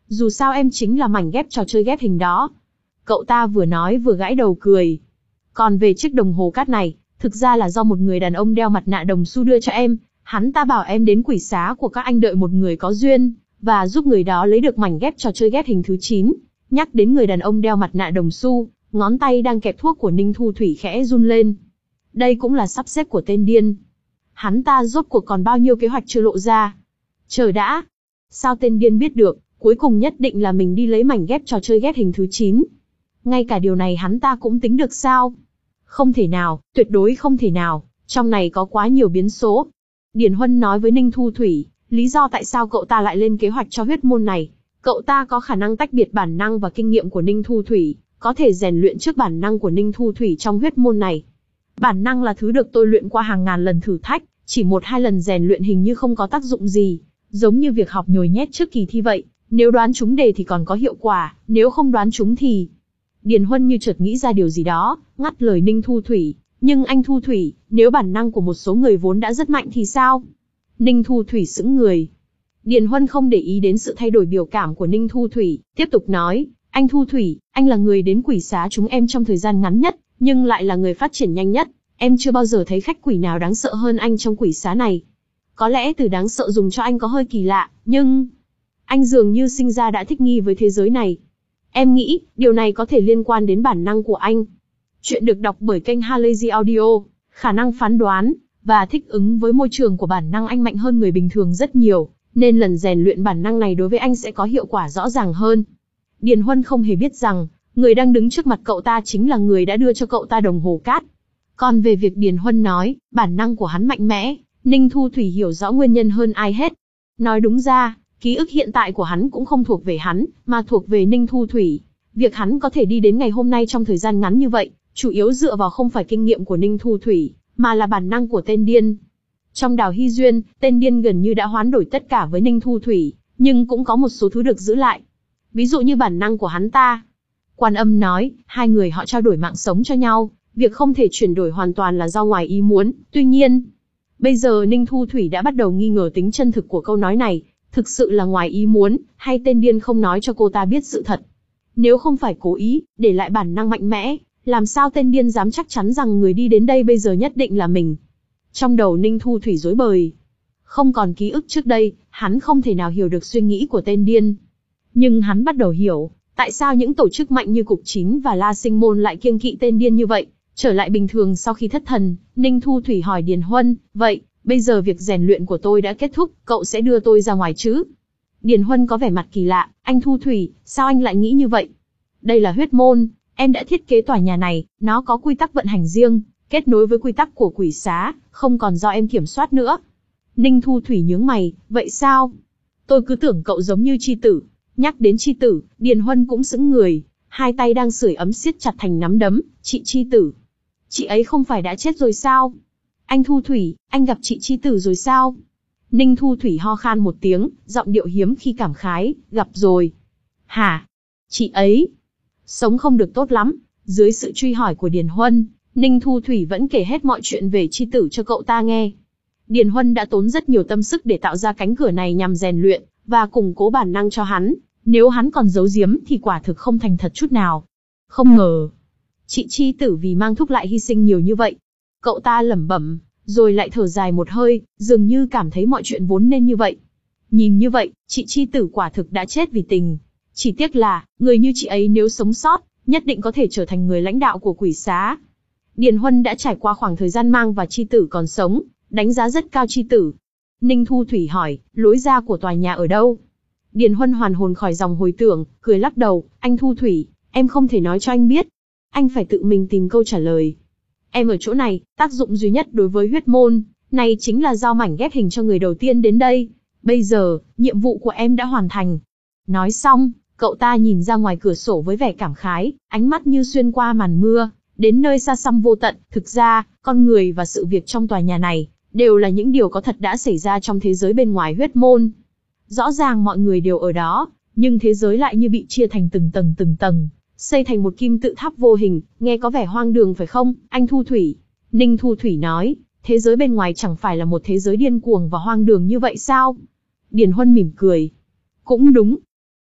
S1: Dù sao em chính là mảnh ghép trò chơi ghép hình đó. Cậu ta vừa nói vừa gãi đầu cười. Còn về chiếc đồng hồ cát này, thực ra là do một người đàn ông đeo mặt nạ đồng xu đưa cho em. Hắn ta bảo em đến quỷ xá của các anh đợi một người có duyên, và giúp người đó lấy được mảnh ghép trò chơi ghép hình thứ chín. Nhắc đến người đàn ông đeo mặt nạ đồng xu, ngón tay đang kẹp thuốc của Ninh Thu Thủy khẽ run lên. Đây cũng là sắp xếp của tên điên. Hắn ta rốt cuộc còn bao nhiêu kế hoạch chưa lộ ra. Chờ đã. Sao tên điên biết được, cuối cùng nhất định là mình đi lấy mảnh ghép trò chơi ghép hình thứ chín. Ngay cả điều này hắn ta cũng tính được sao? Không thể nào, tuyệt đối không thể nào, trong này có quá nhiều biến số. Điền Huân nói với Ninh Thu Thủy, lý do tại sao cậu ta lại lên kế hoạch cho huyết môn này. Cậu ta có khả năng tách biệt bản năng và kinh nghiệm của Ninh Thu Thủy, có thể rèn luyện trước bản năng của Ninh Thu Thủy trong huyết môn này. Bản năng là thứ được tôi luyện qua hàng ngàn lần thử thách, chỉ một hai lần rèn luyện hình như không có tác dụng gì, giống như việc học nhồi nhét trước kỳ thi vậy, nếu đoán trúng đề thì còn có hiệu quả, nếu không đoán trúng thì... Điền Huân như chợt nghĩ ra điều gì đó, ngắt lời Ninh Thu Thủy, nhưng anh Thu Thủy, nếu bản năng của một số người vốn đã rất mạnh thì sao? Ninh Thu Thủy sững người. Điền Huân không để ý đến sự thay đổi biểu cảm của Ninh Thu Thủy, tiếp tục nói, anh Thu Thủy, anh là người đến quỷ xá chúng em trong thời gian ngắn nhất, nhưng lại là người phát triển nhanh nhất. Em chưa bao giờ thấy khách quỷ nào đáng sợ hơn anh trong quỷ xá này. Có lẽ từ đáng sợ dùng cho anh có hơi kỳ lạ, nhưng... anh dường như sinh ra đã thích nghi với thế giới này. Em nghĩ, điều này có thể liên quan đến bản năng của anh. Chuyện được đọc bởi kênh Halazy Audio, khả năng phán đoán, và thích ứng với môi trường của bản năng anh mạnh hơn người bình thường rất nhiều, nên lần rèn luyện bản năng này đối với anh sẽ có hiệu quả rõ ràng hơn. Điền Huân không hề biết rằng, người đang đứng trước mặt cậu ta chính là người đã đưa cho cậu ta đồng hồ cát. Còn về việc Điền Huân nói, bản năng của hắn mạnh mẽ, Ninh Thu Thủy hiểu rõ nguyên nhân hơn ai hết. Nói đúng ra, ký ức hiện tại của hắn cũng không thuộc về hắn, mà thuộc về Ninh Thu Thủy. Việc hắn có thể đi đến ngày hôm nay trong thời gian ngắn như vậy, chủ yếu dựa vào không phải kinh nghiệm của Ninh Thu Thủy, mà là bản năng của tên điên. Trong Đào Hy Duyên, tên điên gần như đã hoán đổi tất cả với Ninh Thu Thủy, nhưng cũng có một số thứ được giữ lại. Ví dụ như bản năng của hắn ta. Quan Âm nói, hai người họ trao đổi mạng sống cho nhau, việc không thể chuyển đổi hoàn toàn là do ngoài ý muốn, tuy nhiên... Bây giờ Ninh Thu Thủy đã bắt đầu nghi ngờ tính chân thực của câu nói này, thực sự là ngoài ý muốn, hay tên điên không nói cho cô ta biết sự thật. Nếu không phải cố ý, để lại bản năng mạnh mẽ, làm sao tên điên dám chắc chắn rằng người đi đến đây bây giờ nhất định là mình. Trong đầu Ninh Thu Thủy rối bời. Không còn ký ức trước đây, hắn không thể nào hiểu được suy nghĩ của tên điên. Nhưng hắn bắt đầu hiểu, tại sao những tổ chức mạnh như Cục Chín và La Sinh Môn lại kiêng kỵ tên điên như vậy. Trở lại bình thường sau khi thất thần, Ninh Thu Thủy hỏi Điền Huân, vậy, bây giờ việc rèn luyện của tôi đã kết thúc, cậu sẽ đưa tôi ra ngoài chứ? Điền Huân có vẻ mặt kỳ lạ, anh Thu Thủy, sao anh lại nghĩ như vậy? Đây là huyết môn, em đã thiết kế tòa nhà này, nó có quy tắc vận hành riêng, kết nối với quy tắc của quỷ xá, không còn do em kiểm soát nữa. Ninh Thu Thủy nhướng mày, vậy sao? Tôi cứ tưởng cậu giống như Chi Tử. Nhắc đến Chi Tử, Điền Huân cũng sững người, hai tay đang sưởi ấm siết chặt thành nắm đấm, chị Chi Tử. Chị ấy không phải đã chết rồi sao? Anh Thu Thủy, anh gặp chị Chi Tử rồi sao? Ninh Thu Thủy ho khan một tiếng, giọng điệu hiếm khi cảm khái, gặp rồi. Hả? Chị ấy? Sống không được tốt lắm. Dưới sự truy hỏi của Điền Huân, Ninh Thu Thủy vẫn kể hết mọi chuyện về Chi Tử cho cậu ta nghe. Điền Huân đã tốn rất nhiều tâm sức để tạo ra cánh cửa này nhằm rèn luyện và củng cố bản năng cho hắn. Nếu hắn còn giấu giếm thì quả thực không thành thật chút nào. Không ngờ, chị Chi Tử vì mang thuốc lại hy sinh nhiều như vậy. Cậu ta lẩm bẩm, rồi lại thở dài một hơi, dường như cảm thấy mọi chuyện vốn nên như vậy. Nhìn như vậy, chị Chi Tử quả thực đã chết vì tình. Chỉ tiếc là, người như chị ấy nếu sống sót, nhất định có thể trở thành người lãnh đạo của quỷ xá. Điền Huân đã trải qua khoảng thời gian mang và Chi Tử còn sống, đánh giá rất cao Chi Tử. Ninh Thu Thủy hỏi, lối ra của tòa nhà ở đâu? Điền Huân hoàn hồn khỏi dòng hồi tưởng, cười lắc đầu, anh Thu Thủy, em không thể nói cho anh biết. Anh phải tự mình tìm câu trả lời. Em ở chỗ này, tác dụng duy nhất đối với huyết môn, này chính là giao mảnh ghép hình cho người đầu tiên đến đây. Bây giờ, nhiệm vụ của em đã hoàn thành. Nói xong, cậu ta nhìn ra ngoài cửa sổ với vẻ cảm khái, ánh mắt như xuyên qua màn mưa, đến nơi xa xăm vô tận. Thực ra, con người và sự việc trong tòa nhà này, đều là những điều có thật đã xảy ra trong thế giới bên ngoài huyết môn. Rõ ràng mọi người đều ở đó, nhưng thế giới lại như bị chia thành từng tầng từng tầng, xây thành một kim tự tháp vô hình, nghe có vẻ hoang đường phải không, anh Thu Thủy? Ninh Thu Thủy nói, thế giới bên ngoài chẳng phải là một thế giới điên cuồng và hoang đường như vậy sao? Điền Huân mỉm cười. Cũng đúng.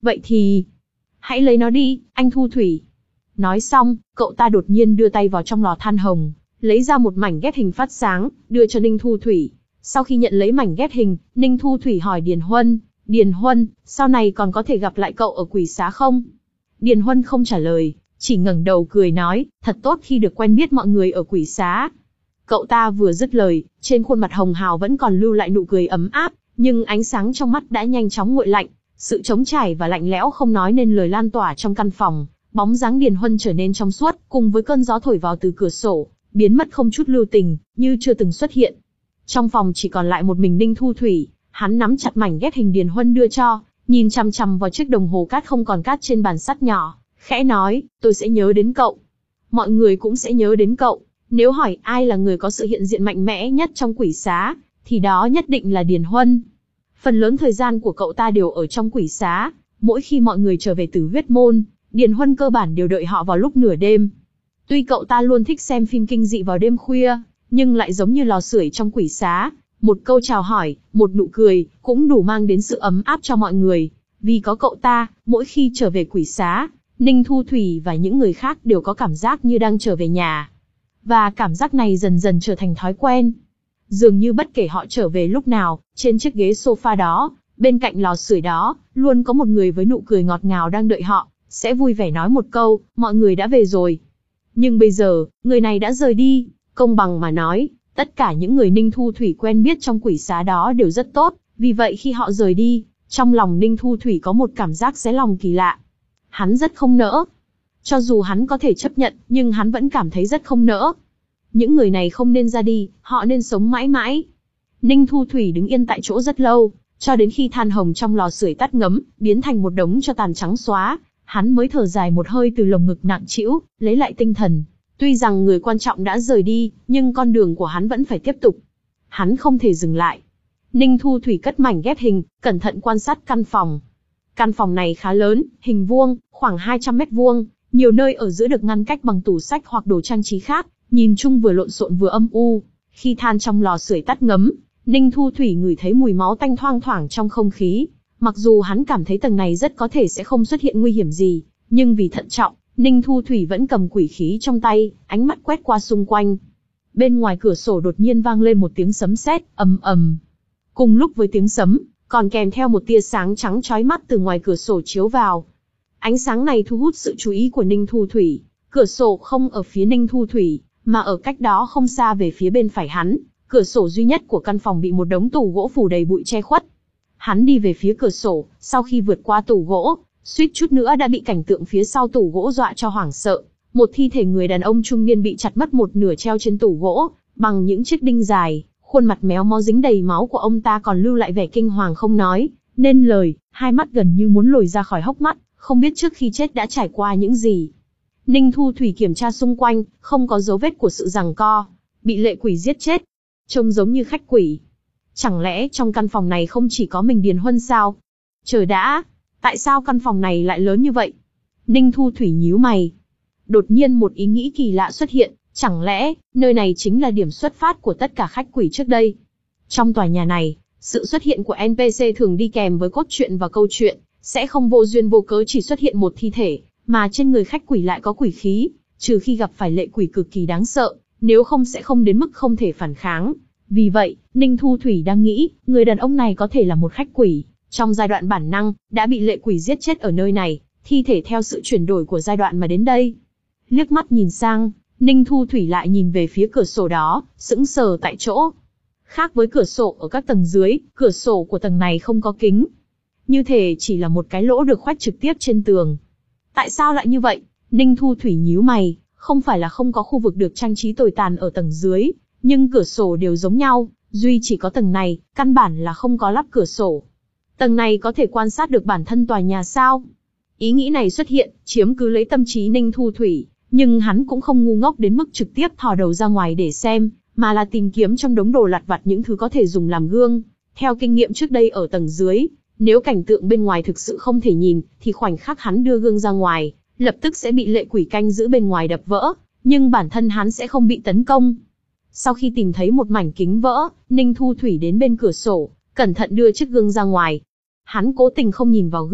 S1: Vậy thì, hãy lấy nó đi, anh Thu Thủy. Nói xong, cậu ta đột nhiên đưa tay vào trong lò than hồng, lấy ra một mảnh ghép hình phát sáng, đưa cho Ninh Thu Thủy. Sau khi nhận lấy mảnh ghép hình, Ninh Thu Thủy hỏi Điền Huân, Điền Huân, sau này còn có thể gặp lại cậu ở quỷ xá không? Điền Huân không trả lời, chỉ ngẩng đầu cười nói, thật tốt khi được quen biết mọi người ở quỷ xá. Cậu ta vừa dứt lời, trên khuôn mặt hồng hào vẫn còn lưu lại nụ cười ấm áp, nhưng ánh sáng trong mắt đã nhanh chóng nguội lạnh, sự trống trải và lạnh lẽo không nói nên lời lan tỏa trong căn phòng. Bóng dáng Điền Huân trở nên trong suốt, cùng với cơn gió thổi vào từ cửa sổ, biến mất không chút lưu tình, như chưa từng xuất hiện. Trong phòng chỉ còn lại một mình Ninh Thu Thủy, hắn nắm chặt mảnh ghép hình Điền Huân đưa cho, nhìn chằm chằm vào chiếc đồng hồ cát không còn cát trên bàn sắt nhỏ, khẽ nói, tôi sẽ nhớ đến cậu. Mọi người cũng sẽ nhớ đến cậu. Nếu hỏi ai là người có sự hiện diện mạnh mẽ nhất trong quỷ xá, thì đó nhất định là Điền Huân. Phần lớn thời gian của cậu ta đều ở trong quỷ xá, mỗi khi mọi người trở về từ huyết môn, Điền Huân cơ bản đều đợi họ vào lúc nửa đêm. Tuy cậu ta luôn thích xem phim kinh dị vào đêm khuya, nhưng lại giống như lò sưởi trong quỷ xá, một câu chào hỏi, một nụ cười, cũng đủ mang đến sự ấm áp cho mọi người. Vì có cậu ta, mỗi khi trở về quỷ xá, Ninh Thu Thủy và những người khác đều có cảm giác như đang trở về nhà. Và cảm giác này dần dần trở thành thói quen. Dường như bất kể họ trở về lúc nào, trên chiếc ghế sofa đó, bên cạnh lò sưởi đó, luôn có một người với nụ cười ngọt ngào đang đợi họ, sẽ vui vẻ nói một câu, mọi người đã về rồi. Nhưng bây giờ, người này đã rời đi, công bằng mà nói, tất cả những người Ninh Thu Thủy quen biết trong quỷ xá đó đều rất tốt, vì vậy khi họ rời đi, trong lòng Ninh Thu Thủy có một cảm giác xé lòng kỳ lạ. Hắn rất không nỡ. Cho dù hắn có thể chấp nhận, nhưng hắn vẫn cảm thấy rất không nỡ. Những người này không nên ra đi, họ nên sống mãi mãi. Ninh Thu Thủy đứng yên tại chỗ rất lâu, cho đến khi than hồng trong lò sưởi tắt ngấm, biến thành một đống tro tàn trắng xóa, hắn mới thở dài một hơi từ lồng ngực nặng trĩu, lấy lại tinh thần. Tuy rằng người quan trọng đã rời đi, nhưng con đường của hắn vẫn phải tiếp tục. Hắn không thể dừng lại. Ninh Thu Thủy cất mảnh ghép hình, cẩn thận quan sát căn phòng. Căn phòng này khá lớn, hình vuông, khoảng hai trăm mét vuông, nhiều nơi ở giữa được ngăn cách bằng tủ sách hoặc đồ trang trí khác, nhìn chung vừa lộn xộn vừa âm u. Khi than trong lò sưởi tắt ngấm, Ninh Thu Thủy ngửi thấy mùi máu tanh thoang thoảng trong không khí. Mặc dù hắn cảm thấy tầng này rất có thể sẽ không xuất hiện nguy hiểm gì, nhưng vì thận trọng, Ninh Thu Thủy vẫn cầm quỷ khí trong tay, ánh mắt quét qua xung quanh. Bên ngoài cửa sổ đột nhiên vang lên một tiếng sấm sét, ầm ầm. Cùng lúc với tiếng sấm, còn kèm theo một tia sáng trắng chói mắt từ ngoài cửa sổ chiếu vào. Ánh sáng này thu hút sự chú ý của Ninh Thu Thủy. Cửa sổ không ở phía Ninh Thu Thủy, mà ở cách đó không xa về phía bên phải hắn. Cửa sổ duy nhất của căn phòng bị một đống tủ gỗ phủ đầy bụi che khuất. Hắn đi về phía cửa sổ, sau khi vượt qua tủ gỗ, suýt chút nữa đã bị cảnh tượng phía sau tủ gỗ dọa cho hoảng sợ. Một thi thể người đàn ông trung niên bị chặt mất một nửa treo trên tủ gỗ, bằng những chiếc đinh dài, khuôn mặt méo mó dính đầy máu của ông ta còn lưu lại vẻ kinh hoàng không nói nên lời, hai mắt gần như muốn lồi ra khỏi hốc mắt, không biết trước khi chết đã trải qua những gì. Ninh Thu Thủy kiểm tra xung quanh, không có dấu vết của sự giằng co, bị lệ quỷ giết chết. Trông giống như khách quỷ. Chẳng lẽ trong căn phòng này không chỉ có mình Điền Huân sao? Chờ đã, tại sao căn phòng này lại lớn như vậy? Ninh Thu Thủy nhíu mày. Đột nhiên một ý nghĩ kỳ lạ xuất hiện, chẳng lẽ, nơi này chính là điểm xuất phát của tất cả khách quỷ trước đây? Trong tòa nhà này, sự xuất hiện của en pê xê thường đi kèm với cốt truyện và câu chuyện, sẽ không vô duyên vô cớ chỉ xuất hiện một thi thể, mà trên người khách quỷ lại có quỷ khí, trừ khi gặp phải lệ quỷ cực kỳ đáng sợ, nếu không sẽ không đến mức không thể phản kháng. Vì vậy, Ninh Thu Thủy đang nghĩ, người đàn ông này có thể là một khách quỷ, trong giai đoạn bản năng, đã bị lệ quỷ giết chết ở nơi này, thi thể theo sự chuyển đổi của giai đoạn mà đến đây. Liếc mắt nhìn sang, Ninh Thu Thủy lại nhìn về phía cửa sổ đó, sững sờ tại chỗ. Khác với cửa sổ ở các tầng dưới, cửa sổ của tầng này không có kính. Như thể chỉ là một cái lỗ được khoét trực tiếp trên tường. Tại sao lại như vậy? Ninh Thu Thủy nhíu mày, không phải là không có khu vực được trang trí tồi tàn ở tầng dưới, nhưng cửa sổ đều giống nhau, duy chỉ có tầng này, căn bản là không có lắp cửa sổ. Tầng này có thể quan sát được bản thân tòa nhà sao? Ý nghĩ này xuất hiện, chiếm cứ lấy tâm trí Ninh Thu Thủy, nhưng hắn cũng không ngu ngốc đến mức trực tiếp thò đầu ra ngoài để xem, mà là tìm kiếm trong đống đồ lặt vặt những thứ có thể dùng làm gương. Theo kinh nghiệm trước đây ở tầng dưới, nếu cảnh tượng bên ngoài thực sự không thể nhìn, thì khoảnh khắc hắn đưa gương ra ngoài, lập tức sẽ bị lệ quỷ canh giữ bên ngoài đập vỡ, nhưng bản thân hắn sẽ không bị tấn công. Sau khi tìm thấy một mảnh kính vỡ, Ninh Thu Thủy đến bên cửa sổ, cẩn thận đưa chiếc gương ra ngoài. Hắn cố tình không nhìn vào gương,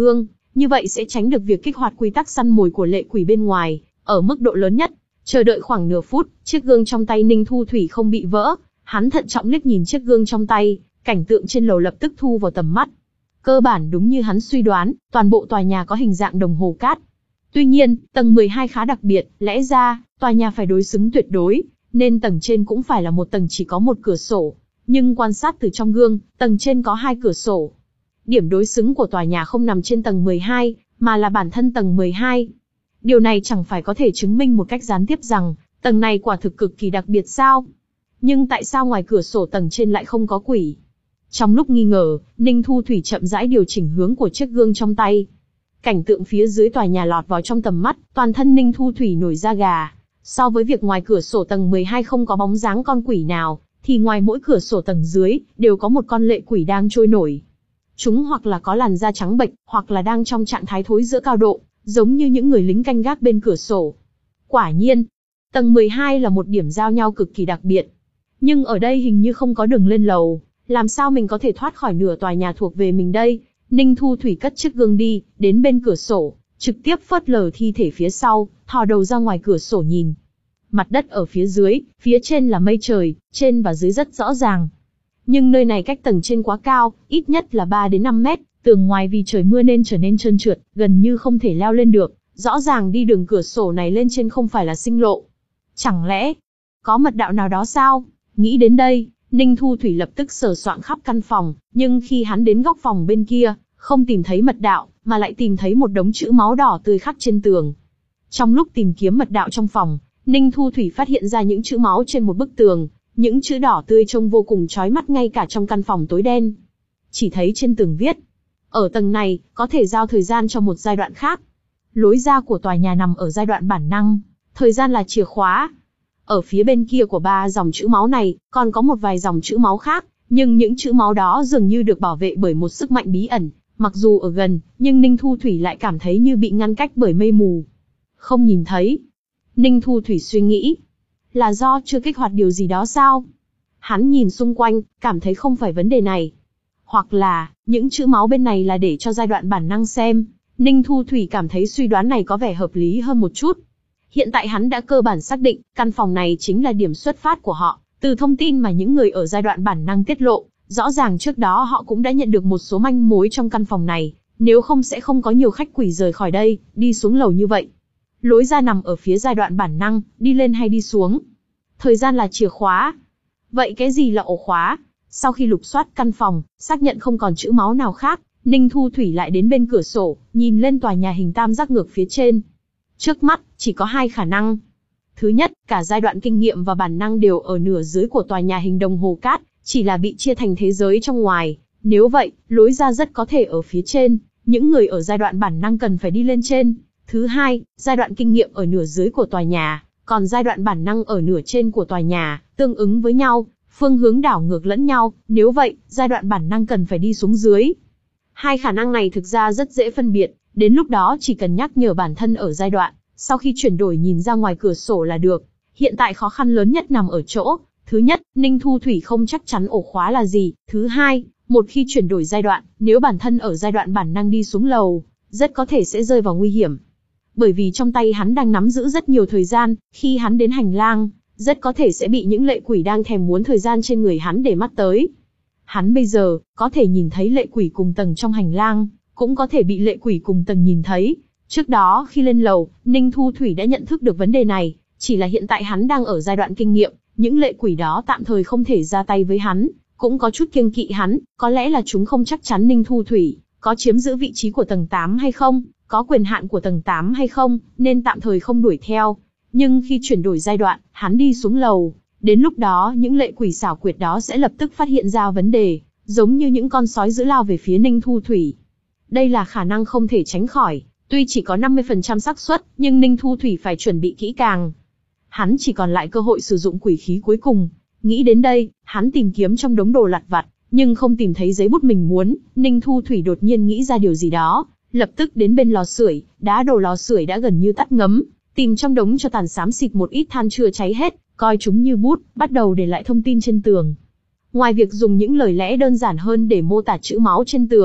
S1: như vậy sẽ tránh được việc kích hoạt quy tắc săn mồi của lệ quỷ bên ngoài, ở mức độ lớn nhất. Chờ đợi khoảng nửa phút, chiếc gương trong tay Ninh Thu Thủy không bị vỡ, hắn thận trọng liếc nhìn chiếc gương trong tay, cảnh tượng trên lầu lập tức thu vào tầm mắt. Cơ bản đúng như hắn suy đoán, toàn bộ tòa nhà có hình dạng đồng hồ cát. Tuy nhiên, tầng mười hai khá đặc biệt, lẽ ra, tòa nhà phải đối xứng tuyệt đối, nên tầng trên cũng phải là một tầng chỉ có một cửa sổ. Nhưng quan sát từ trong gương, tầng trên có hai cửa sổ. Điểm đối xứng của tòa nhà không nằm trên tầng mười hai, mà là bản thân tầng mười hai. Điều này chẳng phải có thể chứng minh một cách gián tiếp rằng, tầng này quả thực cực kỳ đặc biệt sao? Nhưng tại sao ngoài cửa sổ tầng trên lại không có quỷ? Trong lúc nghi ngờ, Ninh Thu Thủy chậm rãi điều chỉnh hướng của chiếc gương trong tay. Cảnh tượng phía dưới tòa nhà lọt vào trong tầm mắt, toàn thân Ninh Thu Thủy nổi da gà. So với việc ngoài cửa sổ tầng mười hai không có bóng dáng con quỷ nào, thì ngoài mỗi cửa sổ tầng dưới, đều có một con lệ quỷ đang trôi nổi. Chúng hoặc là có làn da trắng bệch, hoặc là đang trong trạng thái thối giữa cao độ, giống như những người lính canh gác bên cửa sổ. Quả nhiên, tầng mười hai là một điểm giao nhau cực kỳ đặc biệt. Nhưng ở đây hình như không có đường lên lầu, làm sao mình có thể thoát khỏi nửa tòa nhà thuộc về mình đây? Ninh Thu Thủy cất chiếc gương đi, đến bên cửa sổ, trực tiếp phớt lờ thi thể phía sau, thò đầu ra ngoài cửa sổ nhìn. Mặt đất ở phía dưới, phía trên là mây trời, trên và dưới rất rõ ràng. Nhưng nơi này cách tầng trên quá cao, ít nhất là ba đến năm mét, tường ngoài vì trời mưa nên trở nên trơn trượt, gần như không thể leo lên được. Rõ ràng đi đường cửa sổ này lên trên không phải là sinh lộ. Chẳng lẽ, có mật đạo nào đó sao? Nghĩ đến đây, Ninh Thu Thủy lập tức sờ soạng khắp căn phòng, nhưng khi hắn đến góc phòng bên kia, không tìm thấy mật đạo, mà lại tìm thấy một đống chữ máu đỏ tươi khắc trên tường. Trong lúc tìm kiếm mật đạo trong phòng, Ninh Thu Thủy phát hiện ra những chữ máu trên một bức tường, những chữ đỏ tươi trông vô cùng chói mắt ngay cả trong căn phòng tối đen. Chỉ thấy trên tường viết, ở tầng này, có thể giao thời gian cho một giai đoạn khác. Lối ra của tòa nhà nằm ở giai đoạn bản năng, thời gian là chìa khóa. Ở phía bên kia của ba dòng chữ máu này, còn có một vài dòng chữ máu khác, nhưng những chữ máu đó dường như được bảo vệ bởi một sức mạnh bí ẩn. Mặc dù ở gần, nhưng Ninh Thu Thủy lại cảm thấy như bị ngăn cách bởi mây mù. Không nhìn thấy. Ninh Thu Thủy suy nghĩ, là do chưa kích hoạt điều gì đó sao? Hắn nhìn xung quanh, cảm thấy không phải vấn đề này. Hoặc là, những chữ máu bên này là để cho giai đoạn bản năng xem. Ninh Thu Thủy cảm thấy suy đoán này có vẻ hợp lý hơn một chút. Hiện tại hắn đã cơ bản xác định, căn phòng này chính là điểm xuất phát của họ. Từ thông tin mà những người ở giai đoạn bản năng tiết lộ, rõ ràng trước đó họ cũng đã nhận được một số manh mối trong căn phòng này. Nếu không sẽ không có nhiều khách quỷ rời khỏi đây, đi xuống lầu như vậy. Lối ra nằm ở phía giai đoạn bản năng, đi lên hay đi xuống. Thời gian là chìa khóa. Vậy cái gì là ổ khóa? Sau khi lục soát căn phòng, xác nhận không còn chữ máu nào khác, Ninh Thu Thủy lại đến bên cửa sổ, nhìn lên tòa nhà hình tam giác ngược phía trên. Trước mắt, chỉ có hai khả năng. Thứ nhất, cả giai đoạn kinh nghiệm và bản năng đều ở nửa dưới của tòa nhà hình đồng hồ cát, chỉ là bị chia thành thế giới trong ngoài. Nếu vậy, lối ra rất có thể ở phía trên, những người ở giai đoạn bản năng cần phải đi lên trên. Thứ hai, giai đoạn kinh nghiệm ở nửa dưới của tòa nhà, còn giai đoạn bản năng ở nửa trên của tòa nhà, tương ứng với nhau, phương hướng đảo ngược lẫn nhau, nếu vậy, giai đoạn bản năng cần phải đi xuống dưới. Hai khả năng này thực ra rất dễ phân biệt, đến lúc đó chỉ cần nhắc nhở bản thân ở giai đoạn, sau khi chuyển đổi nhìn ra ngoài cửa sổ là được. Hiện tại khó khăn lớn nhất nằm ở chỗ, thứ nhất, Ninh Thu Thủy không chắc chắn ổ khóa là gì, thứ hai, một khi chuyển đổi giai đoạn, nếu bản thân ở giai đoạn bản năng đi xuống lầu, rất có thể sẽ rơi vào nguy hiểm. Bởi vì trong tay hắn đang nắm giữ rất nhiều thời gian, khi hắn đến hành lang, rất có thể sẽ bị những lệ quỷ đang thèm muốn thời gian trên người hắn để mắt tới. Hắn bây giờ, có thể nhìn thấy lệ quỷ cùng tầng trong hành lang, cũng có thể bị lệ quỷ cùng tầng nhìn thấy. Trước đó khi lên lầu, Ninh Thu Thủy đã nhận thức được vấn đề này, chỉ là hiện tại hắn đang ở giai đoạn kinh nghiệm, những lệ quỷ đó tạm thời không thể ra tay với hắn, cũng có chút kiêng kỵ hắn, có lẽ là chúng không chắc chắn Ninh Thu Thủy có chiếm giữ vị trí của tầng tám hay không, có quyền hạn của tầng tám hay không, nên tạm thời không đuổi theo. Nhưng khi chuyển đổi giai đoạn, hắn đi xuống lầu, đến lúc đó những lệ quỷ xảo quyệt đó sẽ lập tức phát hiện ra vấn đề, giống như những con sói dữ lao về phía Ninh Thu Thủy. Đây là khả năng không thể tránh khỏi, tuy chỉ có năm mươi phần trăm xác suất, nhưng Ninh Thu Thủy phải chuẩn bị kỹ càng. Hắn chỉ còn lại cơ hội sử dụng quỷ khí cuối cùng. Nghĩ đến đây, hắn tìm kiếm trong đống đồ lặt vặt, nhưng không tìm thấy giấy bút mình muốn. Ninh Thu Thủy đột nhiên nghĩ ra điều gì đó, lập tức đến bên lò sưởi, đá đổ lò sưởi đã gần như tắt ngấm, tìm trong đống cho tàn xám xịt một ít than chưa cháy hết, coi chúng như bút, bắt đầu để lại thông tin trên tường. Ngoài việc dùng những lời lẽ đơn giản hơn để mô tả chữ máu trên tường,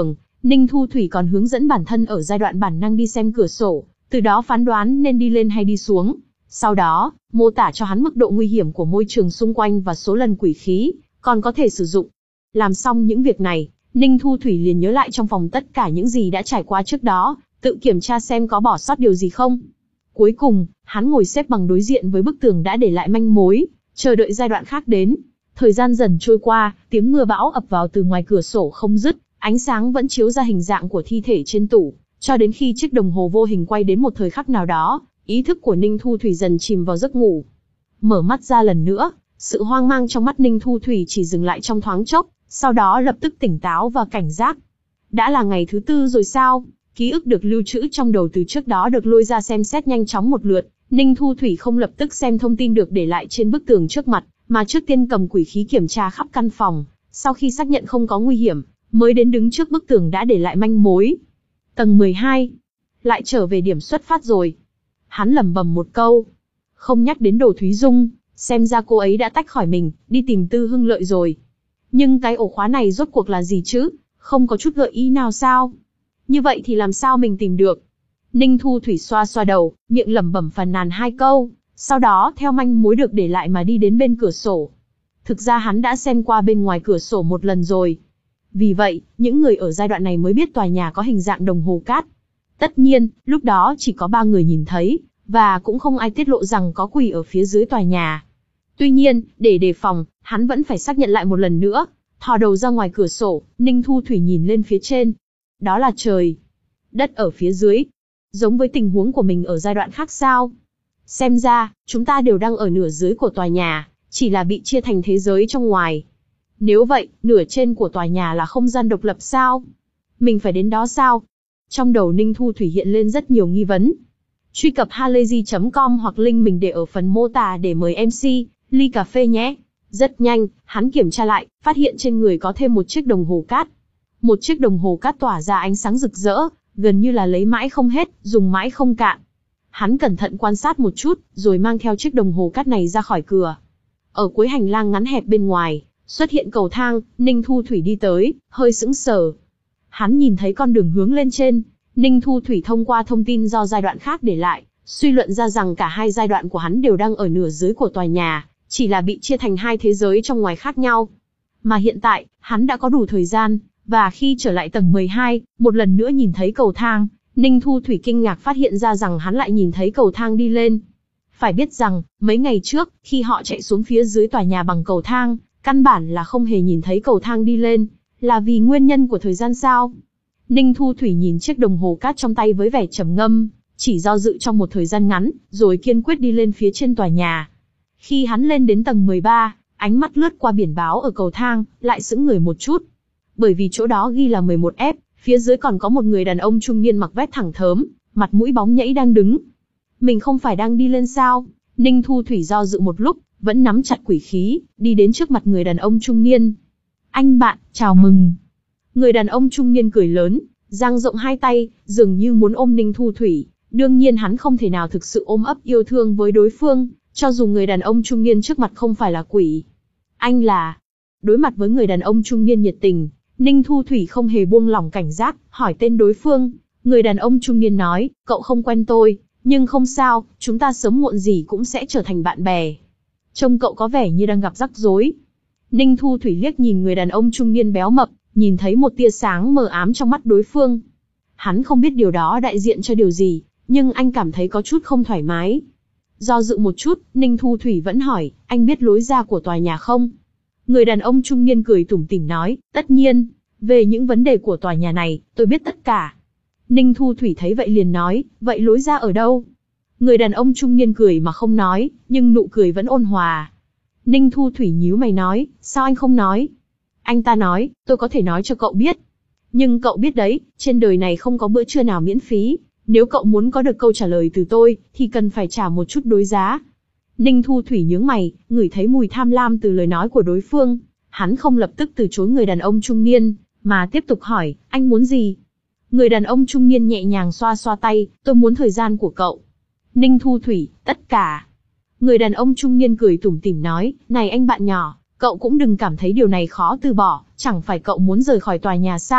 S1: Ninh Thu Thủy còn hướng dẫn bản thân ở giai đoạn bản năng đi xem cửa sổ, từ đó phán đoán nên đi lên hay đi xuống. Sau đó, mô tả cho hắn mức độ nguy hiểm của môi trường xung quanh và số lần quỷ khí còn có thể sử dụng. Làm xong những việc này, Ninh Thu Thủy liền nhớ lại trong phòng tất cả những gì đã trải qua trước đó, tự kiểm tra xem có bỏ sót điều gì không. Cuối cùng, hắn ngồi xếp bằng đối diện với bức tường đã để lại manh mối, chờ đợi giai đoạn khác đến. Thời gian dần trôi qua, tiếng mưa bão ập vào từ ngoài cửa sổ không dứt, ánh sáng vẫn chiếu ra hình dạng của thi thể trên tủ, cho đến khi chiếc đồng hồ vô hình quay đến một thời khắc nào đó, ý thức của Ninh Thu Thủy dần chìm vào giấc ngủ. Mở mắt ra lần nữa, sự hoang mang trong mắt Ninh Thu Thủy chỉ dừng lại trong thoáng chốc, sau đó lập tức tỉnh táo và cảnh giác. Đã là ngày thứ tư rồi sao? Ký ức được lưu trữ trong đầu từ trước đó được lôi ra xem xét nhanh chóng một lượt. Ninh Thu Thủy không lập tức xem thông tin được để lại trên bức tường trước mặt, mà trước tiên cầm quỷ khí kiểm tra khắp căn phòng. Sau khi xác nhận không có nguy hiểm, mới đến đứng trước bức tường đã để lại manh mối. Tầng mười hai. Lại trở về điểm xuất phát rồi. Hắn lẩm bẩm một câu. Không nhắc đến Đồ Thúy Dung, xem ra cô ấy đã tách khỏi mình, đi tìm Tư Hưng Lợi rồi. Nhưng cái ổ khóa này rốt cuộc là gì chứ? Không có chút gợi ý nào sao? Như vậy thì làm sao mình tìm được? Ninh Thu Thủy xoa xoa đầu, miệng lẩm bẩm phàn nàn hai câu, sau đó theo manh mối được để lại mà đi đến bên cửa sổ. Thực ra hắn đã xem qua bên ngoài cửa sổ một lần rồi. Vì vậy, những người ở giai đoạn này mới biết tòa nhà có hình dạng đồng hồ cát. Tất nhiên, lúc đó chỉ có ba người nhìn thấy, và cũng không ai tiết lộ rằng có quỷ ở phía dưới tòa nhà. Tuy nhiên, để đề phòng, hắn vẫn phải xác nhận lại một lần nữa. Thò đầu ra ngoài cửa sổ, Ninh Thu Thủy nhìn lên phía trên. Đó là trời. Đất ở phía dưới. Giống với tình huống của mình ở giai đoạn khác sao? Xem ra, chúng ta đều đang ở nửa dưới của tòa nhà, chỉ là bị chia thành thế giới trong ngoài. Nếu vậy, nửa trên của tòa nhà là không gian độc lập sao? Mình phải đến đó sao? Trong đầu Ninh Thu Thủy hiện lên rất nhiều nghi vấn. Truy cập halayzi chấm com hoặc link mình để ở phần mô tả để mời em xê, ly cà phê nhé. Rất nhanh, hắn kiểm tra lại, phát hiện trên người có thêm một chiếc đồng hồ cát. Một chiếc đồng hồ cát tỏa ra ánh sáng rực rỡ, gần như là lấy mãi không hết, dùng mãi không cạn. Hắn cẩn thận quan sát một chút, rồi mang theo chiếc đồng hồ cát này ra khỏi cửa. Ở cuối hành lang ngắn hẹp bên ngoài, xuất hiện cầu thang, Ninh Thu Thủy đi tới, hơi sững sờ. Hắn nhìn thấy con đường hướng lên trên, Ninh Thu Thủy thông qua thông tin do giai đoạn khác để lại, suy luận ra rằng cả hai giai đoạn của hắn đều đang ở nửa dưới của tòa nhà, chỉ là bị chia thành hai thế giới trong ngoài khác nhau. Mà hiện tại, hắn đã có đủ thời gian, và khi trở lại tầng mười hai, một lần nữa nhìn thấy cầu thang, Ninh Thu Thủy kinh ngạc phát hiện ra rằng hắn lại nhìn thấy cầu thang đi lên. Phải biết rằng, mấy ngày trước, khi họ chạy xuống phía dưới tòa nhà bằng cầu thang, căn bản là không hề nhìn thấy cầu thang đi lên, là vì nguyên nhân của thời gian sao? Ninh Thu Thủy nhìn chiếc đồng hồ cát trong tay với vẻ trầm ngâm, chỉ do dự trong một thời gian ngắn, rồi kiên quyết đi lên phía trên tòa nhà. Khi hắn lên đến tầng mười ba, ánh mắt lướt qua biển báo ở cầu thang, lại sững người một chút. Bởi vì chỗ đó ghi là mười một F, phía dưới còn có một người đàn ông trung niên mặc vest thẳng thớm, mặt mũi bóng nhẫy đang đứng. Mình không phải đang đi lên sao? Ninh Thu Thủy do dự một lúc, vẫn nắm chặt quỷ khí, đi đến trước mặt người đàn ông trung niên. Anh bạn, chào mừng. Người đàn ông trung niên cười lớn, dang rộng hai tay, dường như muốn ôm Ninh Thu Thủy. Đương nhiên hắn không thể nào thực sự ôm ấp yêu thương với đối phương, cho dù người đàn ông trung niên trước mặt không phải là quỷ. Anh là... Đối mặt với người đàn ông trung niên nhiệt tình, Ninh Thu Thủy không hề buông lỏng cảnh giác, hỏi tên đối phương. Người đàn ông trung niên nói, cậu không quen tôi, nhưng không sao, chúng ta sớm muộn gì cũng sẽ trở thành bạn bè. Trông cậu có vẻ như đang gặp rắc rối. Ninh Thu Thủy liếc nhìn người đàn ông trung niên béo mập, nhìn thấy một tia sáng mờ ám trong mắt đối phương. Hắn không biết điều đó đại diện cho điều gì, nhưng anh cảm thấy có chút không thoải mái. Do dự một chút, Ninh Thu Thủy vẫn hỏi, anh biết lối ra của tòa nhà không? Người đàn ông trung niên cười tủm tỉm nói, tất nhiên, về những vấn đề của tòa nhà này, tôi biết tất cả. Ninh Thu Thủy thấy vậy liền nói, vậy lối ra ở đâu? Người đàn ông trung niên cười mà không nói, nhưng nụ cười vẫn ôn hòa. Ninh Thu Thủy nhíu mày nói, sao anh không nói? Anh ta nói, tôi có thể nói cho cậu biết. Nhưng cậu biết đấy, trên đời này không có bữa trưa nào miễn phí. Nếu cậu muốn có được câu trả lời từ tôi, thì cần phải trả một chút đối giá. Ninh Thu Thủy nhướng mày, ngửi thấy mùi tham lam từ lời nói của đối phương. Hắn không lập tức từ chối người đàn ông trung niên, mà tiếp tục hỏi, anh muốn gì? Người đàn ông trung niên nhẹ nhàng xoa xoa tay, tôi muốn thời gian của cậu. Ninh Thu Thủy, tất cả. Người đàn ông trung niên cười tủm tỉm nói, này anh bạn nhỏ, cậu cũng đừng cảm thấy điều này khó từ bỏ, chẳng phải cậu muốn rời khỏi tòa nhà sao?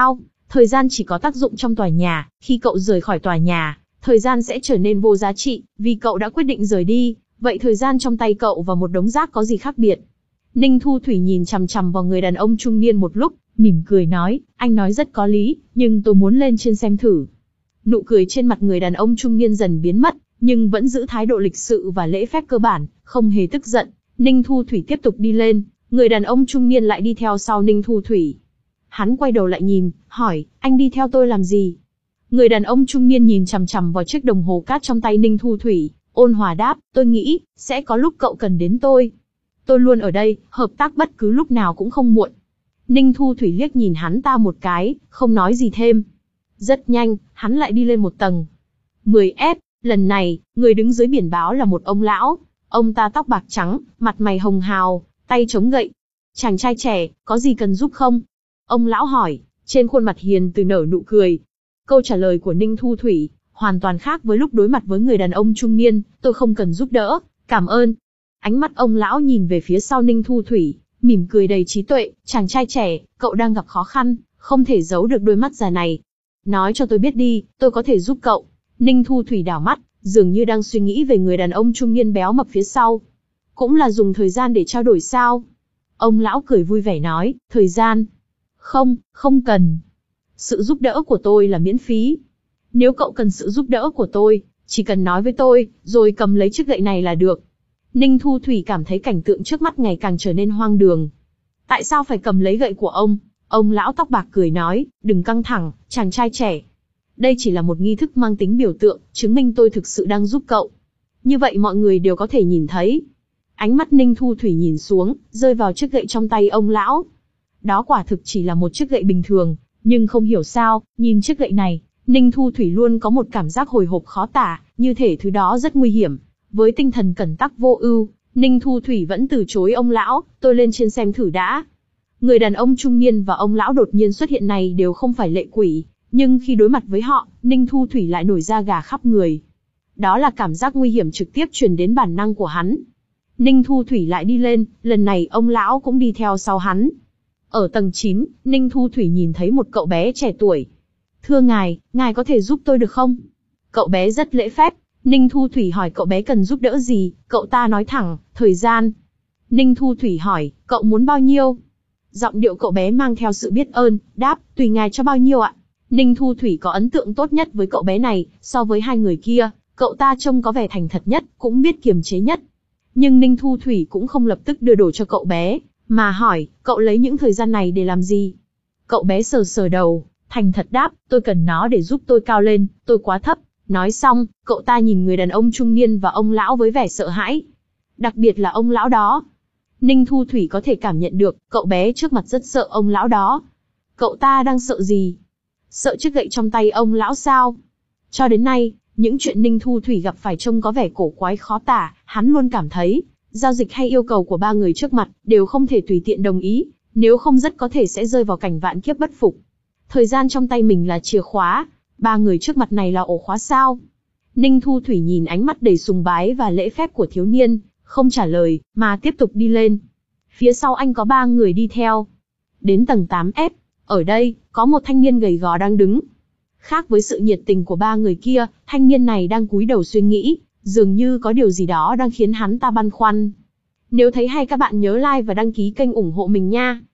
S1: Thời gian chỉ có tác dụng trong tòa nhà, khi cậu rời khỏi tòa nhà, thời gian sẽ trở nên vô giá trị, vì cậu đã quyết định rời đi, vậy thời gian trong tay cậu và một đống rác có gì khác biệt? Ninh Thu Thủy nhìn chằm chằm vào người đàn ông trung niên một lúc, mỉm cười nói, anh nói rất có lý, nhưng tôi muốn lên trên xem thử. Nụ cười trên mặt người đàn ông trung niên dần biến mất, nhưng vẫn giữ thái độ lịch sự và lễ phép cơ bản, không hề tức giận. Ninh Thu Thủy tiếp tục đi lên, người đàn ông trung niên lại đi theo sau Ninh Thu Thủy. Hắn quay đầu lại nhìn, hỏi, anh đi theo tôi làm gì? Người đàn ông trung niên nhìn chằm chằm vào chiếc đồng hồ cát trong tay Ninh Thu Thủy, ôn hòa đáp, tôi nghĩ, sẽ có lúc cậu cần đến tôi. Tôi luôn ở đây, hợp tác bất cứ lúc nào cũng không muộn. Ninh Thu Thủy liếc nhìn hắn ta một cái, không nói gì thêm. Rất nhanh, hắn lại đi lên một tầng. mười ép, lần này, người đứng dưới biển báo là một ông lão. Ông ta tóc bạc trắng, mặt mày hồng hào, tay chống gậy. Chàng trai trẻ, có gì cần giúp không? Ông lão hỏi, trên khuôn mặt hiền từ nở nụ cười. Câu trả lời của Ninh Thu Thủy hoàn toàn khác với lúc đối mặt với người đàn ông trung niên, tôi không cần giúp đỡ, cảm ơn. Ánh mắt ông lão nhìn về phía sau Ninh Thu Thủy, mỉm cười đầy trí tuệ, chàng trai trẻ, cậu đang gặp khó khăn, không thể giấu được đôi mắt già này. Nói cho tôi biết đi, tôi có thể giúp cậu. Ninh Thu Thủy đảo mắt, dường như đang suy nghĩ về người đàn ông trung niên béo mập phía sau. Cũng là dùng thời gian để trao đổi sao? Ông lão cười vui vẻ nói, thời gian? Không, không cần. Sự giúp đỡ của tôi là miễn phí. Nếu cậu cần sự giúp đỡ của tôi, chỉ cần nói với tôi, rồi cầm lấy chiếc gậy này là được. Ninh Thu Thủy cảm thấy cảnh tượng trước mắt ngày càng trở nên hoang đường. Tại sao phải cầm lấy gậy của ông? Ông lão tóc bạc cười nói, đừng căng thẳng, chàng trai trẻ. Đây chỉ là một nghi thức mang tính biểu tượng, chứng minh tôi thực sự đang giúp cậu. Như vậy mọi người đều có thể nhìn thấy. Ánh mắt Ninh Thu Thủy nhìn xuống, rơi vào chiếc gậy trong tay ông lão. Đó quả thực chỉ là một chiếc gậy bình thường, nhưng không hiểu sao, nhìn chiếc gậy này, Ninh Thu Thủy luôn có một cảm giác hồi hộp khó tả, như thể thứ đó rất nguy hiểm. Với tinh thần cẩn tắc vô ưu, Ninh Thu Thủy vẫn từ chối ông lão, tôi lên trên xem thử đã. Người đàn ông trung niên và ông lão đột nhiên xuất hiện này đều không phải lệ quỷ, nhưng khi đối mặt với họ, Ninh Thu Thủy lại nổi da gà khắp người. Đó là cảm giác nguy hiểm trực tiếp truyền đến bản năng của hắn. Ninh Thu Thủy lại đi lên, lần này ông lão cũng đi theo sau hắn. Ở tầng chín, Ninh Thu Thủy nhìn thấy một cậu bé trẻ tuổi. Thưa ngài, ngài có thể giúp tôi được không? Cậu bé rất lễ phép. Ninh Thu Thủy hỏi cậu bé cần giúp đỡ gì, cậu ta nói thẳng, thời gian. Ninh Thu Thủy hỏi, cậu muốn bao nhiêu? Giọng điệu cậu bé mang theo sự biết ơn, đáp, tùy ngài cho bao nhiêu ạ. Ninh Thu Thủy có ấn tượng tốt nhất với cậu bé này, so với hai người kia, cậu ta trông có vẻ thành thật nhất, cũng biết kiềm chế nhất. Nhưng Ninh Thu Thủy cũng không lập tức đưa đồ cho cậu bé, mà hỏi, cậu lấy những thời gian này để làm gì? Cậu bé sờ sờ đầu, thành thật đáp, tôi cần nó để giúp tôi cao lên, tôi quá thấp. Nói xong, cậu ta nhìn người đàn ông trung niên và ông lão với vẻ sợ hãi. Đặc biệt là ông lão đó. Ninh Thu Thủy có thể cảm nhận được, cậu bé trước mặt rất sợ ông lão đó. Cậu ta đang sợ gì? Sợ chiếc gậy trong tay ông lão sao? Cho đến nay, những chuyện Ninh Thu Thủy gặp phải trông có vẻ cổ quái khó tả, hắn luôn cảm thấy, giao dịch hay yêu cầu của ba người trước mặt, đều không thể tùy tiện đồng ý, nếu không rất có thể sẽ rơi vào cảnh vạn kiếp bất phục. Thời gian trong tay mình là chìa khóa, ba người trước mặt này là ổ khóa sao? Ninh Thu Thủy nhìn ánh mắt đầy sùng bái và lễ phép của thiếu niên, không trả lời, mà tiếp tục đi lên. Phía sau anh có ba người đi theo. Đến tầng tám ép, ở đây, có một thanh niên gầy gò đang đứng. Khác với sự nhiệt tình của ba người kia, thanh niên này đang cúi đầu suy nghĩ, dường như có điều gì đó đang khiến hắn ta băn khoăn. Nếu thấy hay các bạn nhớ like và đăng ký kênh ủng hộ mình nha.